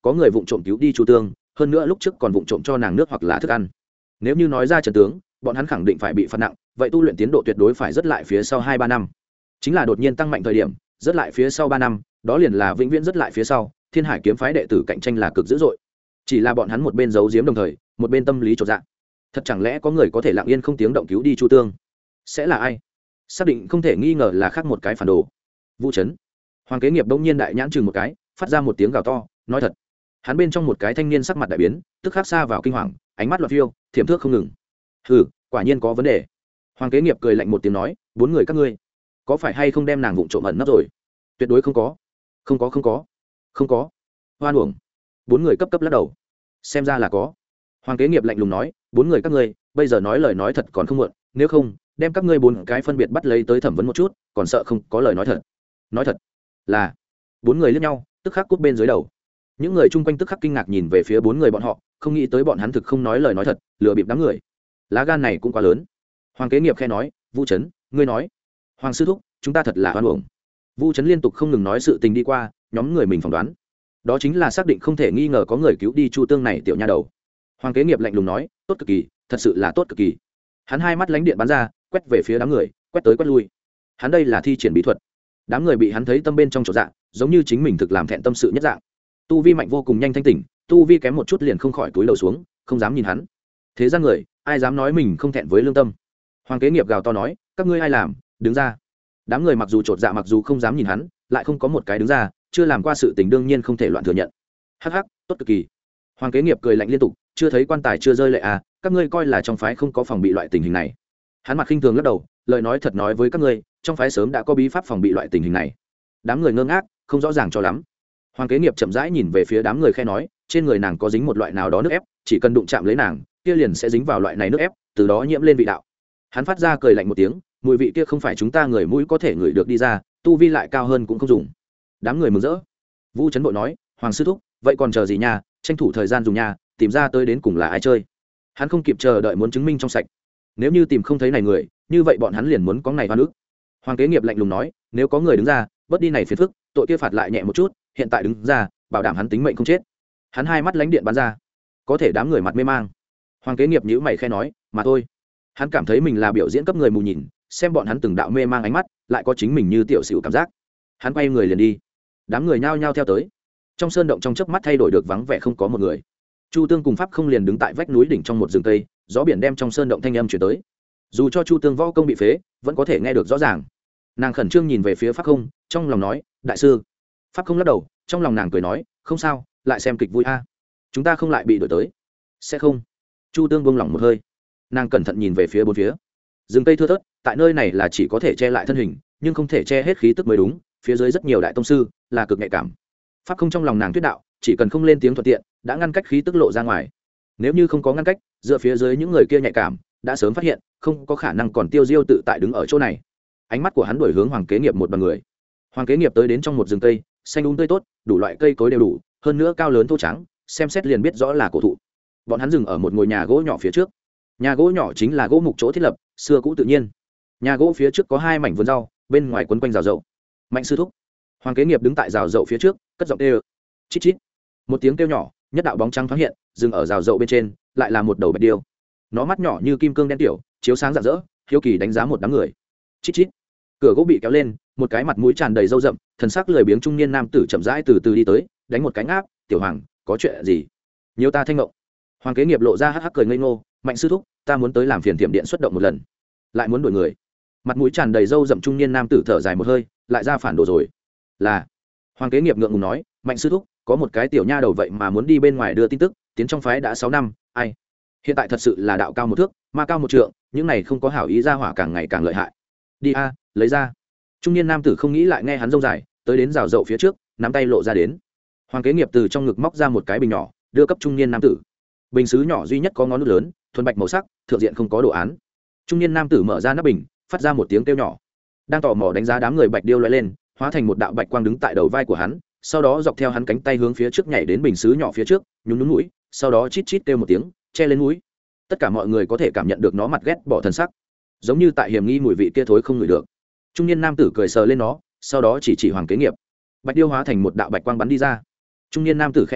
có người vụng trộm cứu đi chu tương, hơn nữa lúc trước còn vụng trộm cho nàng nước hoặc là thức ăn. Nếu như nói ra trận tướng, bọn hắn khẳng định phải bị phạt nặng, vậy tu luyện tiến độ tuyệt đối phải rất lại phía sau hai ba năm. Chính là đột nhiên tăng mạnh thời điểm, rất lại phía sau ba năm, đó liền là vĩnh viễn rất lại phía sau. Thiên Hải kiếm phái đệ tử cạnh tranh là cực dữ dội. Chỉ là bọn hắn một bên giấu giếm đồng thời, một bên tâm lý chột dạ. Thật chẳng lẽ có người có thể lặng yên không tiếng động cứu đi chu tương? Sẽ là ai? Xác định không thể nghi ngờ là khác một cái phản đồ. Vũ Chấn. Hoàng Kế Nghiệp đông nhiên đại nhãn chừng một cái, phát ra một tiếng gào to, nói thật. Hắn bên trong một cái thanh niên sắc mặt đại biến, tức khắc xa vào kinh hoàng, ánh mắt loạn phiêu, thiểm thước không ngừng. Hừ, quả nhiên có vấn đề. Hoàng Kế Nghiệp cười lạnh một tiếng nói, bốn người các ngươi, có phải hay không đem nàng vụng trộm ẩn nấp rồi? Tuyệt đối không có. Không có không có. Không có. Hoan uổng. Bốn người cấp cấp lắc đầu. Xem ra là có. Hoàng Kế Nghiệp lạnh lùng nói, bốn người các ngươi, bây giờ nói lời nói thật còn không muộn, nếu không, đem các ngươi bốn cái phân biệt bắt lấy tới thẩm vấn một chút, còn sợ không có lời nói thật. Nói thật. Là. Bốn người liếc nhau, tức khắc cút bên dưới đầu. Những người chung quanh tức khắc kinh ngạc nhìn về phía bốn người bọn họ, không nghĩ tới bọn hắn thực không nói lời nói thật, lừa bịp đám người. Lá gan này cũng quá lớn. Hoàng Kế Nghiệp khẽ nói, Vũ Chấn, ngươi nói. Hoàng sư thúc, chúng ta thật là oan uổng. Vũ Chấn liên tục không ngừng nói sự tình đi qua, nhóm người mình phỏng đoán, đó chính là xác định không thể nghi ngờ có người cứu đi chu tương này tiểu nha đầu. Hoàng Kế Nghiệp lạnh lùng nói, tốt cực kỳ, thật sự là tốt cực kỳ. Hắn hai mắt lánh điện bắn ra, quét về phía đám người, quét tới quét lui. Hắn đây là thi triển bí thuật. Đám người bị hắn thấy tâm bên trong chỗ dạng, giống như chính mình thực làm thẹn tâm sự nhất dạng. Tu vi mạnh vô cùng nhanh thanh tỉnh, tu vi kém một chút liền không khỏi túi lầu xuống, không dám nhìn hắn. Thế gian người, ai dám nói mình không thẹn với lương tâm? Hoàng Kế Nghiệp gào to nói, các ngươi ai làm, đứng ra. Đám người mặc dù chột dạ mặc dù không dám nhìn hắn, lại không có một cái đứng ra, chưa làm qua sự tình đương nhiên không thể loạn thừa nhận. Hắc hắc, tốt cực kỳ. Hoàng Kế Nghiệp cười lạnh liên tục, chưa thấy quan tài chưa rơi lệ à, các ngươi coi là trong phái không có phòng bị loại tình hình này. Hắn mặt khinh thường lắc đầu, lời nói thật nói với các ngươi, trong phái sớm đã có bí pháp phòng bị loại tình hình này. Đám người ngơ ngác, không rõ ràng cho lắm. Hoàng Kế Nghiệp chậm rãi nhìn về phía đám người khẽ nói, trên người nàng có dính một loại nào đó nước ép, chỉ cần đụng chạm lấy nàng, kia liền sẽ dính vào loại này nước ép, từ đó nhiễm lên vị đạo. Hắn phát ra cười lạnh một tiếng, mùi vị kia không phải chúng ta người mũi có thể ngửi được đi ra, tu vi lại cao hơn cũng không dùng. Đám người mừng rỡ. Vũ Chấn Bội nói, Hoàng sư thúc, vậy còn chờ gì nha, tranh thủ thời gian dùng nha, tìm ra tới đến cùng là ai chơi. Hắn không kịp chờ đợi muốn chứng minh trong sạch. Nếu như tìm không thấy này người, như vậy bọn hắn liền muốn có này oan ức. Hoàng Kế Nghiệp lạnh lùng nói, nếu có người đứng ra, bớt đi này phiền phức, tội kia phạt lại nhẹ một chút, hiện tại đứng ra, bảo đảm hắn tính mệnh không chết. Hắn hai mắt lánh điện bắn ra, có thể đám người mặt mê mang. Hoàng Kế Nghiệp nhíu mày khẽ nói, mà thôi. Hắn cảm thấy mình là biểu diễn cấp người mù nhìn, xem bọn hắn từng đạo mê mang ánh mắt, lại có chính mình như tiểu xỉu cảm giác. Hắn quay người liền đi. Đám người nhao nhao theo tới. Trong sơn động trong chớp mắt thay đổi được vắng vẻ không có một người. Chu Tương cùng Pháp không liền đứng tại vách núi đỉnh trong một rừng cây, gió biển đem trong sơn động thanh âm truyền tới. Dù cho Chu Tương võ công bị phế, vẫn có thể nghe được rõ ràng. Nàng khẩn trương nhìn về phía Pháp không, trong lòng nói, đại sư. Pháp không lắc đầu, trong lòng nàng cười nói, không sao, lại xem kịch vui a. Chúng ta không lại bị đuổi tới. Sẽ không. Chu Tương buông lỏng một hơi. Nàng cẩn thận nhìn về phía bốn phía. Rừng cây thưa thớt, tại nơi này là chỉ có thể che lại thân hình, nhưng không thể che hết khí tức mới đúng. Phía dưới rất nhiều đại tông sư, là cực nhạy cảm. Pháp không trong lòng nàng tuyết đạo, chỉ cần không lên tiếng thuận tiện, đã ngăn cách khí tức lộ ra ngoài. Nếu như không có ngăn cách, dựa phía dưới những người kia nhạy cảm, đã sớm phát hiện, không có khả năng còn tiêu diêu tự tại đứng ở chỗ này. Ánh mắt của hắn đuổi hướng Hoàng Kế Nghiệp một đoàn người. Hoàng Kế Nghiệp tới đến trong một rừng cây, xanh um tươi tốt, đủ loại cây cối đều đủ, hơn nữa cao lớn thô trắng, xem xét liền biết rõ là cổ thụ. Bọn hắn dừng ở một ngôi nhà gỗ nhỏ phía trước. Nhà gỗ nhỏ chính là gỗ mục chỗ thiết lập, xưa cũ tự nhiên. Nhà gỗ phía trước có hai mảnh vườn rau, bên ngoài quấn quanh rào dậu. Mạnh sư thúc. Hoàng Kế Nghiệp đứng tại rào dậu phía trước, cất giọng kêu, chít chít. Một tiếng kêu nhỏ, nhất đạo bóng trắng thoáng hiện, dừng ở rào dậu bên trên, lại là một đầu bạch điêu. Nó mắt nhỏ như kim cương đen tiểu, chiếu sáng rạng rỡ, hiếu kỳ đánh giá một đám người. Chít chít. Cửa gỗ bị kéo lên, một cái mặt mũi tràn đầy râu rậm, thần sắc lười biếng trung niên nam tử chậm rãi từ từ đi tới, đánh một cái áp, "Tiểu Hoàng, có chuyện gì?" Nhiều ta thanh ngộng. Hoàng Kế Nghiệp lộ ra hắc hắc cười ngây ngô, "Mạnh sư thúc, ta muốn tới làm phiền tiệm điện xuất động một lần." Lại muốn đuổi người. Mặt mũi tràn đầy râu rậm trung niên nam tử thở dài một hơi, lại ra phản đồ rồi. Là. Hoàng Kế Nghiệp ngượng ngùng nói, "Mạnh sư thúc, có một cái tiểu nha đầu vậy mà muốn đi bên ngoài đưa tin tức, tiến trong phái đã sáu năm, ai? Hiện tại thật sự là đạo cao một thước, ma cao một trượng, những này không có hảo ý ra hỏa càng ngày càng lợi hại. Đi a, lấy ra." Trung niên nam tử không nghĩ lại nghe hắn rông dài, tới đến rào rậu phía trước, nắm tay lộ ra đến. Hoàng Kế Nghiệp từ trong ngực móc ra một cái bình nhỏ, đưa cấp trung niên nam tử. Bình sứ nhỏ duy nhất có ngón nút lớn, thuần bạch màu sắc, thượng diện không có đồ án. Trung niên nam tử mở ra nắp bình, phát ra một tiếng kêu nhỏ. Đang tò mò đánh giá đám người bạch điêu lóe lên, hóa thành một đạo bạch quang đứng tại đầu vai của hắn, sau đó dọc theo hắn cánh tay hướng phía trước nhảy đến bình sứ nhỏ phía trước, nhún nhún mũi, sau đó chít chít kêu một tiếng, che lên mũi. Tất cả mọi người có thể cảm nhận được nó mặt ghét bỏ thần sắc, giống như tại hiểm nghi mùi vị kia thối không ngửi được. Trung niên nam tử cười sờ lên nó, sau đó chỉ chỉ Hoàng Kế Nghiệp. Bạch điêu hóa thành một đạo bạch quang bắn đi ra. Trung niên nam tử khẽ nói,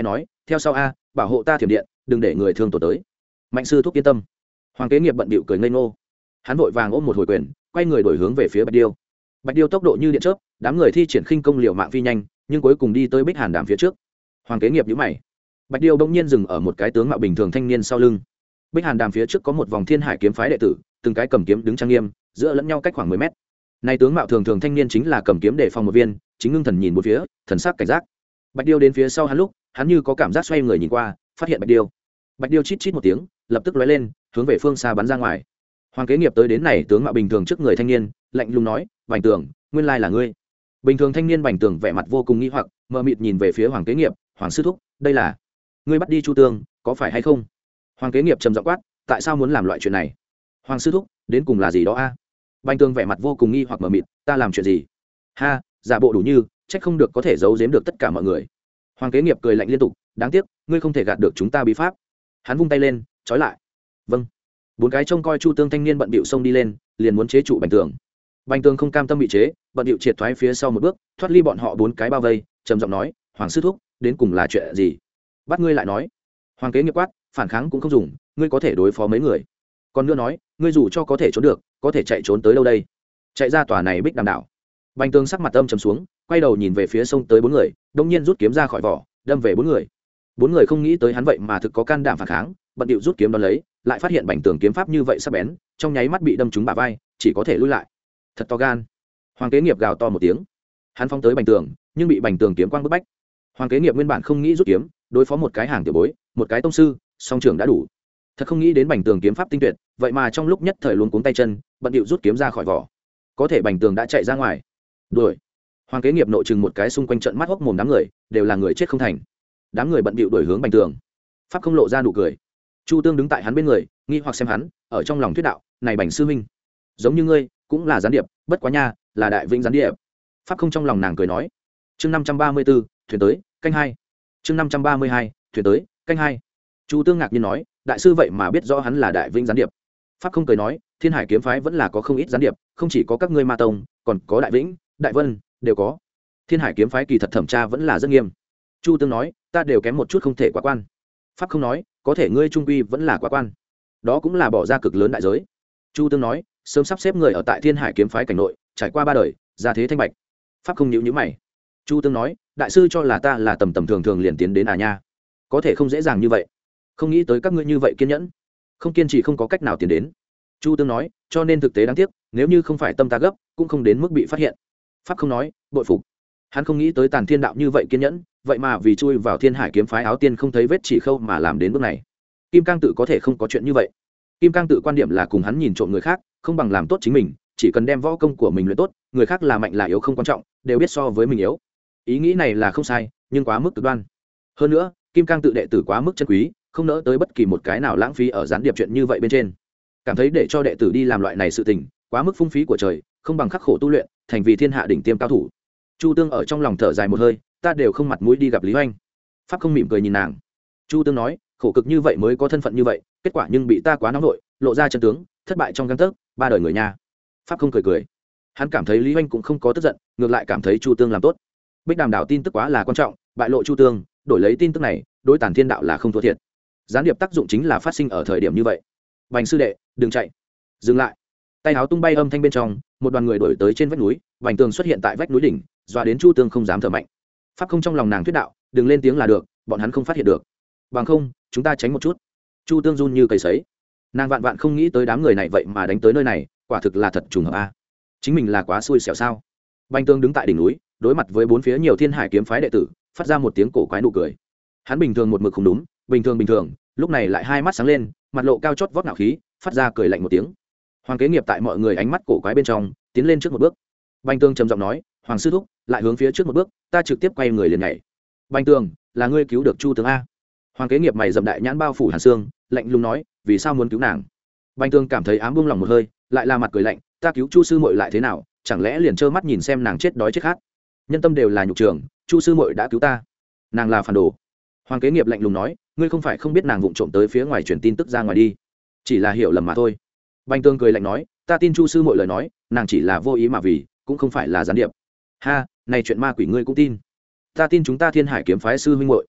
theo sau a bảo hộ ta thiểm điện đừng để người thương tổn tới. Mạnh sư thúc yên tâm. Hoàng kế nghiệp bận bịu cười ngây ngô. Hắn vội vàng ôm một hồi quyền, quay người đổi hướng về phía Bạch Điêu. Bạch Điêu tốc độ như điện chớp, đám người thi triển khinh công liều mạng phi nhanh, nhưng cuối cùng đi tới Bích Hàn Đàm phía trước. Hoàng kế nghiệp nhíu mày. Bạch Điêu bỗng nhiên dừng ở một cái tướng mạo bình thường thanh niên sau lưng. Bích Hàn Đàm phía trước có một vòng Thiên Hải kiếm phái đệ tử, từng cái cầm kiếm đứng trang nghiêm, giữa lẫn nhau cách khoảng mười mét. Này tướng mạo thường thường thanh niên chính là cầm kiếm để phòng một viên, chính ngưng thần nhìn một phía, thần sắc cảnh giác. Bạch Điêu đến phía sau hắn lúc, hắn như có cảm giác xoay người nhìn qua, phát hiện Bạch Điêu. Bạch Điêu chít chít một tiếng, lập tức lóe lên, hướng về phương xa bắn ra ngoài. Hoàng kế nghiệp tới đến này tướng mạo bình thường trước người thanh niên, lạnh lùng nói, "Bành Tường, nguyên lai là ngươi." Bình thường thanh niên Bành Tường vẻ mặt vô cùng nghi hoặc, mờ mịt nhìn về phía Hoàng kế nghiệp, "Hoàng sư thúc, đây là ngươi bắt đi Chu Tương, có phải hay không?" Hoàng kế nghiệp trầm giọng quát, "Tại sao muốn làm loại chuyện này?" "Hoàng sư thúc, đến cùng là gì đó a?" À? Bành Tường vẻ mặt vô cùng nghi hoặc mờ mịt, "Ta làm chuyện gì?" "Ha, giả bộ đủ như, trách không được có thể giấu giếm được tất cả mọi người." Hoàng kế nghiệp cười lạnh liên tục, "Đáng tiếc, ngươi không thể gạt được chúng ta bí pháp." Hắn vung tay lên, trói lại. "Vâng." Bốn cái trông coi Chu Tương thanh niên bận bịu xông đi lên, liền muốn chế trụ Bành Tường. Bành Tường không cam tâm bị chế, bận bịu triệt thoái phía sau một bước, thoát ly bọn họ bốn cái bao vây, trầm giọng nói, "Hoàng sư thúc, đến cùng là chuyện gì? Bắt ngươi lại nói." Hoàng kế nghiệp quát, "Phản kháng cũng không dùng, ngươi có thể đối phó mấy người. Còn nữa nói, ngươi dù cho có thể trốn được, có thể chạy trốn tới đâu đây? Chạy ra tòa này Bích Đàm đảo." Bành Tường sắc mặt âm trầm xuống, quay đầu nhìn về phía sông tới bốn người, đông nhiên rút kiếm ra khỏi vỏ, đâm về bốn người. Bốn người không nghĩ tới hắn vậy mà thực có can đảm phản kháng, bận điệu rút kiếm đón lấy, lại phát hiện Bành Tường kiếm pháp như vậy sắc bén, trong nháy mắt bị đâm trúng bả vai, chỉ có thể lùi lại. Thật to gan. Hoàng kế nghiệp gào to một tiếng, hắn phóng tới Bành Tường, nhưng bị Bành Tường kiếm quang bức bách. Hoàng kế nghiệp nguyên bản không nghĩ rút kiếm, đối phó một cái hàng tiểu bối, một cái tông sư, song trưởng đã đủ. Thật không nghĩ đến Bành Tường kiếm pháp tinh tuyệt, vậy mà trong lúc nhất thời luống cuống tay chân, bận điệu rút kiếm ra khỏi vỏ. Có thể Bành Tường đã chạy ra ngoài. Đuổi. Hoàng kế nghiệp nội chừng một cái xung quanh trận mắt hốc mồm đám người, đều là người chết không thành. Đám người bận bịu đuổi hướng Bành Tường. Pháp không lộ ra nụ cười. Chu Tương đứng tại hắn bên người, nghi hoặc xem hắn, ở trong lòng thuyết đạo, "Này Bành sư huynh, giống như ngươi, cũng là gián điệp, bất quá nha, là đại vĩnh gián điệp." Pháp không trong lòng nàng cười nói. Chương năm trăm ba mươi 34, thuyền tới, canh hai. Chương năm trăm ba mươi hai, thuyền tới, canh hai. Chu Tương ngạc nhiên nói, "Đại sư vậy mà biết rõ hắn là đại vĩnh gián điệp?" Pháp không cười nói, "Thiên Hải kiếm phái vẫn là có không ít gián điệp, không chỉ có các ngươi Ma tông, còn có Đại Vĩnh, Đại Vân, đều có. Thiên Hải kiếm phái kỳ thật thẩm tra vẫn là rất nghiêm." Chu Tương nói, "Ta đều kém một chút không thể quá quan." Pháp không nói, "Có thể ngươi trung quy vẫn là quá quan, đó cũng là bỏ ra cực lớn đại giới." Chu Tương nói, "Sớm sắp xếp người ở tại Thiên Hải kiếm phái cảnh nội, trải qua ba đời, ra thế thanh bạch." Pháp không nhíu nhíu mày. Chu Tương nói, "Đại sư cho là ta là tầm tầm thường thường liền tiến đến à nha, có thể không dễ dàng như vậy. Không nghĩ tới các ngươi như vậy kiên nhẫn, không kiên trì không có cách nào tiến đến." Chu Tương nói, "Cho nên thực tế đáng tiếc, nếu như không phải tâm ta gấp, cũng không đến mức bị phát hiện." Pháp không nói, bội phục. Hắn không nghĩ tới Tàn Thiên đạo như vậy kiên nhẫn, vậy mà vì chui vào Thiên Hải kiếm phái áo tiên không thấy vết chỉ khâu mà làm đến bước này. Kim Cang Tự có thể không có chuyện như vậy. Kim Cang Tự quan điểm là cùng hắn nhìn trộm người khác, không bằng làm tốt chính mình, chỉ cần đem võ công của mình luyện tốt, người khác là mạnh là yếu không quan trọng, đều biết so với mình yếu. Ý nghĩ này là không sai, nhưng quá mức cực đoan. Hơn nữa, Kim Cang Tự đệ tử quá mức chân quý, không nỡ tới bất kỳ một cái nào lãng phí ở gián điệp chuyện như vậy bên trên. Cảm thấy để cho đệ tử đi làm loại này sự tình, quá mức phung phí của trời, không bằng khắc khổ tu luyện, thành vì thiên hạ đỉnh tiêm cao thủ. Chu Tương ở trong lòng thở dài một hơi, "Ta đều không mặt mũi đi gặp Lý Hoành." Pháp không mỉm cười nhìn nàng. Chu Tương nói, "Khổ cực như vậy mới có thân phận như vậy, kết quả nhưng bị ta quá nóng vội, lộ ra chân tướng, thất bại trong gang tấc, ba đời người nhà." Pháp không cười cười. Hắn cảm thấy Lý Hoành cũng không có tức giận, ngược lại cảm thấy Chu Tương làm tốt. Bích Đàm đảo tin tức quá là quan trọng, bại lộ Chu Tương, đổi lấy tin tức này, đối Tản Thiên đạo là không thua thiệt. Gián điệp tác dụng chính là phát sinh ở thời điểm như vậy. "Bành sư đệ, đừng chạy." Dừng lại. Tay áo tung bay âm thanh bên trong, một đoàn người đuổi tới trên vách núi, Bành Tường xuất hiện tại vách núi đỉnh, dọa đến Chu Tương không dám thở mạnh. Pháp không trong lòng nàng thuyết đạo, "Đừng lên tiếng là được, bọn hắn không phát hiện được. Bằng không, chúng ta tránh một chút." Chu Tương run như cầy sấy. Nàng vạn vạn không nghĩ tới đám người này vậy mà đánh tới nơi này, quả thực là thật trùng hợp a. Chính mình là quá xui xẻo sao? Bành Tường đứng tại đỉnh núi, đối mặt với bốn phía nhiều Thiên Hải kiếm phái đệ tử, phát ra một tiếng cổ quái nụ cười. Hắn bình thường một mực không đúng, bình thường bình thường, lúc này lại hai mắt sáng lên, mặt lộ cao chót vót ngạo khí, phát ra cười lạnh một tiếng. Hoàng kế nghiệp tại mọi người ánh mắt cổ quái bên trong, tiến lên trước một bước. Bành Tường trầm giọng nói, "Hoàng sư thúc." Lại hướng phía trước một bước, ta trực tiếp quay người liền nhảy. "Bành Tường, là ngươi cứu được Chu Tướng a?" Hoàng kế nghiệp mày dậm đại nhãn bao phủ hàn xương, lạnh lùng nói, "Vì sao muốn cứu nàng?" Bành Tường cảm thấy ám buông lòng một hơi, lại là mặt cười lạnh, "Ta cứu Chu sư muội lại thế nào, chẳng lẽ liền trơ mắt nhìn xem nàng chết đói chết khát? Nhân tâm đều là nhục trường, Chu sư muội đã cứu ta, nàng là phản đồ." Hoàng kế nghiệp lạnh lùng nói, "Ngươi không phải không biết nàng vụng trộm tới phía ngoài truyền tin tức ra ngoài đi, chỉ là hiểu lầm mà thôi." Bành Tường cười lạnh nói, "Ta tin Chu sư muội lời nói, nàng chỉ là vô ý mà vì, cũng không phải là gián điệp." "Ha, này chuyện ma quỷ ngươi cũng tin?" "Ta tin chúng ta Thiên Hải kiếm phái sư huynh muội."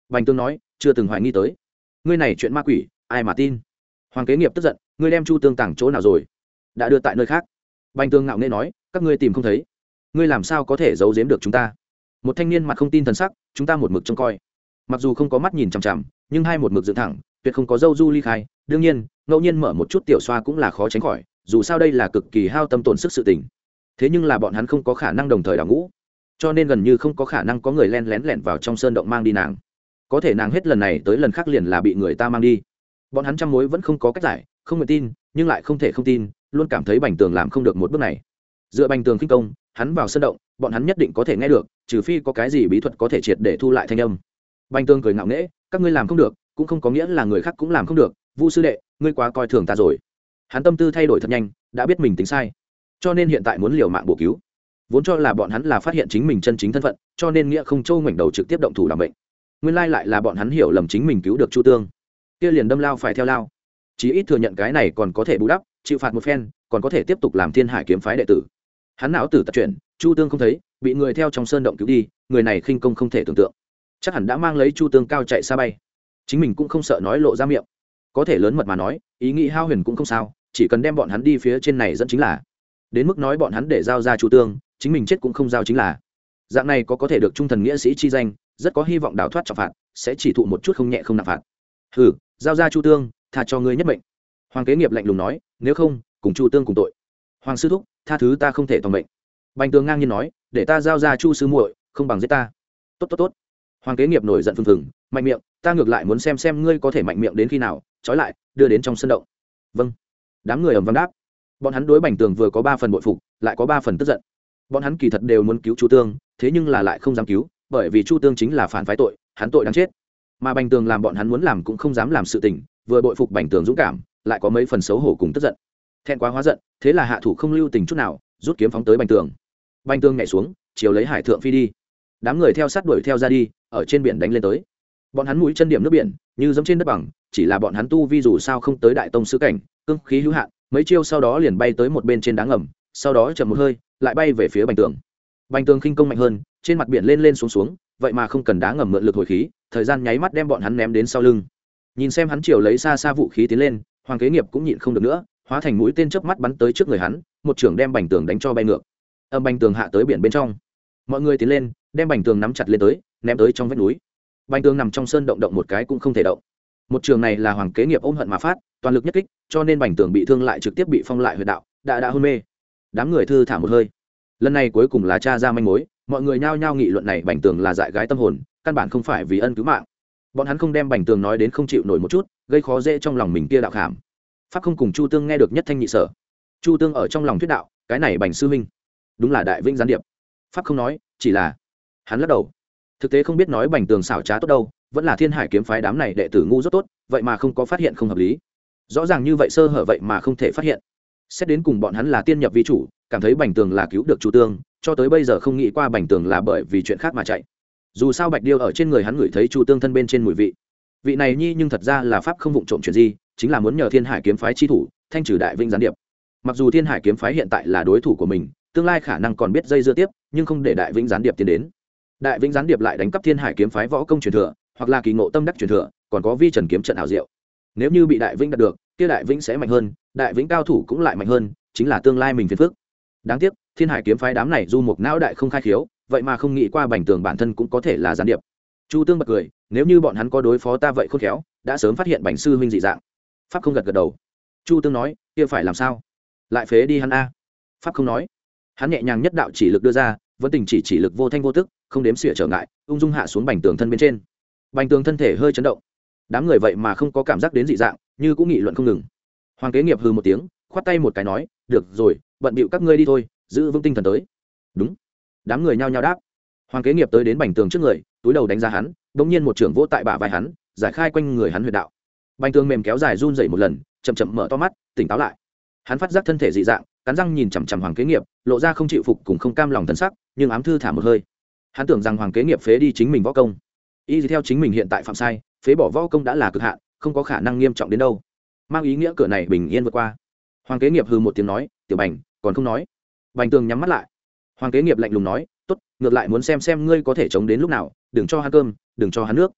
Bành Tường nói, chưa từng hoài nghi tới. Ngươi này chuyện ma quỷ, ai mà tin? Hoàng Kế Nghiệp tức giận, ngươi đem Chu Tương tàng chỗ nào rồi? Đã đưa tại nơi khác. Bành Tường ngạo nghễ nói, các ngươi tìm không thấy, ngươi làm sao có thể giấu giếm được chúng ta? Một thanh niên mặt không tin thần sắc, chúng ta một mực trông coi. Mặc dù không có mắt nhìn chằm chằm, nhưng hai một mực dựng thẳng, tuyệt không có dâu du ly khai. Đương nhiên, ngẫu nhiên mở một chút tiểu xoa cũng là khó tránh khỏi, dù sao đây là cực kỳ hao tâm tổn sức sự tình. Thế nhưng là bọn hắn không có khả năng đồng thời đào ngũ, cho nên gần như không có khả năng có người len lén lẻn vào trong sơn động mang đi nàng. Có thể nàng hết lần này tới lần khác liền là bị người ta mang đi. Bọn hắn trăm mối vẫn không có cách giải, không nguyện tin, nhưng lại không thể không tin, luôn cảm thấy Bành Tường làm không được một bước này. Dựa Bành Tường khinh công, hắn vào sơn động, bọn hắn nhất định có thể nghe được, trừ phi có cái gì bí thuật có thể triệt để thu lại thanh âm. Bành Tường cười ngạo nghễ, các ngươi làm không được, cũng không có nghĩa là người khác cũng làm không được. Vu sư đệ, ngươi quá coi thường ta rồi. Hắn tâm tư thay đổi thật nhanh, đã biết mình tính sai, cho nên hiện tại muốn liều mạng bổ cứu. Vốn cho là bọn hắn là phát hiện chính mình chân chính thân phận, cho nên nghĩa không châu ngoảnh đầu trực tiếp động thủ làm bệnh. Nguyên lai lại là bọn hắn hiểu lầm chính mình cứu được Chu Tương, kia liền đâm lao phải theo lao. Chí ít thừa nhận cái này còn có thể bù đắp, chịu phạt một phen, còn có thể tiếp tục làm Thiên Hải kiếm phái đệ tử. Hắn não tử tật chuyển, Chu Tương không thấy, bị người theo trong sơn động cứu đi, người này khinh công không thể tưởng tượng, chắc hẳn đã mang lấy Chu Tương cao chạy xa bay. Chính mình cũng không sợ nói lộ ra miệng, có thể lớn mật mà nói, ý nghĩ hao huyền cũng không sao, chỉ cần đem bọn hắn đi phía trên này dẫn chính là. Đến mức nói bọn hắn để giao ra Chu Tương, chính mình chết cũng không giao chính là. Dạng này có có thể được trung thần nghĩa sĩ chi danh, rất có hy vọng đào thoát trọng phạt, sẽ chỉ thụ một chút không nhẹ không nặng phạt. Hừ, giao ra Chu Tương, tha cho ngươi nhất mệnh. Hoàng Kế Nghiệp lạnh lùng nói, nếu không, cùng Chu Tương cùng tội. Hoàng sư thúc, tha thứ ta không thể toàn mệnh. Bành Tường ngang nhiên nói, để ta giao ra Chu sư muội, không bằng giết ta. Tốt tốt tốt. Hoàng Kế Nghiệp nổi giận phừng phừng, mạnh miệng, ta ngược lại muốn xem xem ngươi có thể mạnh miệng đến khi nào, trói lại, đưa đến trong sân động. Vâng. Đám người ầm vang đáp. Bọn hắn đối Bành Tường vừa có ba phần bội phục, lại có ba phần tức giận. Bọn hắn kỳ thật đều muốn cứu Chu Tương, thế nhưng là lại không dám cứu, bởi vì Chu Tương chính là phản phái tội, hắn tội đáng chết. Mà Bành Tường làm bọn hắn muốn làm cũng không dám làm sự tình, vừa bội phục Bành Tường dũng cảm, lại có mấy phần xấu hổ cùng tức giận. Thẹn quá hóa giận, thế là hạ thủ không lưu tình chút nào, rút kiếm phóng tới Bành Tường. Bành Tường nhảy xuống, chiều lấy Hải Thượng phi đi. Đám người theo sát đuổi theo ra đi, ở trên biển đánh lên tới. Bọn hắn mũi chân điểm nước biển, như giống trên đất bằng, chỉ là bọn hắn tu vi dù sao không tới đại tông sư cảnh, cương khí hữu hạn, mấy chiêu sau đó liền bay tới một bên trên đá ngầm, sau đó chậm một hơi, lại bay về phía Bành Tường. Bành Tường khinh công mạnh hơn, trên mặt biển lên lên xuống xuống, vậy mà không cần đá ngầm mượn lực hồi khí, thời gian nháy mắt đem bọn hắn ném đến sau lưng. Nhìn xem hắn chiều lấy xa xa vũ khí tiến lên, Hoàng Kế Nghiệp cũng nhịn không được nữa, hóa thành mũi tên chớp mắt bắn tới trước người hắn, một chưởng đem Bành Tường đánh cho bay ngược. Âm Bành Tường hạ tới biển bên trong. Mọi người tiến lên, đem Bành Tường nắm chặt lên tới, ném tới trong vách núi. Bành Tường nằm trong sơn động động một cái cũng không thể động. Một trường này là Hoàng Kế Nghiệp ôm hận mà phát, toàn lực nhất kích, cho nên Bành Tường bị thương lại trực tiếp bị phong lại huyệt đạo, đã đã hôn mê. Đám người thư thả một hơi. Lần này cuối cùng là tra ra manh mối, mọi người nhao nhao nghị luận này Bành Tường là dại gái tâm hồn, căn bản không phải vì ân cứu mạng. Bọn hắn không đem Bành Tường nói đến không chịu nổi một chút, gây khó dễ trong lòng mình kia đạo khảm. Pháp không cùng Chu Tương nghe được nhất thanh nhị sở. Chu Tương ở trong lòng thuyết đạo, cái này Bành sư huynh, đúng là đại vĩnh gián điệp. Pháp không nói, chỉ là hắn lắc đầu. Thực tế không biết nói Bành Tường xảo trá tốt đâu, vẫn là Thiên Hải kiếm phái đám này đệ tử ngu dốt tốt, vậy mà không có phát hiện không hợp lý. Rõ ràng như vậy sơ hở vậy mà không thể phát hiện. Xét đến cùng bọn hắn là tiên nhập vi chủ, cảm thấy Bành Tường là cứu được Chu Tương, cho tới bây giờ không nghĩ qua Bành Tường là bởi vì chuyện khác mà chạy. Dù sao Bạch Điêu ở trên người hắn ngửi thấy Chu Tương thân bên trên mùi vị. Vị này nhi nhưng thật ra là pháp không vụng trộm chuyện gì, chính là muốn nhờ Thiên Hải kiếm phái chi thủ, thanh trừ đại vĩnh gián điệp. Mặc dù Thiên Hải kiếm phái hiện tại là đối thủ của mình, tương lai khả năng còn biết dây dưa tiếp, nhưng không để đại vĩnh gián điệp tiến đến. Đại vĩnh gián điệp lại đánh cắp Thiên Hải kiếm phái võ công truyền thừa, hoặc là kỳ ngộ tâm đắc truyền thừa, còn có vi trần kiếm trận ảo diệu. Nếu như bị đại vĩnh đạt được, kia đại vĩnh sẽ mạnh hơn, đại vĩnh cao thủ cũng lại mạnh hơn, chính là tương lai mình phiền phức. Đáng tiếc, Thiên Hải kiếm phái đám này du một não đại không khai khiếu, vậy mà không nghĩ qua Bành Tường bản thân cũng có thể là gián điệp. Chu Tương bật cười, nếu như bọn hắn có đối phó ta vậy khôn khéo, đã sớm phát hiện Bành sư huynh dị dạng. Pháp không gật gật đầu. Chu Tương nói, kia phải làm sao? Lại phế đi hắn a. Pháp không nói. Hắn nhẹ nhàng nhất đạo chỉ lực đưa ra, vẫn tình chỉ chỉ lực vô thanh vô tức, không đếm xỉa trở ngại, ung dung hạ xuống Bành Tường thân bên trên. Bành Tường thân thể hơi chấn động. Đám người vậy mà không có cảm giác đến dị dạng, như cũng nghị luận không ngừng. Hoàng Kế Nghiệp hừ một tiếng, khoát tay một cái nói, được rồi, bận bịu các ngươi đi thôi, giữ vững tinh thần tới. Đúng. Đám người nhao nhao đáp. Hoàng Kế Nghiệp tới đến Bành Tường trước người, túi đầu đánh ra hắn, bỗng nhiên một trưởng vỗ tại bả vai hắn, giải khai quanh người hắn huyệt đạo. Bành Tường mềm kéo dài run rẩy một lần, chậm chậm mở to mắt, tỉnh táo lại. Hắn phát giác thân thể dị dạng, cắn răng nhìn chằm chằm Hoàng Kế Nghiệp, lộ ra không chịu phục cùng không cam lòng thần sắc, nhưng ám thư thả một hơi. Hắn tưởng rằng Hoàng Kế Nghiệp phế đi chính mình võ công, y theo chính mình hiện tại phạm sai, phế bỏ võ công đã là cực hạn, không có khả năng nghiêm trọng đến đâu, mang ý nghĩa cửa này bình yên vượt qua. Hoàng Kế Nghiệp hừ một tiếng nói, tiểu Bành, còn không nói. Bành Tường nhắm mắt lại. Hoàng Kế Nghiệp lạnh lùng nói, tốt, ngược lại muốn xem xem ngươi có thể chống đến lúc nào, đừng cho hắn cơm, đừng cho hắn nước.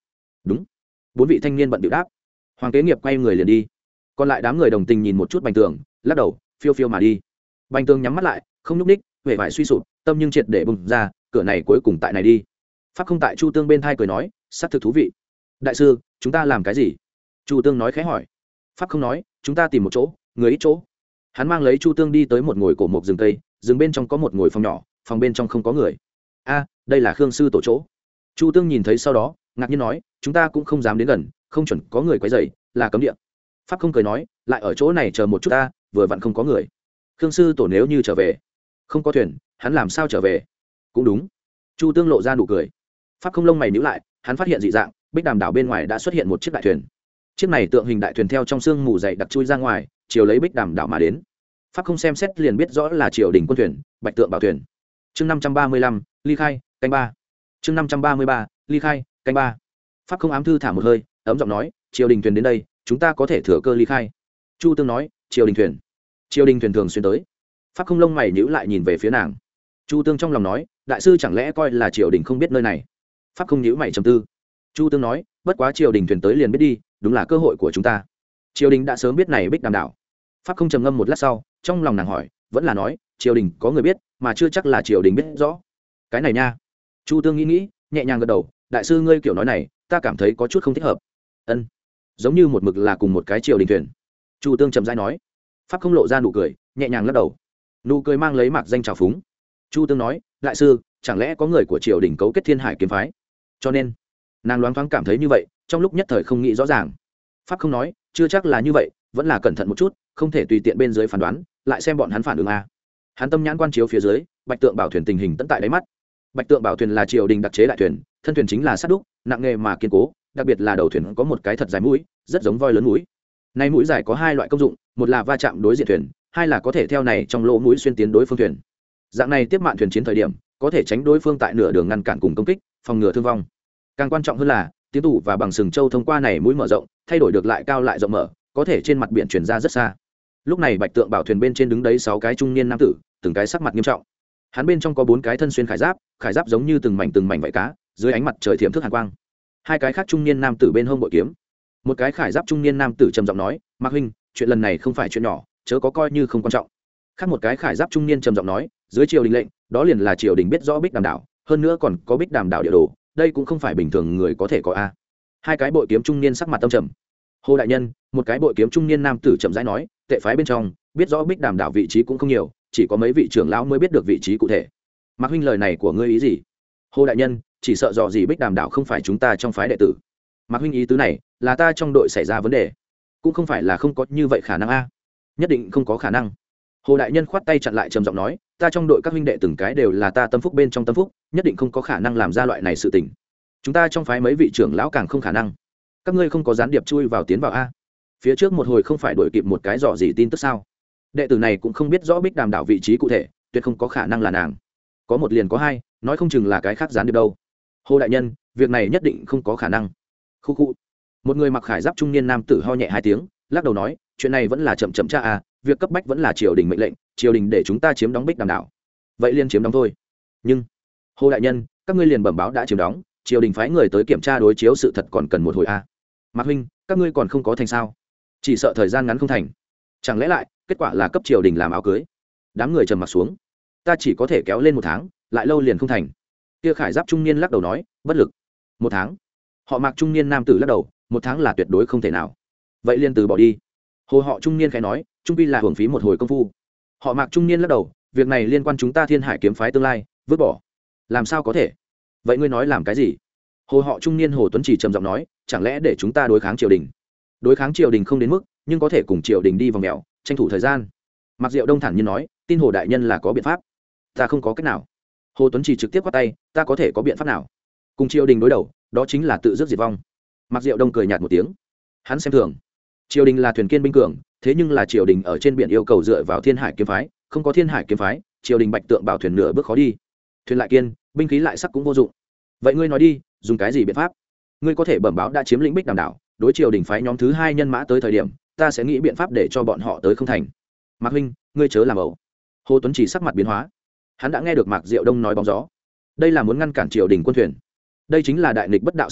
đúng. Bốn vị thanh niên bận điệu đáp. Hoàng kế nghiệp quay người liền đi, còn lại đám người đồng tình nhìn một chút Bành Tường, lắc đầu phiêu phiêu mà đi. Bành Tường nhắm mắt lại không nhúc ních, vẻ vải suy sụp, tâm nhưng triệt để bùng ra, cửa này cuối cùng tại này đi. Pháp không tại Chu Tương bên thai cười nói, sắc thực thú vị. Đại sư, chúng ta làm cái gì? Chu Tương nói khẽ hỏi. Pháp không nói, chúng ta tìm một chỗ, người ít chỗ. Hắn mang lấy Chu Tương đi tới một ngồi cổ một rừng cây, rừng bên trong có một ngồi phòng nhỏ, phòng bên trong không có người. A, đây là Khương sư tổ chỗ. Chu Tương nhìn thấy sau đó, ngạc nhiên nói, chúng ta cũng không dám đến gần, không chuẩn có người quấy rầy, là cấm địa. Pháp không cười nói, lại ở chỗ này chờ một chút ta, vừa vặn không có người. Khương sư tổ nếu như trở về, không có thuyền, hắn làm sao trở về? Cũng đúng. Chu Tương lộ ra nụ cười. Pháp không lông mày nhíu lại, hắn phát hiện dị dạng, Bích Đàm đảo bên ngoài đã xuất hiện một chiếc đại thuyền. Chiếc này tượng hình đại thuyền theo trong sương mù dày đặc chui ra ngoài, chiều lấy Bích Đàm đảo mà đến. Pháp không xem xét liền biết rõ là triều đình quân thuyền, Bạch Tượng bảo thuyền. Chương năm trăm ba mươi lăm, ly khai, canh ba. Chương năm trăm ba mươi ba, ly khai, canh ba. Pháp không ám thư thả một hơi, ấm giọng nói, triều đình thuyền đến đây, chúng ta có thể thừa cơ ly khai. Chu Tương nói, triều đình thuyền. Triều đình thuyền thường xuyên tới. Pháp không lông mày nhíu lại nhìn về phía nàng. Chu Tương trong lòng nói, đại sư chẳng lẽ coi là triều đình không biết nơi này? Pháp không nhíu mày trầm tư. Chu Tương nói, bất quá triều đình thuyền tới liền biết đi, đúng là cơ hội của chúng ta. Triều đình đã sớm biết này Bích Đàm đảo. Pháp không trầm ngâm một lát sau, trong lòng nàng hỏi, vẫn là nói, triều đình có người biết, mà chưa chắc là triều đình biết rõ. Cái này nha. Chu Tương nghĩ nghĩ, nhẹ nhàng gật đầu, đại sư ngươi kiểu nói này, ta cảm thấy có chút không thích hợp. Ân, giống như một mực là cùng một cái triều đình thuyền. Chu Tương trầm rãi nói. Pháp không lộ ra nụ cười, nhẹ nhàng lắc đầu. Nụ cười mang lấy mạc danh trào phúng. Chu Tương nói, đại sư, chẳng lẽ có người của triều đình cấu kết Thiên Hải kiếm phái? Cho nên, nàng loáng thoáng cảm thấy như vậy, trong lúc nhất thời không nghĩ rõ ràng. Pháp không nói, chưa chắc là như vậy, vẫn là cẩn thận một chút, không thể tùy tiện bên dưới phán đoán, lại xem bọn hắn phản ứng a. Hắn tâm nhãn quan chiếu phía dưới, Bạch Tượng bảo thuyền tình hình tận tại đáy mắt. Bạch Tượng bảo thuyền là triều đình đặc chế đại thuyền, thân thuyền chính là sắt đúc, nặng nghề mà kiên cố, đặc biệt là đầu thuyền có một cái thật dài mũi, rất giống voi lớn mũi. Này mũi dài có hai loại công dụng, một là va chạm đối diện thuyền, hai là có thể theo này trong lỗ mũi xuyên tiến đối phương thuyền. Dạng này tiếp mạn thuyền chiến thời điểm, có thể tránh đối phương tại nửa đường ngăn cản cùng công kích, phòng ngừa thương vong. Càng quan trọng hơn là, tiến tủ và bằng sừng châu thông qua này mũi mở rộng, thay đổi được lại cao lại rộng mở, có thể trên mặt biển truyền ra rất xa. Lúc này Bạch Tượng bảo thuyền bên trên đứng đấy sáu cái trung niên nam tử, từng cái sắc mặt nghiêm trọng. Hắn bên trong có bốn cái thân xuyên khải giáp, khải giáp giống như từng mảnh từng mảnh vảy cá, dưới ánh mặt trời thiểm thức hàn quang. Hai cái khác trung niên nam tử bên hông bội kiếm. Một cái khải giáp trung niên nam tử trầm giọng nói, "Mạc huynh, chuyện lần này không phải chuyện nhỏ, chớ có coi như không quan trọng." Khác một cái khải giáp trung niên trầm giọng nói, "Dưới triều đình lệnh, đó liền là triều đình biết rõ Bích Đàm đảo, hơn nữa còn có Bích Đàm đảo địa đồ, đây cũng không phải bình thường người có thể có a." Hai cái bội kiếm trung niên sắc mặt tâm trầm. "Hồ đại nhân," một cái bội kiếm trung niên nam tử chậm rãi nói, "tệ phái bên trong, biết rõ Bích Đàm đảo vị trí cũng không nhiều, chỉ có mấy vị trưởng lão mới biết được vị trí cụ thể." "Mạc huynh, lời này của ngươi ý gì?" "Hồ đại nhân, chỉ sợ dò gì Bích Đàm đảo không phải chúng ta trong phái đệ tử." "Mạc huynh, ý tứ này là ta trong đội xảy ra vấn đề?" "Cũng không phải là không có như vậy khả năng a." "Nhất định không có khả năng." Hồ đại nhân khoát tay chặn lại trầm giọng nói, "Ta trong đội các huynh đệ từng cái đều là ta tâm phúc bên trong tâm phúc, nhất định không có khả năng làm ra loại này sự tình. Chúng ta trong phái mấy vị trưởng lão càng không khả năng. Các ngươi không có gián điệp chui vào tiến vào a?" Phía trước một hồi không phải đuổi kịp một cái dò gì tin tức sao? Đệ tử này cũng không biết rõ Bích Đàm đảo vị trí cụ thể, tuyệt không có khả năng là nàng. Có một liền có hai, nói không chừng là cái khác gián điệp đâu. "Hồ đại nhân, việc này nhất định không có khả năng." Khu khu. Một người mặc khải giáp trung niên nam tử ho nhẹ hai tiếng, lắc đầu nói, "Chuyện này vẫn là chậm chậm tra à, việc cấp bách vẫn là triều đình mệnh lệnh, triều đình để chúng ta chiếm đóng Bích Đàm đảo. Vậy liền chiếm đóng thôi." "Nhưng, Hồ đại nhân, các ngươi liền bẩm báo đã chiếm đóng, triều đình phái người tới kiểm tra đối chiếu sự thật còn cần một hồi a." À. "Mạc huynh, các ngươi còn không có thành sao? Chỉ sợ thời gian ngắn không thành. Chẳng lẽ lại kết quả là cấp triều đình làm áo cưới?" Đám người trầm mặt xuống. "Ta chỉ có thể kéo lên một tháng, lại lâu liền không thành." Kia khải giáp trung niên lắc đầu nói, "Bất lực." "Một tháng?" Họ Mạc trung niên nam tử lắc đầu, "Một tháng là tuyệt đối không thể nào." "Vậy liền từ bỏ đi." Hồ họ trung niên khẽ nói, "Trung pi là hưởng phí một hồi công phu." Họ Mạc trung niên lắc đầu, "Việc này liên quan chúng ta Thiên Hải kiếm phái tương lai, vứt bỏ làm sao có thể?" "Vậy ngươi nói làm cái gì?" Hồ họ trung niên Hồ Tuấn Chỉ trầm giọng nói, "Chẳng lẽ để chúng ta đối kháng triều đình?" "Đối kháng triều đình không đến mức, nhưng có thể cùng triều đình đi vòng mèo, tranh thủ thời gian." Mạc Diệu Đông thản nhiên nói, "Tin Hồ đại nhân là có biện pháp." "Ta không có cách nào." Hồ Tuấn Chỉ trực tiếp quát tay, "Ta có thể có biện pháp nào? Cùng triều đình đối đầu, đó chính là tự dứt diệt vong." Mạc Diệu Đông cười nhạt một tiếng. Hắn xem thường. Triều đình là thuyền kiên binh cường, thế nhưng là triều đình ở trên biển yêu cầu dựa vào Thiên Hải kiếm phái, không có Thiên Hải kiếm phái, triều đình Bạch Tượng bảo thuyền nửa bước khó đi. Thuyền lại kiên, binh khí lại sắc cũng vô dụng. Vậy ngươi nói đi, dùng cái gì biện pháp? Ngươi có thể bẩm báo đã chiếm lĩnh Bích Đàm đảo, đối triều đình phái nhóm thứ hai nhân mã tới thời điểm, ta sẽ nghĩ biện pháp để cho bọn họ tới không thành. Mạc huynh, ngươi chớ làm ẩu." Hồ Tuấn Chỉ sắc mặt biến hóa. Hắn đã nghe được Mạc Diệu Đông nói bóng gió. Đây là muốn ngăn cản triều đình quân thuyền. Đây chính là đại nghịch bất đạo sự tình,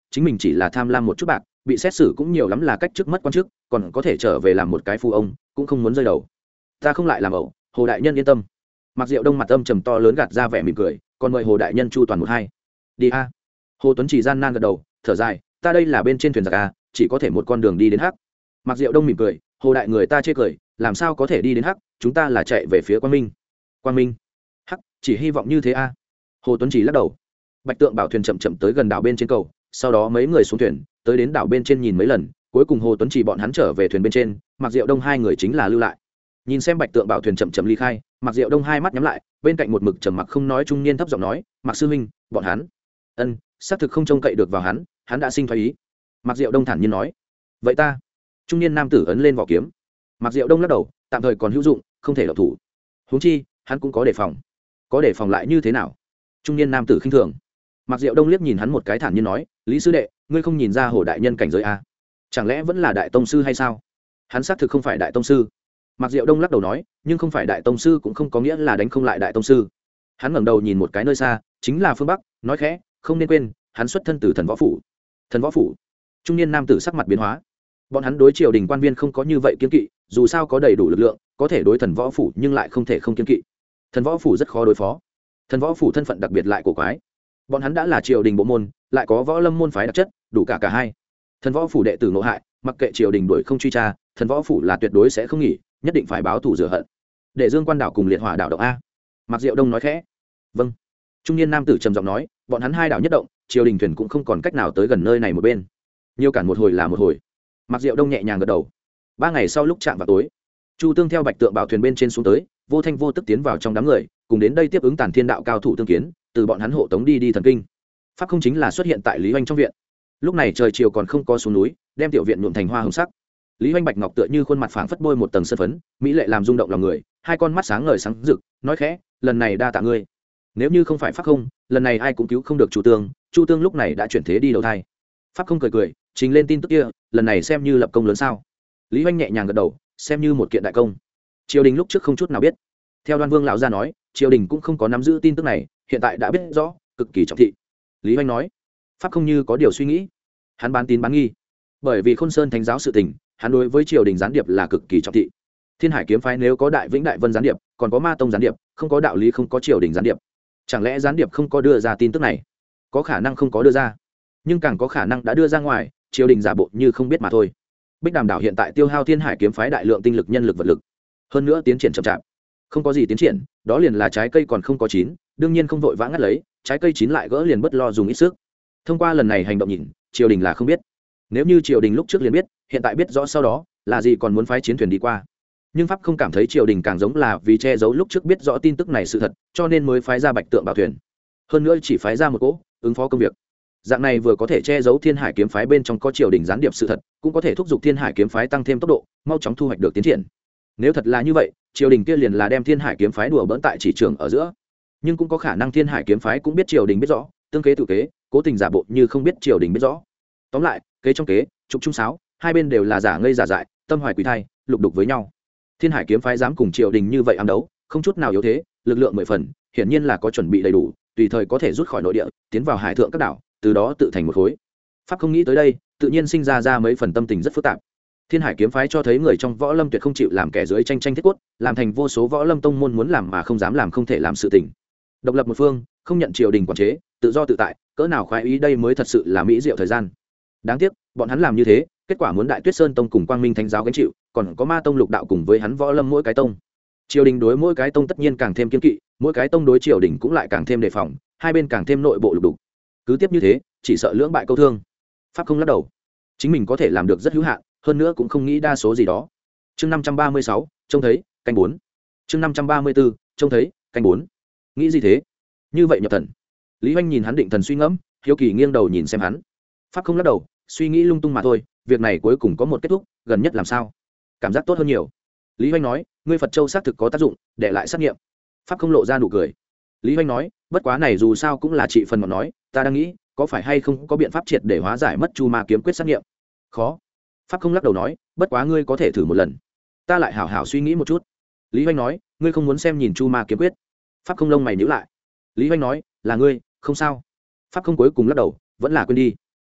chính mình chỉ là tham lam một chút bạc, bị xét xử cũng nhiều lắm là cách chức mất quan chức, còn có thể trở về làm một cái phu ông, cũng không muốn rơi đầu. Ta không lại làm ẩu, Hồ đại nhân yên tâm. Mạc Diệu Đông mặt âm trầm to lớn gạt ra vẻ mỉm cười, còn mời Hồ đại nhân chu toàn một hai. Đi a. Hồ Tuấn Chỉ gian nan gật đầu, thở dài, ta đây là bên trên thuyền giặc a, chỉ có thể một con đường đi đến hắc. Mạc Diệu Đông mỉm cười, Hồ đại người ta chê cười, làm sao có thể đi đến hắc, chúng ta là chạy về phía Quang Minh. Quang Minh? Hắc, chỉ hy vọng như thế a. Hồ Tuấn Chỉ lắc đầu. Bạch Tượng bảo thuyền chậm chậm tới gần đảo bên trên cầu, sau đó mấy người xuống thuyền, tới đến đảo bên trên nhìn mấy lần, cuối cùng Hồ Tuấn Chỉ bọn hắn trở về thuyền bên trên, Mạc Diệu Đông hai người chính là lưu lại. Nhìn xem Bạch Tượng bảo thuyền chậm chậm ly khai, Mạc Diệu Đông hai mắt nhắm lại, bên cạnh một mực trầm mặc không nói trung niên thấp giọng nói, Mạc sư huynh, bọn hắn, ân, xác thực không trông cậy được vào hắn, hắn đã sinh thoái ý. Mạc Diệu Đông thản nhiên nói, vậy ta? Trung niên nam tử ấn lên vỏ kiếm. Mạc Diệu Đông lắc đầu, tạm thời còn hữu dụng, không thể động thủ. Huống chi, hắn cũng có đề phòng. Có đề phòng lại như thế nào? Trung niên nam tử khinh thường. Mạc Diệu Đông liếc nhìn hắn một cái thản nhiên nói, Lý sư đệ, ngươi không nhìn ra Hồ đại nhân cảnh giới a? Chẳng lẽ vẫn là đại tông sư hay sao? Hắn xác thực không phải đại tông sư. Mạc Diệu Đông lắc đầu nói, nhưng không phải đại tông sư cũng không có nghĩa là đánh không lại đại tông sư. Hắn ngẩng đầu nhìn một cái nơi xa, chính là phương bắc, nói khẽ, không nên quên, hắn xuất thân từ Thần Võ phủ. Thần Võ phủ? Trung niên nam tử sắc mặt biến hóa. Bọn hắn đối triều đình quan viên không có như vậy kiên kỵ, dù sao có đầy đủ lực lượng, có thể đối Thần Võ phủ nhưng lại không thể không kiên kỵ. Thần Võ phủ rất khó đối phó. Thần Võ phủ thân phận đặc biệt lại cổ quái. Bọn hắn đã là triều đình bộ môn, lại có võ lâm môn phái đặc chất, đủ cả cả hai. Thần Võ phủ đệ tử ngộ hại, mặc kệ triều đình đuổi không truy tra, Thần Võ phủ là tuyệt đối sẽ không nghỉ, nhất định phải báo thù rửa hận. Để Dương Quan đảo cùng Liệt Hỏa đảo động a. Mạc Diệu Đông nói khẽ. Vâng. Trung niên nam tử trầm giọng nói, bọn hắn hai đảo nhất động, triều đình thuyền cũng không còn cách nào tới gần nơi này một bên. Nhiều cản một hồi là một hồi. Mạc Diệu Đông nhẹ nhàng gật đầu. Ba ngày sau lúc chạm vào tối, Chu Tương theo Bạch Tượng bảo thuyền bên trên xuống tới, vô thanh vô tức tiến vào trong đám người, cùng đến đây tiếp ứng Tản Thiên đạo cao thủ tương kiến, từ bọn hắn hộ tống đi đi thần kinh. Pháp không chính là xuất hiện tại Lý Hoành trong viện. Lúc này trời chiều còn không có xuống núi, đem tiểu viện nhuộm thành hoa hồng sắc. Lý Hoành bạch ngọc tựa như khuôn mặt phảng phất bôi một tầng sơn phấn, mỹ lệ làm rung động lòng người, hai con mắt sáng ngời sáng rực, nói khẽ, lần này đa tạ ngươi. Nếu như không phải Pháp không, lần này ai cũng cứu không được Chu Tương. Chu Tương lúc này đã chuyển thế đi đầu thai. Pháp không cười cười, trình lên tin tức kia, lần này xem như lập công lớn sao? Lý Hoành nhẹ nhàng gật đầu, xem như một kiện đại công. Triều đình lúc trước không chút nào biết. Theo Đoan Vương lão gia nói, triều đình cũng không có nắm giữ tin tức này, hiện tại đã biết rõ, cực kỳ trọng thị. Lý Hoành nói, Pháp không như có điều suy nghĩ. Hắn bán tín bán nghi, bởi vì Khôn Sơn thánh giáo sự tình, hắn đối với triều đình gián điệp là cực kỳ trọng thị. Thiên Hải kiếm phái nếu có Đại Vĩnh Đại Vân gián điệp, còn có Ma Tông gián điệp, không có đạo lý không có triều đình gián điệp. Chẳng lẽ gián điệp không có đưa ra tin tức này? Có khả năng không có đưa ra, nhưng càng có khả năng đã đưa ra ngoài, triều đình giả bộ như không biết mà thôi. Bích Đàm đảo hiện tại tiêu hao Thiên Hải kiếm phái đại lượng tinh lực nhân lực vật lực, hơn nữa tiến triển chậm chạp. Không có gì tiến triển, đó liền là trái cây còn không có chín, đương nhiên không vội vã ngắt lấy, trái cây chín lại gỡ liền bất lo dùng ít sức. Thông qua lần này hành động nhìn, triều đình là không biết. Nếu như triều đình lúc trước liền biết, hiện tại biết rõ sau đó, là gì còn muốn phái chiến thuyền đi qua. Nhưng Pháp không cảm thấy triều đình càng giống là vì che giấu lúc trước biết rõ tin tức này sự thật, cho nên mới phái ra Bạch Tượng bảo thuyền. Hơn nữa chỉ phái ra một cỗ, ứng phó công việc. Dạng này vừa có thể che giấu Thiên Hải kiếm phái bên trong có triều đình gián điệp sự thật, cũng có thể thúc giục Thiên Hải kiếm phái tăng thêm tốc độ, mau chóng thu hoạch được tiến triển. Nếu thật là như vậy, triều đình kia liền là đem Thiên Hải kiếm phái đùa bỡn tại chỉ trường ở giữa. Nhưng cũng có khả năng Thiên Hải kiếm phái cũng biết triều đình biết rõ, tương kế tự kế, cố tình giả bộ như không biết triều đình biết rõ. Tóm lại, kế trong kế, trục trung sáo, hai bên đều là giả ngây giả dại, tâm hoài quỷ thai, lục đục với nhau. Thiên Hải kiếm phái dám cùng triều đình như vậy ám đấu, không chút nào yếu thế, lực lượng mười phần, hiển nhiên là có chuẩn bị đầy đủ, tùy thời có thể rút khỏi nội địa, tiến vào hải thượng các đảo, từ đó tự thành một khối. Pháp không nghĩ tới đây, tự nhiên sinh ra ra mấy phần tâm tình rất phức tạp. Thiên Hải kiếm phái cho thấy người trong võ lâm tuyệt không chịu làm kẻ dưới tranh tranh thiết quất, làm thành vô số võ lâm tông môn muốn làm mà không dám làm, không thể làm sự tình. Độc lập một phương, không nhận triều đình quản chế, tự do tự tại, cỡ nào khoái ý, đây mới thật sự là mỹ diệu thời gian. Đáng tiếc, bọn hắn làm như thế, kết quả muốn Đại Tuyết Sơn tông cùng Quang Minh thánh giáo gánh chịu, còn có Ma tông lục đạo cùng với hắn võ lâm mỗi cái tông. Triều đình đối mỗi cái tông tất nhiên càng thêm kiên kỵ, mỗi cái tông đối triều đình cũng lại càng thêm đề phòng, hai bên càng thêm nội bộ lục đục. Cứ tiếp như thế, chỉ sợ lưỡng bại câu thương. Pháp không lắc đầu, chính mình có thể làm được rất hữu hạn, hơn nữa cũng không nghĩ đa số gì đó. Chương năm trăm ba mươi sáu, trông thấy, canh bốn. Chương năm trăm ba mươi bốn, trông thấy, canh bốn. Nghĩ gì thế? Như vậy nhập thần. Lý Hoành nhìn hắn định thần suy ngẫm, hiếu kỳ nghiêng đầu nhìn xem hắn. Pháp không lắc đầu, suy nghĩ lung tung mà thôi, việc này cuối cùng có một kết thúc, gần nhất làm sao? Cảm giác tốt hơn nhiều. Lý Hoành nói, ngươi Phật Châu xác thực có tác dụng, để lại xét nghiệm. Pháp không lộ ra nụ cười. Lý Hoành nói, bất quá này dù sao cũng là trị phần mà nói, ta đang nghĩ, có phải hay không có biện pháp triệt để hóa giải mất Chu Ma kiếm quyết xét nghiệm? Khó. Pháp không lắc đầu nói, bất quá ngươi có thể thử một lần. Ta lại hảo hảo suy nghĩ một chút. Lý Hoành nói, ngươi không muốn xem nhìn Chu Ma kiếm quyết? Pháp không lông mày nhíu lại. Lý Hoành nói, là ngươi, không sao. Pháp không cuối cùng lắc đầu, vẫn là quên đi.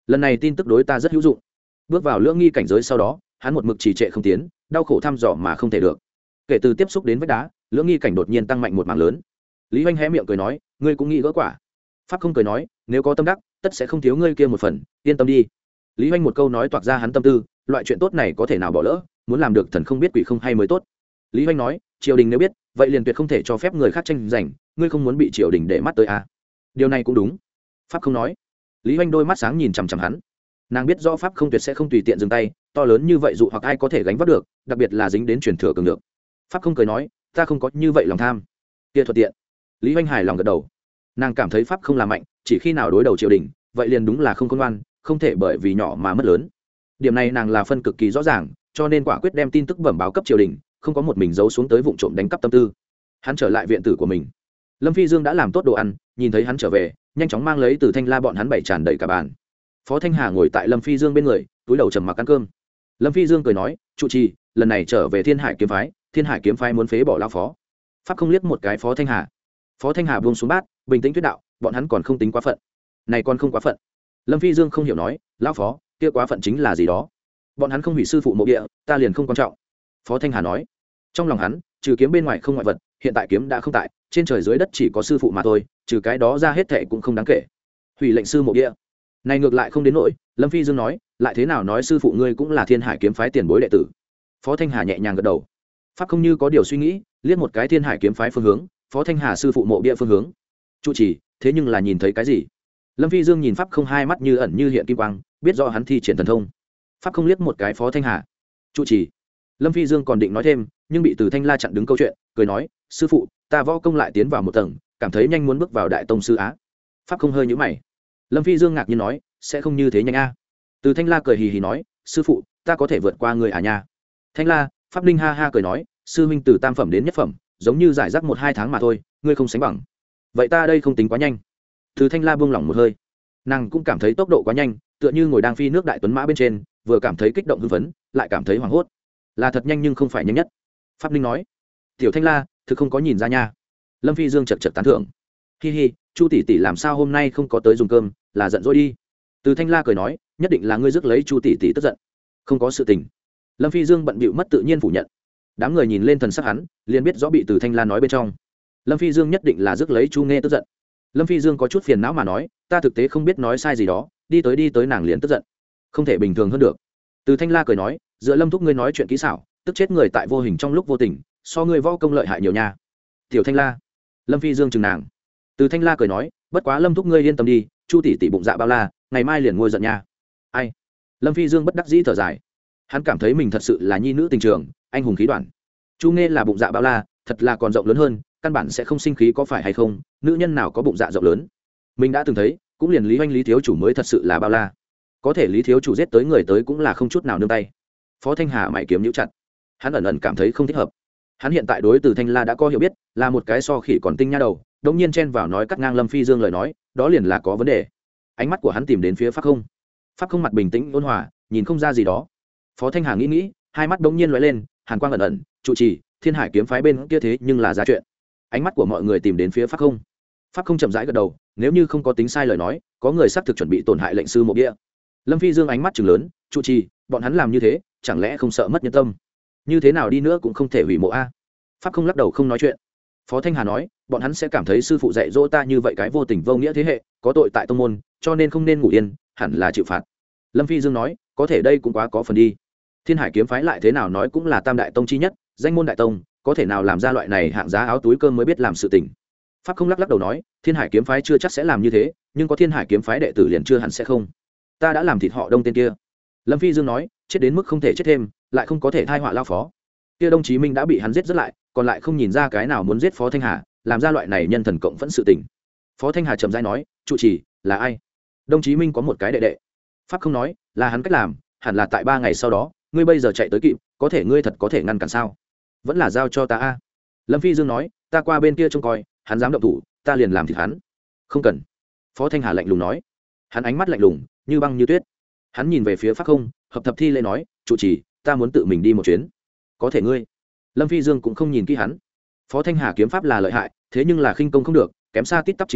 lần này tin tức đối ta rất hữu dụng. Bước vào lưỡng nghi cảnh giới sau đó, hắn một mực trì trệ không tiến, đau khổ thăm dò mà không thể được. Kể từ tiếp xúc đến vách đá, lưỡng nghi cảnh đột nhiên tăng mạnh một mảng lớn. Lý Hoành hé miệng cười nói, ngươi cũng nghĩ gỡ quả. Pháp không cười nói, nếu có tâm đắc, tất sẽ không thiếu ngươi kia một phần, yên tâm đi. Lý Hoành một câu nói toạc ra hắn tâm tư, loại chuyện tốt này có thể nào bỏ lỡ, muốn làm được thần không biết quỷ không hay mới tốt. Lý Hoành nói, triều đình nếu biết, vậy liền tuyệt không thể cho phép người khác tranh giành, ngươi không muốn bị triều đình để mắt tới à? Điều này cũng đúng. Pháp không nói. Lý Hoành đôi mắt sáng nhìn chằm chằm hắn. Nàng biết rõ Pháp không tuyệt sẽ không tùy tiện dừng tay, to lớn như vậy dụ hoặc ai có thể gánh vác được, đặc biệt là dính đến truyền thừa cường được. Pháp không cười nói, ta không có như vậy lòng tham. Kia thuận tiện. Lý Hoành hài lòng gật đầu. Nàng cảm thấy Pháp không là mạnh, chỉ khi nào đối đầu triều đình, vậy liền đúng là không khôn ngoan, không thể bởi vì nhỏ mà mất lớn. Điểm này nàng là phân cực kỳ rõ ràng, cho nên quả quyết đem tin tức bẩm báo cấp triều đình, không có một mình giấu xuống tới vụng trộm đánh cắp tâm tư. Hắn trở lại viện tử của mình. Lâm Phi Dương đã làm tốt đồ ăn, nhìn thấy hắn trở về, nhanh chóng mang lấy từ Thanh La bọn hắn bày tràn đầy cả bàn. Phó Thanh Hà ngồi tại Lâm Phi Dương bên người, túi đầu trầm mặc ăn cơm. Lâm Phi Dương cười nói, trụ trì, lần này trở về Thiên Hải kiếm phái, Thiên Hải kiếm phái muốn phế bỏ lão phó. Pháp không liếc một cái Phó Thanh Hà. Phó Thanh Hà buông xuống bát, bình tĩnh thuyết đạo, bọn hắn còn không tính quá phận. Này còn không quá phận. Lâm Phi Dương không hiểu nói, lão phó, kia quá phận chính là gì đó? Bọn hắn không hủy sư phụ mộ địa, ta liền không quan trọng. Phó Thanh Hà nói, trong lòng hắn, trừ kiếm bên ngoài không ngoại vật, hiện tại kiếm đã không tại, trên trời dưới đất chỉ có sư phụ mà thôi, trừ cái đó ra hết thệ cũng không đáng kể. Hủy lệnh sư mộ địa, này ngược lại không đến nỗi. Lâm Phi Dương nói, lại thế nào nói sư phụ ngươi cũng là Thiên Hải kiếm phái tiền bối đệ tử. Phó Thanh Hà nhẹ nhàng gật đầu. Pháp không như có điều suy nghĩ, liếc một cái Thiên Hải kiếm phái phương hướng, Phó Thanh Hà sư phụ mộ địa phương hướng. Trụ trì, thế nhưng là nhìn thấy cái gì? Lâm Phi Dương nhìn Pháp không hai mắt như ẩn như hiện kim quang, biết rõ hắn thi triển thần thông. Pháp không liếc một cái Phó Thanh Hà. Trụ trì. Lâm Phi Dương còn định nói thêm, nhưng bị Từ Thanh La chặn đứng câu chuyện, cười nói, sư phụ, ta võ công lại tiến vào một tầng, cảm thấy nhanh muốn bước vào đại tông sư á. Pháp không hơi nhíu mày. Lâm Phi Dương ngạc nhiên nói, sẽ không như thế nhanh a. Từ Thanh La cười hì hì nói, sư phụ, ta có thể vượt qua người à nha. Thanh La, Pháp Ninh ha ha cười nói, sư huynh từ tam phẩm đến nhất phẩm, giống như giải rác một hai tháng mà thôi, ngươi không sánh bằng. Vậy ta đây không tính quá nhanh. Từ Thanh La buông lỏng một hơi. Nàng cũng cảm thấy tốc độ quá nhanh, tựa như ngồi đang phi nước đại tuấn mã bên trên, vừa cảm thấy kích động hưng phấn, lại cảm thấy hoảng hốt. Là thật nhanh nhưng không phải nhanh nhất. Pháp Ninh nói, tiểu Thanh La, thực không có nhìn ra nha. Lâm Phi Dương chật chật tán thưởng. Hi hi, Chu tỷ tỷ làm sao hôm nay không có tới dùng cơm, là giận dỗi đi. Từ Thanh La cười nói, nhất định là ngươi rước lấy Chu tỷ tỷ tức giận. Không có sự tình. Lâm Phi Dương bận bịu mất tự nhiên phủ nhận. Đám người nhìn lên thần sắc hắn, liền biết rõ bị Từ Thanh La nói bên trong. Lâm Phi Dương nhất định là rước lấy Chu Nghe tức giận. Lâm Phi Dương có chút phiền não mà nói, ta thực tế không biết nói sai gì đó, đi tới đi tới nàng liền tức giận. Không thể bình thường hơn được. Từ Thanh La cười nói, dựa Lâm thúc ngươi nói chuyện kỹ xảo, tức chết người tại vô hình trong lúc vô tình, so ngươi võ công lợi hại nhiều nha. Tiểu Thanh La. Lâm Phi Dương chừng nàng. Từ Thanh La cười nói, bất quá Lâm thúc ngươi yên tâm đi, Chu tỷ tỷ bụng dạ bao la, ngày mai liền ngôi giận nha. Ai? Lâm Phi Dương bất đắc dĩ thở dài. Hắn cảm thấy mình thật sự là nhi nữ tình trường, anh hùng khí đoạn. Chu Nghe là bụng dạ bao la, thật là còn rộng lớn hơn, căn bản sẽ không sinh khí có phải hay không, nữ nhân nào có bụng dạ rộng lớn. Mình đã từng thấy, cũng liền Lý Hoành Lý thiếu chủ mới thật sự là bao la. Có thể Lý thiếu chủ giết tới người tới cũng là không chút nào nương tay. Phó Thanh Hà mày kiếm nhíu chặt. Hắn ẩn ẩn cảm thấy không thích hợp. Hắn hiện tại đối Từ Thanh La đã có hiểu biết, là một cái so khỉ còn tinh nha đầu, đống nhiên chen vào nói cắt ngang Lâm Phi Dương lời nói, đó liền là có vấn đề. Ánh mắt của hắn tìm đến phía Pháp Không. Pháp Không mặt bình tĩnh ôn hòa, nhìn không ra gì đó. Phó Thanh Hà nghĩ nghĩ, hai mắt đống nhiên lóe lên, hàn quang ẩn ẩn, trụ trì, Thiên Hải kiếm phái bên kia thế nhưng là ra chuyện. Ánh mắt của mọi người tìm đến phía Pháp Không. Pháp Không chậm rãi gật đầu, nếu như không có tính sai lời nói, có người xác thực chuẩn bị tổn hại lệnh sư mộ địa. Lâm Phi Dương ánh mắt trừng lớn, trụ trì, bọn hắn làm như thế, chẳng lẽ không sợ mất nhân tâm? Như thế nào đi nữa cũng không thể hủy mộ a. Pháp Không lắc đầu không nói chuyện. Phó Thanh Hà nói, bọn hắn sẽ cảm thấy sư phụ dạy dỗ ta như vậy cái vô tình vô nghĩa thế hệ, có tội tại tông môn, cho nên không nên ngủ yên, hẳn là chịu phạt. Lâm Phi Dương nói, có thể đây cũng quá có phần đi. Thiên Hải kiếm phái lại thế nào nói cũng là tam đại tông chi nhất, danh môn đại tông, có thể nào làm ra loại này hạng giá áo túi cơm mới biết làm sự tình. Pháp Không lắc lắc đầu nói, Thiên Hải kiếm phái chưa chắc sẽ làm như thế, nhưng có Thiên Hải kiếm phái đệ tử liền chưa hẳn sẽ không. Ta đã làm thịt họ Đông tên kia. Lâm Phi Dương nói, chết đến mức không thể chết thêm, lại không có thể thai họa lao phó. Kia Đông Chí Minh đã bị hắn giết rất lại, còn lại không nhìn ra cái nào muốn giết Phó Thanh Hà, làm ra loại này nhân thần cộng vẫn sự tình. Phó Thanh Hà trầm rãi nói, trụ trì, là ai? Đông Chí Minh có một cái đệ đệ. Pháp Không nói, là hắn cách làm, hẳn là tại ba ngày sau đó, ngươi bây giờ chạy tới kịp, có thể ngươi thật có thể ngăn cản sao? Vẫn là giao cho ta a. Lâm Phi Dương nói, ta qua bên kia trông coi, hắn dám động thủ, ta liền làm thịt hắn. Không cần. Phó Thanh Hà lạnh lùng nói. Hắn ánh mắt lạnh lùng, như băng như tuyết. Hắn nhìn về phía Pháp Không, hợp thập thi lễ nói, trụ trì, ta muốn tự mình đi một chuyến. Có thể ngươi. Lâm Phi Dương cũng không nhìn kỹ hắn. Phó Thanh Hà kiếm pháp là lợi hại, thế nhưng là khinh công không được, kém xa tít tắp chính mình,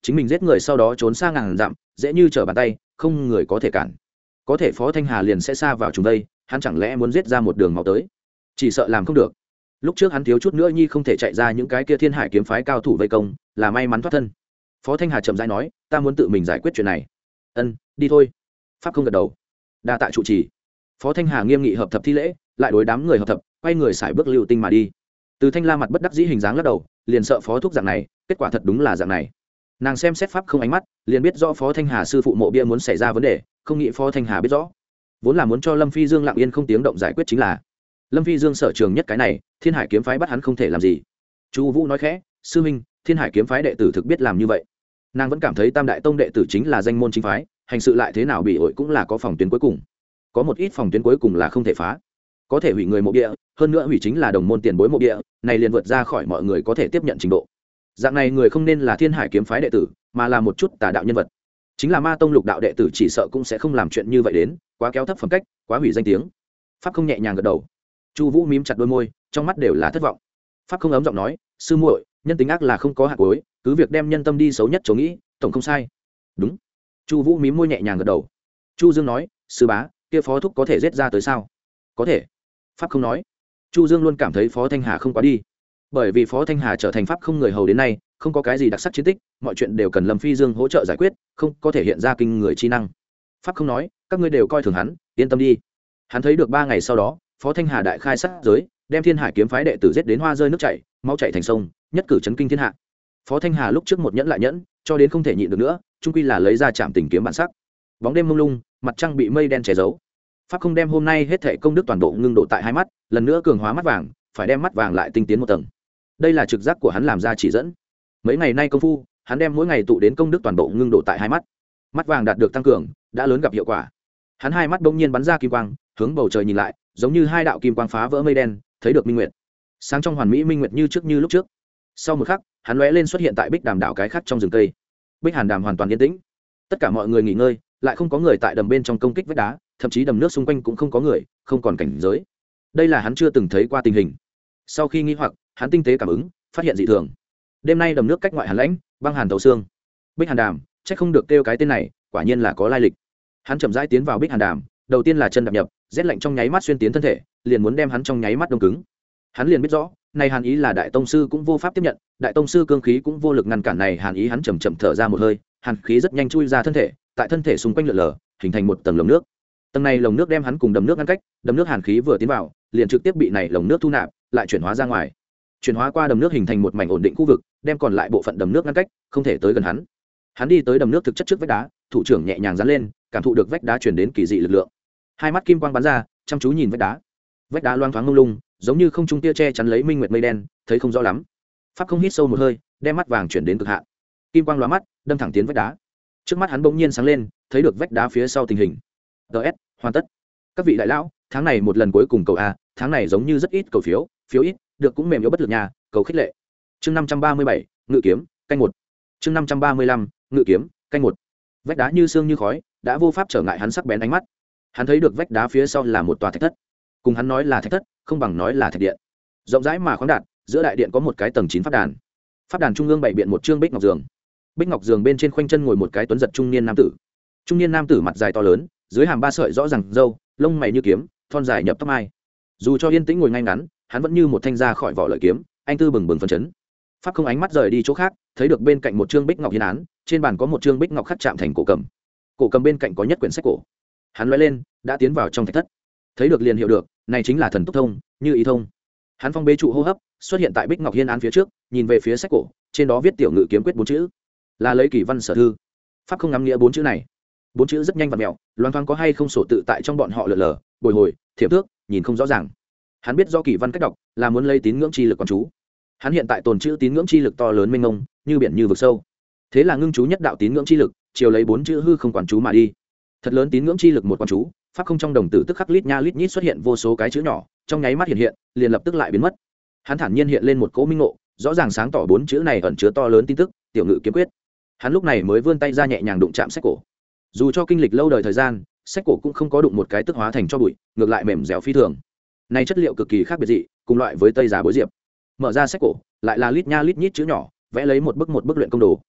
chính mình giết người sau đó trốn xa ngàn dặm dễ như trở bàn tay, không người có thể cản. Có thể Phó Thanh Hà liền sẽ xa vào chúng đây, hắn chẳng lẽ muốn giết ra một đường máu tới? Chỉ sợ làm không được. Lúc trước hắn thiếu chút nữa nhi không thể chạy ra những cái kia Thiên Hải kiếm phái cao thủ vây công, là may mắn thoát thân. Phó Thanh Hà chậm rãi nói, ta muốn tự mình giải quyết chuyện này. Ân, đi thôi. Pháp không gật đầu. Đa tạ trụ trì. Phó Thanh Hà nghiêm nghị hợp thập thi lễ, lại đối đám người hợp thập, quay người xài bước lưu tinh mà đi. Từ Thanh La mặt bất đắc dĩ hình dáng lắc đầu, liền sợ Phó thúc dạng này, kết quả thật đúng là dạng này. Nàng xem xét Pháp không ánh mắt, liền biết rõ Phó Thanh Hà sư phụ mộ bia muốn xảy ra vấn đề, không nghĩ Phó Thanh Hà biết rõ. Vốn là muốn cho Lâm Phi Dương lặng yên không tiếng động giải quyết chính là. Lâm Phi Dương sở trường nhất cái này, Thiên Hải kiếm phái bắt hắn không thể làm gì. Chu Vũ nói khẽ, sư minh, Thiên Hải kiếm phái đệ tử thực biết làm như vậy. Nàng vẫn cảm thấy Tam Đại Tông đệ tử chính là danh môn chính phái, hành sự lại thế nào bị ổi cũng là có phòng tuyến cuối cùng. Có một ít phòng tuyến cuối cùng là không thể phá. Có thể hủy người mộ địa, hơn nữa hủy chính là đồng môn tiền bối mộ địa, này liền vượt ra khỏi mọi người có thể tiếp nhận trình độ. Dạng này người không nên là Thiên Hải kiếm phái đệ tử, mà là một chút tà đạo nhân vật. Chính là Ma Tông lục đạo đệ tử chỉ sợ cũng sẽ không làm chuyện như vậy đến, quá kéo thấp phẩm cách, quá hủy danh tiếng. Pháp không nhẹ nhàng gật đầu. Chu Vũ mím chặt đôi môi, trong mắt đều là thất vọng. Pháp không ấm giọng nói, sư muội, nhân tính ác là không có hạt cuối, cứ việc đem nhân tâm đi xấu nhất chỗ nghĩ, tổng không sai. Đúng. Chu Vũ mím môi nhẹ nhàng gật đầu. Chu Dương nói, sư bá, kia Phó thúc có thể giết ra tới sao? Có thể. Pháp không nói. Chu Dương luôn cảm thấy Phó Thanh Hà không quá đi, bởi vì Phó Thanh Hà trở thành pháp không người hầu đến nay, không có cái gì đặc sắc chiến tích, mọi chuyện đều cần Lâm Phi Dương hỗ trợ giải quyết, không có thể hiện ra kinh người chi năng. Pháp không nói, các ngươi đều coi thường hắn, yên tâm đi. Hắn thấy được ba ngày sau đó, Phó Thanh Hà đại khai sát giới, đem Thiên Hải kiếm phái đệ tử giết đến hoa rơi nước chảy, máu chảy thành sông, nhất cử chấn kinh thiên hạ. Phó Thanh Hà lúc trước một nhẫn lại nhẫn, cho đến không thể nhịn được nữa, chung quy là lấy ra chạm tình kiếm bản sắc. Bóng đêm mông lung, mặt trăng bị mây đen che giấu. Pháp không đem hôm nay hết thảy công đức toàn bộ ngưng độ tại hai mắt, lần nữa cường hóa mắt vàng, phải đem mắt vàng lại tinh tiến một tầng. Đây là trực giác của hắn làm ra chỉ dẫn. Mấy ngày nay công phu, hắn đem mỗi ngày tụ đến công đức toàn bộ ngưng độ tại hai mắt. Mắt vàng đạt được tăng cường, đã lớn gặp hiệu quả. Hắn hai mắt bỗng nhiên bắn ra kim quang, hướng bầu trời nhìn lại, giống như hai đạo kim quang phá vỡ mây đen, thấy được minh nguyệt. Sáng trong hoàn mỹ minh nguyệt như trước như lúc trước. Sau một khắc, hắn lóe lên xuất hiện tại Bích Đàm đảo cái khác trong rừng cây. Bích Hàn Đàm hoàn toàn yên tĩnh. Tất cả mọi người nghỉ ngơi, lại không có người tại đầm bên trong công kích vách đá, thậm chí đầm nước xung quanh cũng không có người, không còn cảnh giới. Đây là hắn chưa từng thấy qua tình hình. Sau khi nghi hoặc, hắn tinh tế cảm ứng, phát hiện dị thường. Đêm nay đầm nước cách ngoại hàn lãnh, băng hàn thấu xương. Bích Hàn Đàm, chắc không được kêu cái tên này, quả nhiên là có lai lịch. Hắn chậm rãi tiến vào Bích Hàn Đàm, đầu tiên là chân đạp nhập, rét lạnh trong nháy mắt xuyên tiến thân thể, liền muốn đem hắn trong nháy mắt đông cứng. Hắn liền biết rõ, này hàn ý là đại tông sư cũng vô pháp tiếp nhận, đại tông sư cương khí cũng vô lực ngăn cản này hàn ý. Hắn chậm chậm thở ra một hơi, hàn khí rất nhanh chui ra thân thể, tại thân thể xung quanh lượn lờ, hình thành một tầng lồng nước. Tầng này lồng nước đem hắn cùng đầm nước ngăn cách, đầm nước hàn khí vừa tiến vào, liền trực tiếp bị này lồng nước thu nạp, lại chuyển hóa ra ngoài. Chuyển hóa qua đầm nước hình thành một mảnh ổn định khu vực, đem còn lại bộ phận đầm nước ngăn cách, không thể tới gần hắn. Hắn đi tới đầm nước thực chất trước vách đá, thủ trưởng nhẹ nhàng dán lên, cảm thụ được vách đá truyền đến kỳ dị lực lượng. Hai mắt kim quang bắn ra, chăm chú nhìn vách đá. Vách đá loang thoáng mông lung, giống như không trung tia che chắn lấy minh nguyệt mây đen, thấy không rõ lắm. Pháp không hít sâu một hơi, đem mắt vàng chuyển đến cực hạn. Kim quang lóa mắt, đâm thẳng tiến vách đá. Trước mắt hắn bỗng nhiên sáng lên, thấy được vách đá phía sau tình hình. ds hoàn tất. Các vị đại lão, tháng này một lần cuối cùng cầu a, tháng này giống như rất ít cầu phiếu, phiếu ít, được cũng mềm yếu bất lực nhà, cầu khích lệ. Chương năm trăm ba mươi bảy, ngự kiếm, canh một. Chương năm trăm ba mươi lăm, ngự kiếm, canh một. Vách đá như sương như khói, đã vô pháp trở ngại hắn sắc bén ánh mắt. Hắn thấy được vách đá phía sau là một tòa thạch thất. Cùng hắn nói là thạch thất, không bằng nói là thạch điện. Rộng rãi mà khoáng đạt, giữa đại điện có một cái tầng chín pháp đàn. Pháp đàn trung ương bày biện một trương bích ngọc giường. Bích ngọc giường bên trên khoanh chân ngồi một cái tuấn giật trung niên nam tử. Trung niên nam tử mặt dài to lớn, dưới hàm ba sợi rõ ràng râu, lông mày như kiếm, thon dài nhập tóc mai. Dù cho yên tĩnh ngồi ngay ngắn, hắn vẫn như một thanh ra khỏi vỏ lợi kiếm, anh tư bừng bừng phấn chấn. Pháp không ánh mắt rời đi chỗ khác, thấy được bên cạnh một trương bích ngọc hiến án, trên bàn có một trương bích ngọc khắc chạm thành cổ cầm. Cổ cầm bên cạnh có nhất quyển sách cổ. Hắn lóe lên, đã tiến vào trong thạch thất. Thấy được liền hiểu được, này chính là thần túc thông, như ý thông. Hắn phong bế trụ hô hấp, xuất hiện tại bích ngọc hiên án phía trước, nhìn về phía sách cổ, trên đó viết tiểu ngự kiếm quyết bốn chữ, là lấy kỳ văn sở thư. Pháp không ngắm nghĩa bốn chữ này. Bốn chữ rất nhanh và mèo, loan thoáng có hay không sổ tự tại trong bọn họ lờ lờ, bồi hồi, thiệp thước, nhìn không rõ ràng. Hắn biết do kỳ văn cách đọc là muốn lấy tín ngưỡng chi lực quan chú. Hắn hiện tại tồn chữ tín ngưỡng chi lực to lớn mênh mông, như biển như vực sâu. Thế là ngưng chú nhất đạo tín ngưỡng chi lực, chiều lấy bốn chữ hư không quản chú mà đi. Thật lớn tín ngưỡng chi lực một quan chú, pháp không trong đồng tử tức khắc lít nha lít nhít xuất hiện vô số cái chữ nhỏ, trong nháy mắt hiện hiện, liền lập tức lại biến mất. Hắn thản nhiên hiện lên một cỗ minh ngộ, rõ ràng sáng tỏ bốn chữ này ẩn chứa to lớn tin tức, tiểu ngự kiếm quyết. Hắn lúc này mới vươn tay ra nhẹ nhàng đụng chạm sách cổ. Dù cho kinh lịch lâu đời thời gian, sách cổ cũng không có đụng một cái tức hóa thành cho bụi, ngược lại mềm dẻo phi thường. Này chất liệu cực kỳ khác biệt dị, cùng loại với tây giá bối diệp. Mở ra sách cổ, lại là lít nha lít nhít chữ nhỏ, vẽ lấy một bức một bức luyện công đồ.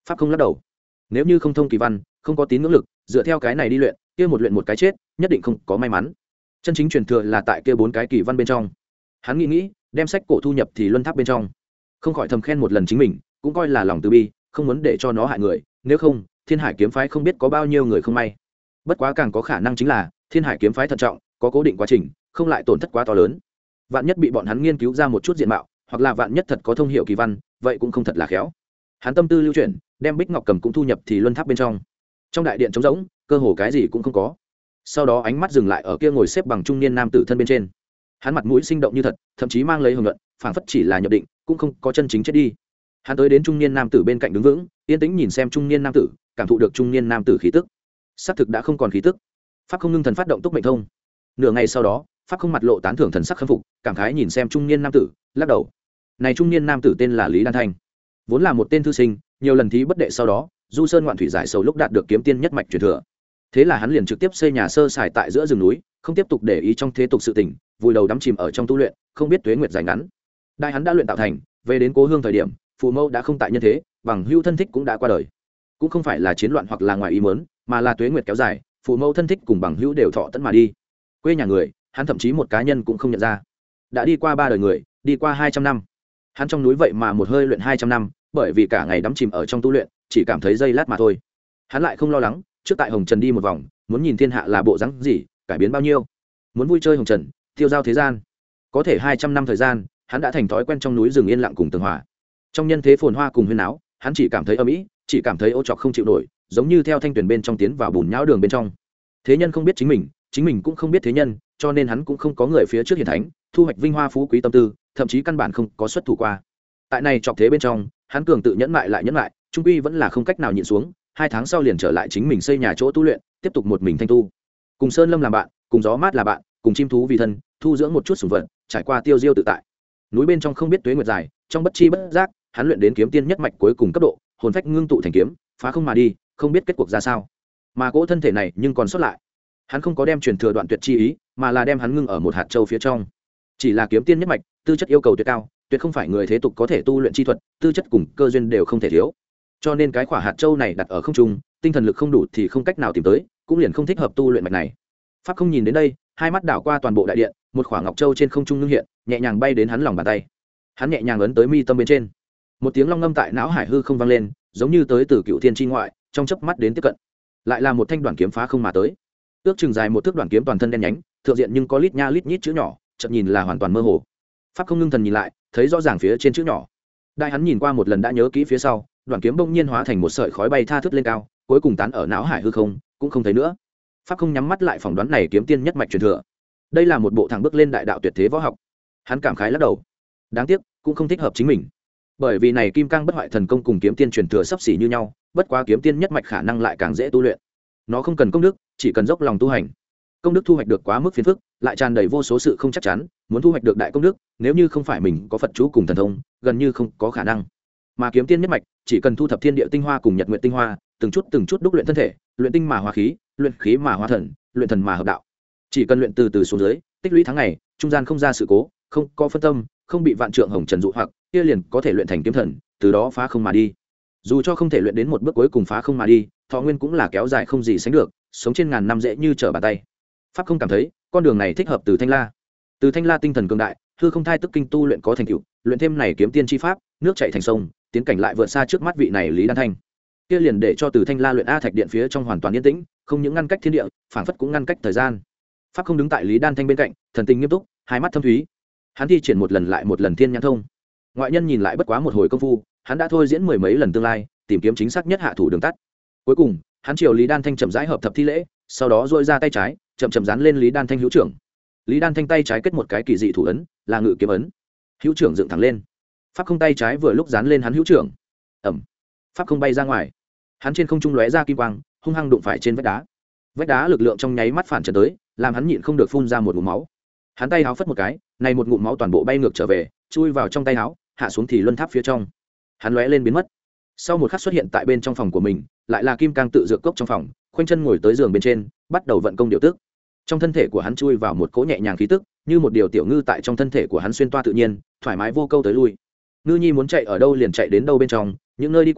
pháp không lắc đầu. Nếu như không thông kỳ văn, không có tín ngưỡng lực, dựa theo cái này đi luyện, kia một luyện một cái chết, nhất định không có may mắn. Chân chính truyền thừa là tại kia bốn cái kỳ văn bên trong. Hắn nghĩ nghĩ, đem sách cổ thu nhập thì luân tháp bên trong, không khỏi thầm khen một lần chính mình, cũng coi là lòng từ bi, không muốn để cho nó hại người, nếu không, Thiên Hải kiếm phái không biết có bao nhiêu người không may. Bất quá càng có khả năng chính là Thiên Hải kiếm phái thận trọng, có cố định quá trình, không lại tổn thất quá to lớn. Vạn nhất bị bọn hắn nghiên cứu ra một chút diện mạo, hoặc là vạn nhất thật có thông hiểu kỳ văn, vậy cũng không thật là khéo. Hắn tâm tư lưu chuyển, đem Bích Ngọc Cầm cũng thu nhập thì luân tháp bên trong. Trong đại điện trống rỗng, cơ hồ cái gì cũng không có. Sau đó ánh mắt dừng lại ở kia ngồi xếp bằng trung niên nam tử thân bên trên. Hắn mặt mũi sinh động như thật, thậm chí mang lấy hưởng luận, phảng phất chỉ là nhập định, cũng không có chân chính chết đi. Hắn tới đến trung niên nam tử bên cạnh đứng vững, yên tĩnh nhìn xem trung niên nam tử, cảm thụ được trung niên nam tử khí tức. Xác thực đã không còn khí tức. Pháp không ngưng thần phát động túc mệnh thông. Nửa ngày sau đó, pháp không mặt lộ tán thưởng thần sắc khâm phục, cảm khái nhìn xem trung niên nam tử, lắc đầu. Này trung niên nam tử tên là Lý Đan Thanh, vốn là một tên thư sinh, nhiều lần thí bất đệ sau đó, du sơn ngoạn thủy giải sầu lúc đạt được kiếm tiên nhất mạch truyền thừa. Thế là hắn liền trực tiếp xây nhà sơ sài tại giữa rừng núi, không tiếp tục để ý trong thế tục sự tình, vùi đầu đắm chìm ở trong tu luyện, không biết tuế nguyệt dài ngắn. Đại hắn đã luyện tạo thành, về đến cố hương thời điểm, phụ mẫu đã không tại nhân thế, bằng hữu thân thích cũng đã qua đời. Cũng không phải là chiến loạn hoặc là ngoài ý muốn, mà là tuế nguyệt kéo dài, phụ mẫu thân thích cùng bằng hữu đều thọ tận mà đi. Quê nhà người, hắn thậm chí một cá nhân cũng không nhận ra. Đã đi qua ba đời người, đi qua hai trăm năm. Hắn trong núi vậy mà một hơi luyện hai trăm năm, bởi vì cả ngày đắm chìm ở trong tu luyện, chỉ cảm thấy giây lát mà thôi. Hắn lại không lo lắng, trước tại Hồng Trần đi một vòng, muốn nhìn thiên hạ là bộ dáng gì, cải biến bao nhiêu. Muốn vui chơi Hồng Trần, tiêu giao thế gian. Có thể hai trăm năm thời gian, hắn đã thành thói quen trong núi rừng yên lặng cùng tường hòa. Trong nhân thế phồn hoa cùng huyên áo, hắn chỉ cảm thấy âm ỉ, chỉ cảm thấy ô trọc không chịu nổi, giống như theo thanh tuyển bên trong tiến vào bùn nhão đường bên trong. Thế nhân không biết chính mình, chính mình cũng không biết thế nhân, cho nên hắn cũng không có người phía trước hiển thánh, thu hoạch vinh hoa phú quý tâm tư, thậm chí căn bản không có xuất thủ qua. Tại này trọc thế bên trong, hắn cường tự nhẫn mại lại nhẫn mại, trung quy vẫn là không cách nào nhịn xuống, hai tháng sau liền trở lại chính mình xây nhà chỗ tu luyện, tiếp tục một mình thanh tu. Cùng sơn lâm làm bạn, cùng gió mát là bạn, cùng chim thú vì thân, thu dưỡng một chút sủng vật, trải qua tiêu diêu tự tại. Núi bên trong không biết tuế nguyệt dài, trong bất chi bất giác, hắn luyện đến kiếm tiên nhất mạch cuối cùng cấp độ, hồn phách ngưng tụ thành kiếm, phá không mà đi, không biết kết cuộc ra sao. Mà cỗ thân thể này nhưng còn sót lại. Hắn không có đem truyền thừa đoạn tuyệt chi ý, mà là đem hắn ngưng ở một hạt châu phía trong. Chỉ là kiếm tiên nhất mạch, tư chất yêu cầu tuyệt cao, tuyệt không phải người thế tục có thể tu luyện chi thuật, tư chất cùng cơ duyên đều không thể thiếu. Cho nên cái quả hạt châu này đặt ở không trung, tinh thần lực không đủ thì không cách nào tìm tới, cũng liền không thích hợp tu luyện mạch này. Pháp không nhìn đến đây, hai mắt đảo qua toàn bộ đại điện, một quả ngọc châu trên không trung ngưng hiện, nhẹ nhàng bay đến hắn lòng bàn tay. Hắn nhẹ nhàng ấn tới mi tâm bên trên. Một tiếng long ngâm tại não hải hư không vang lên, giống như tới từ cựu thiên chi ngoại, trong chớp mắt đến tiếp cận. Lại là một thanh đoạn kiếm phá không mà tới. Ước chừng dài một thước đoạn kiếm toàn thân đen nhánh, thượng diện nhưng có lít nha lít nhít chữ nhỏ, chợt nhìn là hoàn toàn mơ hồ. Pháp không ngưng thần nhìn lại, thấy rõ ràng phía trên chữ nhỏ. Đại hắn nhìn qua một lần đã nhớ kỹ phía sau, đoạn kiếm bỗng nhiên hóa thành một sợi khói bay tha thướt lên cao, cuối cùng tán ở não hải hư không, cũng không thấy nữa. Pháp không nhắm mắt lại phỏng đoán này kiếm tiên nhất mạch truyền thừa. Đây là một bộ thẳng bước lên đại đạo tuyệt thế võ học. Hắn cảm khái lắc đầu. Đáng tiếc, cũng không thích hợp chính mình. Bởi vì này kim cang bất hoại thần công cùng kiếm tiên truyền thừa sắp xỉ như nhau, bất quá kiếm tiên nhất mạch khả năng lại càng dễ tu luyện. Nó không cần công đức, chỉ cần dốc lòng tu hành. Công đức thu hoạch được quá mức phiền phức, lại tràn đầy vô số sự không chắc chắn, muốn thu hoạch được đại công đức, nếu như không phải mình có Phật chú cùng thần thông, gần như không có khả năng. Mà kiếm tiên nhất mạch, chỉ cần thu thập thiên địa tinh hoa cùng nhật nguyệt tinh hoa, từng chút từng chút đúc luyện thân thể, luyện tinh mà hóa khí, luyện khí mà hóa thần, luyện thần mà hợp đạo. Chỉ cần luyện từ từ xuống dưới, tích lũy tháng ngày, trung gian không ra sự cố, không có phân tâm, không bị vạn trượng hồng trần dụ hoặc, kia liền có thể luyện thành kiếm thần, từ đó phá không mà đi. Dù cho không thể luyện đến một bước cuối cùng phá không mà đi, thọ nguyên cũng là kéo dài không gì sánh được, sống trên ngàn năm dễ như trở bàn tay. Pháp không cảm thấy con đường này thích hợp từ Thanh La. Từ Thanh La tinh thần cường đại, hư không thai tức kinh tu luyện có thành tựu, luyện thêm này kiếm tiên chi pháp, nước chảy thành sông, tiến cảnh lại vượt xa trước mắt vị này Lý Đan Thanh. Kia liền để cho từ Thanh La luyện A Thạch điện phía trong hoàn toàn yên tĩnh, không những ngăn cách thiên địa, phảng phất cũng ngăn cách thời gian. Pháp không đứng tại Lý Đan Thanh bên cạnh, thần tình nghiêm túc, hai mắt thâm thúy. Hắn thi triển một lần lại một lần thiên nhãn thông. Ngoại nhân nhìn lại bất quá một hồi công phu, hắn đã thôi diễn mười mấy lần tương lai, tìm kiếm chính xác nhất hạ thủ đường tắt. Cuối cùng, hắn chiều Lý Đan Thanh chậm rãi hợp thập thi lễ, sau đó duỗi ra tay trái, chậm chậm dán lên Lý Đan Thanh hữu trưởng. Lý Đan Thanh tay trái kết một cái kỳ dị thủ ấn, là ngự kiếm ấn. Hữu trưởng dựng thẳng lên. Pháp không tay trái vừa lúc dán lên hắn hữu trưởng. Ầm. Pháp không bay ra ngoài. Hắn trên không trung lóe ra kim quang, hung hăng đụng phải trên vách đá. Vách đá lực lượng trong nháy mắt phản trở tới, làm hắn nhịn không được phun ra một ngụm máu. Hắn tay háo phất một cái, này một ngụm máu toàn bộ bay ngược trở về, chui vào trong tay háo, hạ xuống thì luân tháp phía trong. Hắn lóe lên biến mất. Sau một khắc xuất hiện tại bên trong phòng của mình, lại là kim cang tự dược cốc trong phòng, khoanh chân ngồi tới giường bên trên, bắt đầu vận công điều tức. Trong thân thể của hắn chui vào một cỗ nhẹ nhàng khí tức, như một điều tiểu ngư tại trong thân thể của hắn xuyên toa tự nhiên, thoải mái vô câu tới lui. Ngư nhi muốn chạy ở đâu liền chạy đến đâu bên trong, những nơi đi qua,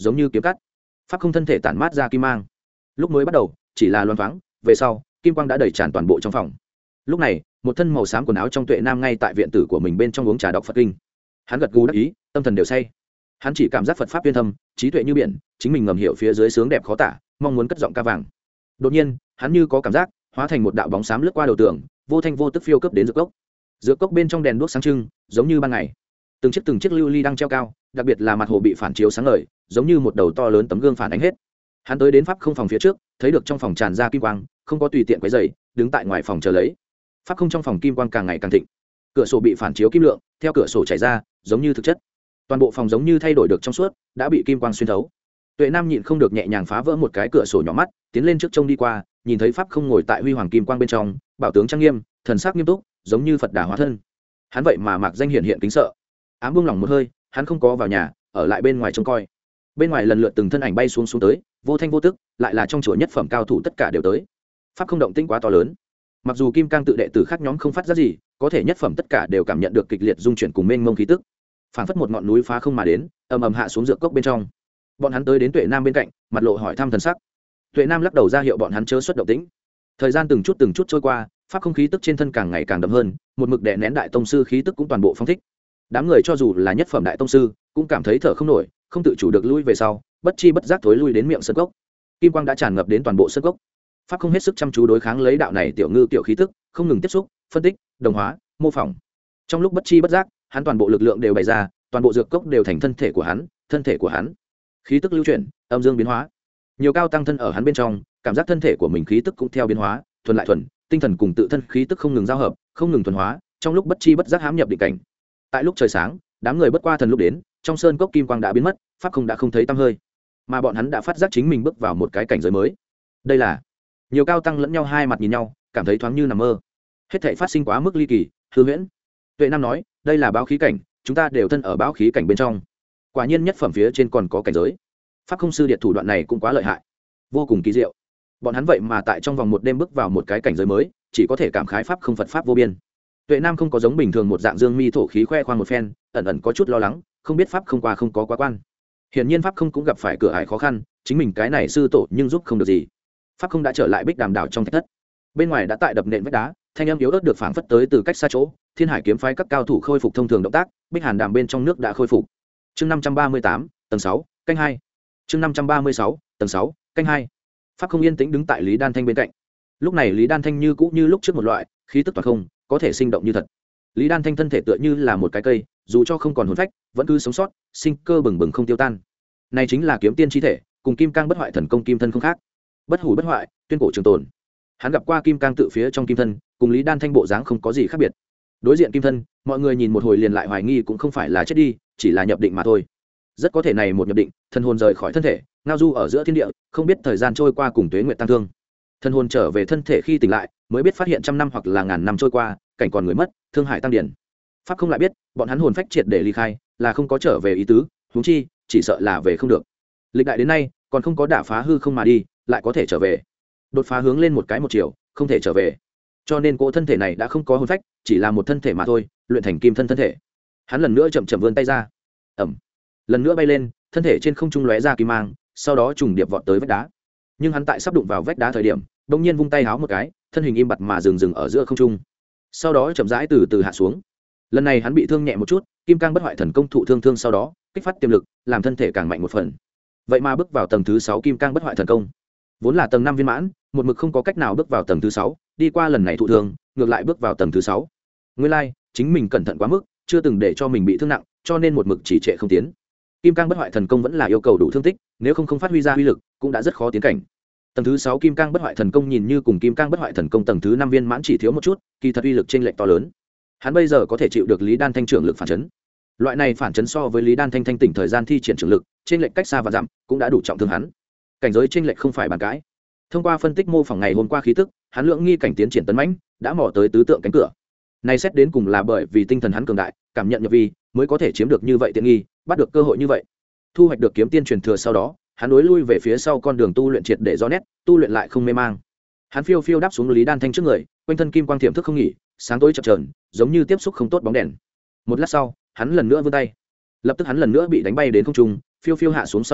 giống như kiếm cắt. Pháp không thân thể tản mát ra kim mang. Lúc mới bắt đầu chỉ là loan thoáng, về sau kim quang đã đầy tràn toàn bộ trong phòng. Lúc này một thân màu xám quần áo trong Tuệ Nam ngay tại viện tử của mình bên trong uống trà đọc Phật kinh. Hắn gật gù đắc ý, tâm thần đều say. Hắn chỉ cảm giác Phật pháp uyên thâm, trí tuệ như biển, chính mình ngầm hiểu phía dưới sướng đẹp khó tả, mong muốn cất giọng ca vàng. Đột nhiên hắn như có cảm giác, hóa thành một đạo bóng xám lướt qua đầu tường, vô thanh vô tức phiêu cấp đến dược cốc. Dược cốc bên trong đèn đuốc sáng trưng, giống như ban ngày. Từng chiếc từng chiếc lưu ly đang treo cao, đặc biệt là mặt hồ bị phản chiếu sáng ngời, giống như một đầu to lớn tấm gương phản ánh hết. Hắn tới đến pháp không phòng phía trước, thấy được trong phòng tràn ra kim quang, không có tùy tiện quấy rầy, đứng tại ngoài phòng chờ lấy. Pháp không trong phòng kim quang càng ngày càng thịnh, cửa sổ bị phản chiếu kim lượng, theo cửa sổ chảy ra, giống như thực chất. Toàn bộ phòng giống như thay đổi được trong suốt, đã bị kim quang xuyên thấu. Tuệ Nam nhịn không được nhẹ nhàng phá vỡ một cái cửa sổ nhỏ mắt, tiến lên trước trông đi qua, nhìn thấy pháp không ngồi tại huy hoàng kim quang bên trong, bảo tướng trang nghiêm, thần sắc nghiêm túc, giống như Phật Đà hóa thân. Hắn vậy mà mạc danh hiện hiện kính sợ. Ám buông lỏng một hơi, hắn không có vào nhà, ở lại bên ngoài trông coi. Bên ngoài lần lượt từng thân ảnh bay xuống xuống tới, vô thanh vô tức, lại là trong chùa nhất phẩm cao thủ tất cả đều tới. Pháp không động tĩnh quá to lớn. Mặc dù kim cang tự đệ tử khác nhóm không phát ra gì, có thể nhất phẩm tất cả đều cảm nhận được kịch liệt dung chuyển cùng mênh mông khí tức. Phảng phất một ngọn núi phá không mà đến, ầm ầm hạ xuống dược cốc bên trong. Bọn hắn tới đến Tuệ Nam bên cạnh, mặt lộ hỏi thăm thần sắc. Tuệ Nam lắc đầu ra hiệu bọn hắn chớ xuất động tĩnh. Thời gian từng chút từng chút trôi qua, pháp không khí tức trên thân càng ngày càng đậm hơn, một mực đè nén đại tông sư khí tức cũng toàn bộ phóng thích. Đám người cho dù là nhất phẩm đại tông sư, cũng cảm thấy thở không nổi, không tự chủ được lui về sau, bất chi bất giác thối lui đến miệng sơn cốc. Kim quang đã tràn ngập đến toàn bộ sơn cốc. Pháp không hết sức chăm chú đối kháng lấy đạo này tiểu ngư tiểu khí tức, không ngừng tiếp xúc, phân tích, đồng hóa, mô phỏng. Trong lúc bất chi bất giác, hắn toàn bộ lực lượng đều bày ra, toàn bộ dược cốc đều thành thân thể của hắn, thân thể của hắn. Khí tức lưu chuyển, âm dương biến hóa. Nhiều cao tăng thân ở hắn bên trong, cảm giác thân thể của mình khí tức cũng theo biến hóa, thuần lại thuần, tinh thần cùng tự thân khí tức không ngừng giao hợp, không ngừng thuần hóa, trong lúc bất chi bất giác hãm nhập định cảnh. Tại lúc trời sáng, đám người bất qua thần lúc đến, trong sơn cốc kim quang đã biến mất, pháp không đã không thấy tăm hơi, mà bọn hắn đã phát giác chính mình bước vào một cái cảnh giới mới. Đây là nhiều cao tăng lẫn nhau hai mặt nhìn nhau, cảm thấy thoáng như nằm mơ. Hết thảy phát sinh quá mức ly kỳ, hư huyễn. Tuệ Nam nói, đây là báo khí cảnh, chúng ta đều thân ở báo khí cảnh bên trong. Quả nhiên nhất phẩm phía trên còn có cảnh giới. Pháp không sư điện thủ đoạn này cũng quá lợi hại, vô cùng kỳ diệu. Bọn hắn vậy mà tại trong vòng một đêm bước vào một cái cảnh giới mới, chỉ có thể cảm khái pháp không Phật pháp vô biên. Tuệ Nam không có giống bình thường một dạng dương mi thổ khí khoe khoang một phen, ẩn ẩn có chút lo lắng, không biết pháp không qua không có quá quan. Hiển nhiên pháp không cũng gặp phải cửa ải khó khăn, chính mình cái này sư tổ nhưng giúp không được gì. Pháp không đã trở lại Bích Đàm đảo trong thạch thất. Bên ngoài đã tại đập nện vách đá, thanh âm yếu ớt được phảng phất tới từ cách xa chỗ. Thiên Hải kiếm phái các cao thủ khôi phục thông thường động tác, Bích Hàn đàm bên trong nước đã khôi phục. Chương năm trăm ba mươi tám, tầng sáu, canh hai. Chương năm trăm ba mươi sáu, tầng sáu, canh hai. Pháp không yên tĩnh đứng tại Lý Đan Thanh bên cạnh. Lúc này Lý Đan Thanh như cũ như lúc trước một loại, khí tức toàn không, có thể sinh động như thật. Lý Đan Thanh thân thể tựa như là một cái cây, dù cho không còn hồn phách, vẫn cứ sống sót, sinh cơ bừng bừng không tiêu tan. Này chính là kiếm tiên chi thể, cùng kim cang bất hoại thần công kim thân không khác. Bất hủ bất hoại, tuyên cổ trường tồn. Hắn gặp qua kim cang tự phía trong kim thân, cùng Lý Đan Thanh bộ dáng không có gì khác biệt. Đối diện kim thân, mọi người nhìn một hồi liền lại hoài nghi cũng không phải là chết đi, chỉ là nhập định mà thôi. Rất có thể này một nhập định, thần hồn rời khỏi thân thể, ngao du ở giữa thiên địa, không biết thời gian trôi qua cùng tuế nguyệt tăng thương. Thần hồn trở về thân thể khi tỉnh lại, mới biết phát hiện trăm năm hoặc là ngàn năm trôi qua, cảnh còn người mất, thương hại tăng điển. Pháp không lại biết, bọn hắn hồn phách triệt để ly khai, là không có trở về ý tứ, huống chi, chỉ sợ là về không được. Lịch đại đến nay, còn không có đả phá hư không mà đi, lại có thể trở về. Đột phá hướng lên một cái một chiều, không thể trở về. Cho nên cỗ thân thể này đã không có hồn phách, chỉ là một thân thể mà thôi, luyện thành kim thân thân thể. Hắn lần nữa chậm chậm vươn tay ra, ẩm, lần nữa bay lên, thân thể trên không trung lóe ra kim mang, sau đó trùng điệp vọt tới vách đá. Nhưng hắn tại sắp đụng vào vách đá thời điểm, đột nhiên vung tay háo một cái, thân hình im bặt mà dừng dừng ở giữa không trung. Sau đó chậm rãi từ từ hạ xuống. Lần này hắn bị thương nhẹ một chút, kim cang bất hoại thần công thụ thương thương sau đó, kích phát tiềm lực, làm thân thể càng mạnh một phần. Vậy mà bước vào tầng thứ sáu kim cang bất hoại thần công. Vốn là tầng năm viên mãn, một mực không có cách nào bước vào tầng thứ sáu, đi qua lần này thụ thương, ngược lại bước vào tầng thứ sáu. Nguyên lai, like, chính mình cẩn thận quá mức, chưa từng để cho mình bị thương nặng, cho nên một mực chỉ trệ không tiến. Kim cang bất hoại thần công vẫn là yêu cầu đủ thương tích, nếu không không phát huy ra uy lực, cũng đã rất khó tiến cảnh. Tầng thứ sáu kim cang bất hoại thần công nhìn như cùng kim cang bất hoại thần công tầng thứ năm viên mãn chỉ thiếu một chút, kỳ thật uy lực chênh lệch to lớn. Hắn bây giờ có thể chịu được Lý Đan Thanh trưởng lực phản chấn. Loại này phản chấn so với Lý Đan Thanh thanh tỉnh thời gian thi triển trưởng lực, chênh lệch cách xa và dặm, cũng đã đủ trọng thương hắn. Cảnh giới chênh lệch không phải bàn cãi. Thông qua phân tích mô phỏng ngày hôm qua khí tức, hắn lượng nghi cảnh tiến triển tấn mãnh, đã mò tới tứ tượng cánh cửa. Này xét đến cùng là bởi vì tinh thần hắn cường đại, cảm nhận nhập vi, mới có thể chiếm được như vậy tiện nghi, bắt được cơ hội như vậy. Thu hoạch được kiếm tiên truyền thừa sau đó, hắn đối lui về phía sau con đường tu luyện triệt để do nét, tu luyện lại không mê mang. Hắn phiêu phiêu đáp xuống Lý Đan Thanh trước người, quanh thân kim quang thiểm thức không nghỉ, sáng tối chập chờn, giống như tiếp xúc không tốt bóng đèn. Một lát sau, hắn lần nữa vươn tay, lập tức hắn lần nữa bị đánh bay đến không trung, phiêu phiêu hạ xuống sau đó,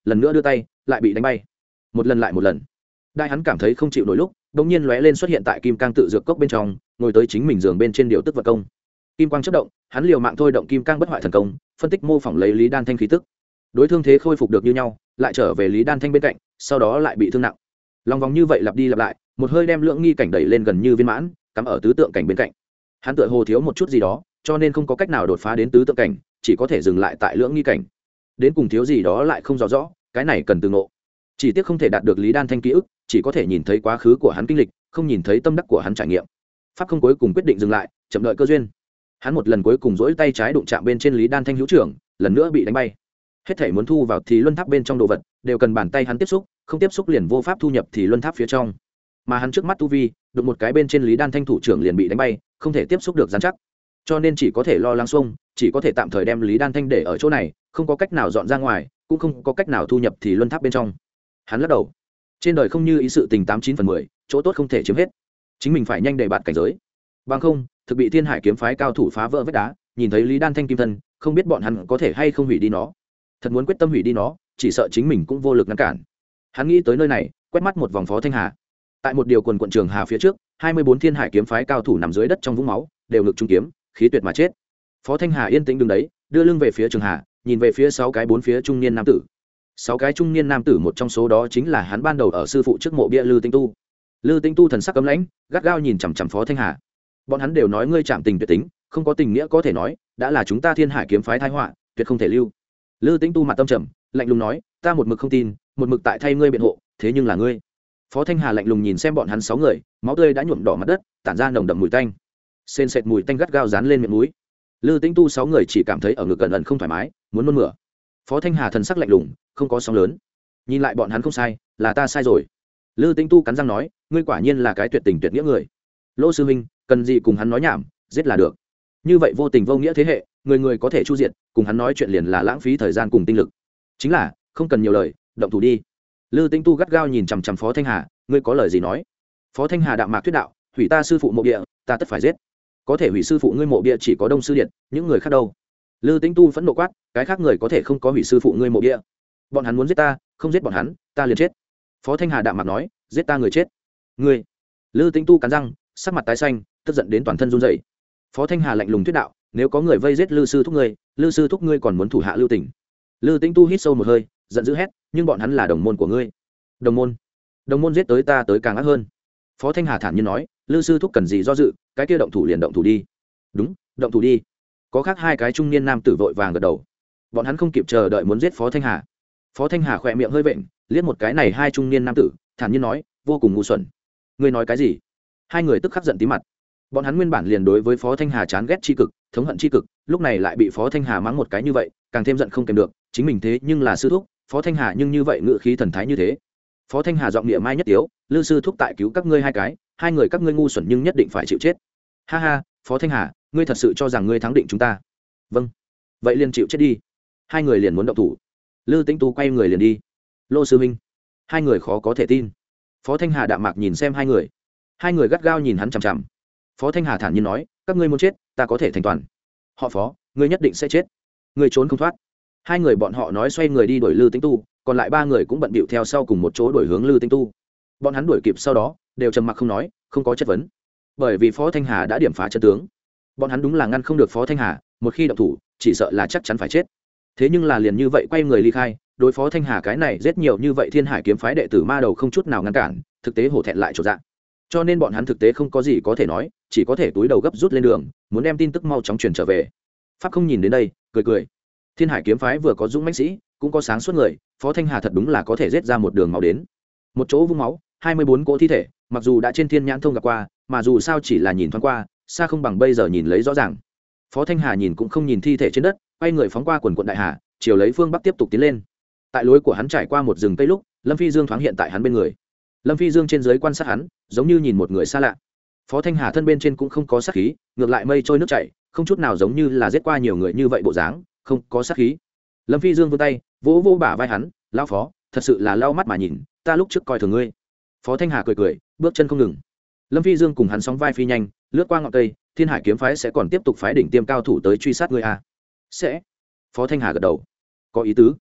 lần nữa đưa tay lại bị đánh bay một lần lại một lần. Đại hắn cảm thấy không chịu nổi lúc đ ỗ n g nhiên lóe lên xuất hiện tại kim cang tự dược cốc bên trong, ngồi tới chính mình giường bên trên điều tức vật công. Kim quang chất động, hắn liều mạng thôi động kim cang bất hoại thần công, phân tích mô phỏng lấy lý đan thanh khí tức. Đối thương thế khôi phục được như nhau, lại trở về lý đan thanh bên cạnh, sau đó lại bị thương nặng. Lòng vòng như vậy lặp đi lặp lại, một hơi đem lưỡng nghi cảnh đẩy lên gần như viên mãn, cắm ở tứ tượng cảnh bên cạnh. Hắn tựa hồ thiếu một chút gì đó, cho nên không có cách nào đột phá đến tứ tượng cảnh, chỉ có thể dừng lại tại lưỡng nghi cảnh. Đến cùng thiếu gì đó lại không rõ rõ, cái này cần từ ngộ. Chỉ tiếc không thể đạt được lý đan thanh ký ức, chỉ có thể nhìn thấy quá khứ của hắn kinh lịch, không nhìn thấy tâm đắc của hắn trải nghiệm. Pháp không cuối cùng quyết định dừng lại, chậm đợi cơ duyên. Hắn một lần cuối cùng duỗi tay trái đụng chạm bên trên lý đan thanh hữu trưởng, lần nữa bị đánh bay. Hết thể muốn thu vào thì luân tháp bên trong đồ vật đều cần bàn tay hắn tiếp xúc, không tiếp xúc liền vô pháp thu nhập thì luân tháp phía trong. Mà hắn trước mắt tu vi đụng một cái bên trên lý đan thanh thủ trưởng liền bị đánh bay, không thể tiếp xúc được dán chắc, cho nên chỉ có thể lo lắng xuông, chỉ có thể tạm thời đem lý đan thanh để ở chỗ này, không có cách nào dọn ra ngoài, cũng không có cách nào thu nhập thì luân tháp bên trong. Hắn lắc đầu, trên đời không như ý sự tình tám chín phần mười, chỗ tốt không thể chiếm hết, chính mình phải nhanh để bạn cảnh giới, bằng không thực bị thiên hải kiếm phái cao thủ phá vỡ vách đá, nhìn thấy lý đan thanh kim thân, không biết bọn hắn có thể hay không hủy đi nó. Thật muốn quyết tâm hủy đi nó, chỉ sợ chính mình cũng vô lực ngăn cản. Hắn nghĩ tới nơi này, quét mắt một vòng Phó Thanh Hà. Tại một điều quần quận trường hà phía trước, hai mươi bốn thiên hải kiếm phái cao thủ nằm dưới đất trong vũng máu, đều ngực trung kiếm, khí tuyệt mà chết. Phó Thanh Hà yên tĩnh đứng đấy, đưa lưng về phía trường hà, nhìn về phía sáu cái bốn phía trung niên nam tử. Sáu cái trung niên nam tử một trong số đó chính là hắn ban đầu ở sư phụ trước mộ bia Lư Tinh Tu. Lư Tinh Tu thần sắc cấm lãnh, gắt gao nhìn chằm chằm Phó Thanh Hà. Bọn hắn đều nói ngươi trạm tình tuyệt tính, không có tình nghĩa có thể nói, đã là chúng ta thiên hải kiếm phái tai họa, tuyệt không thể lưu. Lư Tinh Tu mặt tâm trầm, lạnh lùng nói, ta một mực không tin, một mực tại thay ngươi biện hộ, thế nhưng là ngươi. Phó Thanh Hà lạnh lùng nhìn xem bọn hắn sáu người, máu tươi đã nhuộm đỏ mặt đất, tản ra nồng đậm mùi tanh. Sền sệt mùi tanh gắt gao dán lên miệng mũi. Lư Tinh Tu sáu người chỉ cảm thấy ở ngực gần ẩn không thoải mái, muốn nôn mửa. Phó Thanh Hà thần sắc lạnh lùng, không có sóng lớn. Nhìn lại bọn hắn không sai, là ta sai rồi. Lư Tinh Tu cắn răng nói, ngươi quả nhiên là cái tuyệt tình tuyệt nghĩa người. Lỗ sư huynh, cần gì cùng hắn nói nhảm, giết là được. Như vậy vô tình vô nghĩa thế hệ, người người có thể chu diệt, cùng hắn nói chuyện liền là lãng phí thời gian cùng tinh lực. Chính là, không cần nhiều lời, động thủ đi. Lư Tinh Tu gắt gao nhìn chằm chằm Phó Thanh Hà, ngươi có lời gì nói? Phó Thanh Hà đạm mạc thuyết đạo, hủy ta sư phụ mộ địa, ta tất phải giết. Có thể hủy sư phụ ngươi mộ địa chỉ có Đông sư điện, những người khác đâu? Lư Tinh Tu phẫn nộ quát, cái khác người có thể không có hủy sư phụ ngươi mộ địa. Bọn hắn muốn giết ta, không giết bọn hắn, ta liền chết. Phó Thanh Hà đạm mạc nói, giết ta người chết. Ngươi. Lư Tinh Tu cắn răng, sắc mặt tái xanh, tức giận đến toàn thân run rẩy. Phó Thanh Hà lạnh lùng thuyết đạo, nếu có người vây giết Lư sư thúc ngươi, Lư sư thúc ngươi còn muốn thủ hạ lưu tình. Lư Tinh Tu hít sâu một hơi, giận dữ hét, nhưng bọn hắn là đồng môn của ngươi. Đồng môn? Đồng môn giết tới ta tới càng ác hơn. Phó Thanh Hà thản nhiên nói, Lư sư thúc cần gì do dự, cái kia động thủ liền động thủ đi. Đúng, động thủ đi. Có khác hai cái trung niên nam tử vội vàng gật đầu. Bọn hắn không kịp chờ đợi muốn giết Phó Thanh Hà. Phó Thanh Hà khỏe miệng hơi vện, liếc một cái này hai trung niên nam tử, thản nhiên nói, vô cùng ngu xuẩn. Ngươi nói cái gì? Hai người tức khắc giận tí mặt. Bọn hắn nguyên bản liền đối với Phó Thanh Hà chán ghét chi cực, thống hận chi cực, lúc này lại bị Phó Thanh Hà mắng một cái như vậy, càng thêm giận không kèm được, chính mình thế nhưng là sư thúc, Phó Thanh Hà nhưng như vậy ngự khí thần thái như thế. Phó Thanh Hà giọng địa mai nhất tiếu, Lư sư thúc tại cứu các ngươi hai cái, hai người các ngươi ngu xuẩn nhưng nhất định phải chịu chết. Ha ha, Phó Thanh Hà, ngươi thật sự cho rằng ngươi thắng định chúng ta? Vâng, vậy liền chịu chết đi. Hai người liền muốn động thủ. Lư Tĩnh Tu quay người liền đi. Lô sư huynh. Hai người khó có thể tin. Phó Thanh Hà đạm mạc nhìn xem hai người. Hai người gắt gao nhìn hắn chằm chằm. Phó Thanh Hà thản nhiên nói, các ngươi muốn chết, ta có thể thành toàn. Họ Phó, ngươi nhất định sẽ chết. Ngươi trốn không thoát. Hai người bọn họ nói xoay người đi đuổi Lư Tĩnh Tu, còn lại ba người cũng bận bịu theo sau cùng một chỗ đuổi hướng Lư Tĩnh Tu. Bọn hắn đuổi kịp sau đó, đều trầm mặc không nói, không có chất vấn. Bởi vì Phó Thanh Hà đã điểm phá chân tướng. Bọn hắn đúng là ngăn không được Phó Thanh Hà, một khi động thủ, chỉ sợ là chắc chắn phải chết. Thế nhưng là liền như vậy quay người ly khai, đối Phó Thanh Hà cái này rất nhiều như vậy Thiên Hải kiếm phái đệ tử ma đầu không chút nào ngăn cản, thực tế hổ thẹn lại chỗ dạng. Cho nên bọn hắn thực tế không có gì có thể nói, chỉ có thể túi đầu gấp rút lên đường, muốn đem tin tức mau chóng truyền trở về. Pháp không nhìn đến đây, cười cười. Thiên Hải kiếm phái vừa có dũng mãnh sĩ, cũng có sáng suốt người, Phó Thanh Hà thật đúng là có thể giết ra một đường máu đến. Một chỗ vũng máu, hai mươi bốn cỗ thi thể, mặc dù đã trên thiên nhãn thông gặp qua, mà dù sao chỉ là nhìn thoáng qua, xa không bằng bây giờ nhìn lấy rõ ràng. Phó Thanh Hà nhìn cũng không nhìn thi thể trên đất, quay người phóng qua quần quận đại hà, chiều lấy phương bắc tiếp tục tiến lên. Tại lối của hắn trải qua một rừng cây lúc, Lâm Phi Dương thoáng hiện tại hắn bên người. Lâm Phi Dương trên dưới quan sát hắn, giống như nhìn một người xa lạ. Phó Thanh Hà thân bên trên cũng không có sát khí, ngược lại mây trôi nước chảy, không chút nào giống như là giết qua nhiều người như vậy bộ dáng, không có sát khí. Lâm Phi Dương vươn tay, vỗ vỗ bả vai hắn, lão Phó, thật sự là lau mắt mà nhìn, ta lúc trước coi thường ngươi. Phó Thanh Hà cười cười, bước chân không ngừng. Lâm Phi Dương cùng hắn sóng vai phi nhanh, lướt qua ngọn cây, Thiên Hải kiếm phái sẽ còn tiếp tục phái đỉnh tiêm cao thủ tới truy sát ngươi à? Sẽ. Phó Thanh Hà gật đầu. Có ý tứ.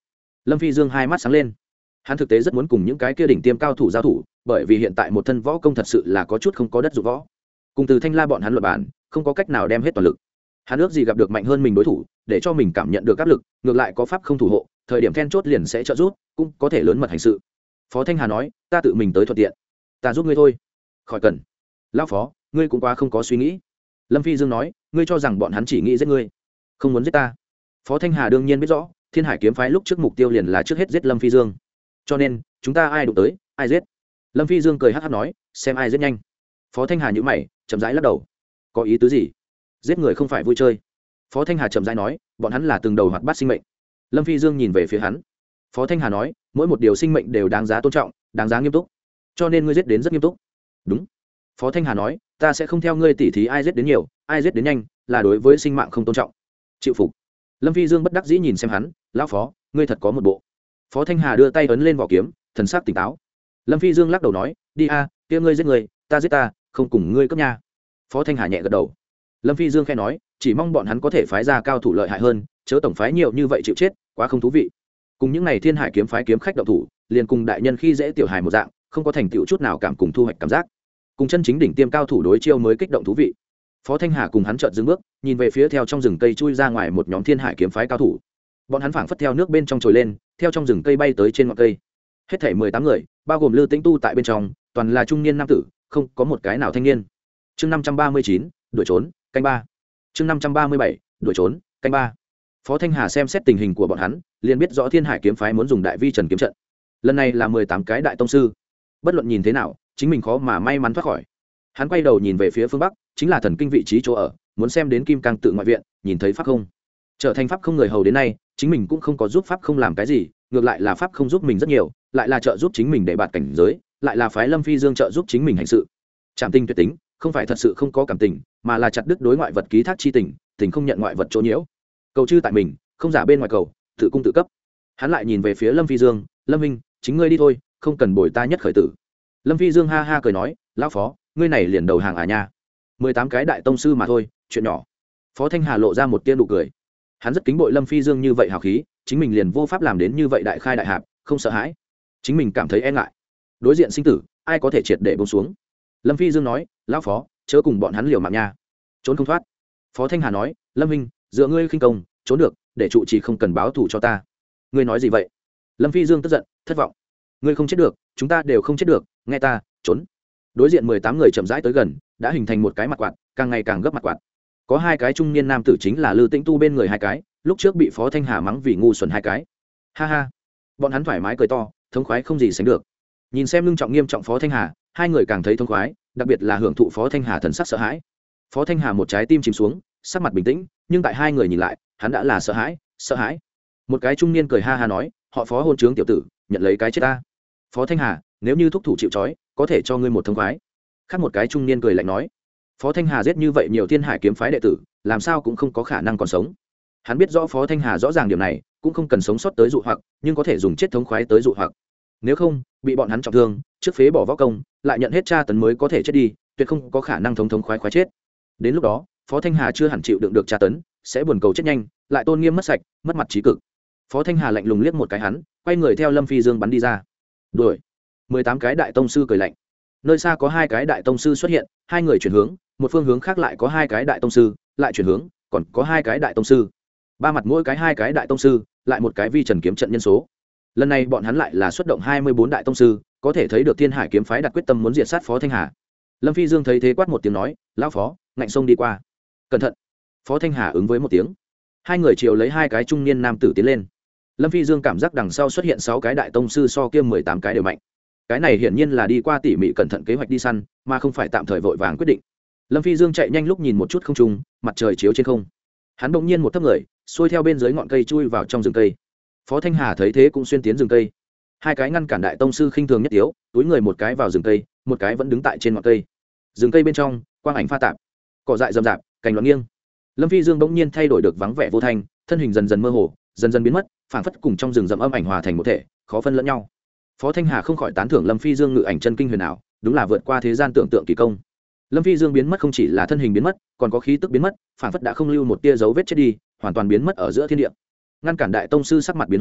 Lâm Phi Dương hai mắt sáng lên. Hắn thực tế rất muốn cùng những cái kia đỉnh tiêm cao thủ giao thủ, bởi vì hiện tại một thân võ công thật sự là có chút không có đất dụng võ. Cùng Từ Thanh La bọn hắn luận bản, không có cách nào đem hết toàn lực. Hắn ước gì gặp được mạnh hơn mình đối thủ, để cho mình cảm nhận được áp lực, ngược lại có pháp không thủ hộ, thời điểm then chốt liền sẽ trợ giúp, cũng có thể lớn mật hành sự. Phó Thanh Hà nói, ta tự mình tới thuận tiện, ta giúp ngươi thôi. Khỏi cần. Lão Phó, ngươi cũng quá không có suy nghĩ. Lâm Phi Dương nói, ngươi cho rằng bọn hắn chỉ nghĩ giết ngươi, không muốn giết ta. Phó Thanh Hà đương nhiên biết rõ, Thiên Hải kiếm phái lúc trước mục tiêu liền là trước hết giết Lâm Phi Dương, cho nên chúng ta ai đụng tới ai giết. Lâm Phi Dương cười hắc hắc nói, xem ai giết nhanh. Phó Thanh Hà nhíu mày, chậm rãi lắc đầu. Có ý tứ gì? Giết người không phải vui chơi. Phó Thanh Hà chậm rãi nói, bọn hắn là từng đầu hoạt bát sinh mệnh. Lâm Phi Dương nhìn về phía hắn. Phó Thanh Hà nói, mỗi một điều sinh mệnh đều đáng giá tôn trọng, đáng giá nghiêm túc, cho nên ngươi giết đến rất nghiêm túc. Đúng. Phó Thanh Hà nói, ta sẽ không theo ngươi tỉ thí ai giết đến nhiều ai giết đến nhanh, là đối với sinh mạng không tôn trọng. Chịu phục. Lâm Phi Dương bất đắc dĩ nhìn xem hắn, lão Phó, ngươi thật có một bộ. Phó Thanh Hà đưa tay ấn lên vỏ kiếm, thần sắc tỉnh táo. Lâm Phi Dương lắc đầu nói, đi a, kia ngươi giết người, ta giết ta, không cùng ngươi cấp nha. Phó Thanh Hà nhẹ gật đầu. Lâm Phi Dương khẽ nói, chỉ mong bọn hắn có thể phái ra cao thủ lợi hại hơn, chớ tổng phái nhiều như vậy chịu chết, quá không thú vị. Cùng những này Thiên Hải kiếm phái kiếm khách động thủ, liền cùng đại nhân khi dễ tiểu hài một dạng, không có thành tựu chút nào cảm cùng thu hoạch cảm giác. Cùng chân chính đỉnh tiêm cao thủ đối chiêu mới kích động thú vị. Phó Thanh Hà cùng hắn chợt dừng bước, nhìn về phía theo trong rừng cây chui ra ngoài một nhóm Thiên Hải kiếm phái cao thủ. Bọn hắn phảng phất theo nước bên trong trồi lên, theo trong rừng cây bay tới trên ngọn cây. Hết thảy mười tám người, bao gồm Lư Tĩnh Tu tại bên trong, toàn là trung niên nam tử, không có một cái nào thanh niên. Chương năm trăm ba mươi chín, đuổi trốn, canh ba. Chương năm trăm ba mươi bảy, đuổi trốn, canh ba. Phó Thanh Hà xem xét tình hình của bọn hắn, liền biết rõ Thiên Hải kiếm phái muốn dùng Đại Vi Trần kiếm trận. Lần này là mười tám cái đại tông sư. Bất luận nhìn thế nào, chính mình khó mà may mắn thoát khỏi. Hắn quay đầu nhìn về phía phương bắc, chính là thần kinh vị trí chỗ ở, muốn xem đến Kim Cang tự ngoại viện, nhìn thấy pháp không. Trở thành pháp không người hầu đến nay, chính mình cũng không có giúp pháp không làm cái gì, ngược lại là pháp không giúp mình rất nhiều, lại là trợ giúp chính mình để bạt cảnh giới, lại là phái Lâm Phi Dương trợ giúp chính mình hành sự. Trảm tinh tuyệt tính, không phải thật sự không có cảm tình, mà là chặt đứt đối ngoại vật ký thác chi tình, tình không nhận ngoại vật chỗ nhiễu. Cầu chư tại mình, không giả bên ngoài cầu, tự cung tự cấp. Hắn lại nhìn về phía Lâm Phi Dương, Lâm Minh, chính ngươi đi thôi, không cần bồi ta nhất khởi tử. Lâm Phi Dương ha ha cười nói, lão Phó, ngươi này liền đầu hàng à nha. mười tám cái đại tông sư mà thôi, chuyện nhỏ. Phó Thanh Hà lộ ra một tia nụ cười. Hắn rất kính bội Lâm Phi Dương như vậy hào khí, chính mình liền vô pháp làm đến như vậy đại khai đại hạp, không sợ hãi. Chính mình cảm thấy e ngại. Đối diện sinh tử, ai có thể triệt để buông xuống. Lâm Phi Dương nói, lão Phó, chớ cùng bọn hắn liều mạng nha, trốn không thoát. Phó Thanh Hà nói, Lâm Minh, dựa ngươi khinh công, trốn được, để trụ trì không cần báo thù cho ta. Ngươi nói gì vậy? Lâm Phi Dương tức giận, thất vọng. Ngươi không chết được, chúng ta đều không chết được, nghe ta, trốn. Đối diện mười tám người chậm rãi tới gần, đã hình thành một cái mặt quạt, càng ngày càng gấp mặt quạt. Có hai cái trung niên nam tử chính là Lư Tĩnh Tu bên người hai cái, lúc trước bị Phó Thanh Hà mắng vì ngu xuẩn hai cái. Ha ha. Bọn hắn thoải mái cười to, thống khoái không gì sánh được. Nhìn xem lưng trọng nghiêm trọng Phó Thanh Hà, hai người càng thấy thống khoái, đặc biệt là hưởng thụ Phó Thanh Hà thần sắc sợ hãi. Phó Thanh Hà một trái tim chìm xuống, sắc mặt bình tĩnh, nhưng tại hai người nhìn lại, hắn đã là sợ hãi, sợ hãi. Một cái trung niên cười ha ha nói, họ Phó hôn trướng tiểu tử, nhận lấy cái chết ta. Phó Thanh Hà, nếu như thúc thủ chịu trói, có thể cho ngươi một thống khoái. Khác một cái trung niên cười lạnh nói, Phó Thanh Hà giết như vậy nhiều Thiên Hải kiếm phái đệ tử, làm sao cũng không có khả năng còn sống. Hắn biết rõ Phó Thanh Hà rõ ràng điểm này, cũng không cần sống sót tới dụ hoặc, nhưng có thể dùng chết thống khoái tới dụ hoặc. Nếu không, bị bọn hắn trọng thương, trước phế bỏ võ công, lại nhận hết tra tấn mới có thể chết đi, tuyệt không có khả năng thống thống khoái khoái chết. Đến lúc đó, Phó Thanh Hà chưa hẳn chịu đựng được tra tấn, sẽ buồn cầu chết nhanh, lại tôn nghiêm mất sạch, mất mặt trí cực. Phó Thanh Hà lạnh lùng liếc một cái hắn, quay người theo Lâm Phi Dương bắn đi ra. Đuổi. mười tám cái đại tông sư cười lạnh. Nơi xa có hai cái đại tông sư xuất hiện, hai người chuyển hướng, một phương hướng khác lại có hai cái đại tông sư, lại chuyển hướng, còn có hai cái đại tông sư. Ba mặt mỗi cái hai cái đại tông sư, lại một cái vi trần kiếm trận nhân số. Lần này bọn hắn lại là xuất động hai mươi bốn đại tông sư, có thể thấy được Thiên Hải kiếm phái đặt quyết tâm muốn diệt sát Phó Thanh Hà. Lâm Phi Dương thấy thế quát một tiếng nói, lão Phó, ngạnh sông đi qua. Cẩn thận. Phó Thanh Hà ứng với một tiếng. Hai người chiều lấy hai cái trung niên nam tử tiến lên. Lâm Phi Dương cảm giác đằng sau xuất hiện sáu cái đại tông sư so kia mười tám cái đều mạnh. Cái này hiển nhiên là đi qua tỉ mỉ cẩn thận kế hoạch đi săn, mà không phải tạm thời vội vàng quyết định. Lâm Phi Dương chạy nhanh lúc nhìn một chút không trung, mặt trời chiếu trên không. Hắn bỗng nhiên một thấp người, xuôi theo bên dưới ngọn cây chui vào trong rừng cây. Phó Thanh Hà thấy thế cũng xuyên tiến rừng cây. Hai cái ngăn cản đại tông sư khinh thường nhất yếu, túi người một cái vào rừng cây, một cái vẫn đứng tại trên ngọn cây. Rừng cây bên trong, quang ảnh pha tạp, cỏ dại rậm rạp, cành loạn nghiêng. Lâm Phi Dương bỗng nhiên thay đổi được vắng vẻ vô thanh, thân hình dần dần mơ hồ, dần dần biến mất, phảng phất cùng trong rừng rậm âm ảnh hòa thành một thể, khó phân lẫn nhau. Phó Thanh Hà không khỏi tán thưởng Lâm Phi Dương ngự ảnh chân kinh huyền ảo, đúng là vượt qua thế gian tưởng tượng kỳ công. Lâm Phi Dương biến mất không chỉ là thân hình biến mất, còn có khí tức biến mất, phảng phất đã không lưu một tia dấu vết chết đi, hoàn toàn biến mất ở giữa thiên địa. Ngăn cản đại tông sư sắc mặt biến hóa,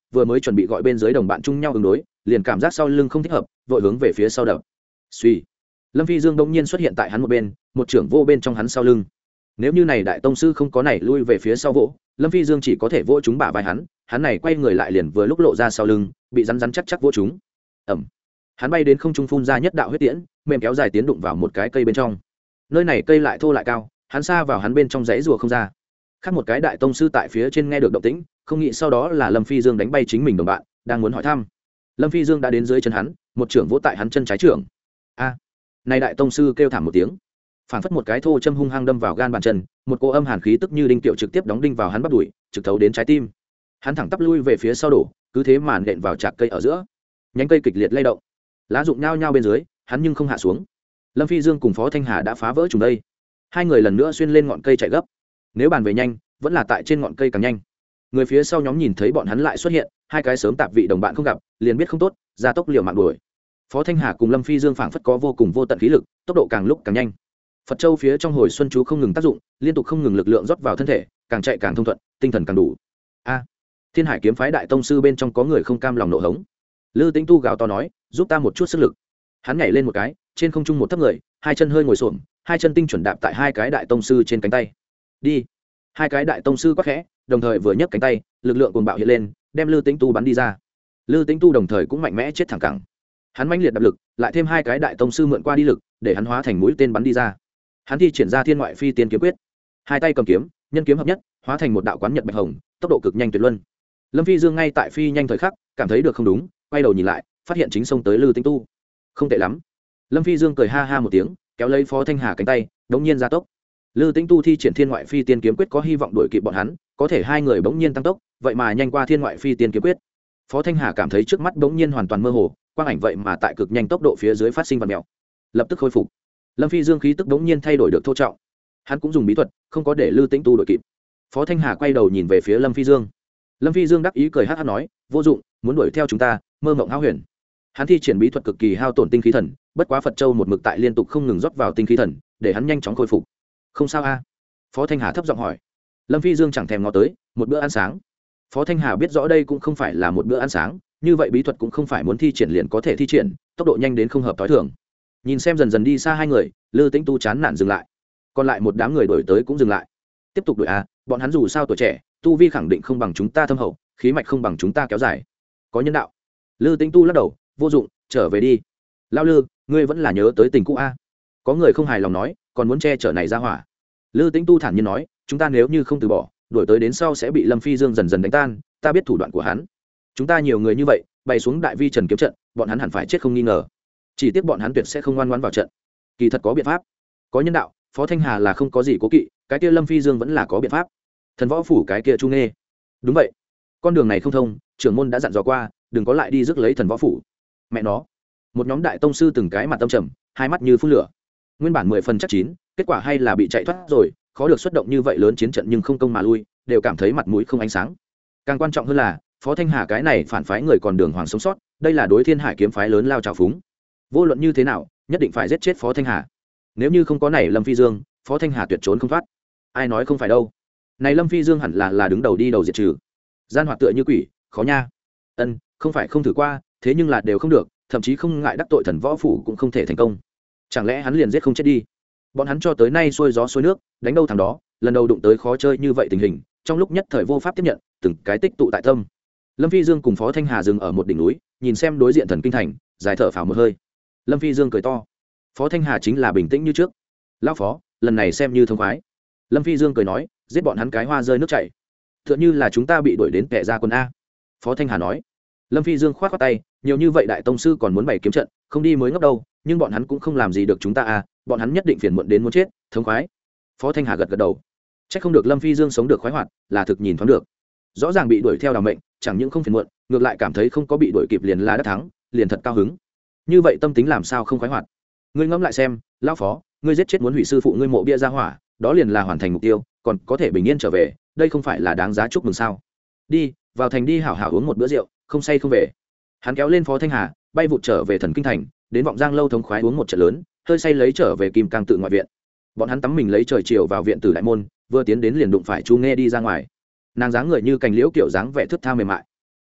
vừa mới chuẩn bị gọi bên dưới đồng bạn chung nhau ứng đối, liền cảm giác sau lưng không thích hợp, vội hướng về phía sau đập. Suy, Lâm Phi Dương bỗng nhiên xuất hiện tại hắn một bên, một trưởng vô bên trong hắn sau lưng. Nếu như này đại tông sư không có này lui về phía sau vỗ, Lâm Phi Dương chỉ có thể vỗ chúng bả vai hắn, hắn này quay người lại liền vừa lúc lộ ra sau lưng, bị rắn rắn chắc chắc vỗ chúng. Ầm. Hắn bay đến không trung phun ra nhất đạo huyết tiễn, mềm kéo dài tiến đụng vào một cái cây bên trong. Nơi này cây lại thô lại cao, hắn xa vào hắn bên trong dãy rùa không ra. Khác một cái đại tông sư tại phía trên nghe được động tĩnh, không nghĩ sau đó là Lâm Phi Dương đánh bay chính mình đồng bạn, đang muốn hỏi thăm. Lâm Phi Dương đã đến dưới chân hắn, một trưởng vỗ tại hắn chân trái trưởng. A! Này đại tông sư kêu thảm một tiếng, phảng phất một cái thô châm hung hăng đâm vào gan bàn chân, một cỗ âm hàn khí tức như đinh tiệu trực tiếp đóng đinh vào hắn bắp đùi, trực thấu đến trái tim. Hắn thẳng tắp lui về phía sau đổ, cứ thế mà nện vào chạc cây ở giữa. Nhánh cây kịch liệt lay động, lá rụng nhao nhao bên dưới, hắn nhưng không hạ xuống. Lâm Phi Dương cùng Phó Thanh Hà đã phá vỡ trùng đây, hai người lần nữa xuyên lên ngọn cây chạy gấp. Nếu bàn về nhanh, vẫn là tại trên ngọn cây càng nhanh. Người phía sau nhóm nhìn thấy bọn hắn lại xuất hiện, hai cái sớm tạp vị đồng bạn không gặp, liền biết không tốt, ra tốc liều mạng đuổi. Phó Thanh Hà cùng Lâm Phi Dương phảng phất có vô cùng vô tận khí lực, tốc độ càng lúc càng nhanh. Phật Châu phía trong hồi xuân chú không ngừng tác dụng, liên tục không ngừng lực lượng rót vào thân thể, càng chạy càng thông thuận, tinh thần càng đủ. A! Thiên Hải kiếm phái đại tông sư bên trong có người không cam lòng nộ hống. Lư Tĩnh Tu gào to nói, giúp ta một chút sức lực. Hắn nhảy lên một cái, trên không trung một thấp người, hai chân hơi ngồi xổm, hai chân tinh chuẩn đạp tại hai cái đại tông sư trên cánh tay. Đi! Hai cái đại tông sư quát khẽ, đồng thời vừa nhấc cánh tay, lực lượng cuồng bạo hiện lên, đem Lư Tĩnh Tu bắn đi ra. Lư Tĩnh Tu đồng thời cũng mạnh mẽ chết thẳng cẳng. Hắn mãnh liệt đập lực, lại thêm hai cái đại tông sư mượn qua đi lực, để hắn hóa thành mũi tên bắn đi ra. Hắn thi triển ra Thiên Ngoại Phi Tiên kiếm quyết, hai tay cầm kiếm, nhân kiếm hợp nhất, hóa thành một đạo quán nhật bạch hồng, tốc độ cực nhanh tuyệt luân. Lâm Phi Dương ngay tại phi nhanh thời khắc, cảm thấy được không đúng, quay đầu nhìn lại, phát hiện chính xông tới Lư Tĩnh Tu. Không tệ lắm. Lâm Phi Dương cười ha ha một tiếng, kéo lấy Phó Thanh Hà cánh tay, đống nhiên gia tốc. Lư Tĩnh Tu thi triển Thiên Ngoại Phi Tiên kiếm quyết có hy vọng đuổi kịp bọn hắn, có thể hai người bỗng nhiên tăng tốc, vậy mà nhanh qua Thiên Ngoại Phi Tiên kiếm quyết. Phó Thanh Hà cảm thấy trước mắt bỗng nhiên hoàn toàn mơ hồ, quang ảnh vậy mà tại cực nhanh tốc độ phía dưới phát sinh vặn mèo, lập tức khôi phục. Lâm Phi Dương khí tức bỗng nhiên thay đổi được thô trọng, hắn cũng dùng bí thuật, không có để Lư Tĩnh Tu đuổi kịp. Phó Thanh Hà quay đầu nhìn về phía Lâm Phi Dương. Lâm Phi Dương đắc ý cười hát hát nói, vô dụng, muốn đuổi theo chúng ta, mơ mộng hão huyền. Hắn thi triển bí thuật cực kỳ hao tổn tinh khí thần, bất quá Phật Châu một mực tại liên tục không ngừng rót vào tinh khí thần, để hắn nhanh chóng khôi phục. Không sao a? Phó Thanh Hà thấp giọng hỏi. Lâm Phi Dương chẳng thèm ngó tới, một bữa ăn sáng. Phó Thanh Hà biết rõ đây cũng không phải là một bữa ăn sáng, như vậy bí thuật cũng không phải muốn thi triển liền có thể thi triển, tốc độ nhanh đến không hợp tối thường. Nhìn xem dần dần đi xa hai người, Lư Tĩnh Tu chán nản dừng lại, còn lại một đám người đuổi tới cũng dừng lại. Tiếp tục đuổi a, bọn hắn dù sao tuổi trẻ, tu vi khẳng định không bằng chúng ta thâm hậu, khí mạch không bằng chúng ta kéo dài, có nhân đạo. Lư Tĩnh Tu lắc đầu, vô dụng, trở về đi. Lao Lư, ngươi vẫn là nhớ tới tình cũ a? Có người không hài lòng nói, còn muốn che chở này ra hỏa. Lư Tĩnh Tu thản nhiên nói, chúng ta nếu như không từ bỏ, đuổi tới đến sau sẽ bị Lâm Phi Dương dần dần đánh tan, ta biết thủ đoạn của hắn. Chúng ta nhiều người như vậy, bày xuống đại vi trần kiếm trận, bọn hắn hẳn phải chết không nghi ngờ. Chỉ tiếc bọn hắn tuyệt sẽ không ngoan ngoãn vào trận. Kỳ thật có biện pháp, có nhân đạo. Phó Thanh Hà là không có gì cố kỵ, cái kia Lâm Phi Dương vẫn là có biện pháp. Thần võ phủ cái kia Chu Nghê, đúng vậy, con đường này không thông, trưởng môn đã dặn dò qua, đừng có lại đi rước lấy thần võ phủ. Mẹ nó, một nhóm đại tông sư từng cái mặt tâm trầm, hai mắt như phun lửa. Nguyên bản mười phần chắc chín, kết quả hay là bị chạy thoát rồi, khó được xuất động như vậy lớn chiến trận nhưng không công mà lui, đều cảm thấy mặt mũi không ánh sáng. Càng quan trọng hơn là Phó Thanh Hà cái này phản phái người còn đường hoàng sống sót, đây là đối Thiên Hải kiếm phái lớn lao trào phúng. Vô luận như thế nào, nhất định phải giết chết Phó Thanh Hà. Nếu như không có này Lâm Phi Dương, Phó Thanh Hà tuyệt trốn không thoát. Ai nói không phải đâu. Này Lâm Phi Dương hẳn là là đứng đầu đi đầu diệt trừ. Gian hoạt tựa như quỷ, khó nha. Ân, không phải không thử qua, thế nhưng là đều không được, thậm chí không ngại đắc tội thần võ phủ cũng không thể thành công. Chẳng lẽ hắn liền giết không chết đi? Bọn hắn cho tới nay xuôi gió xuôi nước, đánh đâu thằng đó, lần đầu đụng tới khó chơi như vậy tình hình, trong lúc nhất thời vô pháp tiếp nhận, từng cái tích tụ tại tâm. Lâm Phi Dương cùng Phó Thanh Hà dừng ở một đỉnh núi, nhìn xem đối diện thần kinh thành, dài thở phào một hơi. Lâm Phi Dương cười to, Phó Thanh Hà chính là bình tĩnh như trước. Lão Phó, lần này xem như thông khoái. Lâm Phi Dương cười nói, giết bọn hắn cái hoa rơi nước chảy, tựa như là chúng ta bị đuổi đến kẻ ra quân a. Phó Thanh Hà nói. Lâm Phi Dương khoát khoát tay, nhiều như vậy đại tông sư còn muốn bày kiếm trận, không đi mới ngốc đâu, nhưng bọn hắn cũng không làm gì được chúng ta a, bọn hắn nhất định phiền muộn đến muốn chết, thống khoái. Phó Thanh Hà gật gật đầu. Chắc không được Lâm Phi Dương sống được khoái hoạt, là thực nhìn thoáng được. Rõ ràng bị đuổi theo đào mệnh, chẳng những không phiền muộn, ngược lại cảm thấy không có bị đuổi kịp liền là đã thắng, liền thật cao hứng. Như vậy tâm tính làm sao không khoái hoạt? Ngươi ngẫm lại xem, lão Phó, ngươi giết chết muốn hủy sư phụ ngươi mộ bia ra hỏa, đó liền là hoàn thành mục tiêu, còn có thể bình yên trở về, đây không phải là đáng giá chúc mừng sao? Đi, vào thành đi hảo hảo uống một bữa rượu, không say không về. Hắn kéo lên Phó Thanh Hà, bay vụt trở về thần kinh thành, đến Vọng Giang lâu thống khoái uống một trận lớn, hơi say lấy trở về Kim Cang tự ngoại viện. Bọn hắn tắm mình lấy trời chiều vào viện tử đại môn, vừa tiến đến liền đụng phải Chu Nghe đi ra ngoài. Nàng dáng người như cành liễu kiểu dáng vẻ thướt tha mềm mại,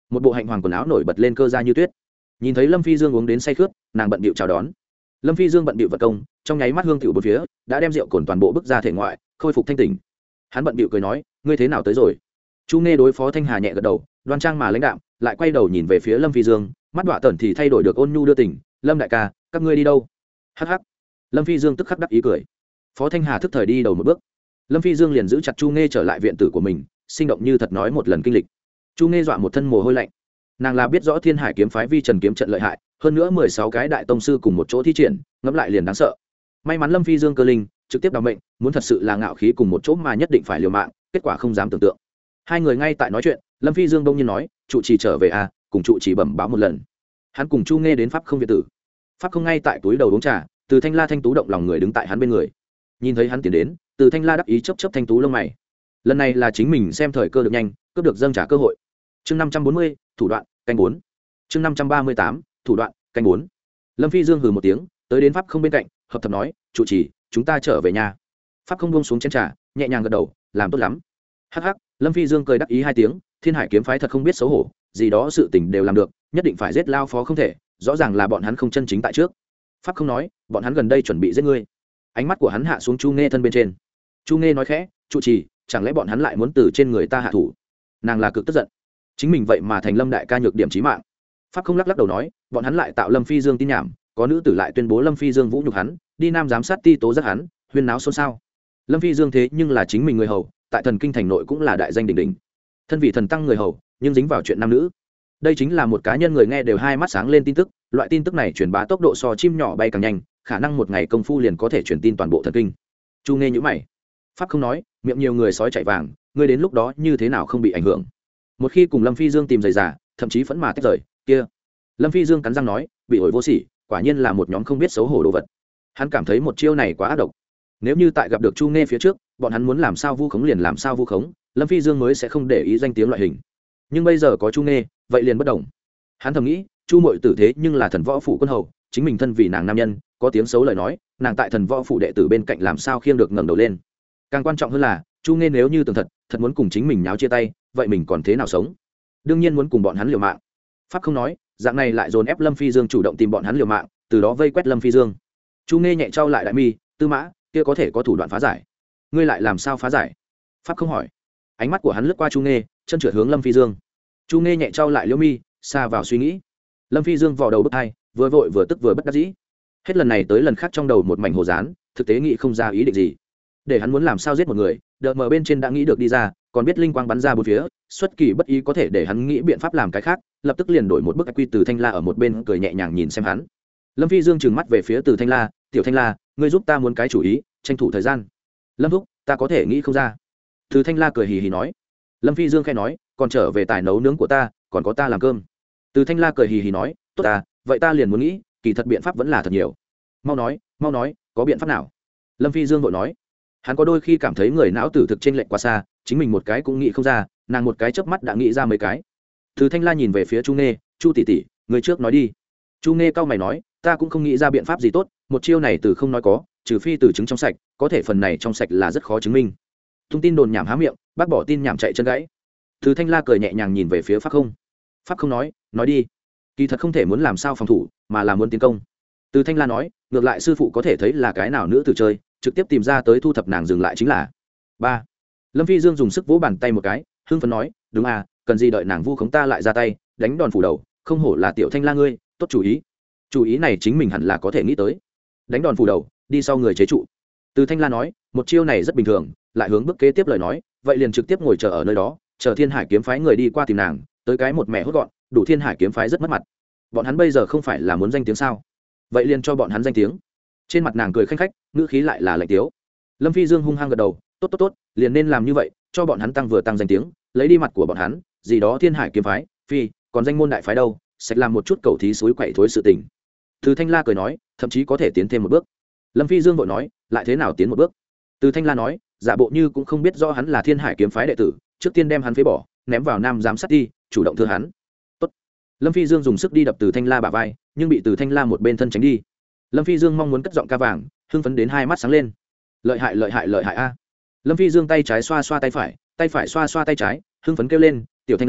một bộ hạnh hoàng quần áo nổi bật lên cơ ra như tuyết. Nhìn thấy Lâm Phi Dương uống đến say khướt, nàng bận bịu chào đón. Lâm Phi Dương bận bịu vật công, trong nháy mắt hương tiểu bốn phía đã đem rượu cồn toàn bộ bức ra thể ngoại, khôi phục thanh tỉnh. Hắn bận bịu cười nói, ngươi thế nào tới rồi? Chu Nghe đối Phó Thanh Hà nhẹ gật đầu, đoan trang mà lãnh đạm, lại quay đầu nhìn về phía Lâm Phi Dương, mắt đọa tẩn thì thay đổi được ôn nhu đưa tình. Lâm đại ca, các ngươi đi đâu? Hắc hắc. Lâm Phi Dương tức khắc đắc ý cười. Phó Thanh Hà thức thời đi đầu một bước. Lâm Phi Dương liền giữ chặt Chu Nghe trở lại viện tử của mình, sinh động như thật nói một lần kinh lịch. Chu Nghe dọa một thân mồ hôi lạnh. Nàng là biết rõ Thiên Hải kiếm phái vi trần kiếm trận lợi hại, hơn nữa mười sáu cái đại tông sư cùng một chỗ thi triển, ngẫm lại liền đáng sợ. May mắn Lâm Phi Dương cơ linh, trực tiếp đào mệnh, muốn thật sự là ngạo khí cùng một chỗ mà nhất định phải liều mạng, kết quả không dám tưởng tượng. Hai người ngay tại nói chuyện, Lâm Phi Dương đông nhiên nói, trụ trì trở về à, cùng trụ trì bẩm báo một lần. Hắn cùng Chu Nghe đến pháp không viện tử. Pháp không ngay tại túi đầu uống trà, Từ Thanh La thanh tú động lòng người đứng tại hắn bên người. Nhìn thấy hắn tiến đến, Từ Thanh La đắc ý chớp chớp thanh tú lông mày. Lần này là chính mình xem thời cơ được nhanh, cướp được dâng trả cơ hội. Chương năm trăm bốn mươi, thủ đoạn, canh bốn. Chương năm trăm ba mươi tám, thủ đoạn, canh bốn. Lâm Phi Dương hừ một tiếng, tới đến pháp không bên cạnh, hợp thập nói, trụ trì, chúng ta trở về nhà. Pháp không buông xuống chén trà, nhẹ nhàng gật đầu, làm tốt lắm. Hắc hắc, Lâm Phi Dương cười đắc ý hai tiếng, Thiên Hải kiếm phái thật không biết xấu hổ, gì đó sự tình đều làm được, nhất định phải giết lao phó không thể, rõ ràng là bọn hắn không chân chính tại trước. Pháp không nói, bọn hắn gần đây chuẩn bị giết ngươi. Ánh mắt của hắn hạ xuống Chu Nghe thân bên trên. Chu Nghe nói khẽ, trụ trì, chẳng lẽ bọn hắn lại muốn từ trên người ta hạ thủ? Nàng là cực tức giận, chính mình vậy mà thành Lâm đại ca nhược điểm chí mạng. Pháp không lắc lắc đầu nói, bọn hắn lại tạo Lâm Phi Dương tin nhảm, có nữ tử lại tuyên bố Lâm Phi Dương vũ nhục hắn, đi nam giám sát ti tố giác hắn, huyên náo xôn xao. Lâm Phi Dương thế nhưng là chính mình người hầu, tại thần kinh thành nội cũng là đại danh đỉnh đỉnh, thân vị thần tăng người hầu, nhưng dính vào chuyện nam nữ, đây chính là một cá nhân người nghe đều hai mắt sáng lên tin tức. Loại tin tức này truyền bá tốc độ so chim nhỏ bay càng nhanh, khả năng một ngày công phu liền có thể truyền tin toàn bộ thần kinh. Chu Nghe nhíu mày. Pháp không nói, miệng nhiều người sói chạy vàng, ngươi đến lúc đó như thế nào không bị ảnh hưởng? Một khi cùng Lâm Phi Dương tìm giày giả, thậm chí phẫn mà tách rời, kia. Lâm Phi Dương cắn răng nói, bị ổi vô sỉ, quả nhiên là một nhóm không biết xấu hổ đồ vật. Hắn cảm thấy một chiêu này quá ác độc. Nếu như tại gặp được Chu Nghe phía trước, bọn hắn muốn làm sao vu khống liền làm sao vu khống, Lâm Phi Dương mới sẽ không để ý danh tiếng loại hình. Nhưng bây giờ có Chu Nghe, vậy liền bất đồng. Hắn thầm nghĩ, Chu muội tử thế nhưng là thần võ phủ quân hầu, chính mình thân vì nàng nam nhân, có tiếng xấu lời nói, nàng tại thần võ phủ đệ tử bên cạnh làm sao khiêng được ngẩng đầu lên. Càng quan trọng hơn là, Chu Nghe nếu như tưởng thật, thật muốn cùng chính mình nháo chia tay, vậy mình còn thế nào sống? Đương nhiên muốn cùng bọn hắn liều mạng. Pháp không nói, dạng này lại dồn ép Lâm Phi Dương chủ động tìm bọn hắn liều mạng, từ đó vây quét Lâm Phi Dương. Chu Nghe nhẹ trao lại đại mi, Tư Mã, kia có thể có thủ đoạn phá giải. Ngươi lại làm sao phá giải? Pháp không hỏi. Ánh mắt của hắn lướt qua Chu Nghe, chân trượt hướng Lâm Phi Dương. Chu Nghe nhẹ trao lại liễu mi, xa vào suy nghĩ. Lâm Phi Dương vò đầu bứt tai, vừa vội vừa tức vừa bất đắc dĩ. Hết lần này tới lần khác trong đầu một mảnh hồ dán, thực tế nghĩ không ra ý định gì. Để hắn muốn làm sao giết một người, đợt mở bên trên đã nghĩ được đi ra, còn biết linh quang bắn ra bốn phía, xuất kỳ bất ý có thể để hắn nghĩ biện pháp làm cái khác, lập tức liền đổi một bức quy Từ Thanh La ở một bên cười nhẹ nhàng nhìn xem hắn. Lâm Phi Dương trừng mắt về phía Từ Thanh La, "Tiểu Thanh La, ngươi giúp ta muốn cái chủ ý, tranh thủ thời gian." "Lâm thúc, ta có thể nghĩ không ra." Từ Thanh La cười hì hì nói. Lâm Phi Dương khẽ nói, "Còn trở về tài nấu nướng của ta, còn có ta làm cơm." Từ Thanh La cười hì hì nói, "Tốt ta, vậy ta liền muốn nghĩ, kỳ thật biện pháp vẫn là thật nhiều." "Mau nói, mau nói, có biện pháp nào?" Lâm Phi Dương vội nói. Hắn có đôi khi cảm thấy người não tử thực trên lệch quá xa, chính mình một cái cũng nghĩ không ra, nàng một cái chớp mắt đã nghĩ ra mấy cái. Từ Thanh La nhìn về phía Chu Nghe, "Chu tỷ tỷ, người trước nói đi." Chu Nghe cau mày nói, "Ta cũng không nghĩ ra biện pháp gì tốt, một chiêu này từ không nói có, trừ phi từ chứng trong sạch, có thể phần này trong sạch là rất khó chứng minh." Thông tin đồn nhảm há miệng, bác bỏ tin nhảm chạy chân gãy. Từ Thanh La cười nhẹ nhàng nhìn về phía Pháp Không. Pháp Không nói, "Nói đi." Kỳ thật không thể muốn làm sao phòng thủ, mà là muốn tiến công. Từ Thanh La nói, "Ngược lại sư phụ có thể thấy là cái nào nữ tử chơi, trực tiếp tìm ra tới thu thập nàng dừng lại chính là." Ba. Lâm Phi Dương dùng sức vỗ bàn tay một cái, hưng phấn nói, "Đúng à, cần gì đợi nàng vu khống ta lại ra tay, đánh đòn phủ đầu, không hổ là Tiểu Thanh La ngươi, tốt chủ ý." Chủ ý này chính mình hẳn là có thể nghĩ tới. Đánh đòn phủ đầu, đi sau người chế trụ. Từ Thanh La nói, "Một chiêu này rất bình thường." Lại hướng bước kế tiếp lời nói, vậy liền trực tiếp ngồi chờ ở nơi đó, chờ Thiên Hải kiếm phái người đi qua tìm nàng, tới cái một mẹ hốt gọn, đủ Thiên Hải kiếm phái rất mất mặt. Bọn hắn bây giờ không phải là muốn danh tiếng sao? Vậy liền cho bọn hắn danh tiếng. Trên mặt nàng cười khanh khách, ngữ khí lại là lạnh tiếu. Lâm Phi Dương hung hăng gật đầu, "Tốt tốt tốt, liền nên làm như vậy, cho bọn hắn tăng vừa tăng danh tiếng, lấy đi mặt của bọn hắn, gì đó Thiên Hải kiếm phái, phi, còn danh môn đại phái đâu, sạch làm một chút cầu thí suối quậy thối sự tình." Từ Thanh La cười nói, "Thậm chí có thể tiến thêm một bước." Lâm Phi Dương vội nói, "Lại thế nào tiến một bước?" Từ Thanh La nói, "Giả bộ như cũng không biết rõ hắn là Thiên Hải kiếm phái đệ tử, trước tiên đem hắn phế bỏ, ném vào nam giám sát đi, chủ động thưa hắn." Tốt. Lâm Phi Dương dùng sức đi đập Từ Thanh La bả vai, nhưng bị Từ Thanh La một bên thân tránh đi. Lâm Phi Dương mong muốn cất giọng ca vàng, hưng phấn đến hai mắt sáng lên. "Lợi hại lợi hại lợi hại a." Lâm Phi Dương tay trái xoa xoa tay phải, tay phải xoa xoa tay trái, hưng phấn kêu lên, "Tiểu Thanh La,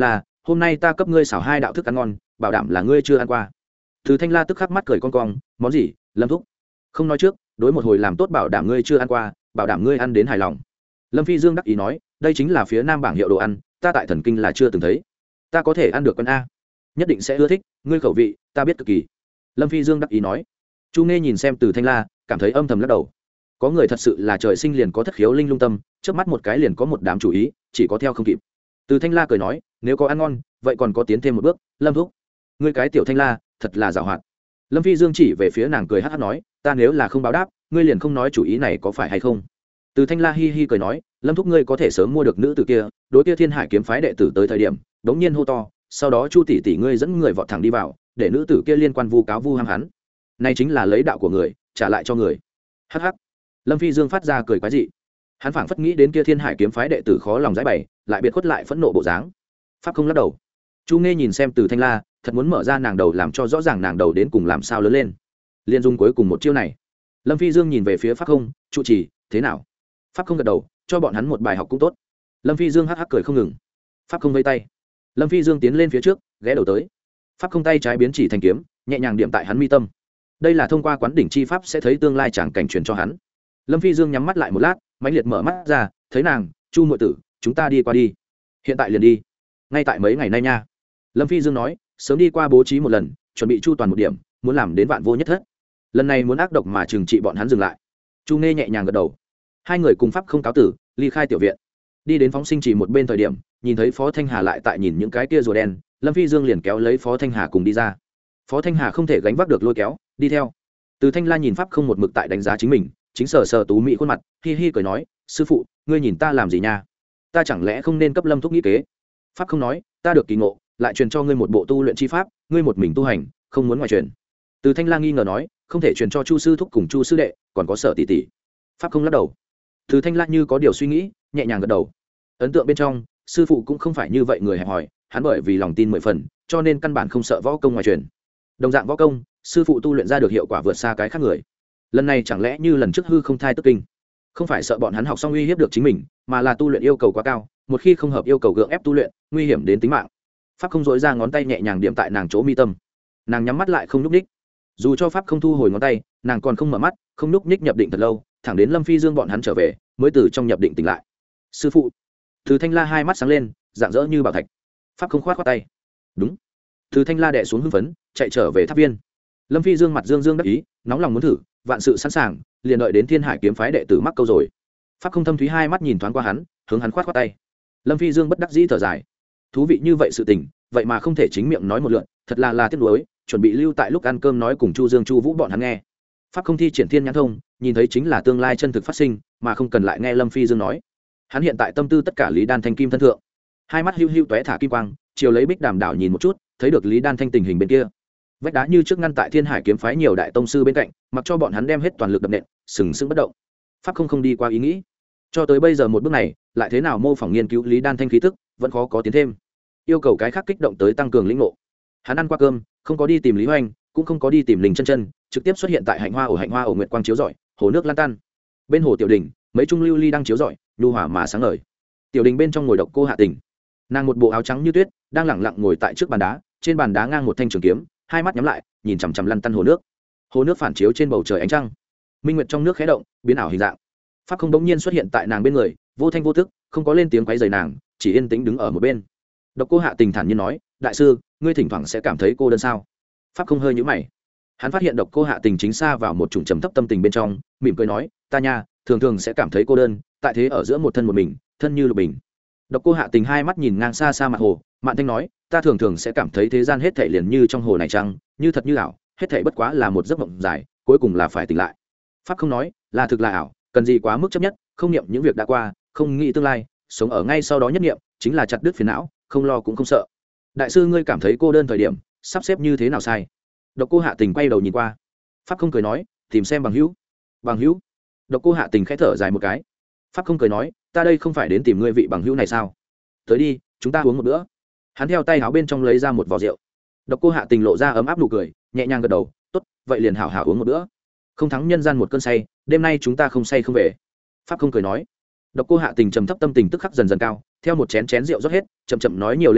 hôm nay ta cấp ngươi xảo hai đạo thức ăn ngon bảo đảm là ngươi chưa ăn qua. Từ Thanh La tức khắc mắt cười con cong, món gì? Lâm thúc không nói trước, đối một hồi làm tốt bảo đảm ngươi chưa ăn qua, bảo đảm ngươi ăn đến hài lòng. Lâm Phi Dương đắc ý nói, đây chính là phía nam bảng hiệu đồ ăn, ta tại thần kinh là chưa từng thấy, ta có thể ăn được con a, nhất định sẽ ưa thích, ngươi khẩu vị ta biết cực kỳ. Lâm Phi Dương đắc ý nói. Chu Nghe nhìn xem Từ Thanh La, cảm thấy âm thầm lắc đầu. Có người thật sự là trời sinh liền có thất khiếu linh lung tâm, trước mắt một cái liền có một đám chủ ý, chỉ có theo không kịp. Từ Thanh La cười nói, nếu có ăn ngon, vậy còn có tiến thêm một bước. Lâm thúc, ngươi cái tiểu Thanh La, thật là giàu hoạt. Lâm Phi Dương chỉ về phía nàng cười hắc hắc nói, ta nếu là không báo đáp, ngươi liền không nói chủ ý này có phải hay không. Từ Thanh La hi hi cười nói, Lâm thúc ngươi có thể sớm mua được nữ tử kia, đối kia Thiên Hải kiếm phái đệ tử tới thời điểm, đống nhiên hô to, sau đó Chu tỷ tỷ ngươi dẫn người vọt thẳng đi vào, để nữ tử kia liên quan vu cáo vu ham hắn. Này chính là lấy đạo của người, trả lại cho người. Hắc hắc. Lâm Phi Dương phát ra cười quái dị. Hắn phảng phất nghĩ đến kia Thiên Hải kiếm phái đệ tử khó lòng giải bày, lại biệt khuất lại phẫn nộ bộ dáng. Pháp không lắc đầu. Chu Nghe nhìn xem Từ Thanh La, thật muốn mở ra nàng đầu làm cho rõ ràng nàng đầu đến cùng làm sao lớn lên. Liên dung cuối cùng một chiêu này. Lâm Phi Dương nhìn về phía Pháp không, trụ trì, thế nào? Pháp không gật đầu, cho bọn hắn một bài học cũng tốt. Lâm Phi Dương hắc hắc cười không ngừng. Pháp không vây tay. Lâm Phi Dương tiến lên phía trước, ghé đầu tới. Pháp không tay trái biến chỉ thành kiếm, nhẹ nhàng điểm tại hắn mi tâm. Đây là thông qua quán đỉnh chi pháp sẽ thấy tương lai chẳng cảnh truyền cho hắn. Lâm Phi Dương nhắm mắt lại một lát, mãnh liệt mở mắt ra, thấy nàng, Chu muội tử, chúng ta đi qua đi. Hiện tại liền đi. Ngay tại mấy ngày nay nha. Lâm Phi Dương nói, sớm đi qua bố trí một lần, chuẩn bị chu toàn một điểm, muốn làm đến vạn vô nhất thất. Lần này muốn ác độc mà trừng trị bọn hắn dừng lại. Chu Nghe nhẹ nhàng gật đầu. Hai người cùng Pháp không cáo tử, ly khai tiểu viện. Đi đến phóng sinh chỉ một bên thời điểm, nhìn thấy Phó Thanh Hà lại tại nhìn những cái kia rùa đen, Lâm Phi Dương liền kéo lấy Phó Thanh Hà cùng đi ra. Phó Thanh Hà không thể gánh vác được lôi kéo, đi theo. Từ Thanh La nhìn Pháp không một mực tại đánh giá chính mình, chính sờ sờ tú mỹ khuôn mặt, hi hi cười nói, sư phụ, ngươi nhìn ta làm gì nha? Ta chẳng lẽ không nên cấp Lâm thúc nghĩ kế? Pháp không nói, ta được kỳ ngộ, lại truyền cho ngươi một bộ tu luyện chi pháp, ngươi một mình tu hành, không muốn ngoài truyền. Từ Thanh La nghi ngờ nói, không thể truyền cho Chu sư thúc cùng Chu sư đệ, còn có Sở tỷ tỷ. Pháp không lắc đầu. Từ Thanh La như có điều suy nghĩ, nhẹ nhàng gật đầu. Ấn tượng bên trong, sư phụ cũng không phải như vậy người hẹp hòi, hắn bởi vì lòng tin mười phần, cho nên căn bản không sợ võ công ngoài truyền. Đồng dạng võ công, sư phụ tu luyện ra được hiệu quả vượt xa cái khác người. Lần này chẳng lẽ như lần trước hư không thai tức kinh, không phải sợ bọn hắn học xong uy hiếp được chính mình, mà là tu luyện yêu cầu quá cao, một khi không hợp yêu cầu gượng ép tu luyện, nguy hiểm đến tính mạng. Pháp không dối ra ngón tay nhẹ nhàng điểm tại nàng chỗ mi tâm, nàng nhắm mắt lại không nhúc ních. Dù cho Pháp không thu hồi ngón tay, nàng còn không mở mắt, không nhúc ních nhập định thật lâu, thẳng đến Lâm Phi Dương bọn hắn trở về, mới từ trong nhập định tỉnh lại. Sư phụ. Từ Thanh La hai mắt sáng lên, rạng rỡ như bảo thạch. Pháp không khoát khoát tay. Đúng. Từ Thanh La đè xuống hưng phấn, chạy trở về tháp viên. Lâm Phi Dương mặt dương dương đắc ý, nóng lòng muốn thử, vạn sự sẵn sàng, liền đợi đến Thiên Hải kiếm phái đệ tử mắc câu rồi. Pháp không thâm thúy hai mắt nhìn thoáng qua hắn, hướng hắn khoát khoát tay. Lâm Phi Dương bất đắc dĩ thở dài. Thú vị như vậy sự tình, vậy mà không thể chính miệng nói một lượt, thật là là tiếc nuối, chuẩn bị lưu tại lúc ăn cơm nói cùng Chu Dương Chu Vũ bọn hắn nghe. Pháp không thi triển thiên nhãn thông, nhìn thấy chính là tương lai chân thực phát sinh, mà không cần lại nghe Lâm Phi Dương nói. Hắn hiện tại tâm tư tất cả Lý Đan Thanh kim thân thượng, hai mắt hưu hưu tóe thả kim quang, chiều lấy Bích Đàm đảo nhìn một chút, thấy được Lý Đan Thanh tình hình bên kia. Vách đá như trước ngăn tại Thiên Hải kiếm phái nhiều đại tông sư bên cạnh, mặc cho bọn hắn đem hết toàn lực đập nện, sừng sững bất động. Pháp không không đi qua ý nghĩ, cho tới bây giờ một bước này, lại thế nào mô phỏng nghiên cứu Lý Đan Thanh khí tức, vẫn khó có tiến thêm. Yêu cầu cái khác kích động tới tăng cường lĩnh ngộ. Hắn ăn qua cơm, không có đi tìm Lý Hoành, cũng không có đi tìm Linh Chân Chân, trực tiếp xuất hiện tại hạnh hoa ổ hạnh hoa ổ nguyệt quang chiếu rọi, hồ nước lan tan. Bên hồ tiểu đình, mấy trung lưu ly đang chiếu rọi, nhu hòa mà sáng ngời. Tiểu đình bên trong ngồi Độc Cô Hạ Tình, nàng một bộ áo trắng như tuyết, đang lẳng lặng ngồi tại trước bàn đá, trên bàn đá ngang một thanh trường kiếm, hai mắt nhắm lại, nhìn chằm chằm lăn tăn hồ nước. Hồ nước phản chiếu trên bầu trời ánh trăng, minh nguyệt trong nước khẽ động, biến ảo hình dạng. Pháp không bỗng nhiên xuất hiện tại nàng bên người, vô thanh vô tức, không có lên tiếng quấy rầy nàng, chỉ yên tĩnh đứng ở một bên. Độc Cô Hạ Tình thản nhiên nói, đại sư, ngươi thỉnh thoảng sẽ cảm thấy cô đơn sao? Pháp không hơi nhíu mày. Hắn phát hiện Độc Cô Hạ Tình chính xa vào một chủng trầm thấp tâm tình bên trong, mỉm cười nói, ta nha, thường thường sẽ cảm thấy cô đơn, tại thế ở giữa một thân một mình, thân như lục bình. Độc Cô Hạ Tình hai mắt nhìn ngang xa xa mặt hồ, mạn thanh nói, ta thường thường sẽ cảm thấy thế gian hết thảy liền như trong hồ này trăng, như thật như ảo, hết thảy bất quá là một giấc mộng dài, cuối cùng là phải tỉnh lại. Pháp không nói, là thực là ảo, cần gì quá mức chấp nhất, không niệm những việc đã qua, không nghĩ tương lai, sống ở ngay sau đó nhất niệm, chính là chặt đứt phiền não, không lo cũng không sợ. Đại sư ngươi cảm thấy cô đơn thời điểm, sắp xếp như thế nào sai? Độc Cô Hạ Tình quay đầu nhìn qua. Pháp không cười nói, tìm xem bằng hữu. Bằng hữu? Độc Cô Hạ Tình khẽ thở dài một cái. Pháp không cười nói, ta đây không phải đến tìm ngươi vị bằng hữu này sao? Tới đi, chúng ta uống một bữa. Hắn theo tay áo bên trong lấy ra một vò rượu. Độc Cô Hạ Tình lộ ra ấm áp nụ cười, nhẹ nhàng gật đầu, tốt, vậy liền hảo hảo uống một bữa. Không thắng nhân gian một cơn say, đêm nay chúng ta không say không về. Pháp không cười nói. Độc Cô Hạ Tình trầm thấp tâm tình tức khắc dần dần cao, theo một chén chén rượu rót hết, chậm chậm nói nhiều lên tới,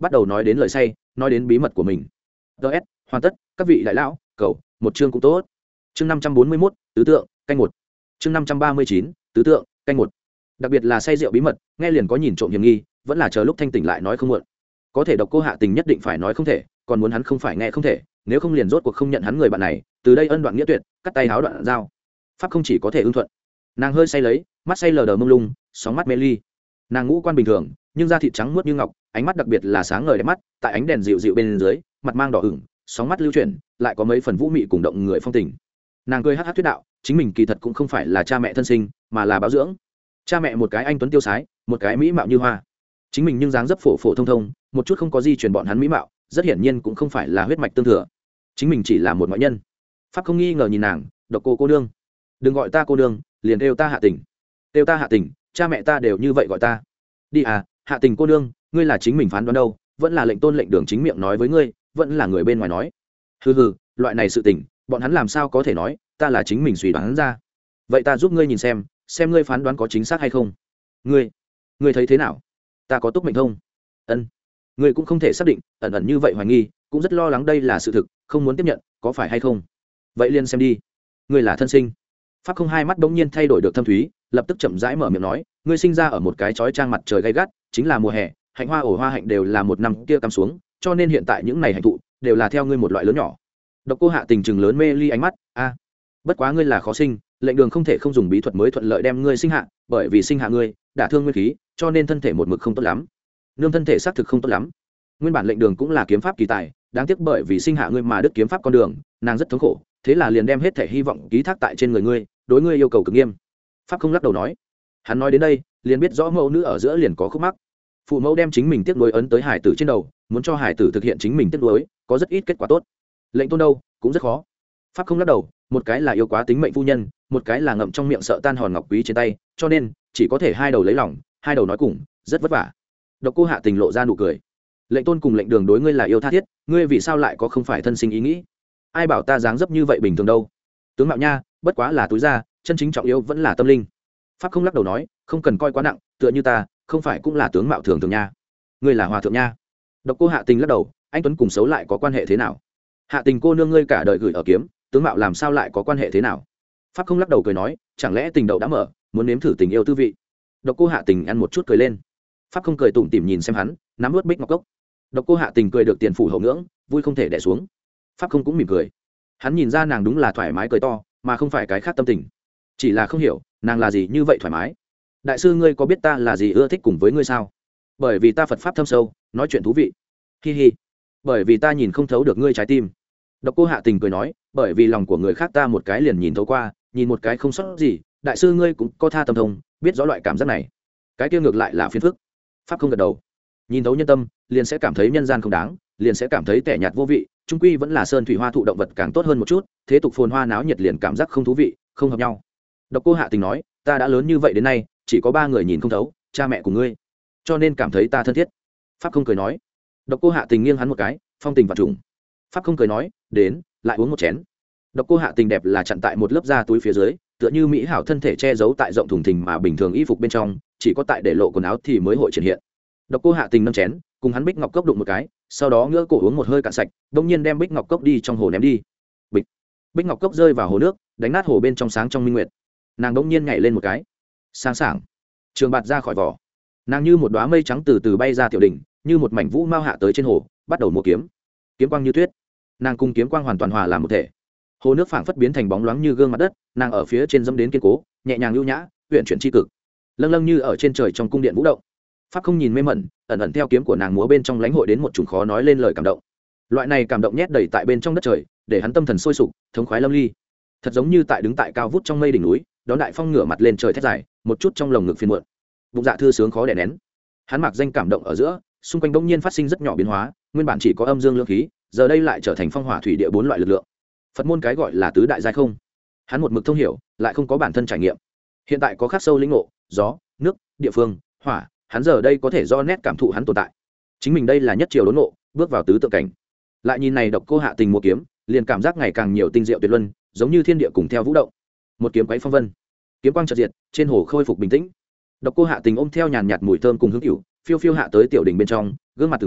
bắt đầu nói đến lời say, nói đến bí mật của mình. ts hoàn tất. Các vị đại lão cầu một chương cũng tốt. Chương năm trăm bốn mươi mốt, tứ tượng canh một. Chương năm trăm ba mươi chín, tứ tượng canh một. Đặc biệt là say rượu bí mật, nghe liền có nhìn trộm hiểm nghi, vẫn là chờ lúc thanh tỉnh lại nói không muộn. Có thể Độc Cô Hạ Tình nhất định phải nói không thể, còn muốn hắn không phải nghe không thể, nếu không liền rốt cuộc không nhận hắn người bạn này, từ đây ân đoạn nghĩa tuyệt, cắt tay háo đoạn dao. Pháp không chỉ có thể ưng thuận. Nàng hơi say lấy, mắt say lờ đờ mông lung, sóng mắt mê ly. Nàng ngũ quan bình thường, nhưng da thịt trắng muốt như ngọc, ánh mắt đặc biệt là sáng ngời đẹp mắt, tại ánh đèn dịu dịu bên dưới, mặt mang đỏ ửng, sóng mắt lưu chuyển, lại có mấy phần vũ mị cùng động người phong tình. Nàng cười hắc hắc thuyết đạo, chính mình kỳ thật cũng không phải là cha mẹ thân sinh, mà là báo dưỡng. Cha mẹ một cái anh tuấn tiêu sái, một cái mỹ mạo như hoa, chính mình nhưng dáng dấp phổ phổ thông thông, một chút không có di truyền bọn hắn mỹ mạo, rất hiển nhiên cũng không phải là huyết mạch tương thừa. Chính mình chỉ là một ngoại nhân. Pháp không nghi ngờ nhìn nàng, Độc Cô cô nương, đừng gọi ta cô nương, liền kêu ta Hạ Tình. Kêu ta Hạ Tình, cha mẹ ta đều như vậy gọi ta. Đi à, Hạ Tình cô nương, ngươi là chính mình phán đoán đâu, vẫn là lệnh tôn lệnh đường chính miệng nói với ngươi, vẫn là người bên ngoài nói. Hừ hừ, loại này sự tình, bọn hắn làm sao có thể nói, ta là chính mình suy đoán ra. Vậy ta giúp ngươi nhìn xem, xem ngươi phán đoán có chính xác hay không. Ngươi, ngươi thấy thế nào? Ta có túc mệnh thông. Ân. Ngươi cũng không thể xác định, ẩn ẩn như vậy hoài nghi, cũng rất lo lắng đây là sự thực, không muốn tiếp nhận, có phải hay không? Vậy liền xem đi. Ngươi là thân sinh. Pháp không hai mắt bỗng nhiên thay đổi được thâm thúy, lập tức chậm rãi mở miệng nói, ngươi sinh ra ở một cái chói chang mặt trời gay gắt, chính là mùa hè, hạnh hoa ổ hoa hạnh đều là một năm kia cắm xuống, cho nên hiện tại những này hạnh thụ đều là theo ngươi một loại lớn nhỏ. Độc Cô Hạ Tình chừng lớn mê ly ánh mắt, a, bất quá ngươi là khó sinh, lệnh đường không thể không dùng bí thuật mới thuận lợi đem ngươi sinh hạ, bởi vì sinh hạ ngươi, đả thương nguyên khí, cho nên thân thể một mực không tốt lắm. Nương thân thể xác thực không tốt lắm. Nguyên bản lệnh đường cũng là kiếm pháp kỳ tài, đáng tiếc bởi vì sinh hạ ngươi mà đứt kiếm pháp con đường, nàng rất thống khổ, thế là liền đem hết thể hy vọng ký thác tại trên người ngươi, đối ngươi yêu cầu cực nghiêm. Pháp không lắc đầu nói, hắn nói đến đây, liền biết rõ mẫu nữ ở giữa liền có khúc mắc. Phụ mẫu đem chính mình tiếc nuối ấn tới hải tử trên đầu, muốn cho hải tử thực hiện chính mình tiếc nuối, có rất ít kết quả tốt. Lệnh tôn đâu, cũng rất khó. Pháp không lắc đầu, một cái là yêu quá tính mệnh phu nhân, một cái là ngậm trong miệng sợ tan hòn ngọc quý trên tay, cho nên chỉ có thể hai đầu lấy lòng, hai đầu nói cùng, rất vất vả. Độc Cô Hạ Tình lộ ra nụ cười. Lệnh tôn cùng lệnh đường đối ngươi là yêu tha thiết, ngươi vì sao lại có không phải thân sinh ý nghĩ? Ai bảo ta dáng dấp như vậy bình thường đâu? Tướng mạo nha, bất quá là túi da, chân chính trọng yếu vẫn là tâm linh. Pháp không lắc đầu nói, không cần coi quá nặng, tựa như ta, không phải cũng là tướng mạo thường thường nha. Ngươi là hòa thượng nha. Độc Cô Hạ Tình lắc đầu, anh tuấn cùng xấu lại có quan hệ thế nào? Hạ Tình cô nương ngươi cả đời gửi ở kiếm, tướng mạo làm sao lại có quan hệ thế nào? Pháp không lắc đầu cười nói, chẳng lẽ tình đầu đã mở, muốn nếm thử tình yêu tư vị? Độc Cô Hạ Tình ăn một chút cười lên. Pháp không cười tủm tỉm nhìn xem hắn, nắm vớt bích ngọc cốc. Độc Cô Hạ Tình cười được tiền phủ hậu ngưỡng, vui không thể đè xuống. Pháp không cũng mỉm cười. Hắn nhìn ra nàng đúng là thoải mái cười to, mà không phải cái khác tâm tình. Chỉ là không hiểu, nàng là gì như vậy thoải mái. Đại sư ngươi có biết ta là gì ưa thích cùng với ngươi sao? Bởi vì ta Phật pháp thâm sâu, nói chuyện thú vị. Hi hi. Bởi vì ta nhìn không thấu được ngươi trái tim. Độc Cô Hạ Tình cười nói, bởi vì lòng của người khác ta một cái liền nhìn thấu qua, nhìn một cái không sót gì, đại sư ngươi cũng có tha tâm thông, biết rõ loại cảm giác này. Cái kia ngược lại là phiền phức. Pháp không gật đầu. Nhìn thấu nhân tâm, liền sẽ cảm thấy nhân gian không đáng, liền sẽ cảm thấy tẻ nhạt vô vị, trung quy vẫn là sơn thủy hoa thụ động vật càng tốt hơn một chút, thế tục phồn hoa náo nhiệt liền cảm giác không thú vị, không hợp nhau. Độc Cô Hạ Tình nói, ta đã lớn như vậy đến nay, chỉ có ba người nhìn không thấu, cha mẹ của ngươi, cho nên cảm thấy ta thân thiết. Pháp không cười nói. Độc Cô Hạ Tình nghiêng hắn một cái, phong tình và trùng. Pháp không cười nói, đến, lại uống một chén. Độc Cô Hạ Tình đẹp là chặn tại một lớp da túi phía dưới, tựa như mỹ hảo thân thể che giấu tại rộng thùng thình mà bình thường y phục bên trong, chỉ có tại để lộ quần áo thì mới hội triển hiện. Độc Cô Hạ Tình nâng chén, cùng hắn bích ngọc cốc đụng một cái, sau đó ngửa cổ uống một hơi cạn sạch, đột nhiên đem bích ngọc cốc đi trong hồ ném đi. Bịch. Bích ngọc cốc rơi vào hồ nước, đánh nát hồ bên trong sáng trong minh nguyệt. Nàng đột nhiên nhảy lên một cái, sáng sảng, trường bạt ra khỏi vỏ. Nàng như một đóa mây trắng từ từ bay ra tiểu đỉnh, như một mảnh vũ mao hạ tới trên hồ, bắt đầu múa kiếm. Kiếm quang như tuyết, nàng cùng kiếm quang hoàn toàn hòa làm một thể. Hồ nước phảng phất biến thành bóng loáng như gương mặt đất, nàng ở phía trên dẫm đến kiên cố, nhẹ nhàng lưu nhã, uyển chuyển chi cực, lâng lâng như ở trên trời trong cung điện vũ động. Pháp không nhìn mê mẩn, ẩn ẩn theo kiếm của nàng múa bên trong lãnh hội đến một chủng khó nói lên lời cảm động. Loại này cảm động nhét đầy tại bên trong đất trời, để hắn tâm thần sôi sục, thống khoái lâm ly. Thật giống như tại đứng tại cao vút trong mây đỉnh núi, đón đại phong ngửa mặt lên trời thét dài, một chút trong lồng ngực phiền muộn. Bụng dạ thư sướng khó đè nén. Hắn mặc danh cảm động ở giữa, xung quanh bỗng nhiên phát sinh rất nhỏ biến hóa, nguyên bản chỉ có âm dương lưỡng khí, giờ đây lại trở thành phong hỏa thủy địa bốn loại lực lượng. Phật môn cái gọi là tứ đại giai không, hắn một mực thông hiểu, lại không có bản thân trải nghiệm. Hiện tại có khắc sâu lĩnh ngộ, gió, nước, địa phương, hỏa, hắn giờ đây có thể do nét cảm thụ hắn tồn tại. Chính mình đây là nhất triều đốn ngộ, bước vào tứ tượng cảnh. Lại nhìn này Độc Cô Hạ Tình mua kiếm, liền cảm giác ngày càng nhiều tinh diệu tuyệt luân, giống như thiên địa cùng theo vũ động. Một kiếm quấy phong vân, kiếm quang chợt diệt, trên hồ khôi phục bình tĩnh. Độc Cô Hạ Tình ôm theo nhàn nhạt mùi thơm cùng hương cửu, phiêu phiêu hạ tới tiểu đỉnh bên trong, gương mặt từng đỏ,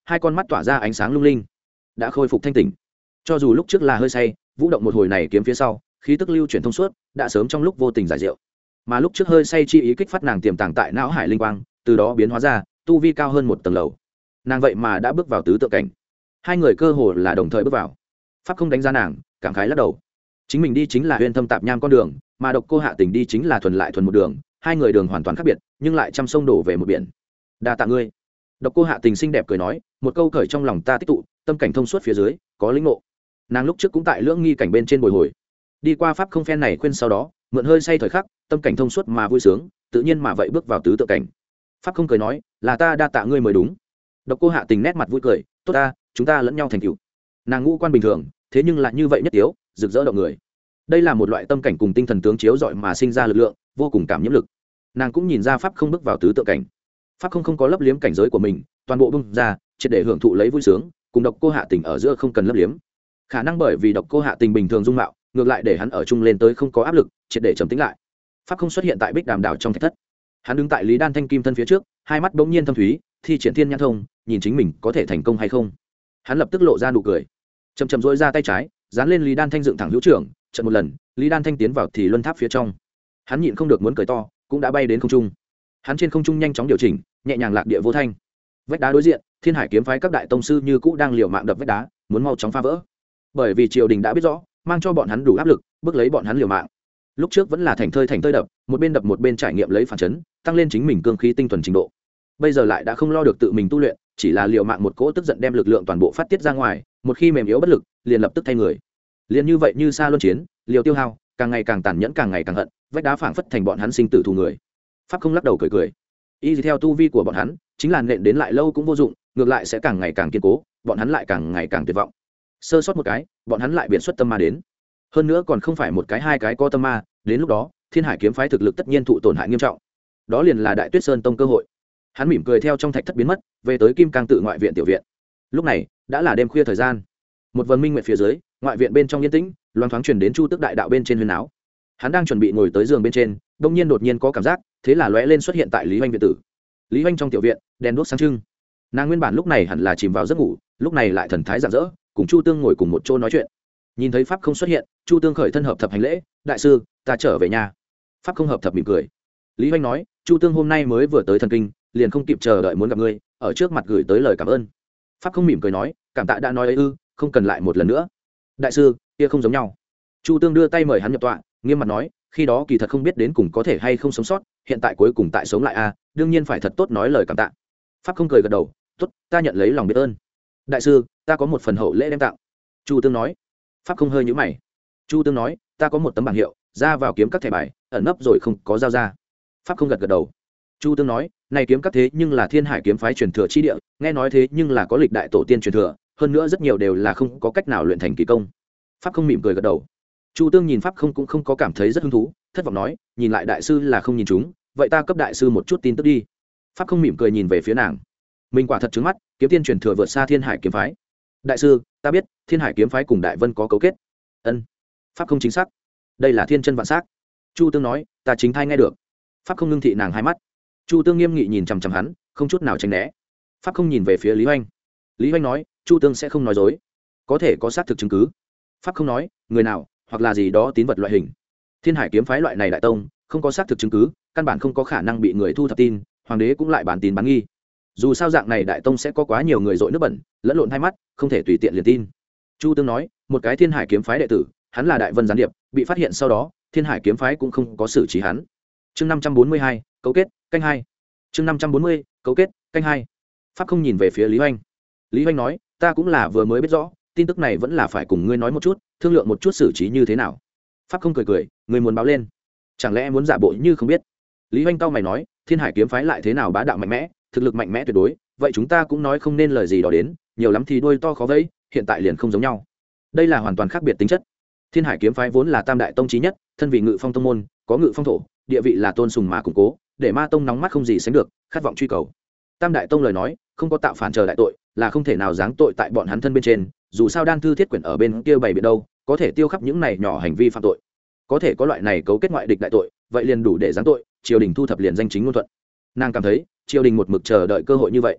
hai con mắt tỏa ra ánh sáng lung linh, đã khôi phục thanh tỉnh. Cho dù lúc trước là hơi say, vũ động một hồi này kiếm phía sau, khí tức lưu chuyển thông suốt, đã sớm trong lúc vô tình giải rượu. Mà lúc trước hơi say chi ý kích phát nàng tiềm tàng tại não hải linh quang, từ đó biến hóa ra, tu vi cao hơn một tầng lầu. Nàng vậy mà đã bước vào tứ tượng cảnh. Hai người cơ hồ là đồng thời bước vào. Pháp không đánh giá nàng, cảm khái lắc đầu. Chính mình đi chính là huyền thâm tạp nham con đường, mà Độc Cô Hạ Tình đi chính là thuần lại thuần một đường, hai người đường hoàn toàn khác biệt, nhưng lại trăm sông đổ về một biển. Đa tạ ngươi. Độc Cô Hạ Tình xinh đẹp cười nói, một câu cởi trong lòng ta tích tụ, tâm cảnh thông suốt phía dưới, có lĩnh ngộ. Nàng lúc trước cũng tại lưỡng nghi cảnh bên trên bồi hồi, đi qua pháp không phen này khuyên sau đó, mượn hơi say thời khắc, tâm cảnh thông suốt mà vui sướng, tự nhiên mà vậy bước vào tứ tượng cảnh. Pháp không cười nói, là ta đa tạ ngươi mới đúng. Độc Cô Hạ Tình nét mặt vui cười, tốt ta, chúng ta lẫn nhau thành tựu. Nàng ngũ quan bình thường, thế nhưng lại như vậy nhất tiếu, rực rỡ động người. Đây là một loại tâm cảnh cùng tinh thần tướng chiếu rọi mà sinh ra lực lượng, vô cùng cảm nhiễm lực. Nàng cũng nhìn ra pháp không bước vào tứ tượng cảnh. Pháp không không có lấp liếm cảnh giới của mình, toàn bộ bung ra, triệt để hưởng thụ lấy vui sướng, cùng Độc Cô Hạ Tình ở giữa không cần lấp liếm. Khả năng bởi vì Độc Cô Hạ Tình bình thường dung mạo, ngược lại để hắn ở chung lên tới không có áp lực, triệt để trầm tĩnh lại. Pháp không xuất hiện tại Bích Đàm đảo trong thạch thất. Hắn đứng tại Lý Đan Thanh kim thân phía trước, hai mắt bỗng nhiên thâm thúy, thi triển thiên nhãn thông, nhìn chính mình có thể thành công hay không. Hắn lập tức lộ ra nụ cười, chậm chậm duỗi ra tay trái, dán lên Lý Đan Thanh dựng thẳng hữu trưởng, chợt một lần, Lý Đan Thanh tiến vào thì luân tháp phía trong. Hắn nhịn không được muốn cười to, cũng đã bay đến không trung. Hắn trên không trung nhanh chóng điều chỉnh, nhẹ nhàng lạc địa vô thanh. Vách đá đối diện, Thiên Hải kiếm phái các đại tông sư như cũ đang liều mạng đập vách đá, muốn mau chóng phá vỡ. Bởi vì triều đình đã biết rõ, mang cho bọn hắn đủ áp lực, bước lấy bọn hắn liều mạng. Lúc trước vẫn là thành thơi thành thơi đập, một bên đập một bên trải nghiệm lấy phản chấn, tăng lên chính mình cương khí tinh thuần trình độ. Bây giờ lại đã không lo được tự mình tu luyện, chỉ là liều mạng một cỗ tức giận đem lực lượng toàn bộ phát tiết ra ngoài, một khi mềm yếu bất lực, liền lập tức thay người. Liền như vậy như xa luân chiến, liều tiêu hao, càng ngày càng tàn nhẫn càng ngày càng hận, vách đá phảng phất thành bọn hắn sinh tử thù người. Pháp không lắc đầu cười cười. Y theo tu vi của bọn hắn, chính là nện đến lại lâu cũng vô dụng, ngược lại sẽ càng ngày càng kiên cố, bọn hắn lại càng ngày càng tuyệt vọng. Sơ sót một cái, bọn hắn lại biến xuất tâm ma đến. Hơn nữa còn không phải một cái hai cái có tâm ma, đến lúc đó, Thiên Hải kiếm phái thực lực tất nhiên thụ tổn hại nghiêm trọng. Đó liền là Đại Tuyết Sơn tông cơ hội. Hắn mỉm cười theo trong thạch thất biến mất, về tới Kim Cang tự ngoại viện tiểu viện. Lúc này, đã là đêm khuya thời gian. Một vần minh nguyệt phía dưới, ngoại viện bên trong yên tĩnh, loáng thoáng truyền đến Chu Tức đại đạo bên trên huyền áo. Hắn đang chuẩn bị ngồi tới giường bên trên, đột nhiên đột nhiên có cảm giác, thế là lóe lên xuất hiện tại Lý Hoành viện tử. Lý Hoành trong tiểu viện, đèn đuốc sáng trưng. Nàng nguyên bản lúc này hẳn là chìm vào giấc ngủ, lúc này lại thần thái rạng rỡ, cùng Chu Tương ngồi cùng một chỗ nói chuyện. Nhìn thấy pháp không xuất hiện, Chu Tương khởi thân hợp thập hành lễ, đại sư, ta trở về nhà. Pháp không hợp thập mỉm cười. Lý Hoành nói, Chu Tương hôm nay mới vừa tới thần kinh, liền không kịp chờ đợi muốn gặp ngươi, ở trước mặt gửi tới lời cảm ơn. Pháp không mỉm cười nói, cảm tạ đã nói ấy ư, không cần lại một lần nữa. Đại sư, kia không giống nhau. Chu Tương đưa tay mời hắn nhập tọa, nghiêm mặt nói, khi đó kỳ thật không biết đến cùng có thể hay không sống sót, hiện tại cuối cùng tại sống lại a, đương nhiên phải thật tốt nói lời cảm tạ. Pháp không cười gật đầu, tốt, ta nhận lấy lòng biết ơn. Đại sư, ta có một phần hậu lễ đem tặng. Chu Tương nói. Pháp không hơi nhíu mày. Chu Tương nói, ta có một tấm bảng hiệu, ra vào kiếm các thẻ bài, ẩn nấp rồi không có giao ra. Pháp không gật gật đầu. Chu Tương nói, này kiếm các thế nhưng là Thiên Hải kiếm phái truyền thừa chi địa, nghe nói thế nhưng là có lịch đại tổ tiên truyền thừa, hơn nữa rất nhiều đều là không có cách nào luyện thành kỳ công. Pháp không mỉm cười gật đầu. Chu Tương nhìn Pháp không cũng không có cảm thấy rất hứng thú, thất vọng nói, nhìn lại đại sư là không nhìn chúng, vậy ta cấp đại sư một chút tin tức đi. Pháp không mỉm cười nhìn về phía nàng. Mình quả thật trứng mắt, kiếm tiên truyền thừa vượt xa Thiên Hải kiếm phái. Đại sư, ta biết, Thiên Hải kiếm phái cùng Đại Vân có cấu kết. Ân. Pháp không chính xác. Đây là thiên chân vạn xác. Chu Tương nói, ta chính thai nghe được. Pháp không ngưng thị nàng hai mắt. Chu Tương nghiêm nghị nhìn chằm chằm hắn, không chút nào tránh né. Pháp không nhìn về phía Lý Hoành. Lý Hoành nói, Chu Tương sẽ không nói dối, có thể có xác thực chứng cứ. Pháp không nói, người nào hoặc là gì đó tín vật loại hình. Thiên Hải kiếm phái loại này đại tông, không có xác thực chứng cứ, căn bản không có khả năng bị người thu thập tin, hoàng đế cũng lại bán tín bán nghi. Dù sao dạng này đại tông sẽ có quá nhiều người dội nước bẩn, lẫn lộn hai mắt, không thể tùy tiện liền tin. Chu Tương nói, một cái Thiên Hải kiếm phái đệ tử, hắn là Đại Vân gián điệp, bị phát hiện sau đó, Thiên Hải kiếm phái cũng không có xử trí hắn. Chương năm trăm bốn mươi hai, cấu kết, canh hai. Chương năm trăm bốn mươi, cấu kết, canh hai. Pháp không nhìn về phía Lý Hoành. Lý Hoành nói, ta cũng là vừa mới biết rõ, tin tức này vẫn là phải cùng ngươi nói một chút, thương lượng một chút xử trí như thế nào. Pháp không cười cười, ngươi muốn báo lên, chẳng lẽ muốn giả bộ như không biết. Lý Hoành cau mày nói, Thiên Hải kiếm phái lại thế nào bá đạo mạnh mẽ, thực lực mạnh mẽ tuyệt đối, vậy chúng ta cũng nói không nên lời gì đó đến, nhiều lắm thì đuôi to khó vẫy, hiện tại liền không giống nhau. Đây là hoàn toàn khác biệt tính chất. Thiên Hải kiếm phái vốn là tam đại tông chí nhất, thân vị ngự phong tông môn, có ngự phong thổ, địa vị là tôn sùng mà củng cố, để ma tông nóng mắt không gì sánh được, khát vọng truy cầu. Tam đại tông lời nói, không có tạo phản chờ đại tội, là không thể nào giáng tội tại bọn hắn thân bên trên, dù sao đan thư thiết quyển ở bên kia bày biện đâu, có thể tiêu khắp những này nhỏ hành vi phạm tội. Có thể có loại này cấu kết ngoại địch đại tội, vậy liền đủ để giáng tội, triều đình thu thập liền danh chính ngôn thuận. Nàng cảm thấy, triều đình một mực chờ đợi cơ hội như vậy.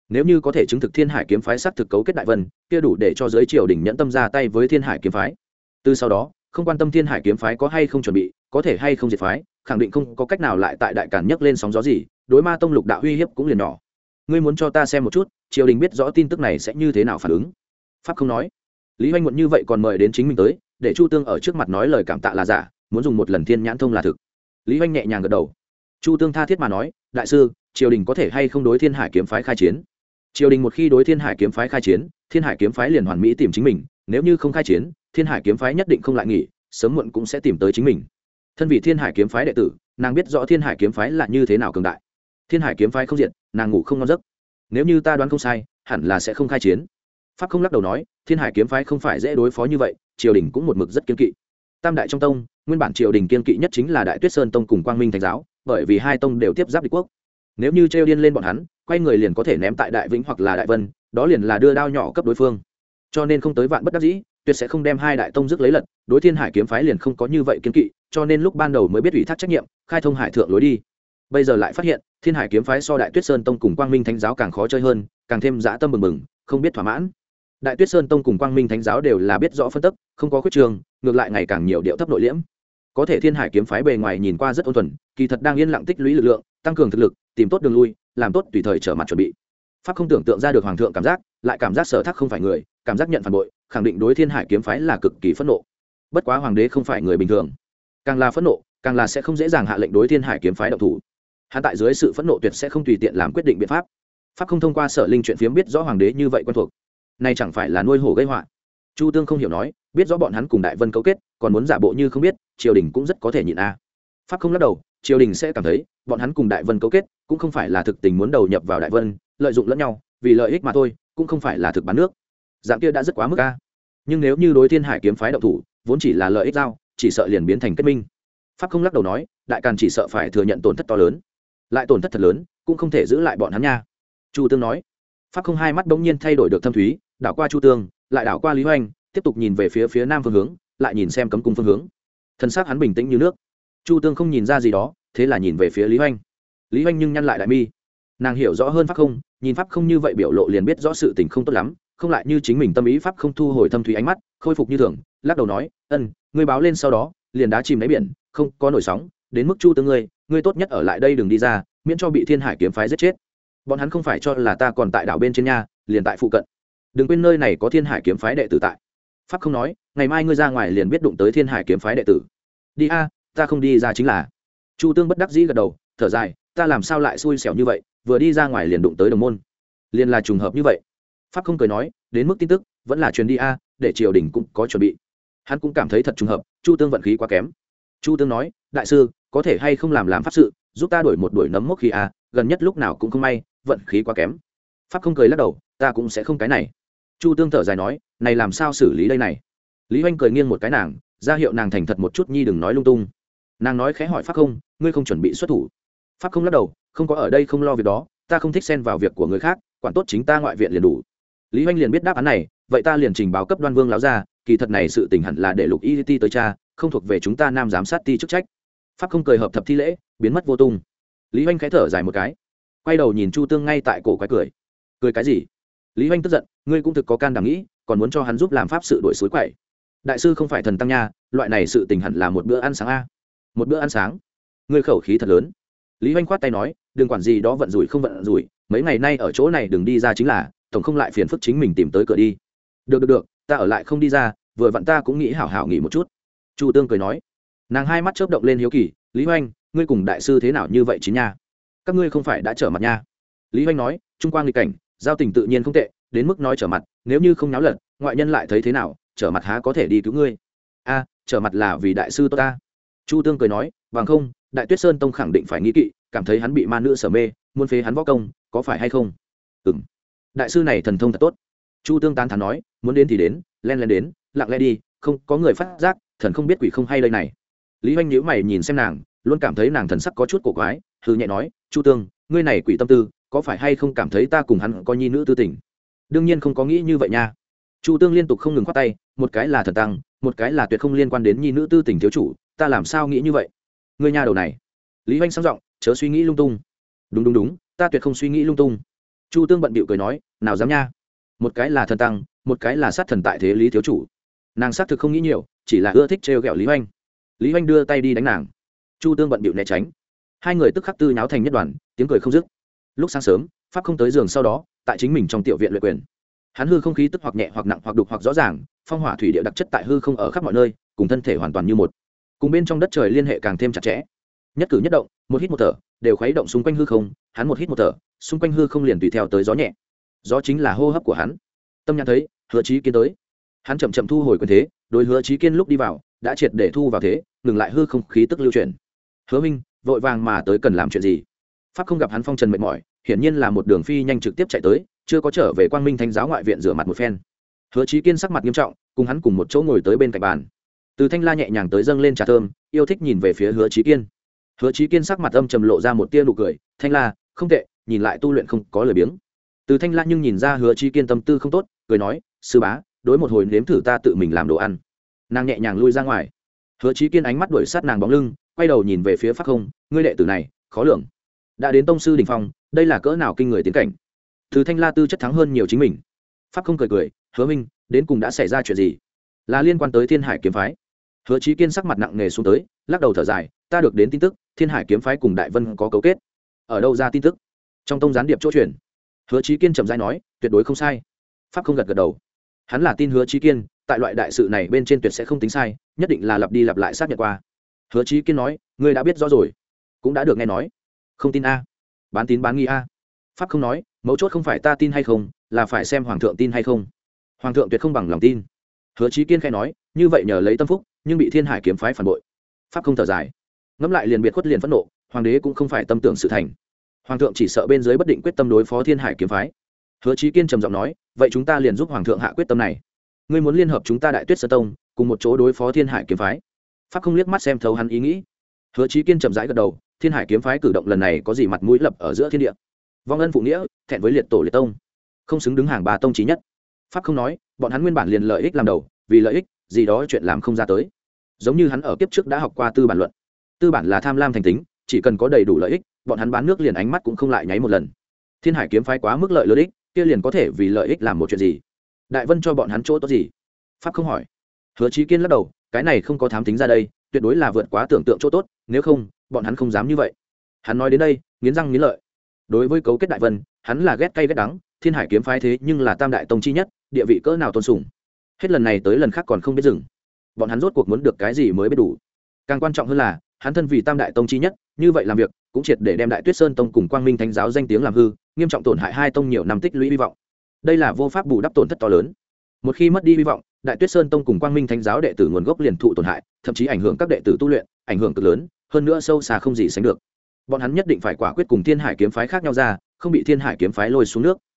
nếu như có thể chứng thực thiên hải kiếm phái xác thực cấu kết đại vân, kia đủ để cho giới triều đình nhẫn tâm ra tay với thiên hải kiếm phái. Từ sau đó không quan tâm thiên hải kiếm phái có hay không chuẩn bị, có thể hay không diệt phái, khẳng định không có cách nào lại tại đại cản nhấc lên sóng gió gì, đối ma tông lục đạo uy hiếp cũng liền nhỏ. Ngươi muốn cho ta xem một chút triều đình biết rõ tin tức này sẽ như thế nào phản ứng? Pháp không nói. Lý Hoành muộn như vậy còn mời đến chính mình tới, để Chu Tương ở trước mặt nói lời cảm tạ là giả, muốn dùng một lần thiên nhãn thông là thực. Lý Hoành nhẹ nhàng gật đầu. Chu Tương tha thiết mà nói, đại sư, triều đình có thể hay không đối thiên hải kiếm phái khai chiến? Triều đình một khi đối thiên hải kiếm phái khai chiến, thiên hải kiếm phái liền hoàn mỹ tìm chính mình, nếu như không khai chiến, thiên hải kiếm phái nhất định không lại nghỉ, sớm muộn cũng sẽ tìm tới chính mình. Thân vị thiên hải kiếm phái đệ tử, nàng biết rõ thiên hải kiếm phái là như thế nào cường đại. Thiên hải kiếm phái không diệt, nàng ngủ không ngon giấc. Nếu như ta đoán không sai, hẳn là sẽ không khai chiến. Pháp không lắc đầu nói, thiên hải kiếm phái không phải dễ đối phó như vậy, triều đình cũng một mực rất kiên kỵ. Tam đại trong tông, nguyên bản triều đình kiên kỵ nhất chính là Đại Tuyết Sơn tông cùng Quang Minh Thánh giáo, bởi vì hai tông đều tiếp giáp địch quốc. Nếu như trêu điên lên bọn hắn, quay người liền có thể ném tại Đại Vĩnh hoặc là Đại Vân, đó liền là đưa đao nhỏ cấp đối phương. Cho nên không tới vạn bất đắc dĩ, tuyệt sẽ không đem hai đại tông rước lấy lật, đối thiên hải kiếm phái liền không có như vậy kiên kỵ, cho nên lúc ban đầu mới biết ủy thác trách nhiệm, khai thông hải thượng lối đi. Bây giờ lại phát hiện, thiên hải kiếm phái so Đại Tuyết Sơn tông cùng Quang Minh Thánh giáo càng khó chơi hơn, càng thêm dã tâm bừng bừng, không biết thỏa mãn. Đại Tuyết Sơn tông cùng Quang Minh Thánh giáo đều là biết rõ phân tích, không có khuyết trường, ngược lại ngày càng nhiều điệu thấp nội liễm. Có thể thiên hải kiếm phái bề ngoài nhìn qua rất ôn thuần, kỳ thật đang yên lặng tích lũy lực lượng, tăng cường thực lực, tìm tốt đường lui, làm tốt tùy thời trở mặt chuẩn bị. Pháp không tưởng tượng ra được hoàng thượng cảm giác, lại cảm giác sở thác không phải người, cảm giác nhận phản bội, khẳng định đối thiên hải kiếm phái là cực kỳ phẫn nộ. Bất quá hoàng đế không phải người bình thường, càng là phẫn nộ, càng là sẽ không dễ dàng hạ lệnh đối thiên hải kiếm phái động thủ. Hắn tại dưới sự phẫn nộ tuyệt sẽ không tùy tiện làm quyết định biện pháp. Pháp không thông qua sở linh chuyện phiếm biết rõ hoàng đế như vậy quen thuộc, này chẳng phải là nuôi hổ gây họa. Chu Tương không hiểu nói, biết rõ bọn hắn cùng Đại Vân cấu kết, còn muốn giả bộ như không biết, triều đình cũng rất có thể nhịn a. Pháp không lắc đầu, triều đình sẽ cảm thấy bọn hắn cùng Đại Vân cấu kết, cũng không phải là thực tình muốn đầu nhập vào Đại Vân, lợi dụng lẫn nhau, vì lợi ích mà thôi, cũng không phải là thực bán nước. Dạng kia đã rất quá mức a. Nhưng nếu như đối thiên hải kiếm phái động thủ, vốn chỉ là lợi ích giao, chỉ sợ liền biến thành kết minh. Pháp không lắc đầu nói, đại càn chỉ sợ phải thừa nhận tổn thất to lớn, lại tổn thất thật lớn, cũng không thể giữ lại bọn hắn nha. Chu Tương nói. Pháp không hai mắt bỗng nhiên thay đổi được thâm thúy, đảo qua Chu Tương, lại đảo qua Lý Hoành, tiếp tục nhìn về phía phía nam phương hướng, lại nhìn xem cấm cung phương hướng. Thân xác hắn bình tĩnh như nước. Chu Tương không nhìn ra gì đó, thế là nhìn về phía Lý Hoành. Lý Hoành nhưng nhăn lại đại mi. Nàng hiểu rõ hơn Pháp không, nhìn Pháp không như vậy biểu lộ liền biết rõ sự tình không tốt lắm, không lại như chính mình tâm ý. Pháp không thu hồi thâm thúy ánh mắt, khôi phục như thường, lắc đầu nói, ân, ngươi báo lên sau đó, liền đá chìm đáy biển, không có nổi sóng, đến mức Chu Tương ngươi, ngươi tốt nhất ở lại đây đừng đi ra, miễn cho bị thiên hải kiếm phái giết chết. Bọn hắn không phải cho là ta còn tại đảo bên trên nha, liền tại phụ cận, đừng quên nơi này có thiên hải kiếm phái đệ tử tại. Pháp không nói, ngày mai ngươi ra ngoài liền biết đụng tới thiên hải kiếm phái đệ tử. Đi a, ta không đi ra chính là. Chu Tương bất đắc dĩ gật đầu, thở dài, ta làm sao lại xui xẻo như vậy, vừa đi ra ngoài liền đụng tới đồng môn, liền là trùng hợp như vậy. Pháp không cười nói, đến mức tin tức vẫn là truyền đi a, để triều đình cũng có chuẩn bị. Hắn cũng cảm thấy thật trùng hợp, Chu Tương vận khí quá kém. Chu Tương nói, đại sư, có thể hay không làm làm pháp sự, giúp ta đổi một đuổi nấm mốc khí a, gần nhất lúc nào cũng không may, vận khí quá kém. Pháp không cười lắc đầu, ta cũng sẽ không cái này. Chu Tương thở dài nói, này làm sao xử lý đây này. Lý Hoành cười nghiêng một cái nàng, ra hiệu nàng thành thật một chút nhi, đừng nói lung tung. Nàng nói khẽ hỏi Pháp không, ngươi không chuẩn bị xuất thủ? Pháp không lắc đầu, không có, ở đây không lo việc đó, ta không thích xen vào việc của người khác, quản tốt chính ta ngoại viện liền đủ. Lý Hoành liền biết đáp án này, vậy ta liền trình báo cấp Đoan Vương láo ra, kỳ thật này sự tình hẳn là để Lục Y Ti tới cha, không thuộc về chúng ta nam giám sát ti chức trách. Pháp không cười hợp thập thi lễ, biến mất vô tung. Lý Hoành khẽ thở dài một cái, quay đầu nhìn Chu Tương ngay tại cổ quái cười. Cười cái gì? Lý Hoành tức giận, ngươi cũng thực có can đảm nghĩ, còn muốn cho hắn giúp làm pháp sự đổi suối quậy. Đại sư không phải thần tăng nha, loại này sự tình hẳn là một bữa ăn sáng a. Một bữa ăn sáng? Ngươi khẩu khí thật lớn. Lý Hoành khoát tay nói, đừng quản gì đó vận rủi không vận rủi, mấy ngày nay ở chỗ này đừng đi ra chính là, tổng không lại phiền phức chính mình tìm tới cửa đi. Được được được, ta ở lại không đi ra, vừa vặn ta cũng nghĩ hảo hảo nghỉ một chút. Chu Tương cười nói. Nàng hai mắt chớp động lên hiếu kỳ, Lý Hoành, ngươi cùng đại sư thế nào như vậy chính nha? Các ngươi không phải đã trở mặt nha? Lý Hoành nói, trung quang nghịch cảnh, giao tình tự nhiên không tệ, đến mức nói trở mặt, nếu như không náo lật, ngoại nhân lại thấy thế nào, trở mặt há có thể đi cứu ngươi. A, trở mặt là vì đại sư tốt ta. Chu Tương cười nói, bằng không, Đại Tuyết Sơn tông khẳng định phải nghi kỵ, cảm thấy hắn bị ma nữ sở mê, muốn phế hắn võ công, có phải hay không? Ừm. Đại sư này thần thông thật tốt. Chu Tương tán thán nói, muốn đến thì đến, len len đến, lặng lẽ đi, không có người phát giác, thần không biết quỷ không hay đây này. Lý Hoành nhíu mày nhìn xem nàng, luôn cảm thấy nàng thần sắc có chút cổ quái, hừ nhẹ nói, Chu Tương, ngươi này quỷ tâm tư, có phải hay không cảm thấy ta cùng hắn có nhi nữ tư tình? Đương nhiên không có nghĩ như vậy nha. Chu Tương liên tục không ngừng khoát tay, một cái là thần tăng, một cái là tuyệt không liên quan đến nhi nữ tư tình thiếu chủ, ta làm sao nghĩ như vậy? Ngươi nha đầu này. Lý Hoành sáng giọng, chớ suy nghĩ lung tung. Đúng đúng đúng, ta tuyệt không suy nghĩ lung tung. Chu Tương bận bịu cười nói, nào dám nha, một cái là thần tăng, một cái là sát thần tại thế lý thiếu chủ. Nàng xác thực không nghĩ nhiều, chỉ là ưa thích trêu ghẹo Lý Hoành. Lý Hoành đưa tay đi đánh nàng, Chu Tương bận bịu né tránh, hai người tức khắc tư nháo thành nhất đoàn, tiếng cười không dứt. Lúc sáng sớm, pháp không tới giường sau đó, tại chính mình trong tiểu viện luyện quyền. Hắn hư không khí tức hoặc nhẹ hoặc nặng hoặc đục hoặc rõ ràng, phong hỏa thủy địa đặc chất tại hư không ở khắp mọi nơi, cùng thân thể hoàn toàn như một, cùng bên trong đất trời liên hệ càng thêm chặt chẽ. Nhất cử nhất động, một hít một thở, đều khuấy động xung quanh hư không, hắn một hít một thở, xung quanh hư không liền tùy theo tới gió nhẹ. Gió chính là hô hấp của hắn. Tâm nhãn thấy, Hứa Chí Kiên tới. Hắn chậm chậm thu hồi quyền thế, đối Hứa Chí Kiên lúc đi vào, đã triệt để thu vào thế, ngừng lại hư không khí tức lưu chuyển. Hứa Minh, vội vàng mà tới cần làm chuyện gì? Pháp không gặp hắn phong trần mệt mỏi, hiển nhiên là một đường phi nhanh trực tiếp chạy tới, chưa có trở về Quang Minh Thánh giáo ngoại viện rửa mặt một phen. Hứa Chí Kiên sắc mặt nghiêm trọng, cùng hắn cùng một chỗ ngồi tới bên cạnh bàn. Từ Thanh La nhẹ nhàng tới dâng lên trà thơm, yêu thích nhìn về phía Hứa Chí Kiên. Hứa Chí Kiên sắc mặt âm trầm lộ ra một tia nụ cười, "Thanh La, không tệ, nhìn lại tu luyện không có lời biếng." Từ Thanh La nhưng nhìn ra Hứa Chí Kiên tâm tư không tốt, cười nói, "Sư bá, đối một hồi nếm thử ta tự mình làm đồ ăn." Nàng nhẹ nhàng lui ra ngoài. Hứa Chí Kiên ánh mắt đuổi sát nàng bóng lưng, quay đầu nhìn về phía Pháp Không, "Ngươi đệ tử này, khó lường. Đã đến tông sư đỉnh phong, đây là cỡ nào kinh người tiến cảnh." Từ Thanh La tư chất thắng hơn nhiều chính mình. Pháp Không cười cười, "Hứa Minh, đến cùng đã xảy ra chuyện gì?" "Là liên quan tới Thiên Hải kiếm phái." Hứa Chí Kiên sắc mặt nặng nề xuống tới, lắc đầu thở dài, "Ta được đến tin tức, Thiên Hải kiếm phái cùng Đại Vân có cấu kết." "Ở đâu ra tin tức?" "Trong tông gián điệp chỗ truyền." Hứa Chí Kiên trầm rãi nói, "Tuyệt đối không sai." Pháp Không gật gật đầu. Hắn là tin Hứa Chí Kiên, tại loại đại sự này bên trên tuyệt sẽ không tính sai, nhất định là lặp đi lặp lại xác nhận qua. Hứa Chí Kiên nói, "Ngươi đã biết rõ rồi." "Cũng đã được nghe nói." "Không tin a?" "Bán tín bán nghi a." Pháp Không nói, "Mấu chốt không phải ta tin hay không, là phải xem hoàng thượng tin hay không. Hoàng thượng tuyệt không bằng lòng tin." Hứa Chí Kiên khẽ nói, "Như vậy nhờ lấy tâm phúc, nhưng bị Thiên Hải kiếm phái phản bội." Pháp Không thở dài, ngẫm lại liền biệt khuất liền phẫn nộ, hoàng đế cũng không phải tâm tưởng sự thành. Hoàng thượng chỉ sợ bên dưới bất định quyết tâm đối phó Thiên Hải kiếm phái. Hứa Chí Kiên trầm giọng nói, "Vậy chúng ta liền giúp hoàng thượng hạ quyết tâm này. Ngươi muốn liên hợp chúng ta Đại Tuyết Sơn tông, cùng một chỗ đối phó Thiên Hải kiếm phái." Pháp Không liếc mắt xem thấu hắn ý nghĩ. Hứa Chí Kiên chậm rãi gật đầu, Thiên Hải kiếm phái cử động lần này có gì mặt mũi lập ở giữa thiên địa? Vong ân phụ nghĩa, thẹn với liệt tổ liệt tông, không xứng đứng hàng ba tông chí nhất. Pháp Không nói, bọn hắn nguyên bản liền lợi ích làm đầu, vì lợi ích, gì đó chuyện làm không ra tới. Giống như hắn ở kiếp trước đã học qua tư bản luận. Tư bản là tham lam thành tính, chỉ cần có đầy đủ lợi ích, bọn hắn bán nước liền ánh mắt cũng không lại nháy một lần. Thiên Hải kiếm phái quá mức lợi lợi ích, kia liền có thể vì lợi ích làm một chuyện gì? Đại Vân cho bọn hắn chỗ tốt gì? Pháp Không hỏi. Hứa Chí Kiên lắc đầu, cái này không có thám tính ra đây, tuyệt đối là vượt quá tưởng tượng chỗ tốt, nếu không, bọn hắn không dám như vậy. Hắn nói đến đây, nghiến răng nghiến lợi. Đối với cấu kết Đại Vân, hắn là ghét cay ghét đắng, Thiên Hải kiếm phái thế nhưng là tam đại tông chi nhất, địa vị cỡ nào tôn sùng. Hết lần này tới lần khác còn không biết dừng. Bọn hắn rốt cuộc muốn được cái gì mới biết đủ. Càng quan trọng hơn là, hắn thân vì tam đại tông chi nhất, như vậy làm việc, cũng triệt để đem Đại Tuyết Sơn tông cùng Quang Minh Thánh giáo danh tiếng làm hư, nghiêm trọng tổn hại hai tông nhiều năm tích lũy hy vọng. Đây là vô pháp bù đắp tổn thất to lớn. Một khi mất đi hy vọng, Đại Tuyết Sơn tông cùng Quang Minh Thánh giáo đệ tử nguồn gốc liền thụ tổn hại, thậm chí ảnh hưởng các đệ tử tu luyện, ảnh hưởng cực lớn, hơn nữa sâu xa không gì sánh được. Bọn hắn nhất định phải quả quyết cùng Thiên Hải kiếm phái khác nhau ra, không bị Thiên Hải kiếm phái lôi xuống nước.